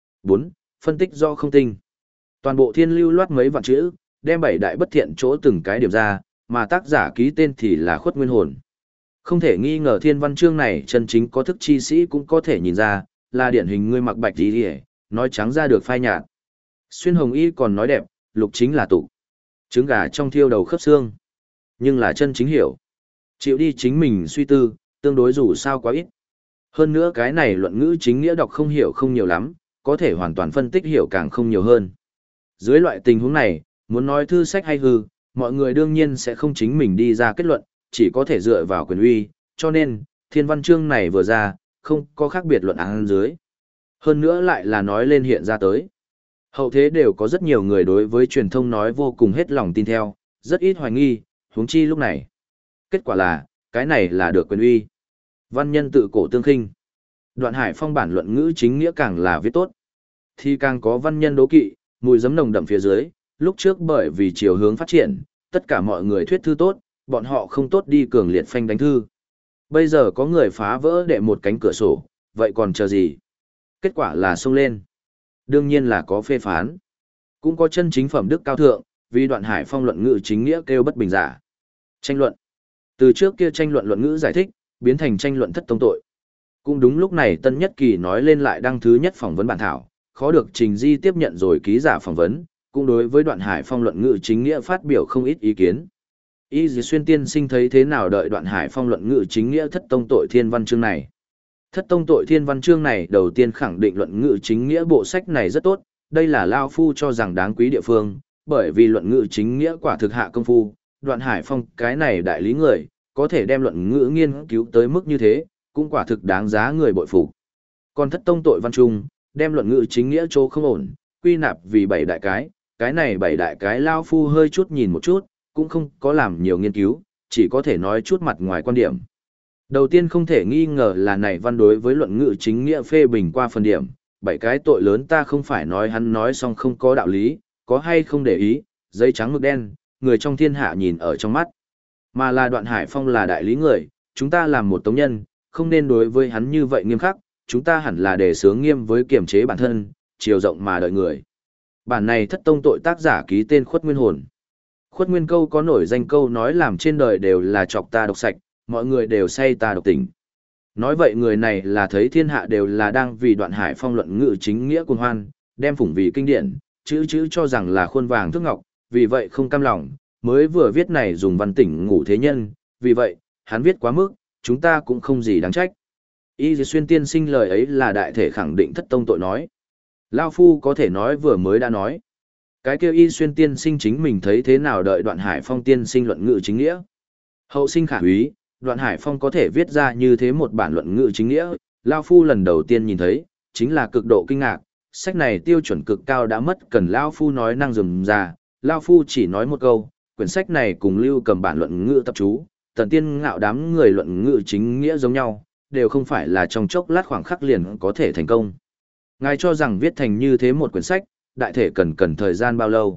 4. Phân tích do không tinh. Toàn bộ thiên lưu loát mấy vạn chữ, đem 7 đại bất thiện chỗ từng cái điểm ra, mà tác giả ký tên thì là Khuất Nguyên Hồn. Không thể nghi ngờ thiên văn chương này chân chính có thức chi sĩ cũng có thể nhìn ra, là điển hình người mặc bạch y, nói trắng ra được phai nhạt. Xuyên hồng y còn nói đẹp, lục chính là tụ. Trứng gà trong thiêu đầu khớp xương. Nhưng là chân chính hiểu. Chịu đi chính mình suy tư, tương đối dù sao quá ít. Hơn nữa cái này luận ngữ chính nghĩa đọc không hiểu không nhiều lắm, có thể hoàn toàn phân tích hiểu càng không nhiều hơn. Dưới loại tình huống này, muốn nói thư sách hay hư, mọi người đương nhiên sẽ không chính mình đi ra kết luận, chỉ có thể dựa vào quyền uy, cho nên, thiên văn chương này vừa ra, không có khác biệt luận án dưới. Hơn nữa lại là nói lên hiện ra tới. Hậu thế đều có rất nhiều người đối với truyền thông nói vô cùng hết lòng tin theo, rất ít hoài nghi, huống chi lúc này. Kết quả là, cái này là được quyền uy. Văn nhân tự cổ tương khinh. Đoạn Hải Phong bản luận ngữ chính nghĩa càng là viết tốt, thì càng có văn nhân đố kỵ, mùi giấm nồng đậm phía dưới, lúc trước bởi vì chiều hướng phát triển, tất cả mọi người thuyết thư tốt, bọn họ không tốt đi cường liệt phanh đánh thư. Bây giờ có người phá vỡ đệ một cánh cửa sổ, vậy còn chờ gì? Kết quả là xông lên. Đương nhiên là có phê phán. Cũng có chân chính phẩm đức cao thượng, vì Đoạn Hải Phong luận ngữ chính nghĩa kêu bất bình giả. Tranh luận. Từ trước kia tranh luận luận ngữ giải thích, biến thành tranh luận thất tông tội. Cũng đúng lúc này Tân Nhất Kỳ nói lên lại đăng thứ nhất phỏng vấn bản thảo, khó được Trình Di tiếp nhận rồi ký giả phỏng vấn, cũng đối với Đoạn Hải Phong luận ngữ chính nghĩa phát biểu không ít ý kiến. Y Dì Xuyên tiên sinh thấy thế nào đợi Đoạn Hải Phong luận ngữ chính nghĩa thất tông tội thiên văn chương này? Thất tông tội thiên văn chương này đầu tiên khẳng định luận ngữ chính nghĩa bộ sách này rất tốt, đây là Lao Phu cho rằng đáng quý địa phương, bởi vì luận ngữ chính nghĩa quả thực hạ công phu, Đoạn Hải Phong cái này đại lý người, có thể đem luận ngữ nghiên cứu tới mức như thế, cũng quả thực đáng giá người bội phục. Còn thất tông tội văn trung, đem luận ngữ chính nghĩa chỗ không ổn, quy nạp vì 7 đại cái này 7 đại cái Lao Phu hơi chút nhìn một chút, cũng không có làm nhiều nghiên cứu, chỉ có thể nói chút mặt ngoài quan điểm. Đầu tiên không thể nghi ngờ là này văn đối với luận ngữ chính nghĩa phê bình qua phần điểm, 7 cái tội lớn ta không phải nói hắn nói xong không có đạo lý, có hay không để ý, giấy trắng mực đen, người trong thiên hạ nhìn ở trong mắt. Mà là Đoạn Hải Phong là đại lý người, chúng ta làm một tống nhân, không nên đối với hắn như vậy nghiêm khắc, chúng ta hẳn là đề xướng nghiêm với kiềm chế bản thân, chiều rộng mà đợi người. Bản này thất tông tội tác giả ký tên Khuất Nguyên Hồn. Khuất Nguyên câu có nổi danh câu nói làm trên đời đều là chọc ta độc sạch, mọi người đều say ta độc tình. Nói vậy người này là thấy thiên hạ đều là đang vì Đoạn Hải Phong luận ngữ chính nghĩa cuồng hoan, đem phủng vì kinh điển, chữ cho rằng là khuôn vàng thước ngọc, vì vậy không cam lòng, mới vừa viết này dùng văn tỉnh ngủ thế nhân, vì vậy, hắn viết quá mức, chúng ta cũng không gì đáng trách. Y Dì Xuyên tiên sinh lời ấy là đại thể khẳng định thất tông tội nói. Lao Phu có thể nói vừa mới đã nói. Cái kêu Y Xuyên tiên sinh chính mình thấy thế nào đợi Đoạn Hải Phong tiên sinh luận ngữ chính nghĩa. Hậu sinh khả úy, Đoạn Hải Phong có thể viết ra như thế một bản luận ngữ chính nghĩa, Lao Phu lần đầu tiên nhìn thấy, chính là cực độ kinh ngạc, sách này tiêu chuẩn cực cao đã mất cần Lao Phu nói năng rườm rà, Lao Phu chỉ nói một câu, quyển sách này cùng Lưu Cầm bản luận ngữ tập chú, Tần Tiên Ngạo đám người luận ngữ chính nghĩa giống nhau, đều không phải là trong chốc lát khoảng khắc liền có thể thành công. Ngài cho rằng viết thành như thế một quyển sách, đại thể cần thời gian bao lâu?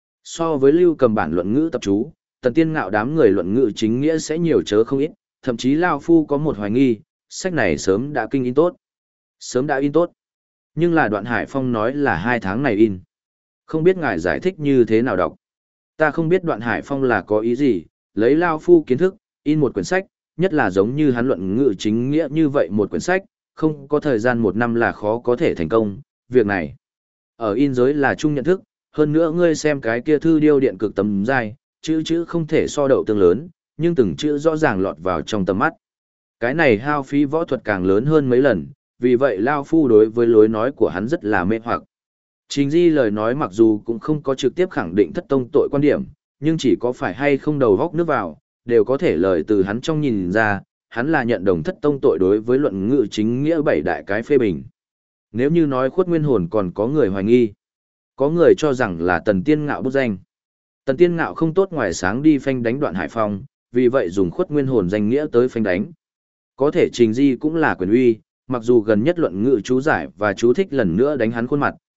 So với Lưu Cầm bản luận ngữ tập chú, Tần Tiên Ngạo đám người luận ngữ chính nghĩa sẽ nhiều chớ không ít, thậm chí Lao Phu có một hoài nghi, sách này sớm đã kinh in tốt. Sớm đã in tốt. Nhưng là Đoạn Hải Phong nói là 2 tháng này in. Không biết ngài giải thích như thế nào đọc. Ta không biết Đoạn Hải Phong là có ý gì, lấy Lao Phu kiến thức, in một quyển sách, nhất là giống như hắn luận ngữ chính nghĩa như vậy một quyển sách, không có thời gian 1 năm là khó có thể thành công, việc này. Ở in giới là chung nhận thức, hơn nữa ngươi xem cái kia thư điêu điện cực tấm dai, chữ không thể so đậu tương lớn, nhưng từng chữ rõ ràng lọt vào trong tầm mắt. Cái này hao phí võ thuật càng lớn hơn mấy lần, vì vậy Lao Phu đối với lối nói của hắn rất là mê hoặc. Trình Di lời nói mặc dù cũng không có trực tiếp khẳng định thất tông tội quan điểm, nhưng chỉ có phải hay không đầu góc nước vào, đều có thể lời từ hắn trong nhìn ra, hắn là nhận đồng thất tông tội đối với luận ngữ chính nghĩa 7 đại cái phê bình. Nếu như nói Khuất Nguyên Hồn còn có người hoài nghi, có người cho rằng là Tần Tiên Ngạo bút danh. Tần Tiên Ngạo không tốt ngoài sáng đi phanh đánh Đoạn Hải Phong, vì vậy dùng Khuất Nguyên Hồn danh nghĩa tới phanh đánh. Có thể Trình Di cũng là quyền uy, mặc dù gần nhất luận ngữ chú giải và chú thích lần nữa đánh hắn khuôn mặt,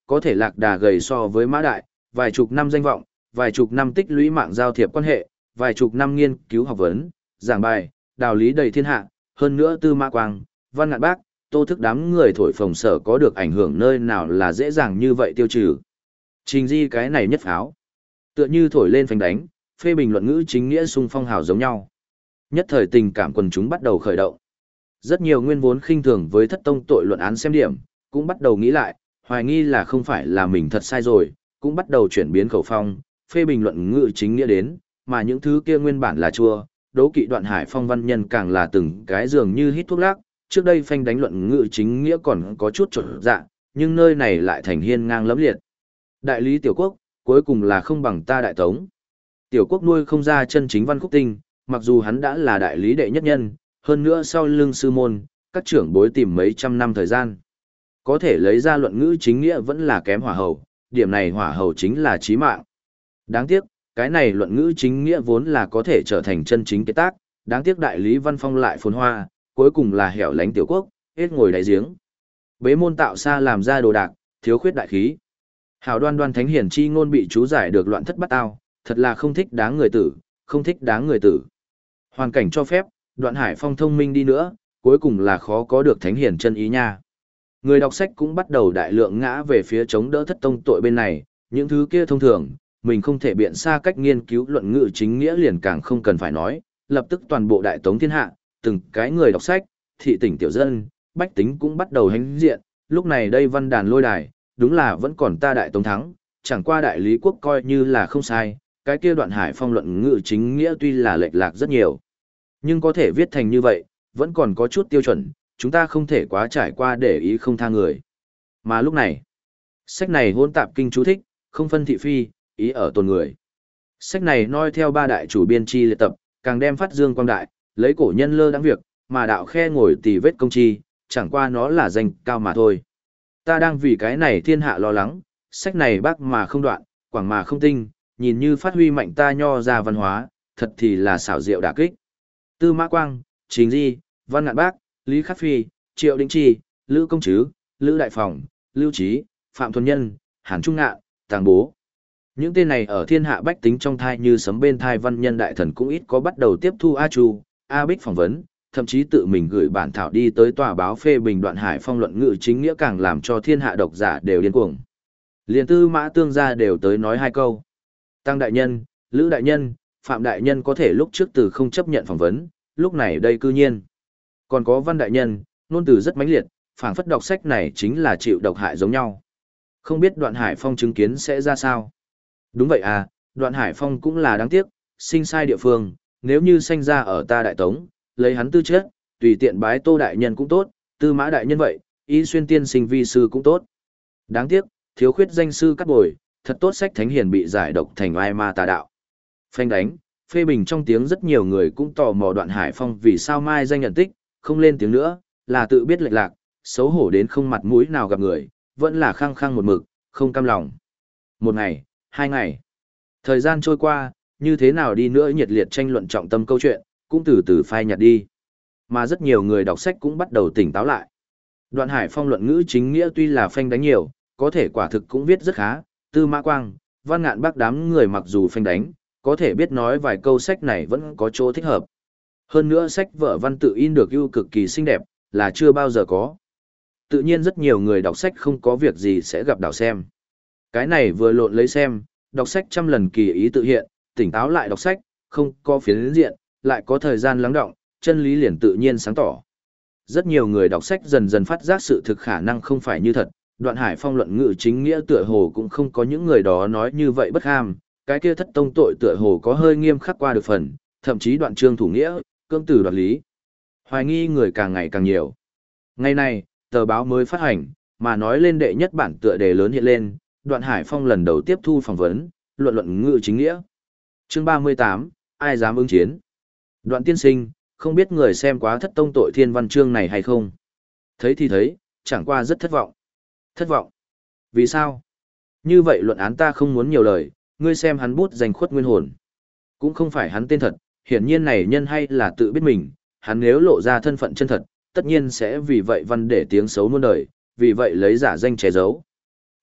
có thể lạc đà gầy so với mã đại, vài chục năm danh vọng, vài chục năm tích lũy mạng giao thiệp quan hệ, vài chục năm nghiên cứu học vấn, giảng bài, đạo lý đầy thiên hạ, hơn nữa Tư Mã Quang, Văn Ngạn Bác, Tô Thức đám người thổi phồng sở có được ảnh hưởng nơi nào là dễ dàng như vậy tiêu trừ. Trình Di cái này nhất pháo, tựa như thổi lên phanh đánh, phê bình luận ngữ chính nghĩa xung phong hào giống nhau. Nhất thời tình cảm quần chúng bắt đầu khởi động. Rất nhiều nguyên vốn khinh thường với Thất Tông tội luận án xem điểm, cũng bắt đầu nghĩ lại, hoài nghi là không phải là mình thật sai rồi, cũng bắt đầu chuyển biến khẩu phong, phê bình luận ngữ chính nghĩa đến, mà những thứ kia nguyên bản là chua, đố kỵ Đoạn Hải Phong văn nhân càng là từng cái dường như hít thuốc lắc, trước đây phanh đánh luận ngữ chính nghĩa còn có chút trộn dạ, nhưng nơi này lại thành hiên ngang lẫm liệt. Đại lý Tiểu Quốc, cuối cùng là không bằng ta Đại Tống. Tiểu Quốc nuôi không ra chân chính văn khúc tinh, mặc dù hắn đã là đại lý đệ nhất nhân, hơn nữa sau lưng sư môn, các trưởng bối tìm mấy trăm năm thời gian. Có thể lấy ra luận ngữ chính nghĩa vẫn là kém hỏa hầu, điểm này hỏa hầu chính là chí mạng. Đáng tiếc, cái này luận ngữ chính nghĩa vốn là có thể trở thành chân chính kế tác, đáng tiếc đại lý văn phong lại phồn hoa, cuối cùng là hẻo lánh Tiểu Quốc, hết ngồi đáy giếng. Bế môn tạo xa làm ra đồ đạc, thiếu khuyết đại khí. Hảo đoan đoan thánh hiển chi ngôn bị chú giải được loạn thất bát ao, thật là không thích đáng người tử, không thích đáng người tử. Hoàn cảnh cho phép, Đoạn Hải Phong thông minh đi nữa, cuối cùng là khó có được thánh hiển chân ý nha. Người đọc sách cũng bắt đầu đại lượng ngã về phía chống đỡ Thất Tông tội bên này, những thứ kia thông thường, mình không thể biện xa cách nghiên cứu luận ngữ chính nghĩa liền càng không cần phải nói, lập tức toàn bộ đại tống thiên hạ, từng cái người đọc sách, thị tỉnh tiểu dân, bách tính cũng bắt đầu hãnh diện, lúc này đây văn đàn lôi đài, đúng là vẫn còn ta đại tống thắng, chẳng qua đại lý quốc coi như là không sai, cái kia Đoạn Hải Phong luận ngữ chính nghĩa tuy là lệch lạc rất nhiều, nhưng có thể viết thành như vậy, vẫn còn có chút tiêu chuẩn, chúng ta không thể quá trải qua để ý không tha người. Mà lúc này, sách này hôn tạp kinh chú thích, không phân thị phi, ý ở tồn người. Sách này noi theo ba đại chủ biên chi liệt tập, càng đem phát dương quang đại, lấy cổ nhân lơ đãng việc, mà đạo khe ngồi tì vết công chi, chẳng qua nó là danh cao mà thôi. Ta đang vì cái này thiên hạ lo lắng, sách này bác mà không đoạn, quảng mà không tinh, nhìn như phát huy mạnh ta nho ra văn hóa, thật thì là xảo diệu đả kích. Tư Mã Quang, Trình Di, Văn Ngạn Bác, Lý Khắc Phi, Triệu Đĩnh Chi, Lữ Công Trứ, Lữ Đại Phòng, Lưu Trí, Phạm Thuần Nhân, Hàn Trung Ngạn, Tàng Bố. Những tên này ở thiên hạ bách tính trong thai như sấm bên thai văn nhân đại thần cũng ít có bắt đầu tiếp thu A Chu, A Bích phỏng vấn, thậm chí tự mình gửi bản thảo đi tới tòa báo phê bình Đoạn Hải Phong luận ngữ chính nghĩa càng làm cho thiên hạ độc giả đều điên cuồng. Liên Tư Mã Tương gia đều tới nói hai câu. Tăng đại nhân, Lữ đại nhân, Phạm đại nhân có thể lúc trước từ không chấp nhận phỏng vấn, lúc này đây cư nhiên. Còn có Văn đại nhân, ngôn từ rất mãnh liệt, phảng phất đọc sách này chính là chịu độc hại giống nhau. Không biết Đoạn Hải Phong chứng kiến sẽ ra sao? Đúng vậy à, Đoạn Hải Phong cũng là đáng tiếc, sinh sai địa phương, nếu như sanh ra ở ta Đại Tống, lấy hắn tư chất, tùy tiện bái Tô đại nhân cũng tốt, Tư Mã đại nhân vậy, Y Xuyên tiên sinh vi sư cũng tốt. Đáng tiếc, thiếu khuyết danh sư cắt bồi, thật tốt sách thánh hiền bị giải độc thành oai ma tà đạo. Phanh đánh, phê bình trong tiếng rất nhiều người cũng tò mò Đoạn Hải Phong vì sao mai danh nhận tích, không lên tiếng nữa, là tự biết lệch lạc, xấu hổ đến không mặt mũi nào gặp người, vẫn là khăng khăng một mực, không cam lòng. Một ngày, 2 ngày. Thời gian trôi qua, như thế nào đi nữa nhiệt liệt tranh luận trọng tâm câu chuyện, cũng từ từ phai nhạt đi. Mà rất nhiều người đọc sách cũng bắt đầu tỉnh táo lại. Đoạn Hải Phong luận ngữ chính nghĩa tuy là phanh đánh nhiều, có thể quả thực cũng viết rất khá, Tư Mã Quang, Văn Ngạn Bác đám người mặc dù phanh đánh, có thể biết nói vài câu sách này vẫn có chỗ thích hợp. Hơn nữa sách vở văn tự in được ưu cực kỳ xinh đẹp, là chưa bao giờ có. Tự nhiên rất nhiều người đọc sách không có việc gì sẽ gặp đảo xem. Cái này vừa lộn lấy xem, đọc sách trăm lần kỳ ý tự hiện, tỉnh táo lại đọc sách, không có phiến diện, lại có thời gian lắng đọng, chân lý liền tự nhiên sáng tỏ. Rất nhiều người đọc sách dần dần phát giác sự thực khả năng không phải như thật, Đoạn Hải Phong luận ngữ chính nghĩa tựa hồ cũng không có những người đó nói như vậy bất ham, cái kia thất tông tội tựa hồ có hơi nghiêm khắc qua được phần, thậm chí đoạn chương thủ nghĩa, cưỡng tử đoạt lý. Hoài nghi người càng ngày càng nhiều. Ngày nay, tờ báo mới phát hành, mà nói lên đệ nhất bản tựa đề lớn hiện lên, Đoạn Hải Phong lần đầu tiếp thu phỏng vấn, luận ngữ chính nghĩa. Chương 38, ai dám ứng chiến? Đoạn tiên sinh, không biết người xem quá thất tông tội thiên văn chương này hay không? Thấy thì thấy, chẳng qua rất thất vọng. Thất vọng? Vì sao? Như vậy luận án ta không muốn nhiều lời, ngươi xem hắn bút danh khuất nguyên hồn. Cũng không phải hắn tên thật, hiển nhiên này nhân hay là tự biết mình, hắn nếu lộ ra thân phận chân thật, tất nhiên sẽ vì vậy văn để tiếng xấu muôn đời, vì vậy lấy giả danh che giấu.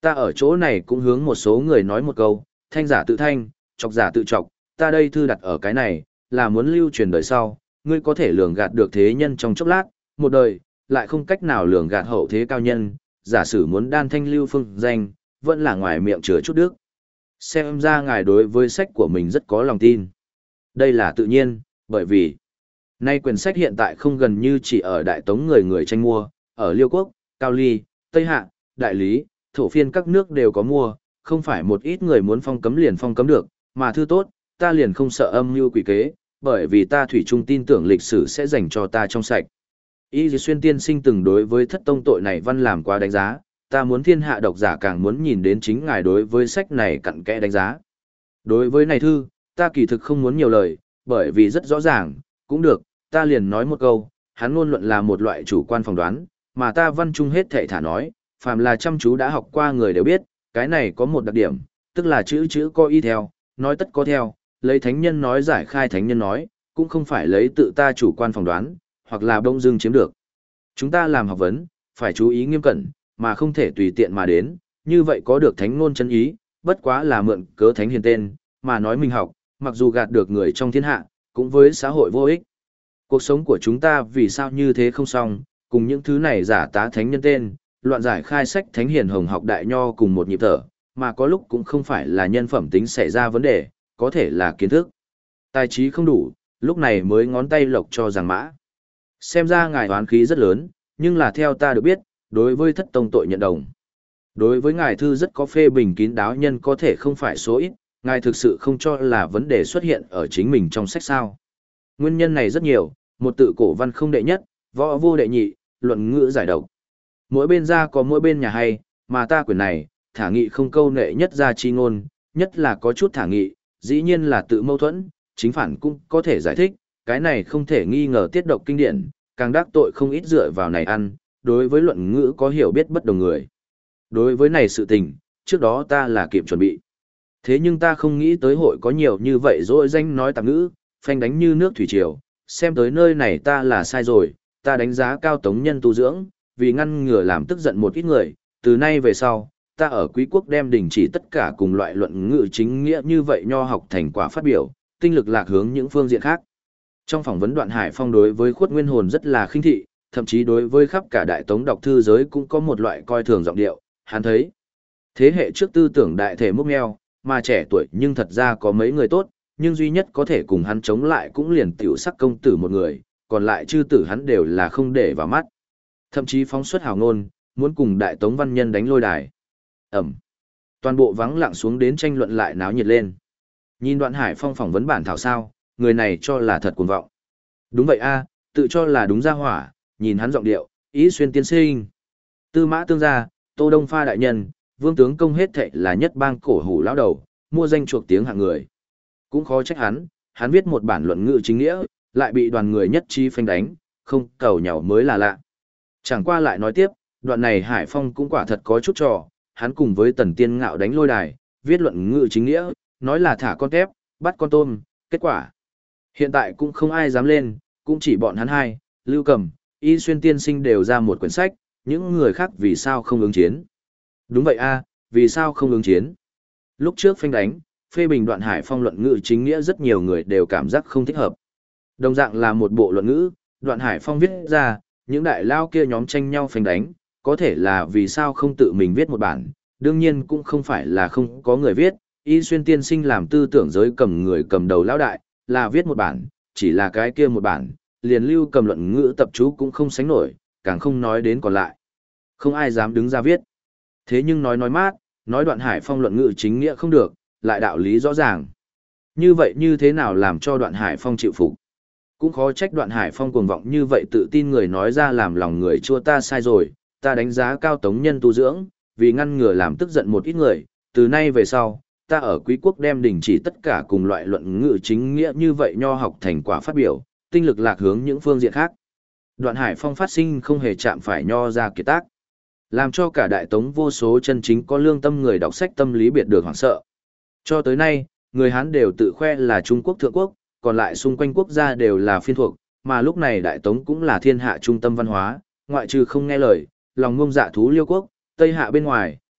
Ta ở chỗ này cũng hướng một số người nói một câu, thanh giả tự thanh, chọc giả tự chọc, ta đây thư đặt ở cái này, là muốn lưu truyền đời sau, ngươi có thể lường gạt được thế nhân trong chốc lát, một đời, lại không cách nào lường gạt hậu thế cao nhân, giả sử muốn đan thanh lưu phương danh, vẫn là ngoài miệng chứa chút đức. Xem ra ngài đối với sách của mình rất có lòng tin. Đây là tự nhiên, bởi vì nay quyển sách hiện tại không gần như chỉ ở Đại Tống người người tranh mua, ở Liêu Quốc, Cao Ly, Tây Hạ, Đại Lý, thổ phiên các nước đều có mua, không phải một ít người muốn phong cấm liền phong cấm được, mà thư tốt, ta liền không sợ âm mưu quỷ kế, bởi vì ta thủy chung tin tưởng lịch sử sẽ dành cho ta trong sạch. Y Dì Xuyên tiên sinh từng đối với thất tông tội này văn làm quá đánh giá, ta muốn thiên hạ độc giả càng muốn nhìn đến chính ngài đối với sách này cặn kẽ đánh giá. Đối với này thư, ta kỳ thực không muốn nhiều lời, bởi vì rất rõ ràng, cũng được, ta liền nói một câu, hắn ngôn luận là một loại chủ quan phỏng đoán, mà ta văn chung hết thảy thả nói, phàm là chăm chú đã học qua người đều biết, cái này có một đặc điểm, tức là chữ chữ có y theo, nói tất có theo, lấy thánh nhân nói giải khai thánh nhân nói, cũng không phải lấy tự ta chủ quan phỏng đoán, hoặc là bông dưng chiếm được. Chúng ta làm học vấn, phải chú ý nghiêm cẩn, mà không thể tùy tiện mà đến, như vậy có được thánh ngôn chân ý, bất quá là mượn cớ thánh hiền tên, mà nói mình học, mặc dù gạt được người trong thiên hạ, cũng với xã hội vô ích. Cuộc sống của chúng ta vì sao như thế không xong, cùng những thứ này giả tá thánh nhân tên, loạn giải khai sách thánh hiền hồng học đại nho cùng một nhịp thở, mà có lúc cũng không phải là nhân phẩm tính xảy ra vấn đề, có thể là kiến thức. Tài trí không đủ, lúc này mới ngón tay lộc cho giảng mã. Xem ra ngài hoán khí rất lớn, nhưng là theo ta được biết, đối với thất tông tội nhận đồng. Đối với ngài thư rất có phê bình kín đáo nhân có thể không phải số ít, ngài thực sự không cho là vấn đề xuất hiện ở chính mình trong sách sao. Nguyên nhân này rất nhiều, một tự cổ văn không đệ nhất, võ vô đệ nhị, luận ngữ giải độc. Mỗi bên ra có mỗi bên nhà hay, mà ta quyển này, thả nghị không câu nệ nhất ra chi ngôn, nhất là có chút thả nghị, dĩ nhiên là tự mâu thuẫn, chính phản cũng có thể giải thích, cái này không thể nghi ngờ tiết độc kinh điển, càng đắc tội không ít dựa vào này ăn, đối với luận ngữ có hiểu biết bất đồng người. Đối với này sự tình, trước đó ta là kịp chuẩn bị. Thế nhưng ta không nghĩ tới hội có nhiều như vậy rồi danh nói tạp ngữ, phanh đánh như nước thủy triều, xem tới nơi này ta là sai rồi, ta đánh giá cao tống nhân tu dưỡng, vì ngăn ngừa làm tức giận một ít người, từ nay về sau, ta ở quý quốc đem đình chỉ tất cả cùng loại luận ngữ chính nghĩa như vậy nho học thành quả phát biểu, tinh lực lạc hướng những phương diện khác. Trong phỏng vấn Đoạn Hải Phong đối với Khuất Nguyên Hồn rất là khinh thị, thậm chí đối với khắp cả đại tống đọc thư giới cũng có một loại coi thường giọng điệu, hắn thấy thế hệ trước tư tưởng đại thể múc meo, mà trẻ tuổi nhưng thật ra có mấy người tốt, nhưng duy nhất có thể cùng hắn chống lại cũng liền tiểu sắc công tử một người, còn lại chư tử hắn đều là không để vào mắt. Thậm chí phóng xuất hào ngôn, muốn cùng đại tống văn nhân đánh lôi đài. Ẩm. Toàn bộ vắng lặng xuống đến tranh luận lại náo nhiệt lên. Nhìn Đoạn Hải Phong phỏng vấn bản thảo sao, người này cho là thật cuồng vọng. Đúng vậy a, tự cho là đúng ra hỏa, nhìn hắn giọng điệu, ý xuyên tiên sinh. Tư mã tương gia, Tô Đông Pha đại nhân, vương tướng công hết thệ là nhất bang cổ hủ lão đầu, mua danh chuộc tiếng hạng người. Cũng khó trách hắn viết một bản luận ngữ chính nghĩa, lại bị đoàn người nhất trí phanh đánh, không cầu nhau mới là lạ. Chẳng qua lại nói tiếp, đoạn này Hải Phong cũng quả thật có chút trò, hắn cùng với Tần Tiên Ngạo đánh lôi đài, viết luận ngữ chính nghĩa, nói là thả con tép, bắt con tôm, kết quả. Hiện tại cũng không ai dám lên, cũng chỉ bọn hắn hai, Lưu Cầm, Y Xuyên tiên sinh đều ra một quyển sách, những người khác vì sao không ứng chiến. Đúng vậy a, vì sao không ứng chiến. Lúc trước phanh đánh, phê bình Đoạn Hải Phong luận ngữ chính nghĩa rất nhiều người đều cảm giác không thích hợp. Đồng dạng là một bộ luận ngữ, Đoạn Hải Phong viết ra, những đại lao kia nhóm tranh nhau phanh đánh, có thể là vì sao không tự mình viết một bản, đương nhiên cũng không phải là không có người viết, Y Xuyên tiên sinh làm tư tưởng giới cầm người cầm đầu lão đại, là viết một bản, chỉ là cái kia một bản, liền Lưu Cầm luận ngữ tập chú cũng không sánh nổi, càng không nói đến còn lại. Không ai dám đứng ra viết. Thế nhưng nói mát, nói Đoạn Hải Phong luận ngữ chính nghĩa không được, lại đạo lý rõ ràng. Như vậy như thế nào làm cho Đoạn Hải Phong chịu phục? Cũng khó trách Đoạn Hải Phong cuồng vọng như vậy tự tin người nói ra làm lòng người chua ta sai rồi, ta đánh giá cao tống nhân tu dưỡng, vì ngăn ngừa làm tức giận một ít người, từ nay về sau, ta ở quý quốc đem đình chỉ tất cả cùng loại luận ngữ chính nghĩa như vậy nho học thành quả phát biểu, tinh lực lạc hướng những phương diện khác. Đoạn Hải Phong phát sinh không hề chạm phải nho ra kiệt tác, làm cho cả đại tống vô số chân chính có lương tâm người đọc sách tâm lý biệt được hoảng sợ. Cho tới nay, người Hán đều tự khoe là Trung Quốc thượng quốc, còn lại xung quanh quốc gia đều là phiên thuộc, mà lúc này đại tống cũng là thiên hạ trung tâm văn hóa, ngoại trừ không nghe lời, lòng ngông dạ thú Liêu quốc, Tây Hạ bên ngoài,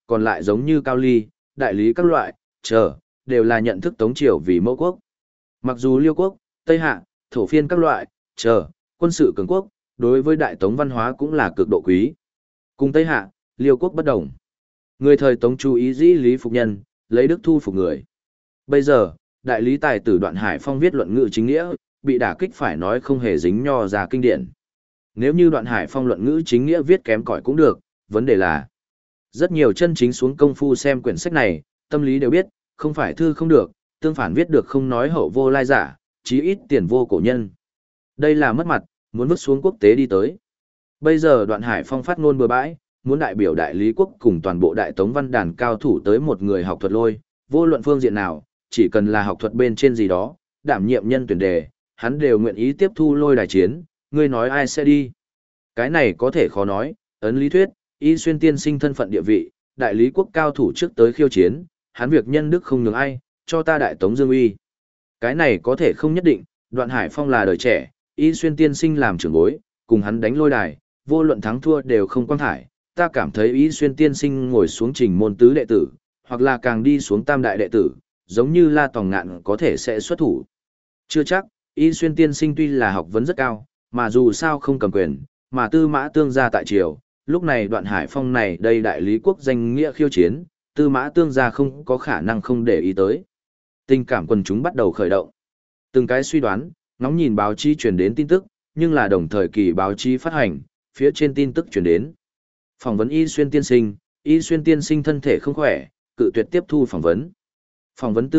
còn lại giống như Cao Ly, đại lý các loại, đều là nhận thức Tống Triều vì mẫu quốc. Mặc dù Liêu quốc, Tây Hạ, thổ phiên các loại, quân sự cường quốc, đối với đại Tống văn hóa cũng là cực độ quý. Cùng Tây Hạ, Liêu quốc bất đồng. Người thời Tống chú ý dĩ lý phục nhân, lấy đức thu phục người. Bây giờ, đại lý tài tử Đoạn Hải Phong viết luận ngữ chính nghĩa, bị đả kích phải nói không hề dính nho ra kinh điển. Nếu như Đoạn Hải Phong luận ngữ chính nghĩa viết kém cỏi cũng được, vấn đề là rất nhiều chân chính xuống công phu xem quyển sách này, tâm lý đều biết, không phải thư không được, tương phản viết được không nói hậu vô lai giả, chí ít tiền vô cổ nhân. Đây là mất mặt, muốn vứt xuống quốc tế đi tới. Bây giờ Đoạn Hải Phong phát ngôn bừa bãi, muốn đại biểu đại lý quốc cùng toàn bộ đại tống văn đàn cao thủ tới một người học thuật lôi, vô luận phương diện nào, chỉ cần là học thuật bên trên gì đó, đảm nhiệm nhân tuyển đề, hắn đều nguyện ý tiếp thu lôi đài chiến, ngươi nói ai sẽ đi. Cái này có thể khó nói, ấn lý thuyết, Y Xuyên tiên sinh thân phận địa vị, đại lý quốc cao thủ trước tới khiêu chiến, hắn việc nhân đức không nhường ai, cho ta đại tống dương uy. Cái này có thể không nhất định, Đoạn Hải Phong là đời trẻ, Y Xuyên tiên sinh làm trưởng bối, cùng hắn đánh lôi đài, vô luận thắng thua đều không quan thải. Ta cảm thấy Y Xuyên tiên sinh ngồi xuống trình môn tứ đệ tử, hoặc là càng đi xuống tam đại đệ tử, giống như La Tòng Ngạn có thể sẽ xuất thủ. Chưa chắc, Y Xuyên tiên sinh tuy là học vấn rất cao, mà dù sao không cầm quyền, mà Tư Mã Tương gia tại triều, lúc này Đoạn Hải Phong này đây đại lý quốc danh nghĩa khiêu chiến, Tư Mã Tương gia không có khả năng không để ý tới. Tình cảm quần chúng bắt đầu khởi động. Từng cái suy đoán, ngóng nhìn báo chí truyền đến tin tức, nhưng là đồng thời kỳ báo chí phát hành, phía trên tin tức truyền đến. Phỏng vấn Y Xuyên tiên sinh thân thể không khỏe, cự tuyệt tiếp thu phỏng vấn. Phỏng vấn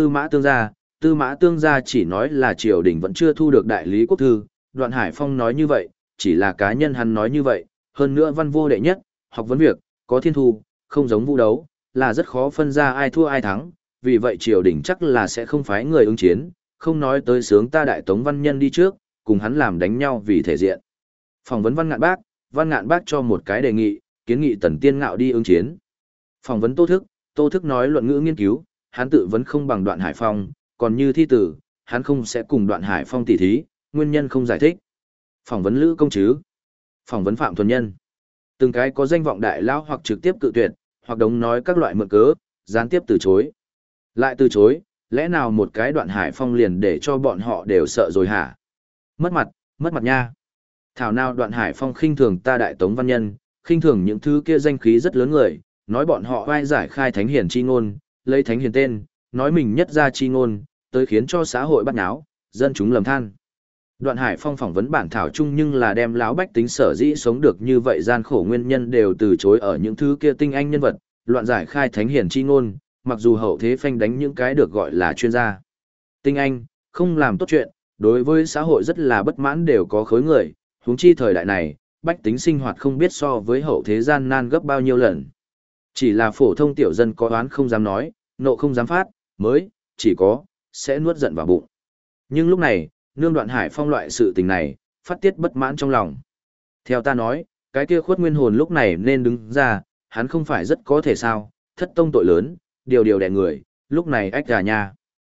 Tư Mã Tương gia chỉ nói là triều đình vẫn chưa thu được đại lý quốc thư, Đoạn Hải Phong nói như vậy, chỉ là cá nhân hắn nói như vậy, hơn nữa văn vô đệ nhất, học vấn việc, có thiên thu, không giống vũ đấu, là rất khó phân ra ai thua ai thắng, vì vậy triều đình chắc là sẽ không phái người ứng chiến, không nói tới sướng ta đại tống văn nhân đi trước, cùng hắn làm đánh nhau vì thể diện. Phỏng vấn Văn Ngạn Bác cho một cái đề nghị, kiến nghị Tần Tiên Ngạo đi ứng chiến. Phỏng vấn Tô Thức nói luận ngữ nghiên cứu, hắn tự vấn không bằng Đoạn Hải Phong, còn như thi tử, hắn không sẽ cùng Đoạn Hải Phong tỉ thí, nguyên nhân không giải thích. Phỏng vấn Lữ Công Trứ, phỏng vấn Phạm Thuần Nhân. Từng cái có danh vọng đại lão hoặc trực tiếp cự tuyệt, hoặc đống nói các loại mượn cớ, gián tiếp từ chối. Lại từ chối, lẽ nào một cái Đoạn Hải Phong liền để cho bọn họ đều sợ rồi hả? Mất mặt nha. Thảo nào Đoạn Hải Phong khinh thường ta đại tống văn nhân, khinh thường những thứ kia danh khí rất lớn người, nói bọn họ vai giải khai thánh hiền chi ngôn, lấy thánh hiền tên, nói mình nhất ra chi ngôn, tới khiến cho xã hội bắt náo, dân chúng lầm than. Đoạn Hải Phong phỏng vấn bản thảo chung nhưng là đem lão bách tính sở dĩ sống được như vậy gian khổ nguyên nhân đều từ chối ở những thứ kia tinh anh nhân vật, loạn giải khai thánh hiền chi ngôn, mặc dù hậu thế phanh đánh những cái được gọi là chuyên gia. Tinh anh, không làm tốt chuyện, đối với xã hội rất là bất mãn đều có khối người, huống chi thời đại này, bách tính sinh hoạt không biết so với hậu thế gian nan gấp bao nhiêu lần. Chỉ là phổ thông tiểu dân có oán không dám nói, nộ không dám phát, mới, chỉ có, sẽ nuốt giận vào bụng. Nhưng lúc này, nương Đoạn Hải Phong loại sự tình này, phát tiết bất mãn trong lòng. Theo ta nói, cái kia khuất nguyên hồn lúc này nên đứng ra, hắn không phải rất có thể sao, thất tông tội lớn, điều đẻ người, lúc này ách gà nha.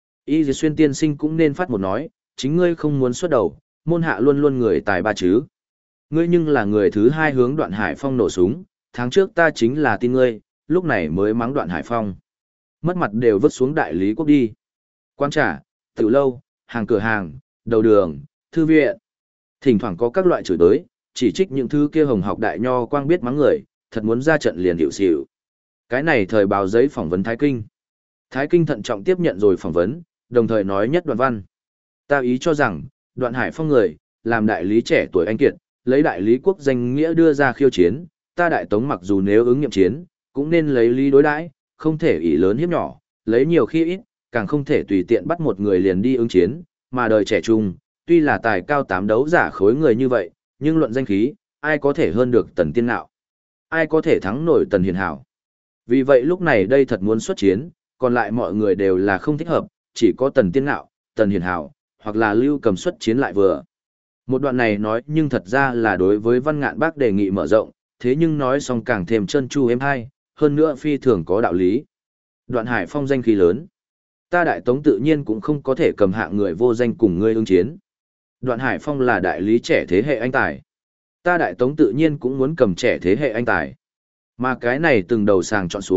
Y Xuyên tiên sinh cũng nên phát một nói, chính ngươi không muốn xuất đầu, môn hạ luôn luôn người tài ba chứ. Ngươi nhưng là người thứ hai hướng Đoạn Hải Phong nổ súng, tháng trước ta chính là tin ngươi, lúc này mới mắng Đoạn Hải Phong. Mất mặt đều vứt xuống đại lý quốc đi. Quán trà, tiểu lâu, hàng cửa hàng, đầu đường, thư viện. Thỉnh thoảng có các loại chửi tới, chỉ trích những thứ kia hồng học đại nho quang biết mắng người, thật muốn ra trận liền hiệu xỉu. Cái này thời báo giấy phỏng vấn Thái Kinh. Thái Kinh thận trọng tiếp nhận rồi phỏng vấn, đồng thời nói nhất đoạn văn. Ta ý cho rằng, Đoạn Hải Phong người, làm đại lý trẻ tuổi anh kiệt, lấy đại lý quốc danh nghĩa đưa ra khiêu chiến, ta đại tống mặc dù nếu ứng nghiệm chiến, cũng nên lấy lý đối đãi, không thể ỷ lớn hiếp nhỏ, lấy nhiều khi ít, càng không thể tùy tiện bắt một người liền đi ứng chiến, mà đời trẻ trung, tuy là tài cao tám đấu giả khối người như vậy, nhưng luận danh khí, ai có thể hơn được Tần Tiên Ngạo? Ai có thể thắng nổi Tần Hiền Hảo? Vì vậy lúc này đây thật muốn xuất chiến, còn lại mọi người đều là không thích hợp, chỉ có Tần Tiên Ngạo, Tần Hiền Hảo, hoặc là Lưu Cầm xuất chiến lại vừa. Một đoạn này nói nhưng thật ra là đối với Văn Ngạn Bác đề nghị mở rộng, thế nhưng nói xong càng thêm chân chu êm hay, hơn nữa phi thường có đạo lý. Đoạn Hải Phong danh khí lớn. Ta đại tống tự nhiên cũng không có thể cầm hạng người vô danh cùng ngươi ứng chiến. Đoạn Hải Phong là đại lý trẻ thế hệ anh tài. Ta đại tống tự nhiên cũng muốn cầm trẻ thế hệ anh tài. Mà cái này từng đầu sàng chọn xuống,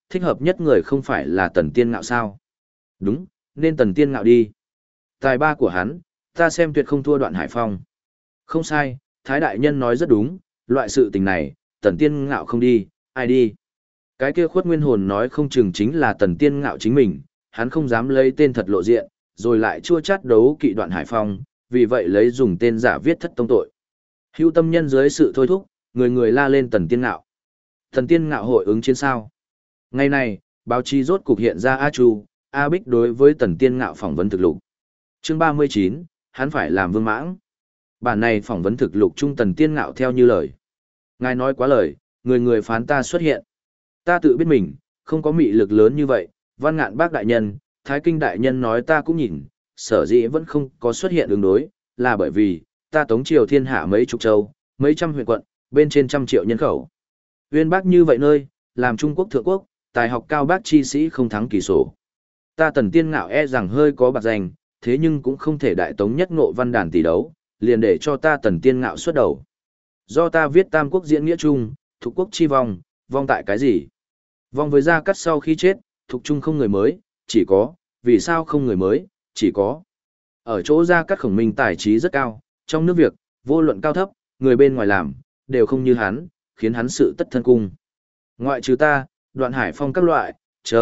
thích hợp nhất người không phải là Tần Tiên Ngạo sao? Đúng, nên Tần Tiên Ngạo đi. Tài ba của hắn, ta xem tuyệt không thua Đoạn Hải Phong. Không sai, Thái Đại Nhân nói rất đúng, loại sự tình này, Tần Tiên Ngạo không đi, ai đi? Cái kia Khuất Nguyên Hồn nói không chừng chính là Tần Tiên Ngạo chính mình, hắn không dám lấy tên thật lộ diện, rồi lại chua chát đấu kỵ Đoạn Hải Phong, vì vậy lấy dùng tên giả viết thất tông tội. Hữu tâm nhân dưới sự thôi thúc, người người la lên Tần Tiên Ngạo. Tần Tiên Ngạo hội ứng chiến sao? Ngày này, báo chí rốt cục hiện ra A Chu, A Bích đối với Tần Tiên Ngạo phỏng vấn thực lục. Chương 39, hắn phải làm vương mãng. Bản này phỏng vấn thực lục trung Tần Tiên Ngạo theo như lời. Ngài nói quá lời, người người phán ta xuất hiện. Ta tự biết mình, không có mị lực lớn như vậy, Văn Ngạn Bác đại nhân, Thái Kinh đại nhân nói ta cũng nhìn, sở dĩ vẫn không có xuất hiện ứng đối, là bởi vì, ta tống triều thiên hạ mấy chục châu, mấy trăm huyện quận, bên trên trăm triệu nhân khẩu. Uyên bác như vậy nơi, làm Trung Quốc thượng quốc, tài học cao bác chi sĩ không thắng kỳ sổ. Ta Tần Tiên Ngạo e rằng hơi có bạc danh, thế nhưng cũng không thể đại tống nhất ngộ văn đàn tỷ đấu, liền để cho ta Tần Tiên Ngạo xuất đầu. Do ta viết Tam Quốc diễn nghĩa chung, thuộc quốc chi vong, vong tại cái gì? Vong với Gia Cát sau khi chết, thuộc chung không người mới, chỉ có, vì sao không người mới, chỉ có. Ở chỗ Gia Cát Khổng Minh tài trí rất cao, trong nước việc, vô luận cao thấp, người bên ngoài làm, đều không như hắn, khiến hắn sự tất thân cung. Ngoại trừ ta, Đoạn Hải Phong các loại,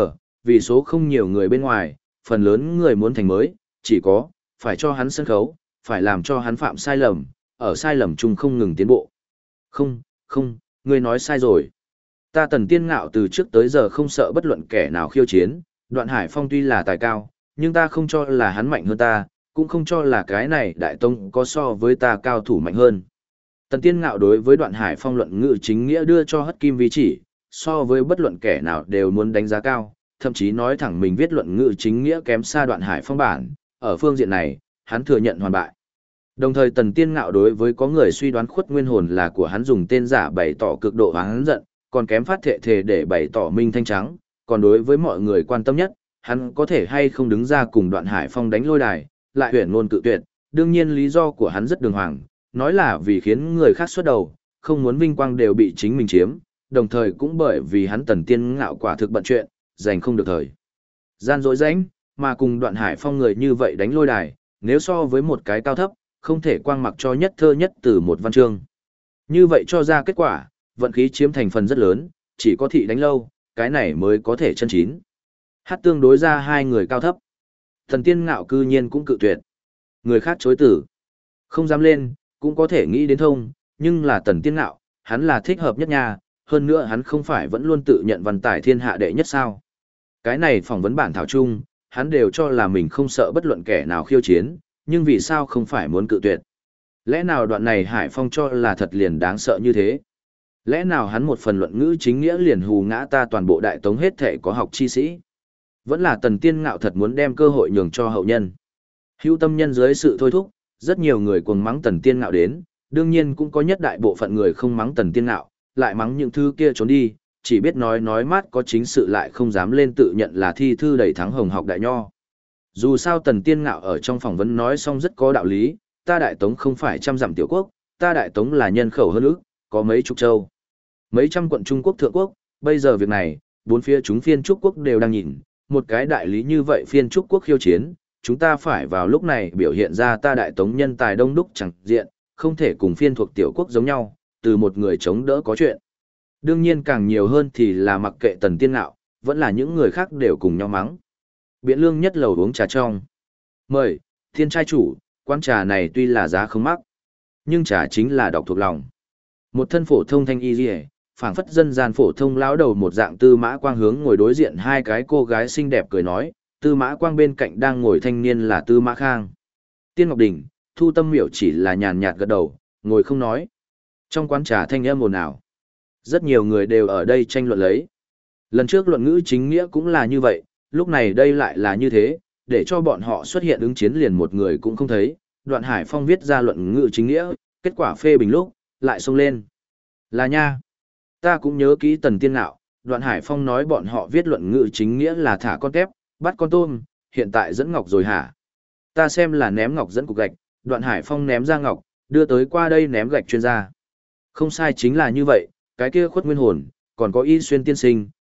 vì số không nhiều người bên ngoài, phần lớn người muốn thành mới, chỉ có, phải cho hắn sân khấu, phải làm cho hắn phạm sai lầm, ở sai lầm chung không ngừng tiến bộ. Không, ngươi nói sai rồi. Ta Tần Tiên Ngạo từ trước tới giờ không sợ bất luận kẻ nào khiêu chiến, Đoạn Hải Phong tuy là tài cao, nhưng ta không cho là hắn mạnh hơn ta, cũng không cho là cái này Đại Tông có so với ta cao thủ mạnh hơn. Tần Tiên Ngạo đối với Đoạn Hải Phong luận ngữ chính nghĩa đưa cho hất kim vi chỉ, so với bất luận kẻ nào đều muốn đánh giá cao, thậm chí nói thẳng mình viết luận ngữ chính nghĩa kém xa Đoạn Hải Phong bản, ở phương diện này, hắn thừa nhận hoàn bại. Đồng thời Tần Tiên Ngạo đối với có người suy đoán Khuất Nguyên Hồn là của hắn dùng tên giả bày tỏ cực độ hắn giận, còn kém phát thệ thề để bày tỏ minh thanh trắng, còn đối với mọi người quan tâm nhất, hắn có thể hay không đứng ra cùng Đoạn Hải Phong đánh lôi đài, lại huyền ngôn cự tuyệt, đương nhiên lý do của hắn rất đường hoàng, nói là vì khiến người khác xuất đầu, không muốn vinh quang đều bị chính mình chiếm, đồng thời cũng bởi vì hắn Tần Tiên Ngạo quả thực bận chuyện, dành không được thời gian dối rãnh, mà cùng Đoạn Hải Phong người như vậy đánh lôi đài, nếu so với một cái cao thấp, không thể quang mặc cho nhất thơ nhất từ một văn chương. Như vậy cho ra kết quả, vận khí chiếm thành phần rất lớn, chỉ có thị đánh lâu, cái này mới có thể chân chín. Hát tương đối ra hai người cao thấp. Thần Tiên Ngạo cư nhiên cũng cự tuyệt. Người khác chối tử. Không dám lên, cũng có thể nghĩ đến thông, nhưng là Tần Tiên Ngạo, hắn là thích hợp nhất nha, hơn nữa hắn không phải vẫn luôn tự nhận văn tài thiên hạ đệ nhất sao. Cái này phỏng vấn bản thảo chung, hắn đều cho là mình không sợ bất luận kẻ nào khiêu chiến, nhưng vì sao không phải muốn cự tuyệt? Lẽ nào đoạn này Hải Phong cho là thật liền đáng sợ như thế? Lẽ nào hắn một phần luận ngữ chính nghĩa liền hù ngã ta toàn bộ đại tống hết thể có học chi sĩ? Vẫn là Tần Tiên Ngạo thật muốn đem cơ hội nhường cho hậu nhân. Hữu tâm nhân dưới sự thôi thúc, rất nhiều người cuồng mắng Tần Tiên Ngạo đến, đương nhiên cũng có nhất đại bộ phận người không mắng Tần Tiên Ngạo, lại mắng những thứ kia trốn đi, chỉ biết nói mát có chính sự lại không dám lên tự nhận là thi thư đầy thắng hồng học đại nho. Dù sao Tần Tiên Ngạo ở trong phỏng vấn nói xong rất có đạo lý, ta đại tống không phải trăm dặm tiểu quốc, ta đại tống là nhân khẩu hơn ước, có mấy chục châu, mấy trăm quận Trung Quốc thượng quốc, bây giờ việc này, bốn phía chúng phiên trúc quốc đều đang nhìn, một cái đại lý như vậy phiên trúc quốc khiêu chiến, chúng ta phải vào lúc này biểu hiện ra ta đại tống nhân tài đông đúc chẳng diện, không thể cùng phiên thuộc tiểu quốc giống nhau, từ một người chống đỡ có chuyện. Đương nhiên càng nhiều hơn thì là mặc kệ Tần Tiên Ngạo, vẫn là những người khác đều cùng nhau mắng. Biện Lương nhất lầu uống trà trong. Mời, thiên trai chủ, quán trà này tuy là giá không mắc, nhưng trà chính là đọc thuộc lòng. Một thân phổ thông thanh y liễu, phảng phất dân gian phổ thông lão đầu một dạng Tư Mã Quang hướng ngồi đối diện hai cái cô gái xinh đẹp cười nói, Tư Mã Quang bên cạnh đang ngồi thanh niên là Tư Mã Khang. Tiên Ngọc Đình, Thu Tâm Miểu chỉ là nhàn nhạt gật đầu, ngồi không nói. Trong quán trà thanh âm ồn ào. Rất nhiều người đều ở đây tranh luận lấy. Lần trước luận ngữ chính nghĩa cũng là như vậy, lúc này đây lại là như thế, để cho bọn họ xuất hiện ứng chiến liền một người cũng không thấy. Đoạn Hải Phong viết ra luận ngữ chính nghĩa, kết quả phê bình lúc, lại xông lên. Là nha. Ta cũng nhớ kỹ Tần Tiên Ngạo, Đoạn Hải Phong nói bọn họ viết luận ngữ chính nghĩa là thả con tép, bắt con tôm, hiện tại dẫn ngọc rồi hả? Ta xem là ném ngọc dẫn cục gạch, Đoạn Hải Phong ném ra ngọc, đưa tới qua đây ném gạch chuyên gia. Không sai chính là như vậy, cái kia Khuất Nguyên Hồn, còn có Y Xuyên tiên sinh,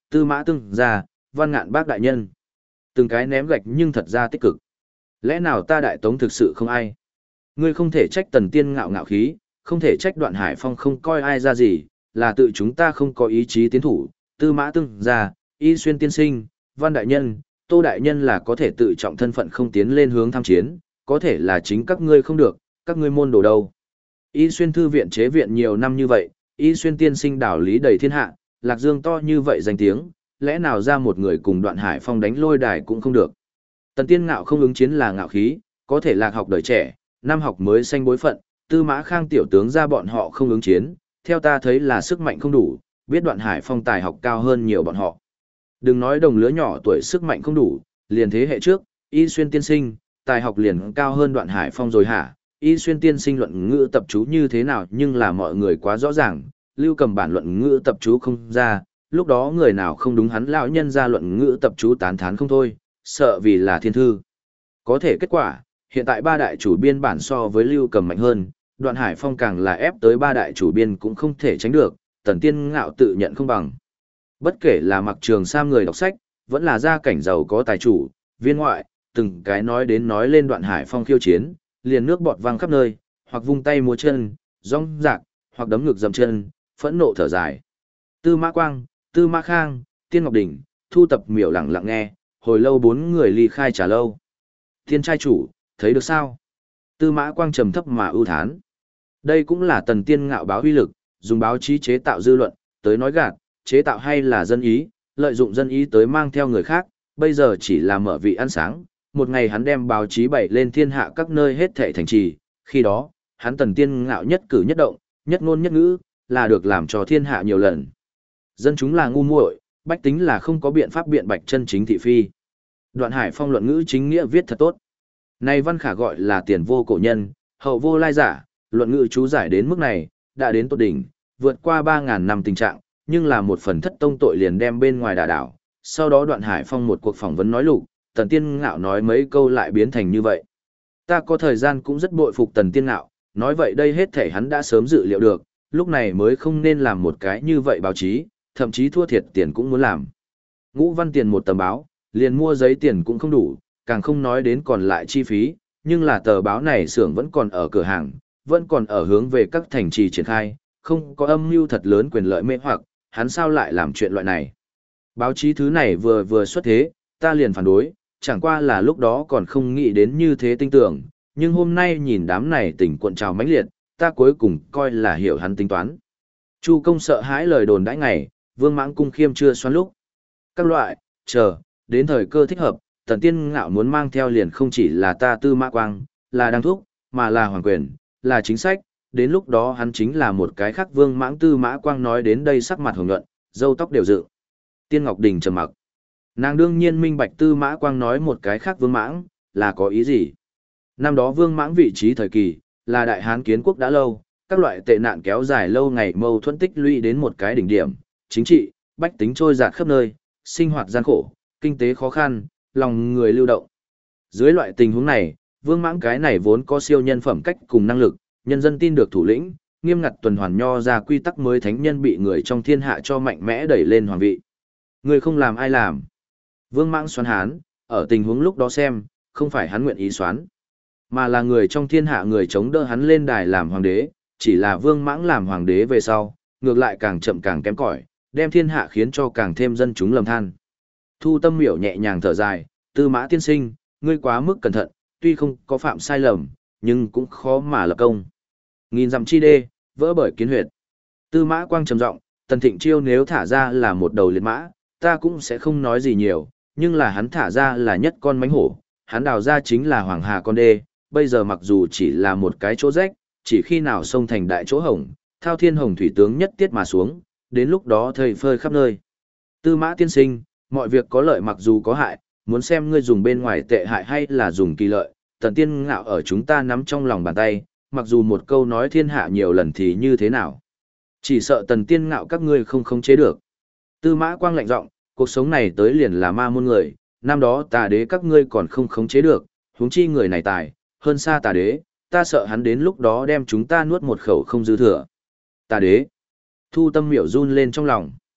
Tư Mã Tương gia, Văn Ngạn Bác đại nhân. Từng cái ném gạch nhưng thật ra tích cực. Lẽ nào ta Đại Tống thực sự không ai? Ngươi không thể trách Tần Tiên ngạo ngạo khí, không thể trách Đoạn Hải Phong không coi ai ra gì, là tự chúng ta không có ý chí tiến thủ. Tư Mã Tương gia, Y Xuyên tiên sinh, Văn đại nhân, Tô đại nhân là có thể tự trọng thân phận không tiến lên hướng tham chiến, có thể là chính các ngươi không được, các ngươi môn đồ đâu? Y Xuyên thư viện chế viện nhiều năm như vậy, Y Xuyên tiên sinh đạo lý đầy thiên hạ, Lạc Dương to như vậy danh tiếng, lẽ nào ra một người cùng Đoạn Hải Phong đánh lôi đài cũng không được. Tần Tiên ngạo không ứng chiến là ngạo khí, có thể Lạc học đời trẻ, năm học mới sanh bối phận, Tư Mã Khang tiểu tướng ra bọn họ không ứng chiến, theo ta thấy là sức mạnh không đủ, biết Đoạn Hải Phong tài học cao hơn nhiều bọn họ. Đừng nói đồng lứa nhỏ tuổi sức mạnh không đủ, liền thế hệ trước, Y Xuyên tiên sinh, tài học liền cao hơn Đoạn Hải Phong rồi hả? Y Xuyên tiên sinh luận ngữ tập chú như thế nào nhưng là mọi người quá rõ ràng, Lưu Cầm bản luận ngữ tập chú không ra, lúc đó người nào không đúng hắn lão nhân ra luận ngữ tập chú tán thán không thôi, sợ vì là thiên thư. Có thể kết quả, hiện tại ba đại chủ biên bản so với Lưu Cầm mạnh hơn, Đoạn Hải Phong càng là ép tới ba đại chủ biên cũng không thể tránh được, Tần Tiên ngạo tự nhận không bằng. Bất kể là mặc trường sam người đọc sách, vẫn là gia cảnh giàu có tài chủ, viên ngoại, từng cái nói đến nói lên Đoạn Hải Phong khiêu chiến, liền nước bọt văng khắp nơi, hoặc vung tay múa chân, rong rạc, hoặc đấm ngực dậm chân, phẫn nộ thở dài. Tư Mã Quang, Tư Mã Khang, Tiên Ngọc Đình, Thu Tập Miểu lặng lặng nghe, hồi lâu bốn người ly khai trà lâu. Thiên trai chủ, thấy được sao? Tư Mã Quang trầm thấp mà ưu thán. Đây cũng là Tần Tiên ngạo báo uy lực, dùng báo chí chế tạo dư luận, tới nói gạt, chế tạo hay là dân ý, lợi dụng dân ý tới mang theo người khác, bây giờ chỉ là mở vị ăn sáng. Một ngày hắn đem báo chí bày lên thiên hạ các nơi hết thảy thành trì, khi đó, hắn Tần Tiên ngạo nhất cử nhất động, nhất ngôn nhất ngữ, là được làm cho thiên hạ nhiều lần. Dân chúng là ngu muội, bách tính là không có biện pháp biện bạch chân chính thị phi. Đoạn Hải Phong luận ngữ chính nghĩa viết thật tốt. Này văn khả gọi là tiền vô cổ nhân, hậu vô lai giả, luận ngữ chú giải đến mức này, đã đến tột đỉnh, vượt qua 3.000 năm tình trạng, nhưng là một phần thất tông tội liền đem bên ngoài đả đảo. Sau đó Đoạn Hải Phong một cuộc phỏng vấn nói lục, Tần Tiên ngạo nói mấy câu lại biến thành như vậy. Ta có thời gian cũng rất bội phục Tần Tiên ngạo, nói vậy đây hết thể hắn đã sớm dự liệu được, lúc này mới không nên làm một cái như vậy báo chí, thậm chí thua thiệt tiền cũng muốn làm. Ngũ văn tiền một tờ báo, liền mua giấy tiền cũng không đủ, càng không nói đến còn lại chi phí, nhưng là tờ báo này xưởng vẫn còn ở cửa hàng, vẫn còn ở hướng về các thành trì triển khai, không có âm mưu thật lớn quyền lợi mê hoặc, hắn sao lại làm chuyện loại này. Báo chí thứ này vừa xuất thế, ta liền phản đối, chẳng qua là lúc đó còn không nghĩ đến như thế tinh tưởng, nhưng hôm nay nhìn đám này tỉnh cuộn trào mãnh liệt, ta cuối cùng coi là hiểu hắn tính toán. Chu công sợ hãi lời đồn đãi ngày, Vương Mãng cung khiêm chưa xoắn lúc. Các loại, chờ, đến thời cơ thích hợp, Tần Tiên ngạo muốn mang theo liền không chỉ là ta Tư Mã Quang, là đăng thúc, mà là hoàng quyền, là chính sách, đến lúc đó hắn chính là một cái khác. Vương Mãng Tư Mã Quang nói đến đây sắc mặt hồng nhuận, râu tóc đều dựng. Tiên Ngọc Đình trầm mặc. Nàng đương nhiên minh bạch Tư Mã Quang nói một cái khác Vương Mãng, là có ý gì. Năm đó Vương Mãng vị trí thời kỳ, là đại hán kiến quốc đã lâu, các loại tệ nạn kéo dài lâu ngày mâu thuẫn tích lũy đến một cái đỉnh điểm, chính trị, bách tính trôi dạt khắp nơi, sinh hoạt gian khổ, kinh tế khó khăn, lòng người lưu động. Dưới loại tình huống này, Vương Mãng cái này vốn có siêu nhân phẩm cách cùng năng lực, nhân dân tin được thủ lĩnh, nghiêm ngặt tuần hoàn nho ra quy tắc mới thánh nhân bị người trong thiên hạ cho mạnh mẽ đẩy lên hoàng vị. Người không làm ai làm. Vương Mãng xoắn hán, ở tình huống lúc đó xem, không phải hắn nguyện ý xoắn, mà là người trong thiên hạ người chống đỡ hắn lên đài làm hoàng đế, chỉ là Vương Mãng làm hoàng đế về sau, ngược lại càng chậm càng kém cỏi, đem thiên hạ khiến cho càng thêm dân chúng lầm than. Thu Tâm Miểu nhẹ nhàng thở dài, Tư Mã tiên sinh, ngươi quá mức cẩn thận, tuy không có phạm sai lầm, nhưng cũng khó mà lập công. Nghìn dặm chi đê, vỡ bởi kiến huyệt. Tư Mã Quang trầm giọng, Tần Thịnh Chiêu nếu thả ra là một đầu liệt mã, ta cũng sẽ không nói gì nhiều, nhưng là hắn thả ra là nhất con mánh hổ, hắn đào ra chính là hoàng hà con đê, bây giờ mặc dù chỉ là một cái chỗ rách, chỉ khi nào sông thành đại chỗ hổng, thao thiên hồng thủy tướng nhất tiết mà xuống, đến lúc đó thầy phơi khắp nơi. Tư Mã tiên sinh, mọi việc có lợi mặc dù có hại, muốn xem ngươi dùng bên ngoài tệ hại hay là dùng kỳ lợi, Tần Tiên ngạo ở chúng ta nắm trong lòng bàn tay, mặc dù một câu nói thiên hạ nhiều lần thì như thế nào. Chỉ sợ Tần Tiên ngạo các ngươi không khống chế được. Tư Mã Quang lạnh giọng, cuộc sống này tới liền là ma môn người, năm đó Tà Đế các ngươi còn không khống chế được, huống chi người này tài, hơn xa Tà Đế, ta sợ hắn đến lúc đó đem chúng ta nuốt một khẩu không dư thừa. Tà Đế. Thu Tâm Miểu run lên trong lòng.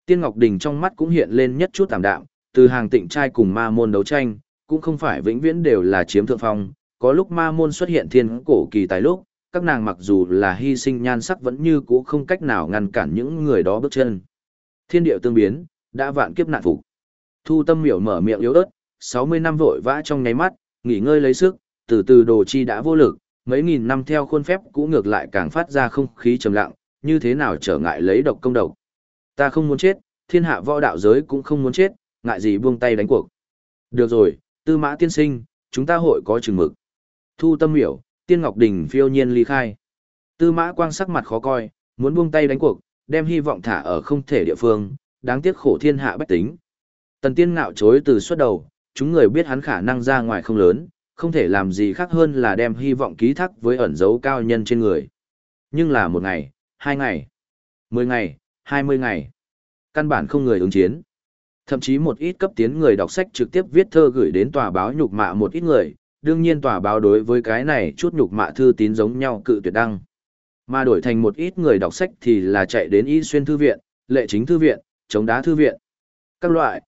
Tiên Ngọc Đình trong mắt cũng hiện lên nhất chút tạm đạm, từ hàng tịnh trai cùng ma môn đấu tranh, cũng không phải vĩnh viễn đều là chiếm thượng phong, có lúc ma môn xuất hiện thiên cổ kỳ tài lúc, các nàng mặc dù là hy sinh nhan sắc vẫn như cũ không cách nào ngăn cản những người đó bước chân. Thiên điệu tương biến, đã vạn kiếp nạn phục. Thu Tâm Miểu mở miệng yếu ớt, 60 năm vội vã trong nháy mắt, nghỉ ngơi lấy sức, từ từ đồ chi đã vô lực, mấy nghìn năm theo khuôn phép cũ ngược lại càng phát ra không khí trầm lặng, như thế nào trở ngại lấy độc công độc. Ta không muốn chết, thiên hạ võ đạo giới cũng không muốn chết, ngại gì buông tay đánh cuộc. Được rồi, Tư Mã tiên sinh, chúng ta hội có chừng mực. Thu Tâm Miểu, Tiên Ngọc Đình phiêu nhiên ly khai. Tư Mã Quang sắc mặt khó coi, muốn buông tay đánh cuộc, đem hy vọng thả ở không thể địa phương, đáng tiếc khổ thiên hạ bách tính. Tần Tiên ngạo chối từ xuất đầu, chúng người biết hắn khả năng ra ngoài không lớn, không thể làm gì khác hơn là đem hy vọng ký thác với ẩn dấu cao nhân trên người. Nhưng là một ngày, 2 ngày, 10 ngày, 20 ngày, căn bản không người ứng chiến. Thậm chí một ít cấp tiến người đọc sách trực tiếp viết thơ gửi đến tòa báo nhục mạ một ít người, đương nhiên tòa báo đối với cái này chút nhục mạ thư tín giống nhau cự tuyệt đăng. Mà đổi thành một ít người đọc sách thì là chạy đến Y Xuyên Thư viện, Lệ Chính Thư viện, Chống Đá Thư viện. Các loại,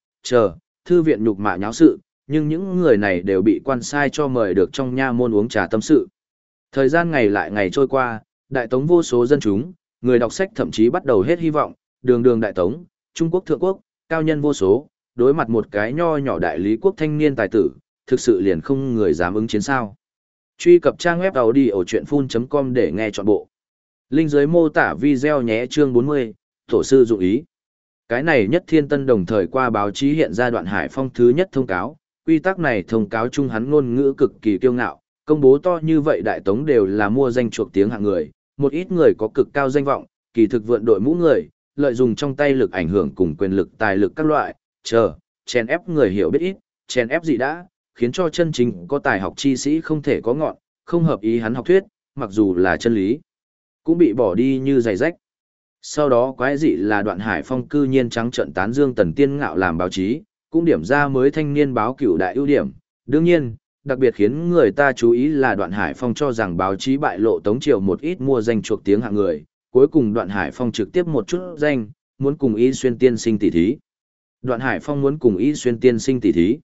thư viện nhục mạ nháo sự, nhưng những người này đều bị quan sai cho mời được trong nha môn uống trà tâm sự. Thời gian ngày lại ngày trôi qua, đại tống vô số dân chúng, người đọc sách thậm chí bắt đầu hết hy vọng, đường đường đại tống, Trung Quốc thượng quốc, cao nhân vô số, đối mặt một cái nho nhỏ đại lý quốc thanh niên tài tử, thực sự liền không người dám ứng chiến sao. Truy cập trang web audiochuyenphun.com để nghe trọn bộ. Link dưới mô tả video nhé chương 40, tổ sư dụng ý. Cái này nhất thiên tân đồng thời qua báo chí hiện ra đoạn Hải Phong thứ nhất thông cáo, quy tắc này thông cáo chung hắn ngôn ngữ cực kỳ kiêu ngạo, công bố to như vậy đại tống đều là mua danh chuộc tiếng hạng người, một ít người có cực cao danh vọng, kỳ thực vượn đội mũ người, lợi dụng trong tay lực ảnh hưởng cùng quyền lực tài lực các loại, chèn ép người hiểu biết ít, chèn ép gì đã, khiến cho chân chính có tài học chi sĩ không thể có ngọn, không hợp ý hắn học thuyết, mặc dù là chân lý, cũng bị bỏ đi như giày rách. Sau đó quái dị là đoạn Hải Phong cư nhiên trắng trợn tán dương Tần Tiên ngạo làm báo chí, cũng điểm ra mới thanh niên báo cửu đại ưu điểm. Đương nhiên, đặc biệt khiến người ta chú ý là đoạn Hải Phong cho rằng báo chí bại lộ Tống Triều một ít mua danh chuộc tiếng hạng người, cuối cùng đoạn Hải Phong trực tiếp một chút danh, muốn cùng Y Xuyên tiên sinh tỷ thí. Đoạn Hải Phong muốn cùng Y Xuyên tiên sinh tỷ thí.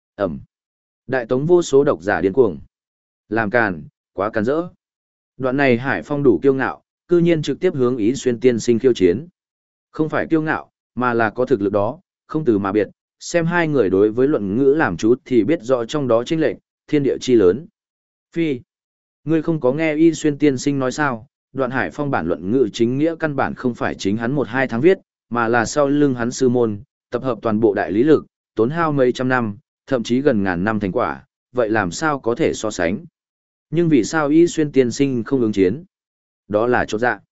Đại tống vô số độc giả điên cuồng. Làm càn, quá càn rỡ. Đoạn này Hải Phong đủ kiêu ngạo, cư nhiên trực tiếp hướng Y Xuyên tiên sinh khiêu chiến. Không phải kiêu ngạo, mà là có thực lực đó, không từ mà biệt, xem hai người đối với luận ngữ làm chút thì biết rõ trong đó chênh lệch, thiên địa chi lớn. Phi, ngươi không có nghe Y Xuyên tiên sinh nói sao? Đoạn Hải Phong bản luận ngữ chính nghĩa căn bản không phải chính hắn 1-2 tháng viết, mà là sau lưng hắn sư môn, tập hợp toàn bộ đại lý lực, tốn hao mấy trăm năm, thậm chí gần ngàn năm thành quả, vậy làm sao có thể so sánh? Nhưng vì sao Y Xuyên tiên sinh không ứng chiến? Đó là chốt dạ.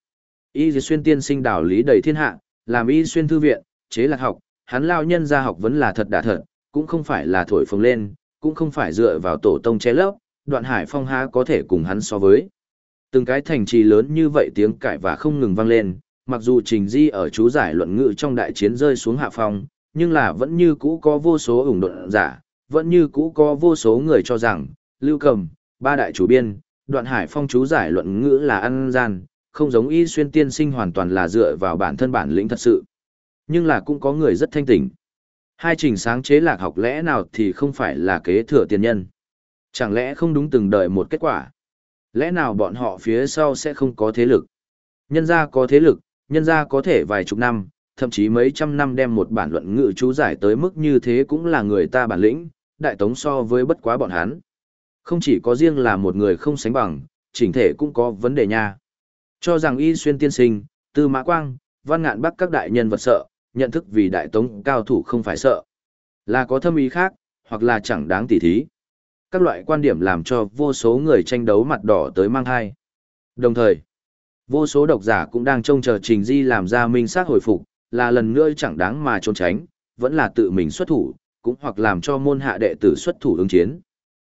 Y Xuyên tiên sinh đạo lý đầy thiên hạ, làm Y Xuyên thư viện, chế lạc học, hắn lao nhân ra học vẫn là thật đả thật, cũng không phải là thổi phồng lên, cũng không phải dựa vào tổ tông che lấp, Đoạn Hải Phong há có thể cùng hắn so với. Từng cái thành trì lớn như vậy tiếng cãi và không ngừng vang lên, mặc dù Trình Di ở chú giải luận ngữ trong đại chiến rơi xuống hạ phong, nhưng là vẫn như cũ có vô số ủng độn giả, vẫn như cũ có vô số người cho rằng, Lưu Cầm, ba đại chủ biên, Đoạn Hải Phong chú giải luận ngữ là ăn gian, không giống Y Xuyên tiên sinh hoàn toàn là dựa vào bản thân bản lĩnh thật sự. Nhưng là cũng có người rất thanh tỉnh. Hai Trình sáng chế lạc học lẽ nào thì không phải là kế thừa tiền nhân. Chẳng lẽ không đúng từng đợi một kết quả? Lẽ nào bọn họ phía sau sẽ không có thế lực? Nhân gia có thế lực, nhân gia có thể vài chục năm, thậm chí mấy trăm năm đem một bản luận ngữ chú giải tới mức như thế cũng là người ta bản lĩnh, đại tống so với bất quá bọn hắn. Không chỉ có riêng là một người không sánh bằng, chỉnh thể cũng có vấn đề nha. Cho rằng Y Xuyên tiên sinh, Tư Mã Quang, Văn Ngạn Bắc các đại nhân vật sợ, nhận thức vì đại tống cao thủ không phải sợ. Là có thâm ý khác, hoặc là chẳng đáng tỉ thí. Các loại quan điểm làm cho vô số người tranh đấu mặt đỏ tới mang thai. Đồng thời, vô số độc giả cũng đang trông chờ Trình Di làm ra minh xác hồi phục, là lần nữa chẳng đáng mà trốn tránh, vẫn là tự mình xuất thủ, cũng hoặc làm cho môn hạ đệ tử xuất thủ ứng chiến.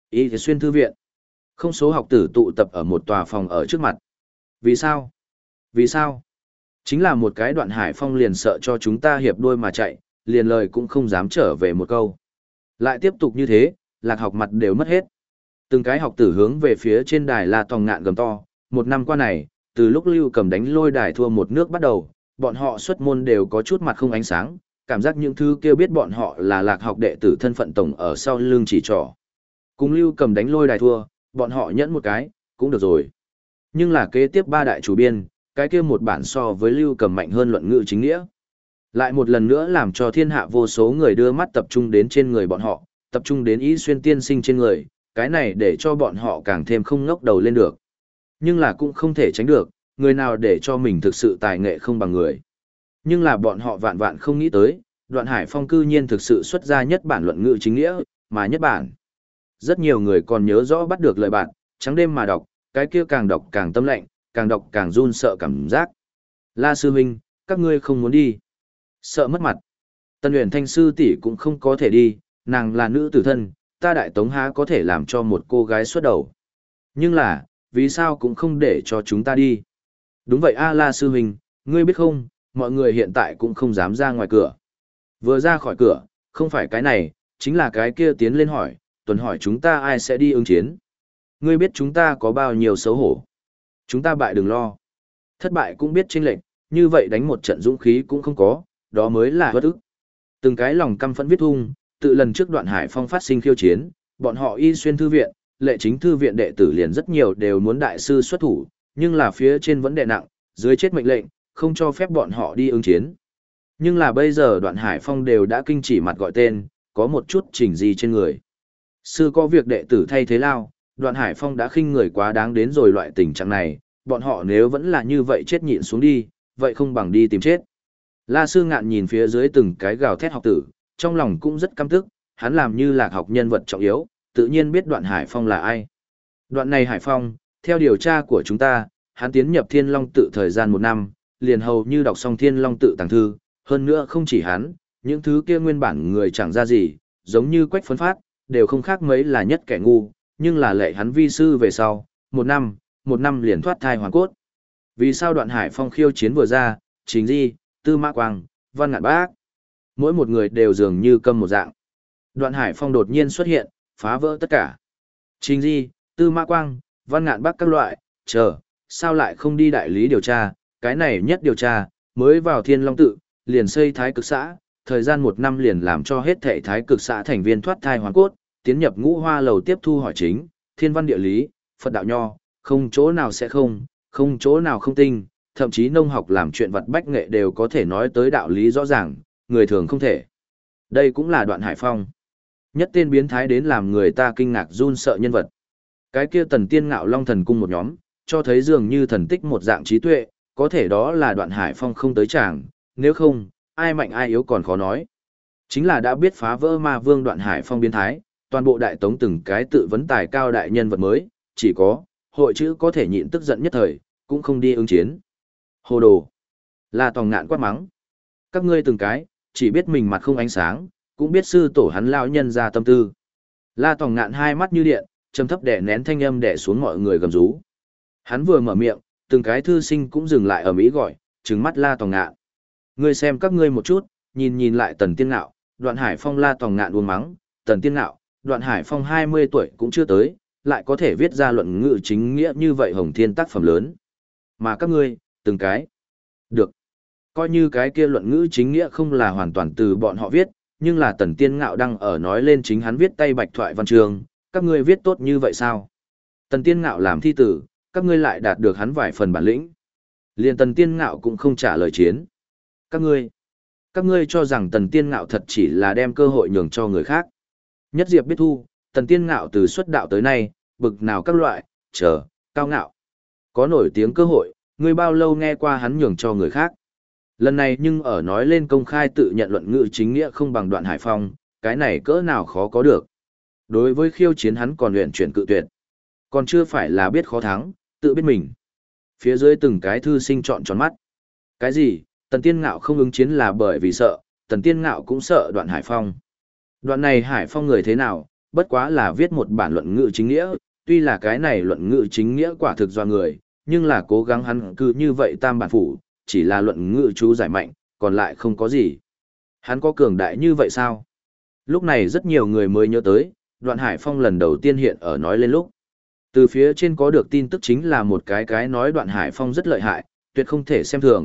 Y Xuyên thư viện, không số học tử tụ tập ở một tòa phòng ở trước mặt. Vì sao? Vì sao? Chính là một cái Đoạn Hải Phong liền sợ cho chúng ta hiệp đôi mà chạy, liền lời cũng không dám trở về một câu. Lại tiếp tục như thế, lạc học mặt đều mất hết. Từng cái học tử hướng về phía trên đài La Tòng ngạn gầm to, một năm qua này, từ lúc Lưu Cầm đánh Lôi Đài thua một nước bắt đầu, bọn họ xuất môn đều có chút mặt không ánh sáng, cảm giác những thứ kêu biết bọn họ là lạc học đệ tử thân phận tổng ở sau lưng chỉ trỏ. Cùng Lưu Cầm đánh lôi đài thua, bọn họ nhẫn một cái, cũng được rồi. Nhưng là kế tiếp ba đại chủ biên, cái kia một bản so với Lưu Cầm mạnh hơn luận ngữ chính nghĩa. Lại một lần nữa làm cho thiên hạ vô số người đưa mắt tập trung đến trên người bọn họ, tập trung đến Ý Xuyên tiên sinh trên người, cái này để cho bọn họ càng thêm không ngóc đầu lên được. Nhưng là cũng không thể tránh được, người nào để cho mình thực sự tài nghệ không bằng người. Nhưng là bọn họ vạn vạn không nghĩ tới, Đoạn Hải Phong cư nhiên thực sự xuất ra nhất bản luận ngữ chính nghĩa, mà nhất bản. Rất nhiều người còn nhớ rõ bắt được lời bạn, trắng đêm mà đọc, cái kia càng đọc càng tâm lạnh, càng đọc càng run sợ cảm giác. La sư huynh, các ngươi không muốn đi. Sợ mất mặt. Tân Uyển Thanh sư tỷ cũng không có thể đi, nàng là nữ tử thân, ta Đại Tống há có thể làm cho một cô gái xuất đầu. Nhưng là, vì sao cũng không để cho chúng ta đi. Đúng vậy a La sư huynh, ngươi biết không, mọi người hiện tại cũng không dám ra ngoài cửa. Vừa ra khỏi cửa, không phải cái này, chính là cái kia tiến lên hỏi, tuần hỏi chúng ta ai sẽ đi ứng chiến. Ngươi biết chúng ta có bao nhiêu xấu hổ. Chúng ta bại đừng lo. Thất bại cũng biết chênh lệch, như vậy đánh một trận dũng khí cũng không có, đó mới là bất ức. Từng cái lòng căm phẫn viết thung, tự lần trước Đoạn Hải Phong phát sinh khiêu chiến, bọn họ Y Xuyên thư viện, Lệ Chính thư viện đệ tử liền rất nhiều đều muốn đại sư xuất thủ, nhưng là phía trên vẫn đè nặng, dưới chết mệnh lệnh, không cho phép bọn họ đi ứng chiến. Nhưng là bây giờ Đoạn Hải Phong đều đã kinh chỉ mặt gọi tên, có một chút chỉnh gì trên người. Sư có việc đệ tử thay thế lao, Đoạn Hải Phong đã khinh người quá đáng đến rồi loại tình trạng này, bọn họ nếu vẫn là như vậy chết nhịn xuống đi, vậy không bằng đi tìm chết. La Sư Ngạn nhìn phía dưới từng cái gào thét học tử, trong lòng cũng rất căm tức, hắn làm như lạc học nhân vật trọng yếu, tự nhiên biết Đoạn Hải Phong là ai. Đoạn này Hải Phong, theo điều tra của chúng ta, hắn tiến nhập Thiên Long tự thời gian 1 năm, liền hầu như đọc xong Thiên Long tự tàng thư, hơn nữa không chỉ hắn, những thứ kia nguyên bản người chẳng ra gì, giống như Quách Phấn Phát, đều không khác mấy là nhất kẻ ngu, nhưng là lệ hắn vi sư về sau, 1 năm liền thoát thai hoàn cốt. Vì sao Đoạn Hải Phong khiêu chiến vừa ra, Chính Di, Tư Mã Quang, Văn Ngạn Bác, mỗi một người đều dường như câm một dạng. Đoạn Hải Phong đột nhiên xuất hiện, phá vỡ tất cả. Chính Di, Tư Mã Quang, Văn Ngạn Bác các loại, sao lại không đi đại lý điều tra, cái này nhất điều tra, mới vào Thiên Long tự, liền xây Thái Cực xã, thời gian 1 năm liền làm cho hết thảy Thái Cực xã thành viên thoát thai hoàn cốt, tiến nhập Ngũ Hoa lầu tiếp thu hỏi chính, thiên văn địa lý, Phật đạo nho, không chỗ nào sẽ không chỗ nào không tinh, thậm chí nông học làm chuyện vật bách nghệ đều có thể nói tới đạo lý rõ ràng, người thường không thể. Đây cũng là Đoạn Hải Phong. Nhất tên biến thái đến làm người ta kinh ngạc run sợ nhân vật. Cái kia Tần Tiên Ngạo Long Thần Cung một nhóm, cho thấy dường như thần tích một dạng trí tuệ, có thể đó là Đoạn Hải Phong không tới chàng, nếu không, ai mạnh ai yếu còn khó nói. Chính là đã biết phá vỡ ma vương Đoạn Hải Phong biến thái, toàn bộ Đại Tống từng cái tự vấn tài cao đại nhân vật mới, chỉ có, hội chữ có thể nhịn tức giận nhất thời, cũng không đi ứng chiến. Hồ đồ. La Tòng Ngạn quát mắng. Các ngươi từng cái, chỉ biết mình mặt không ánh sáng, cũng biết sư tổ hắn lão nhân ra tâm tư. La Tòng Ngạn hai mắt như điện, trầm thấp đè nén thanh âm đè xuống mọi người gầm rú. Hắn vừa mở miệng, từng cái thư sinh cũng dừng lại ở mỹ gọi, trừng mắt La Tòng Ngạn. Ngươi xem các ngươi một chút, nhìn lại Tần Tiên Ngạo, Đoạn Hải Phong. La Tòng Ngạn uống mắng, Tần Tiên Ngạo, Đoạn Hải Phong 20 tuổi cũng chưa tới, lại có thể viết ra luận ngữ chính nghĩa như vậy hồng thiên tác phẩm lớn. Mà các ngươi, từng cái. Được. Coi như cái kia luận ngữ chính nghĩa không là hoàn toàn từ bọn họ viết, nhưng là Tần Tiên Ngạo đang ở nói lên chính hắn viết tay bạch thoại văn trường, các ngươi viết tốt như vậy sao? Tần Tiên Ngạo làm thi tử, các ngươi lại đạt được hắn vài phần bản lĩnh. Liền Tần Tiên Ngạo cũng không trả lời chiến. Các ngươi cho rằng Tần Tiên Ngạo thật chỉ là đem cơ hội nhường cho người khác. Nhất Diệp biết thu, Tần Tiên Ngạo từ xuất đạo tới nay, bực nào các loại, cao ngạo. Có nổi tiếng cơ hội, ngươi bao lâu nghe qua hắn nhường cho người khác. Lần này nhưng ở nói lên công khai tự nhận luận ngữ chính nghĩa không bằng Đoạn Hải Phong, cái này cỡ nào khó có được. Đối với khiêu chiến hắn còn luyện chuyển cự tuyệt. Còn chưa phải là biết khó thắng, tự biết mình. Phía dưới từng cái thư sinh trọn tròn mắt. Cái gì, Tần Tiên Ngạo không ứng chiến là bởi vì sợ, Tần Tiên Ngạo cũng sợ Đoạn Hải Phong. Đoạn này Hải Phong người thế nào, bất quá là viết một bản luận ngữ chính nghĩa, tuy là cái này luận ngữ chính nghĩa quả thực do người, nhưng là cố gắng hắn cứ như vậy tam bản phủ, chỉ là luận ngữ chú giải mạnh, còn lại không có gì. Hắn có cường đại như vậy sao? Lúc này rất nhiều người mới nhớ tới, Đoạn Hải Phong lần đầu tiên hiện ở nói lên lúc. Từ phía trên có được tin tức chính là một cái nói Đoạn Hải Phong rất lợi hại, tuyệt không thể xem thường,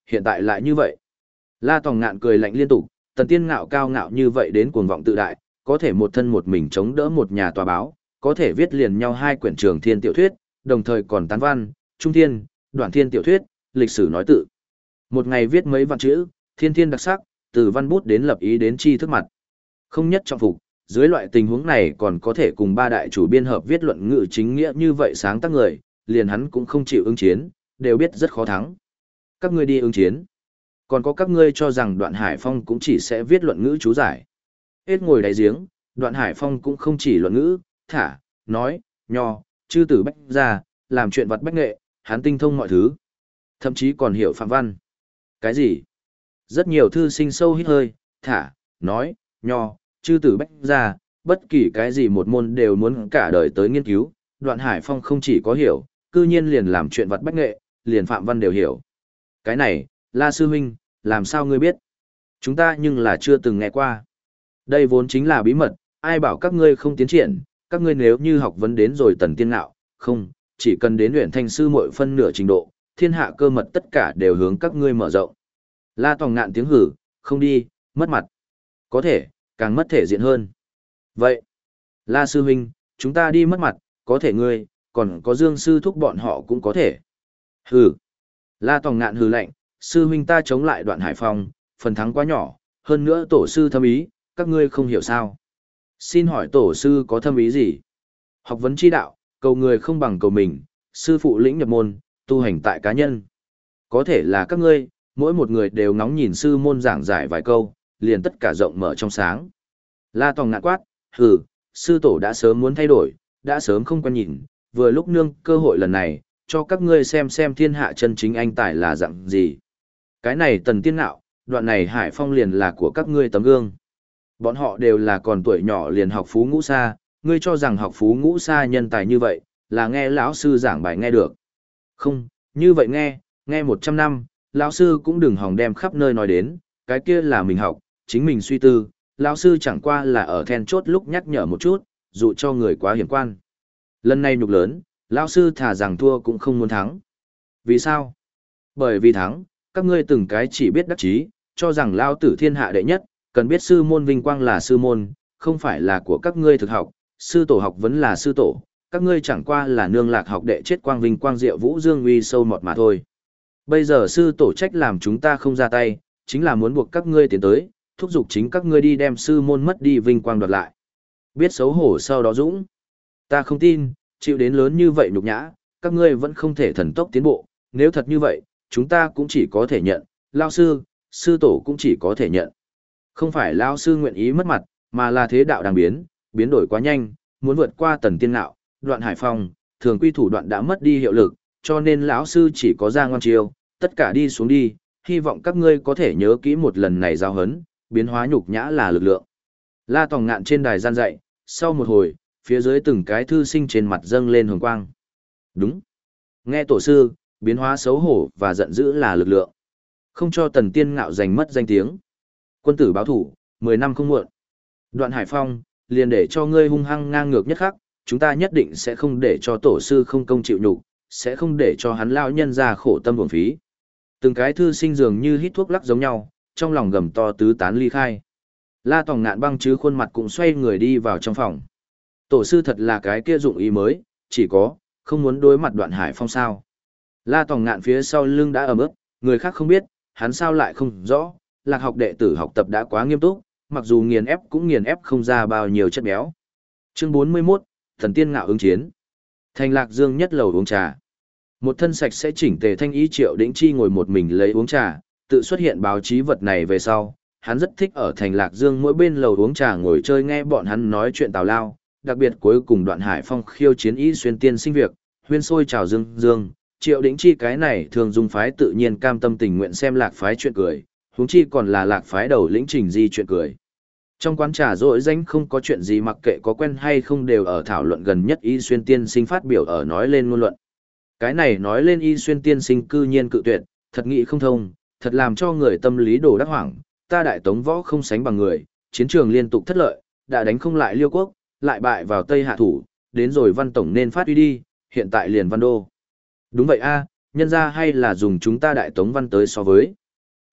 hiện tại lại như vậy. La Tòng Ngạn cười lạnh liên tục, Tần Tiên Ngạo cao ngạo như vậy đến cuồng vọng tự đại, có thể một thân một mình chống đỡ một nhà tòa báo, có thể viết liền nhau hai quyển trường thiên tiểu thuyết, đồng thời còn tán văn, trung thiên, đoạn thiên tiểu thuyết, lịch sử nói tự. Một ngày viết mấy vạn chữ, thiên thiên đặc sắc, từ văn bút đến lập ý đến chi thức mặt. Không nhất trọng phục, dưới loại tình huống này còn có thể cùng ba đại chủ biên hợp viết luận ngữ chính nghĩa như vậy sáng tác người, liền hắn cũng không chịu ứng chiến, đều biết rất khó thắng. Các ngươi đi ứng chiến. Còn có các ngươi cho rằng Đoạn Hải Phong cũng chỉ sẽ viết luận ngữ chú giải. Hết ngồi đáy giếng, Đoạn Hải Phong cũng không chỉ luận ngữ, thả, nói, nho, chư tử bách ra, làm chuyện vật bách nghệ, hắn tinh thông mọi thứ. Thậm chí còn hiểu phạm văn. Cái gì? Rất nhiều thư sinh sâu hít hơi, thả, nói, nho, chư tử bách ra, bất kỳ cái gì một môn đều muốn cả đời tới nghiên cứu. Đoạn Hải Phong không chỉ có hiểu, cư nhiên liền làm chuyện vật bách nghệ, liền phạm văn đều hiểu. Cái này, La Sư Huynh, làm sao ngươi biết? Chúng ta nhưng là chưa từng nghe qua. Đây vốn chính là bí mật, ai bảo các ngươi không tiến triển, các ngươi nếu như học vấn đến rồi Tần Tiên Ngạo, không, chỉ cần đến luyện thanh sư muội phân nửa trình độ, thiên hạ cơ mật tất cả đều hướng các ngươi mở rộng. La Tòng Ngạn tiếng hử, không đi, mất mặt. Có thể, càng mất thể diện hơn. Vậy, La Sư Huynh, chúng ta đi mất mặt, có thể ngươi, còn có Dương Sư Thúc bọn họ cũng có thể. Hừ. La Tòng Ngạn hừ lạnh, Sư Huynh ta chống lại Đoạn Hải Phong, phần thắng quá nhỏ, hơn nữa tổ sư thâm ý, các ngươi không hiểu sao. Xin hỏi tổ sư có thâm ý gì? Học vấn chi đạo, cầu người không bằng cầu mình, sư phụ lĩnh nhập môn, tu hành tại cá nhân. Có thể là các ngươi, mỗi một người đều ngóng nhìn sư môn giảng giải vài câu, liền tất cả rộng mở trong sáng. La Tòng Ngạn quát, hừ, sư tổ đã sớm muốn thay đổi, đã sớm không quan nhìn, vừa lúc nương cơ hội lần này, cho các ngươi xem thiên hạ chân chính anh tài là dạng gì. Cái này Tần Tiên Ngạo, Đoạn này Hải Phong liền là của các ngươi tấm gương. Bọn họ đều là còn tuổi nhỏ liền học Phú Ngũ Sa, ngươi cho rằng học Phú Ngũ Sa nhân tài như vậy, là nghe lão sư giảng bài nghe được. Không, như vậy nghe 100 năm, lão sư cũng đừng hòng đem khắp nơi nói đến, cái kia là mình học, chính mình suy tư, lão sư chẳng qua là ở then chốt lúc nhắc nhở một chút, dụ cho người quá hiểm quan. Lần này nhục lớn, lão sư thà rằng thua cũng không muốn thắng. Vì sao? Bởi vì thắng, các ngươi từng cái chỉ biết đắc chí, cho rằng lao tử thiên hạ đệ nhất, cần biết sư môn vinh quang là sư môn, không phải là của các ngươi thực học, sư tổ học vẫn là sư tổ, các ngươi chẳng qua là nương lạc học đệ chết quang vinh quang diệu vũ dương uy sâu mọt mà thôi. Bây giờ sư tổ trách làm chúng ta không ra tay, chính là muốn buộc các ngươi tiến tới, thúc giục chính các ngươi đi đem sư môn mất đi vinh quang đoạt lại. Biết xấu hổ sau đó dũng. Ta không tin, chịu đến lớn như vậy nhục nhã, các ngươi vẫn không thể thần tốc tiến bộ, nếu thật như vậy, chúng ta cũng chỉ có thể nhận, lao sư, sư tổ cũng chỉ có thể nhận. Không phải lao sư nguyện ý mất mặt, mà là thế đạo đang biến đổi quá nhanh, muốn vượt qua Tần Tiên Ngạo, Đoạn Hải Phong, thường quy thủ đoạn đã mất đi hiệu lực, cho nên lão sư chỉ có ra ngoan chiêu, tất cả đi xuống đi, hy vọng các ngươi có thể nhớ kỹ một lần này giao hấn, biến hóa nhục nhã là lực lượng. La Tòng Ngạn trên đài gian dạy, sau một hồi, phía dưới từng cái thư sinh trên mặt dâng lên hồng quang. Đúng. Nghe tổ sư, biến hóa xấu hổ và giận dữ là lực lượng. Không cho Tần Tiên Ngạo giành mất danh tiếng. Quân tử báo thủ, 10 năm không muộn. Đoạn Hải Phong, liền để cho ngươi hung hăng ngang ngược nhất khắc, chúng ta nhất định sẽ không để cho tổ sư không công chịu nhục, sẽ không để cho hắn lao nhân ra khổ tâm uổng phí. Từng cái thư sinh dường như hít thuốc lắc giống nhau, trong lòng gầm to tứ tán ly khai. La Tòng Ngạn băng chứ khuôn mặt cũng xoay người đi vào trong phòng. Tổ sư thật là cái kia dụng ý mới, chỉ có, không muốn đối mặt Đoạn Hải Phong sao. La Tòng Ngạn phía sau lưng đã ẩm ướt, người khác không biết, hắn sao lại không rõ, lạc học đệ tử học tập đã quá nghiêm túc, mặc dù nghiền ép cũng nghiền ép không ra bao nhiêu chất béo. Chương 41, Thần Tiên Ngạo ứng chiến. Thành Lạc Dương nhất lầu uống trà. Một thân sạch sẽ chỉnh tề thanh ý Triệu Đĩnh Chi ngồi một mình lấy uống trà, tự xuất hiện báo chí vật này về sau, hắn rất thích ở Thành Lạc Dương mỗi bên lầu uống trà ngồi chơi nghe bọn hắn nói chuyện tào lao, đặc biệt cuối cùng Đoạn Hải Phong khiêu chiến Y Xuyên tiên sinh việc, huyên sôi chào dương, Triệu Đĩnh Chi cái này thường dùng phái tự nhiên cam tâm tình nguyện xem Lạc phái chuyện cười, huống chi còn là Lạc phái đầu lĩnh Trình Di chuyện cười. Trong quán trà rỗi danh không có chuyện gì, mặc kệ có quen hay không đều ở thảo luận gần nhất Y Xuyên tiên sinh phát biểu ở nói lên ngôn luận. Cái này nói lên Y Xuyên tiên sinh cư nhiên cự tuyệt, thật nghĩ không thông, thật làm cho người tâm lý đổ đắc hoảng, ta Đại Tống võ không sánh bằng người, chiến trường liên tục thất lợi, đã đánh không lại Liêu quốc, lại bại vào Tây hạ thủ, đến rồi Văn tổng nên phát uy đi, hiện tại liền Văn đô. Đúng vậy a, nhân ra hay là dùng chúng ta Đại Tống văn tới so với.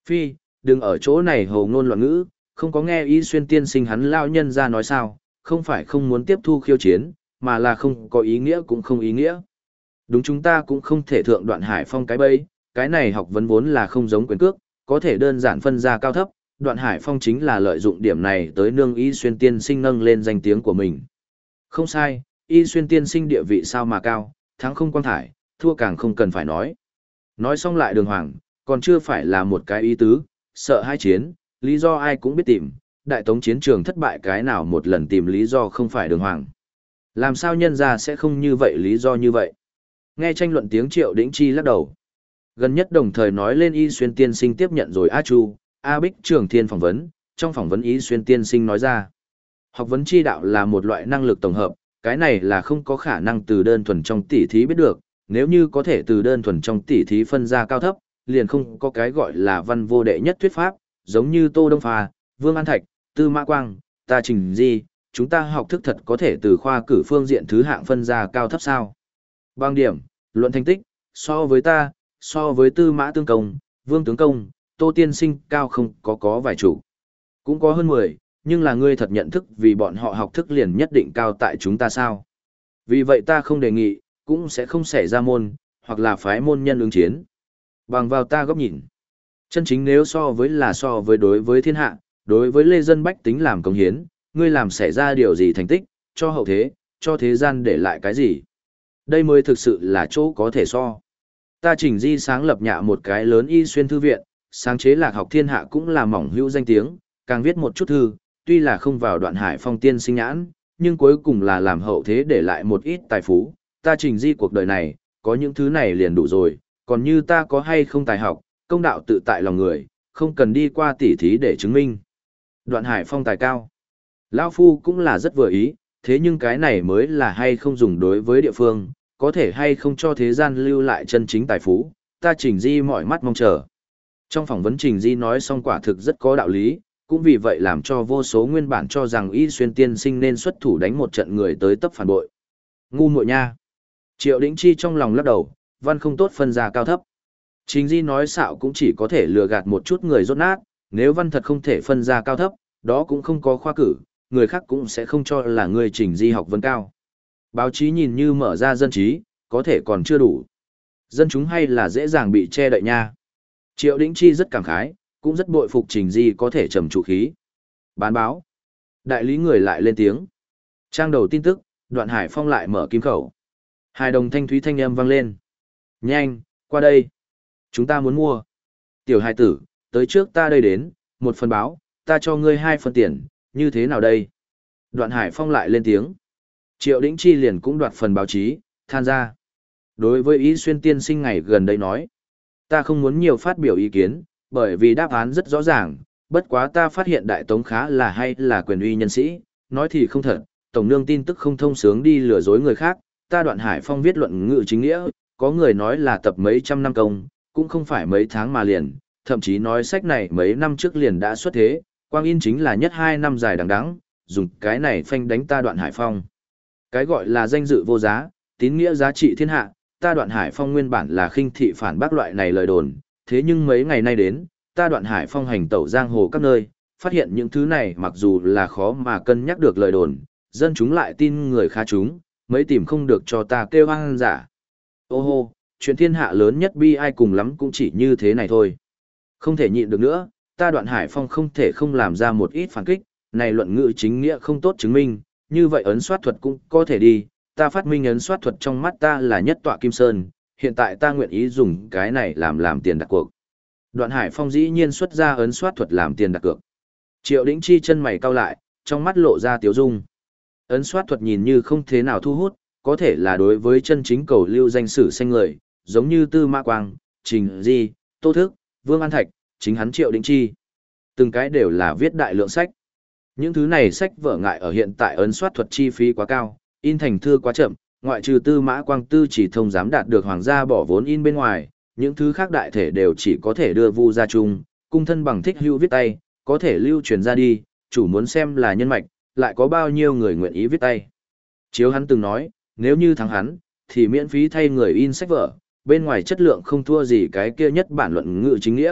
Phi, đừng ở chỗ này hồ ngôn loạn ngữ, không có nghe Y Xuyên tiên sinh hắn lao nhân ra nói sao, không phải không muốn tiếp thu khiêu chiến, mà là không có ý nghĩa cũng không ý nghĩa. Đúng, chúng ta cũng không thể thượng Đoạn Hải Phong cái bẫy, cái này học vấn vốn là không giống quyền cước, có thể đơn giản phân ra cao thấp, Đoạn Hải Phong chính là lợi dụng điểm này tới nương Y Xuyên tiên sinh nâng lên danh tiếng của mình. Không sai, Y Xuyên tiên sinh địa vị sao mà cao, thắng không quang thải, thua càng không cần phải nói. Nói xong lại đường hoàng, còn chưa phải là một cái ý tứ, sợ hai chiến, lý do ai cũng biết tìm, đại tống chiến trường thất bại cái nào một lần tìm lý do không phải đường hoàng. Làm sao nhân ra sẽ không như vậy lý do như vậy? Nghe tranh luận tiếng Triệu Đĩnh Chi lắc đầu. Gần nhất đồng thời nói lên Y Xuyên tiên sinh tiếp nhận rồi A Chu, A Bích Trường Thiên phỏng vấn, trong phỏng vấn Y Xuyên tiên sinh nói ra. Học vấn chi đạo là một loại năng lực tổng hợp, cái này là không có khả năng từ đơn thuần trong tỉ thí biết được, nếu như có thể từ đơn thuần trong tỉ thí phân ra cao thấp, liền không có cái gọi là văn vô đệ nhất thuyết pháp, giống như Tô Đông Phà, Vương An Thạch, Tư Mã Quang, ta Trình Di, chúng ta học thức thật có thể từ khoa cử phương diện thứ hạng phân ra cao thấp sao. Bằng điểm, luận thành tích, so với ta, so với Tư Mã Tương Công, Vương Tướng Công, Tô Tiên Sinh cao không có vài chủ. Cũng có hơn 10, nhưng là ngươi thật nhận thức vì bọn họ học thức liền nhất định cao tại chúng ta sao. Vì vậy ta không đề nghị, cũng sẽ không xảy ra môn, hoặc là phái môn nhân ứng chiến. Bằng vào ta góc nhìn. Chân chính nếu so với đối với thiên hạ, đối với lê dân bách tính làm công hiến, ngươi làm xảy ra điều gì thành tích, cho hậu thế, cho thế gian để lại cái gì. Đây mới thực sự là chỗ có thể so. Ta Trình Di sáng lập nhạ một cái lớn Y Xuyên thư viện, sáng chế lạc học thiên hạ cũng là mỏng hữu danh tiếng, càng viết một chút thư, tuy là không vào Đoạn Hải Phong tiên sinh nhãn, nhưng cuối cùng là làm hậu thế để lại một ít tài phú. Ta Trình Di cuộc đời này, có những thứ này liền đủ rồi, còn như ta có hay không tài học, công đạo tự tại lòng người, không cần đi qua tỉ thí để chứng minh. Đoạn Hải Phong tài cao. Lão Phu cũng là rất vừa ý, thế nhưng cái này mới là hay không dùng đối với địa phương, có thể hay không cho thế gian lưu lại chân chính tài phú, ta Trình Di mỏi mắt mong chờ. Trong phỏng vấn Trình Di nói xong quả thực rất có đạo lý, cũng vì vậy làm cho vô số nguyên bản cho rằng Y Xuyên tiên sinh nên xuất thủ đánh một trận người tới tấp phản bội. Ngu muội nha. Triệu Đĩnh Chi trong lòng lắc đầu, văn không tốt phân ra cao thấp. Trình Di nói xạo cũng chỉ có thể lừa gạt một chút người rốt nát, nếu văn thật không thể phân ra cao thấp, đó cũng không có khoa cử, người khác cũng sẽ không cho là người Trình Di học vấn cao. Báo chí nhìn như mở ra dân trí, có thể còn chưa đủ. Dân chúng hay là dễ dàng bị che đậy nha. Triệu Đĩnh Chi rất cảm khái, cũng rất bội phục Trình Di có thể trầm trụ khí. Bán báo. Đại lý người lại lên tiếng. Trang đầu tin tức, Đoạn Hải Phong lại mở kim khẩu. Hai đồng thanh thúy thanh âm vang lên. Nhanh, qua đây. Chúng ta muốn mua. Tiểu hài tử, tới trước ta đây đến, một phần báo, ta cho ngươi 2 phần tiền, như thế nào đây? Đoạn Hải Phong lại lên tiếng. Triệu Đĩnh Chi liền cũng đoạt phần báo chí, than ra. Đối với Y Xuyên tiên sinh ngày gần đây nói, ta không muốn nhiều phát biểu ý kiến, bởi vì đáp án rất rõ ràng, bất quá ta phát hiện Đại Tống khá là hay là quyền uy nhân sĩ, nói thì không thật, tổng nương tin tức không thông sướng đi lừa dối người khác, ta Đoạn Hải Phong viết luận ngữ chính nghĩa, có người nói là tập mấy trăm năm công, cũng không phải mấy tháng mà liền, thậm chí nói sách này mấy năm trước liền đã xuất thế, quang in chính là nhất 2 năm dài đằng đẵng, dùng cái này phanh đánh ta Đoạn Hải Phong. Cái gọi là danh dự vô giá, tín nghĩa giá trị thiên hạ, ta Đoạn Hải Phong nguyên bản là khinh thị phản bác loại này lời đồn, thế nhưng mấy ngày nay đến, ta Đoạn Hải Phong hành tẩu giang hồ các nơi, phát hiện những thứ này mặc dù là khó mà cân nhắc được lời đồn, dân chúng lại tin người khá chúng, mấy tìm không được cho ta kêu hoang giả. Ô hô, chuyện thiên hạ lớn nhất bi ai cùng lắm cũng chỉ như thế này thôi. Không thể nhịn được nữa, ta Đoạn Hải Phong không thể không làm ra một ít phản kích, này luận ngữ chính nghĩa không tốt chứng minh, như vậy ấn soát thuật cũng có thể đi, ta phát minh ấn soát thuật trong mắt ta là nhất tọa kim sơn, hiện tại ta nguyện ý dùng cái này làm tiền đặt cuộc. Đoạn Hải Phong dĩ nhiên xuất ra ấn soát thuật làm tiền đặt cược. Triệu Đĩnh Chi chân mày cau lại, trong mắt lộ ra tiếu dung. Ấn soát thuật nhìn như không thế nào thu hút, có thể là đối với chân chính cầu lưu danh sử xanh người, giống như Tư Mã Quang, Trình Di, Tô Thức, Vương An Thạch, chính hắn Triệu Đĩnh Chi. Từng cái đều là viết đại lượng sách. Những thứ này sách vở ngại ở hiện tại ấn soát thuật chi phí quá cao, in thành thư quá chậm, ngoại trừ Tư Mã Quang Tư chỉ thông dám đạt được hoàng gia bỏ vốn in bên ngoài, những thứ khác đại thể đều chỉ có thể đưa vu ra chung, cung thân bằng thích hữu viết tay, có thể lưu truyền ra đi, chủ muốn xem là nhân mạch, lại có bao nhiêu người nguyện ý viết tay. Chiếu hắn từng nói, nếu như thắng hắn, thì miễn phí thay người in sách vở, bên ngoài chất lượng không thua gì cái kia nhất bản luận ngữ chính nghĩa,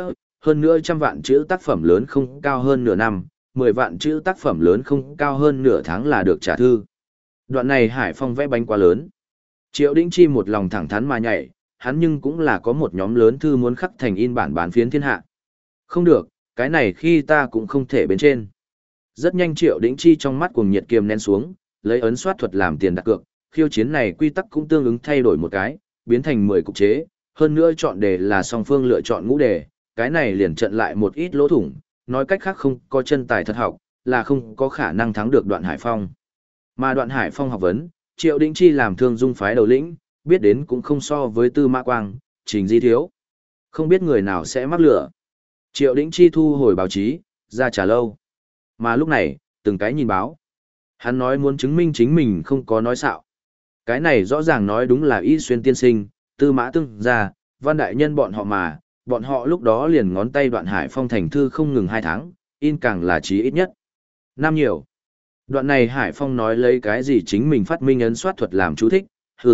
hơn nữa trăm vạn chữ tác phẩm lớn không cao hơn nửa năm, 10 vạn chữ tác phẩm lớn không cao hơn nửa tháng là được trả thư. Đoạn này Hải Phong vẽ bánh quá lớn. Triệu Đĩnh Chi một lòng thẳng thắn mà nhảy, hắn nhưng cũng là có một nhóm lớn thư muốn khắc thành in bản bán phiến thiên hạ. Không được, cái này khi ta cũng không thể bên trên. Rất nhanh Triệu Đĩnh Chi trong mắt cuồng nhiệt kiềm nén xuống, lấy ấn soát thuật làm tiền đặt cược, khiêu chiến này quy tắc cũng tương ứng thay đổi một cái, biến thành 10 cục chế, hơn nữa chọn đề là song phương lựa chọn ngũ đề, cái này liền trận lại một ít lỗ thủng, nói cách khác không có chân tài thật học, là không có khả năng thắng được Đoạn Hải Phong. Mà Đoạn Hải Phong học vấn, Triệu Đĩnh Chi làm Thương Dung phái đầu lĩnh, biết đến cũng không so với Tư Mã Quang, Trình Di thiếu. Không biết người nào sẽ mắc lửa. Triệu Đĩnh Chi thu hồi báo chí, ra trả lâu. Mà lúc này, từng cái nhìn báo. Hắn nói muốn chứng minh chính mình không có nói xạo. Cái này rõ ràng nói đúng là Y Xuyên tiên sinh, Tư Mã Tương gia, Văn Đại Nhân bọn họ mà, bọn họ lúc đó liền ngón tay Đoạn Hải Phong thành thư không ngừng 2 tháng, in càng là chí ít nhất. Năm nhiều. Đoạn này Hải Phong nói lấy cái gì chính mình phát minh ấn soát thuật làm chú thích,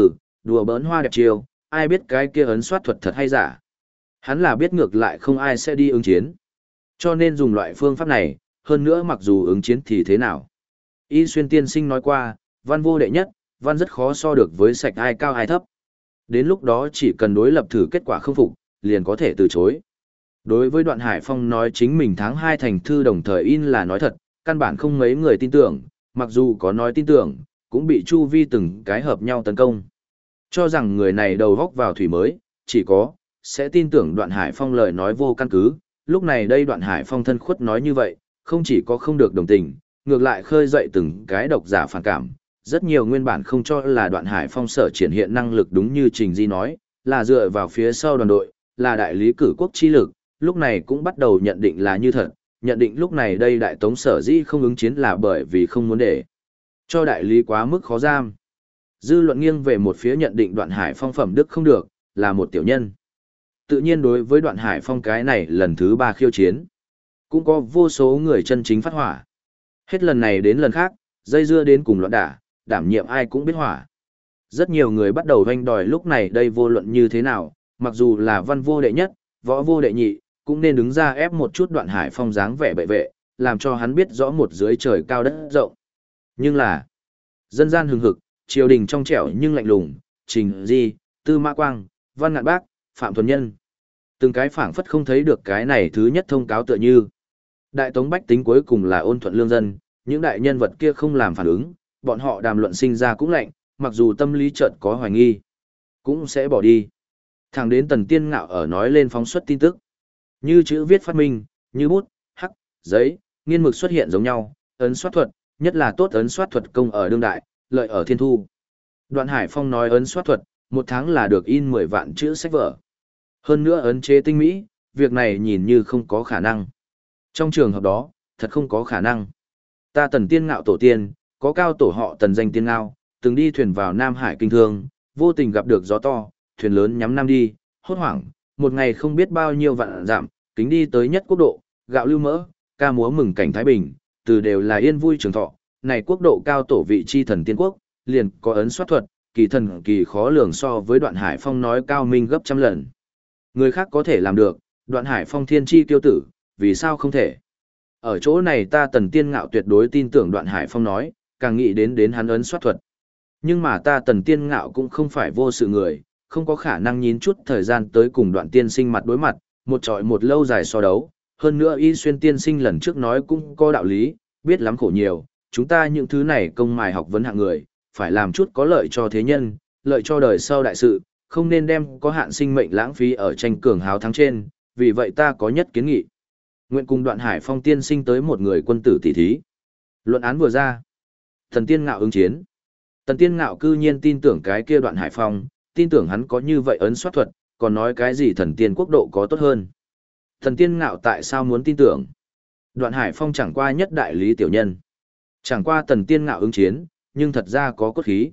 đùa bỡn hoa đẹp chiêu, ai biết cái kia ấn soát thuật thật hay giả. Hắn là biết ngược lại không ai sẽ đi ứng chiến. Cho nên dùng loại phương pháp này, hơn nữa mặc dù ứng chiến thì thế nào. Y Xuyên tiên sinh nói qua, văn vô đệ nhất, văn rất khó so được với sạch ai cao ai thấp. Đến lúc đó chỉ cần đối lập thử kết quả không phục, liền có thể từ chối. Đối với Đoạn Hải Phong nói chính mình tháng 2 thành thư đồng thời in là nói thật, căn bản không mấy người tin tưởng, mặc dù có nói tin tưởng, cũng bị chu vi từng cái hợp nhau tấn công. Cho rằng người này đầu góc vào thủy mới, chỉ có, sẽ tin tưởng Đoạn Hải Phong lời nói vô căn cứ, lúc này đây Đoạn Hải Phong thân khuất nói như vậy, không chỉ có không được đồng tình, ngược lại khơi dậy từng cái độc giả phản cảm. Rất nhiều nguyên bản không cho là Đoạn Hải Phong sở triển hiện năng lực đúng như Trình Di nói, là dựa vào phía sau đoàn đội, là đại lý cử quốc chi lực, lúc này cũng bắt đầu nhận định là như thật, nhận định lúc này đây Đại Tống sở dĩ không ứng chiến là bởi vì không muốn để cho đại lý quá mức khó giam. Dư luận nghiêng về một phía nhận định Đoạn Hải Phong phẩm đức không được, là một tiểu nhân. Tự nhiên đối với Đoạn Hải Phong cái này lần thứ 3 khiêu chiến, cũng có vô số người chân chính phát hỏa. Hết lần này đến lần khác, dây dưa đến cùng loạn đả, đảm nhiệm ai cũng biết hỏa. Rất nhiều người bắt đầu hoanh đòi lúc này đây vô luận như thế nào, mặc dù là văn vô đệ nhất, võ vô đệ nhị, cũng nên đứng ra ép một chút Đoạn Hải Phong dáng vẻ bệ vệ, làm cho hắn biết rõ một dưới trời cao đất rộng. Nhưng là, dân gian hừng hực, triều đình trong trẻo nhưng lạnh lùng, Trình Di, Tư Mã Quang, Văn Ngạn Bác, Phạm Thuần Nhân. Từng cái phảng phất không thấy được cái này thứ nhất thông cáo tựa như. Đại Tống bách tính cuối cùng là ôn thuận lương dân, những đại nhân vật kia không làm phản ứng, bọn họ đàm luận sinh ra cũng lạnh, mặc dù tâm lý chợt có hoài nghi, cũng sẽ bỏ đi. Thẳng đến Tần Tiên Ngạo ở nói lên phóng xuất tin tức. Như chữ viết phát minh, như bút, hắc, giấy, nghiên mực xuất hiện giống nhau, ấn soát thuật, nhất là tốt ấn soát thuật công ở đương đại, lợi ở thiên thu. Đoạn Hải Phong nói ấn soát thuật, 1 tháng là được in 10 vạn chữ sách vở. Hơn nữa ấn chế tinh mỹ, việc này nhìn như không có khả năng. Trong trường hợp đó, thật không có khả năng. Ta Tần Tiên Ngạo tổ tiên, có cao tổ họ Tần danh Tiên Ngao, từng đi thuyền vào Nam Hải kinh thương, vô tình gặp được gió to, thuyền lớn nhắm nam đi, hốt hoảng, một ngày không biết bao nhiêu vạn dặm, kính đi tới nhất quốc độ, gạo lưu mỡ, ca múa mừng cảnh Thái Bình, từ đều là yên vui trường thọ, này quốc độ cao tổ vị chi thần tiên quốc, liền có ấn soát thuật, kỳ thần kỳ khó lường so với Đoạn Hải Phong nói cao minh gấp trăm lần. Người khác có thể làm được, Đoạn Hải Phong thiên chi tiêu tử, vì sao không thể? Ở chỗ này ta Tần Tiên Ngạo tuyệt đối tin tưởng Đoạn Hải Phong nói, càng nghĩ đến hắn ấn soát thuật. Nhưng mà ta Tần Tiên Ngạo cũng không phải vô sự người, không có khả năng nhín chút thời gian tới cùng Đoạn tiên sinh mặt đối mặt, một trọi một lâu dài so đấu. Hơn nữa Y Xuyên tiên sinh lần trước nói cũng có đạo lý, biết lắm khổ nhiều, chúng ta những thứ này công mài học vấn hạng người, phải làm chút có lợi cho thế nhân, lợi cho đời sau đại sự, không nên đem có hạn sinh mệnh lãng phí ở tranh cường hào thắng trên, vì vậy ta có nhất kiến nghị. Nguyện cùng Đoạn Hải Phong tiên sinh tới một người quân tử tỷ thí. Luận án vừa ra, Thần Tiên Ngạo ứng chiến. Tần Tiên Ngạo cư nhiên tin tưởng cái kia Đoạn Hải Phong, tin tưởng hắn có như vậy ấn soát thuật, còn nói cái gì thần tiên quốc độ có tốt hơn. Thần Tiên Ngạo tại sao muốn tin tưởng? Đoạn Hải Phong chẳng qua nhất đại lý tiểu nhân. Chẳng qua Tần Tiên Ngạo ứng chiến, nhưng thật ra có cốt khí.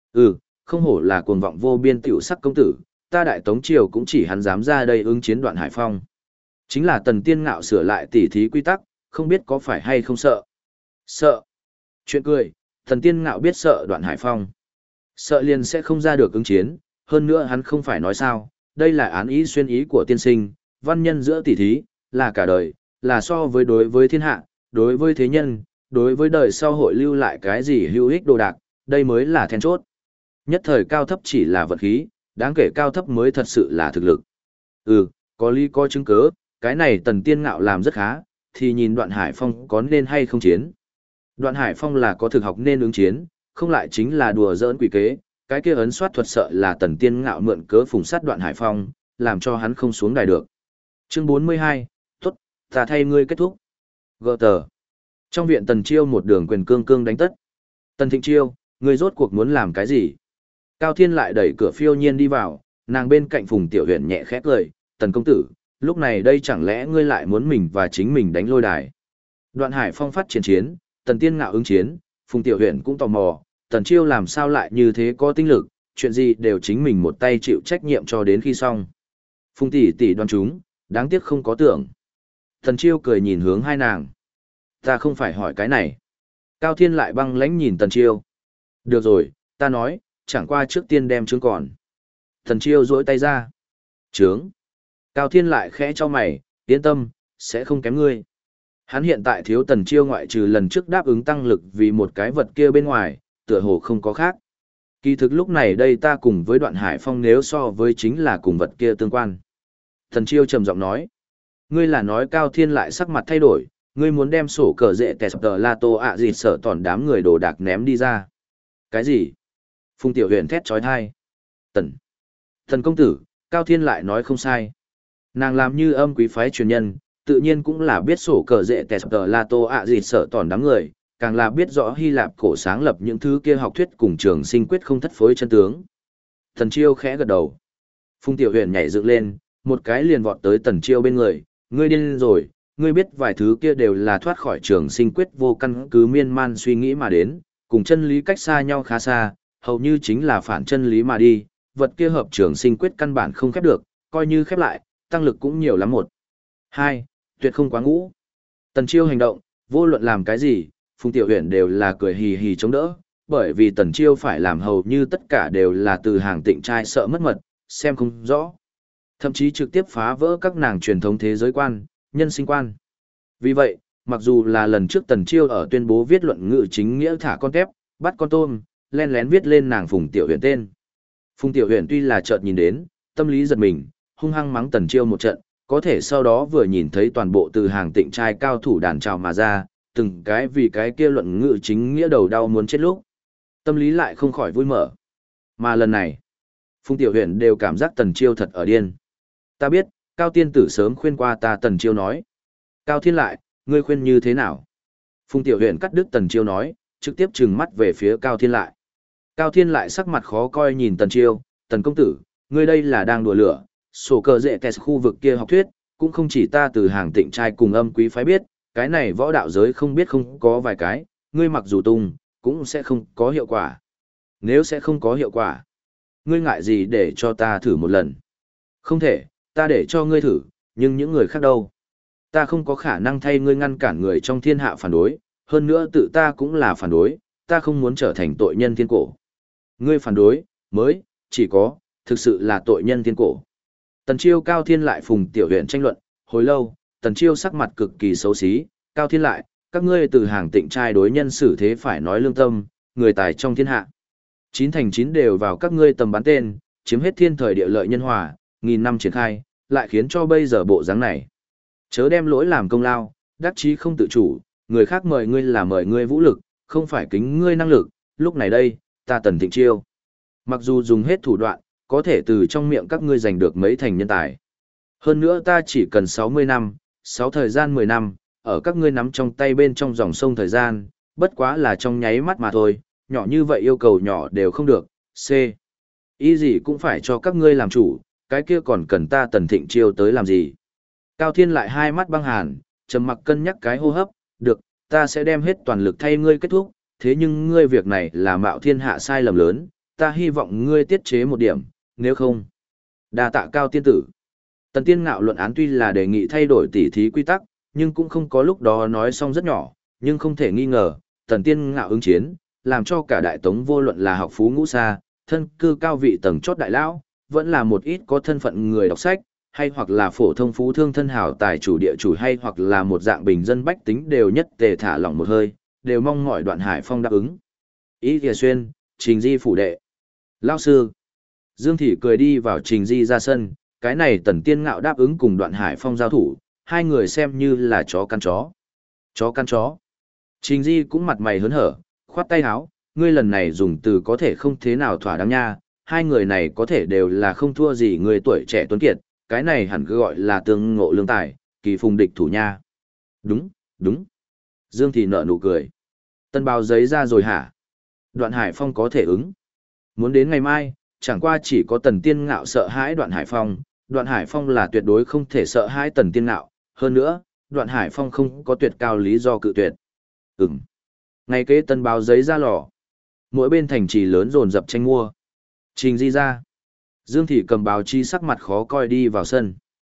Không hổ là cuồng vọng vô biên tiểu sắc công tử, ta Đại Tống triều cũng chỉ hắn dám ra đây ứng chiến Đoạn Hải Phong. Chính là Tần Tiên Ngạo sửa lại tỉ thí quy tắc, không biết có phải hay không sợ. Sợ. Chuyện cười, Tần Tiên Ngạo biết sợ Đoạn Hải Phong. Sợ liền sẽ không ra được ứng chiến, hơn nữa hắn không phải nói sao, đây là án ý xuyên ý của tiên sinh, văn nhân giữa tỉ thí, là cả đời, là so với đối với thiên hạ, đối với thế nhân, đối với đời sau hội lưu lại cái gì hữu ích đồ đạc, đây mới là then chốt. Nhất thời cao thấp chỉ là vật khí, đáng kể cao thấp mới thật sự là thực lực. Có lý có chứng cứ, cái này Tần Tiên Ngạo làm rất khá, thì nhìn Đoạn Hải Phong có nên hay không chiến. Đoạn Hải Phong là có thực học nên ứng chiến, không lại chính là đùa giỡn quỷ kế, cái kia ấn soát thuật sợ là Tần Tiên Ngạo mượn cớ phùng sát Đoạn Hải Phong, làm cho hắn không xuống đài được. Chương 42, tốt, ta thay ngươi kết thúc. Gờ tờ. Trong viện Tần Chiêu một đường quyền cương cương đánh tất. Tần Thịnh Chiêu, ngươi rốt cuộc muốn làm cái gì? Cao Thiên lại đẩy cửa phiêu nhiên đi vào, nàng bên cạnh Phùng Tiểu Huyền nhẹ khẽ cười, Tần công tử, lúc này đây chẳng lẽ ngươi lại muốn mình và chính mình đánh lôi đài. Đoạn Hải Phong phát triển chiến, Tần Tiên Ngạo ứng chiến, Phùng Tiểu Huyền cũng tò mò, Tần Chiêu làm sao lại như thế có tinh lực, chuyện gì đều chính mình một tay chịu trách nhiệm cho đến khi xong. Phùng tỷ tỷ đoán chúng, đáng tiếc không có tưởng. Tần Chiêu cười nhìn hướng hai nàng. Ta không phải hỏi cái này. Cao Thiên lại băng lãnh nhìn Tần Chiêu. Được rồi, ta nói, chẳng qua trước tiên đem trướng còn. Tần Chiêu duỗi tay ra. Trướng. Cao Thiên lại khẽ cho mày, yên tâm, sẽ không kém ngươi. Hắn hiện tại thiếu Tần Chiêu ngoại trừ lần trước đáp ứng tăng lực vì một cái vật kia bên ngoài, tựa hồ không có khác. Kỳ thực lúc này đây ta cùng với Đoạn Hải Phong nếu so với chính là cùng vật kia tương quan. Tần Chiêu trầm giọng nói. Ngươi là nói Cao Thiên lại sắc mặt thay đổi, ngươi muốn đem sổ cờ rệ tẹt tờ la tô ạ gì sợ tòn đám người đồ đạc ném đi ra. Cái gì? Phùng Tiểu Huyền thét trói thai. Tần công tử, Cao Thiên lại nói không sai. Nàng làm như âm quý phái truyền nhân, tự nhiên cũng là biết sổ cờ rệ tẹt tờ la tô ạ gì sợ tòn đám người, càng là biết rõ Hy Lạp cổ sáng lập những thứ kia học thuyết cùng trường sinh quyết không thất phối chân tướng. Tần Chiêu khẽ gật đầu. Phùng Tiểu Huyền nhảy dựng lên, một cái liền vọt tới Tần Chiêu bên người, ngươi điên rồi, ngươi biết vài thứ kia đều là thoát khỏi trường sinh quyết vô căn cứ miên man suy nghĩ mà đến, cùng chân lý cách xa nhau khá xa, hầu như chính là phản chân lý mà đi, vật kia hợp trường sinh quyết căn bản không khép được, coi như khép lại, tăng lực cũng nhiều lắm một. Hai, tuyệt không quá ngũ. Tần Chiêu hành động, vô luận làm cái gì, Phùng Tiểu Huyền đều là cười hì hì chống đỡ, bởi vì Tần Chiêu phải làm hầu như tất cả đều là từ hàng tịnh trai sợ mất mật, xem không rõ. Thậm chí trực tiếp phá vỡ các nàng truyền thống thế giới quan, nhân sinh quan. Vì vậy, mặc dù là lần trước Tần Chiêu ở tuyên bố viết luận ngữ chính nghĩa thả con tép, bắt con tôm, len lén viết lên nàng Phùng Tiểu Huyền tên. Phùng Tiểu Huyền tuy là chợt nhìn đến, tâm lý giật mình, hung hăng mắng Tần Chiêu một trận, có thể sau đó vừa nhìn thấy toàn bộ từ hàng tịnh trai cao thủ đàn trào mà ra, từng cái vì cái kia luận ngữ chính nghĩa đầu đau muốn chết lúc. Tâm lý lại không khỏi vui mở. Mà lần này, Phùng Tiểu Huyền đều cảm giác Tần Chiêu thật ở điên. Ta biết, Cao tiên tử sớm khuyên qua ta, Tần Chiêu nói. Cao Thiên lại, ngươi khuyên như thế nào? Phùng Tiểu Huyền cắt đứt Tần Chiêu nói, trực tiếp trừng mắt về phía Cao Thiên lại. Cao Thiên lại sắc mặt khó coi nhìn Tần Chiêu, Tần công tử, ngươi đây là đang đùa lửa, sổ cờ rệ test khu vực kia học thuyết, cũng không chỉ ta từ hàng tịnh trai cùng âm quý phái biết, cái này võ đạo giới không biết không có vài cái, ngươi mặc dù tung, cũng sẽ không có hiệu quả. Nếu sẽ không có hiệu quả, ngươi ngại gì để cho ta thử một lần? Không thể, ta để cho ngươi thử, nhưng những người khác đâu? Ta không có khả năng thay ngươi ngăn cản người trong thiên hạ phản đối, hơn nữa tự ta cũng là phản đối, ta không muốn trở thành tội nhân thiên cổ. Ngươi phản đối, mới, chỉ có, thực sự là tội nhân thiên cổ. Tần Chiêu Cao Thiên lại Phùng Tiểu Huyền tranh luận, hồi lâu, Tần Chiêu sắc mặt cực kỳ xấu xí, Cao Thiên lại, các ngươi từ hàng tịnh trai đối nhân xử thế phải nói lương tâm, người tài trong thiên hạ. 9 thành 9 đều vào các ngươi tầm bắn tên, chiếm hết thiên thời địa lợi nhân hòa, nghìn năm triển khai, lại khiến cho bây giờ bộ dáng này. Chớ đem lỗi làm công lao, đắc chí không tự chủ, người khác mời ngươi là mời ngươi vũ lực, không phải kính ngươi năng lực, lúc này đây, ta Tần Thịnh Chiêu. Mặc dù dùng hết thủ đoạn, có thể từ trong miệng các ngươi giành được mấy thành nhân tài. Hơn nữa ta chỉ cần 60 năm, 6 thời gian 10 năm, ở các ngươi nắm trong tay bên trong dòng sông thời gian, bất quá là trong nháy mắt mà thôi, nhỏ như vậy yêu cầu nhỏ đều không được, C. Ý gì cũng phải cho các ngươi làm chủ, cái kia còn cần ta Tần Thịnh Chiêu tới làm gì. Cao Thiên lại hai mắt băng hàn, trầm mặc cân nhắc cái hô hấp, được, ta sẽ đem hết toàn lực thay ngươi kết thúc, thế nhưng ngươi việc này là mạo thiên hạ sai lầm lớn, ta hy vọng ngươi tiết chế một điểm, nếu không. Đa tạ Cao tiên tử. Tần Tiên Ngạo luận án tuy là đề nghị thay đổi tỉ thí quy tắc, nhưng cũng không có lúc đó nói xong rất nhỏ, nhưng không thể nghi ngờ, Tần Tiên Ngạo ứng chiến, làm cho cả đại tống vô luận là học phú ngũ xa, thân cư cao vị tầng chót đại lão, vẫn là một ít có thân phận người đọc sách, hay hoặc là phổ thông phú thương thân hảo tài chủ địa chủ hay hoặc là một dạng bình dân bách tính đều nhất tề thả lỏng một hơi, đều mong mỏi Đoạn Hải Phong đáp ứng. Ý Thìa Xuyên, Trình Di phủ đệ. Lao sư. Dương Thị cười đi vào Trình Di ra sân, cái này Tần Tiên Ngạo đáp ứng cùng Đoạn Hải Phong giao thủ, hai người xem như là chó căn chó. Chó căn chó. Trình Di cũng mặt mày hớn hở, khoát tay áo, ngươi lần này dùng từ có thể không thế nào thỏa đáng nha, hai người này có thể đều là không thua gì người tuổi trẻ tuấn kiệt, cái này hẳn cứ gọi là tương ngộ lương tài, kỳ phùng địch thủ nha. Đúng, đúng. Dương Thị nở nụ cười. Tân báo giấy ra rồi hả? Đoạn Hải Phong có thể ứng. Muốn đến ngày mai, chẳng qua chỉ có Tần Tiên Ngạo sợ hãi Đoạn Hải Phong, Đoạn Hải Phong là tuyệt đối không thể sợ hãi Tần Tiên Ngạo, hơn nữa, Đoạn Hải Phong không có tuyệt cao lý do cự tuyệt. Ngày kế tân báo giấy ra lò. Mỗi bên thành trì lớn dồn dập tranh mua. Trình Di ra. Dương Thị cầm báo chí sắc mặt khó coi đi vào sân.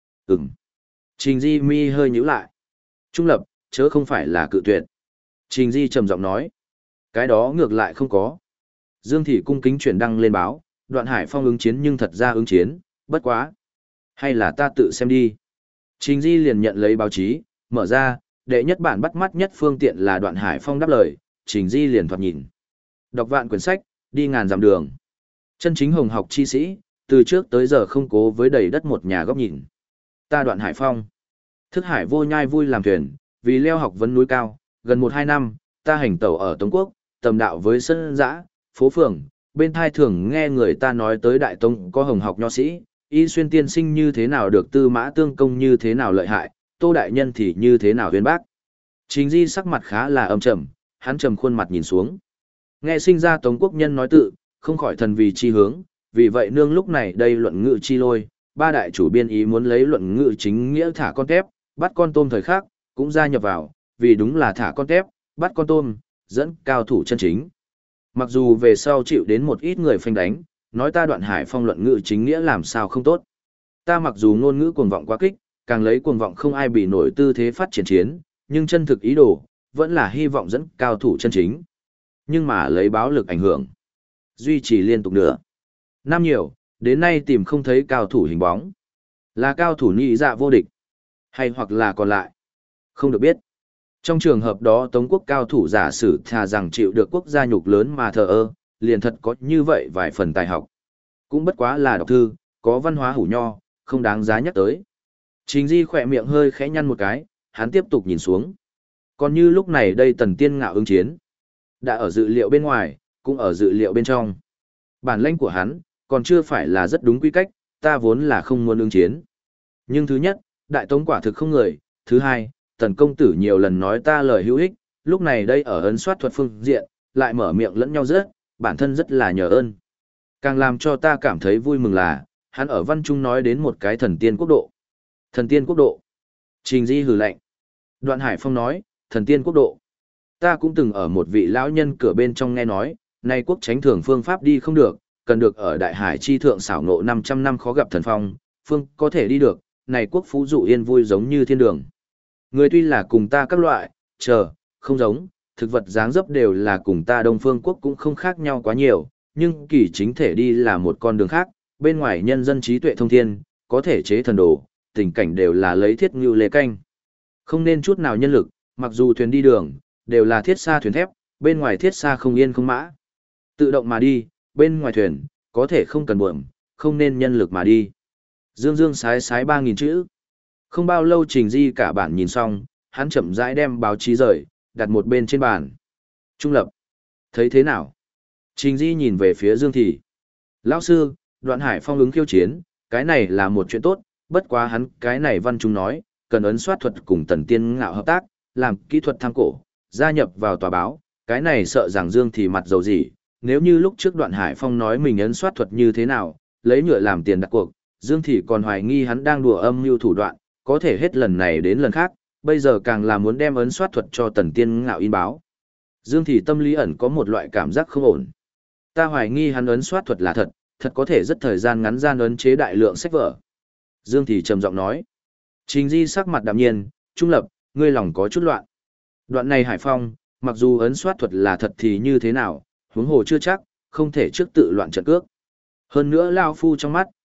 Trình Di mi hơi nhíu lại. Trung lập, chớ không phải là cự tuyệt. Trình Di trầm giọng nói. Cái đó ngược lại không có. Dương Thị cung kính chuyển đăng lên báo, Đoạn Hải Phong ứng chiến nhưng thật ra ứng chiến, bất quá. Hay là ta tự xem đi. Trình Di liền nhận lấy báo chí, mở ra, đệ nhất bản bắt mắt nhất phương tiện là Đoạn Hải Phong đáp lời, Trình Di liền thoạt nhìn. Đọc vạn quyển sách, đi ngàn dặm đường. Chân chính hồng học chi sĩ, từ trước tới giờ không cố với đầy đất một nhà góc nhìn. Ta Đoạn Hải Phong. Thức hải vô nhai vui làm thuyền, vì leo học vấn núi cao, gần 1-2 năm, ta hành tẩu ở Tống Quốc, tầm đạo với sân dã, phố phường, bên thai thường nghe người ta nói tới Đại Tông có hồng học nho sĩ, Y Xuyên tiên sinh như thế nào được Tư Mã Tương Công như thế nào lợi hại, Tô Đại Nhân thì như thế nào huyên bác. Trình Di sắc mặt khá là âm trầm, hắn trầm khuôn mặt nhìn xuống. Nghe sinh ra Tống Quốc nhân nói tự, không khỏi thần vì chi hướng, vì vậy nương lúc này đây luận ngữ chi lôi, ba đại chủ biên ý muốn lấy luận ngữ chính nghĩa thả con tép, bắt con tôm thời khác, cũng gia nhập vào, vì đúng là thả con tép, bắt con tôm, dẫn cao thủ chân chính. Mặc dù về sau chịu đến một ít người phanh đánh, nói ta Đoạn Hải Phong luận ngữ chính nghĩa làm sao không tốt. Ta mặc dù ngôn ngữ cuồng vọng quá kích, càng lấy cuồng vọng không ai bị nổi tư thế phát triển chiến, nhưng chân thực ý đồ, vẫn là hy vọng dẫn cao thủ chân chính. Nhưng mà lấy báo lực ảnh hưởng, duy trì liên tục nữa. Năm nhiều, đến nay tìm không thấy cao thủ hình bóng. Là cao thủ nhị dạ vô địch, hay hoặc là còn lại. Không được biết. Trong trường hợp đó Tống Quốc cao thủ giả sử thà rằng chịu được quốc gia nhục lớn mà thờ ơ, liền thật có như vậy vài phần tài học. Cũng bất quá là đọc thư, có văn hóa hủ nho, không đáng giá nhắc tới. Trình Di khỏe miệng hơi khẽ nhăn một cái, hắn tiếp tục nhìn xuống. Còn như lúc này đây Tần Tiên Ngạo ứng chiến. Đã ở dự liệu bên ngoài, cũng ở dự liệu bên trong. Bản lĩnh của hắn, còn chưa phải là rất đúng quy cách, ta vốn là không muốn ứng chiến. Nhưng thứ nhất, Đại Tống quả thực không người, thứ hai, Tần công tử nhiều lần nói ta lời hữu ích, lúc này đây ở ấn soát thuật phương diện, lại mở miệng lẫn nhau rất, bản thân rất là nhờ ơn. Càng làm cho ta cảm thấy vui mừng là, hắn ở văn trung nói đến một cái thần tiên quốc độ. Thần tiên quốc độ. Trình Di hừ lạnh. Đoạn Hải Phong nói, thần tiên quốc độ. Ta cũng từng ở một vị lão nhân cửa bên trong nghe nói, nay quốc tránh thường phương pháp đi không được, cần được ở đại hải chi thượng xảo ngộ 500 năm khó gặp thần phong, phương có thể đi được, này quốc phú dụ yên vui giống như thiên đường. Người tuy là cùng ta các loại, không giống, thực vật dáng dấp đều là cùng ta Đông Phương quốc cũng không khác nhau quá nhiều, nhưng kỳ chính thể đi là một con đường khác, bên ngoài nhân dân trí tuệ thông thiên, có thể chế thần đồ, tình cảnh đều là lấy thiết ngưu lê canh. Không nên chút nào nhân lực, mặc dù thuyền đi đường, đều là thiết xa thuyền thép, bên ngoài thiết xa không yên không mã. Tự động mà đi, bên ngoài thuyền, có thể không cần buồm, không nên nhân lực mà đi. Dương Dương sái sái 3.000 chữ. Không bao lâu Trình Di cả bản nhìn xong, hắn chậm rãi đem báo chí rời, đặt một bên trên bàn. Trung lập. Thấy thế nào? Trình Di nhìn về phía Dương Thị. Lão sư, Đoạn Hải Phong ứng khiêu chiến, cái này là một chuyện tốt, bất quá hắn cái này văn chúng nói, cần ấn soát thuật cùng Tần Tiên Ngạo hợp tác, làm kỹ thuật tham cổ, gia nhập vào tòa báo, cái này sợ rằng Dương Thị mặt dầu gì, nếu như lúc trước Đoạn Hải Phong nói mình ấn soát thuật như thế nào, lấy nhựa làm tiền đặt cuộc, Dương Thị còn hoài nghi hắn đang đùa âm mưu thủ đoạn, có thể hết lần này đến lần khác, bây giờ càng là muốn đem ấn soát thuật cho Tần Tiên Ngạo in báo. Dương Thị tâm lý ẩn có một loại cảm giác không ổn. Ta hoài nghi hắn ấn soát thuật là thật, thật có thể rất thời gian ngắn gian ấn chế đại lượng sách vở. Dương Thị trầm giọng nói. Trình Di sắc mặt đạm nhiên, trung lập, ngươi lòng có chút loạn. Đoạn này Hải Phong, mặc dù ấn soát thuật là thật thì như thế nào, huống hồ chưa chắc, không thể trước tự loạn trận cước. Hơn nữa Lao Phu trong mắt,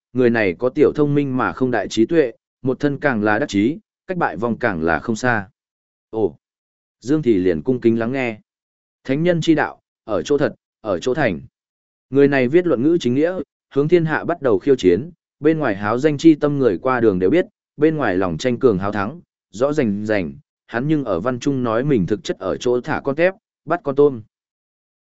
Người này có tiểu thông minh mà không đại trí tuệ, một thân càng là đắc chí, cách bại vong càng là không xa. Ồ! Dương Thị liền cung kính lắng nghe. Thánh nhân chi đạo, ở chỗ thật, ở chỗ thành. Người này viết luận ngữ chính nghĩa, hướng thiên hạ bắt đầu khiêu chiến, bên ngoài háo danh chi tâm người qua đường đều biết, bên ngoài lòng tranh cường háo thắng, rõ rành rành, hắn nhưng ở văn trung nói mình thực chất ở chỗ thả con tép, bắt con tôm.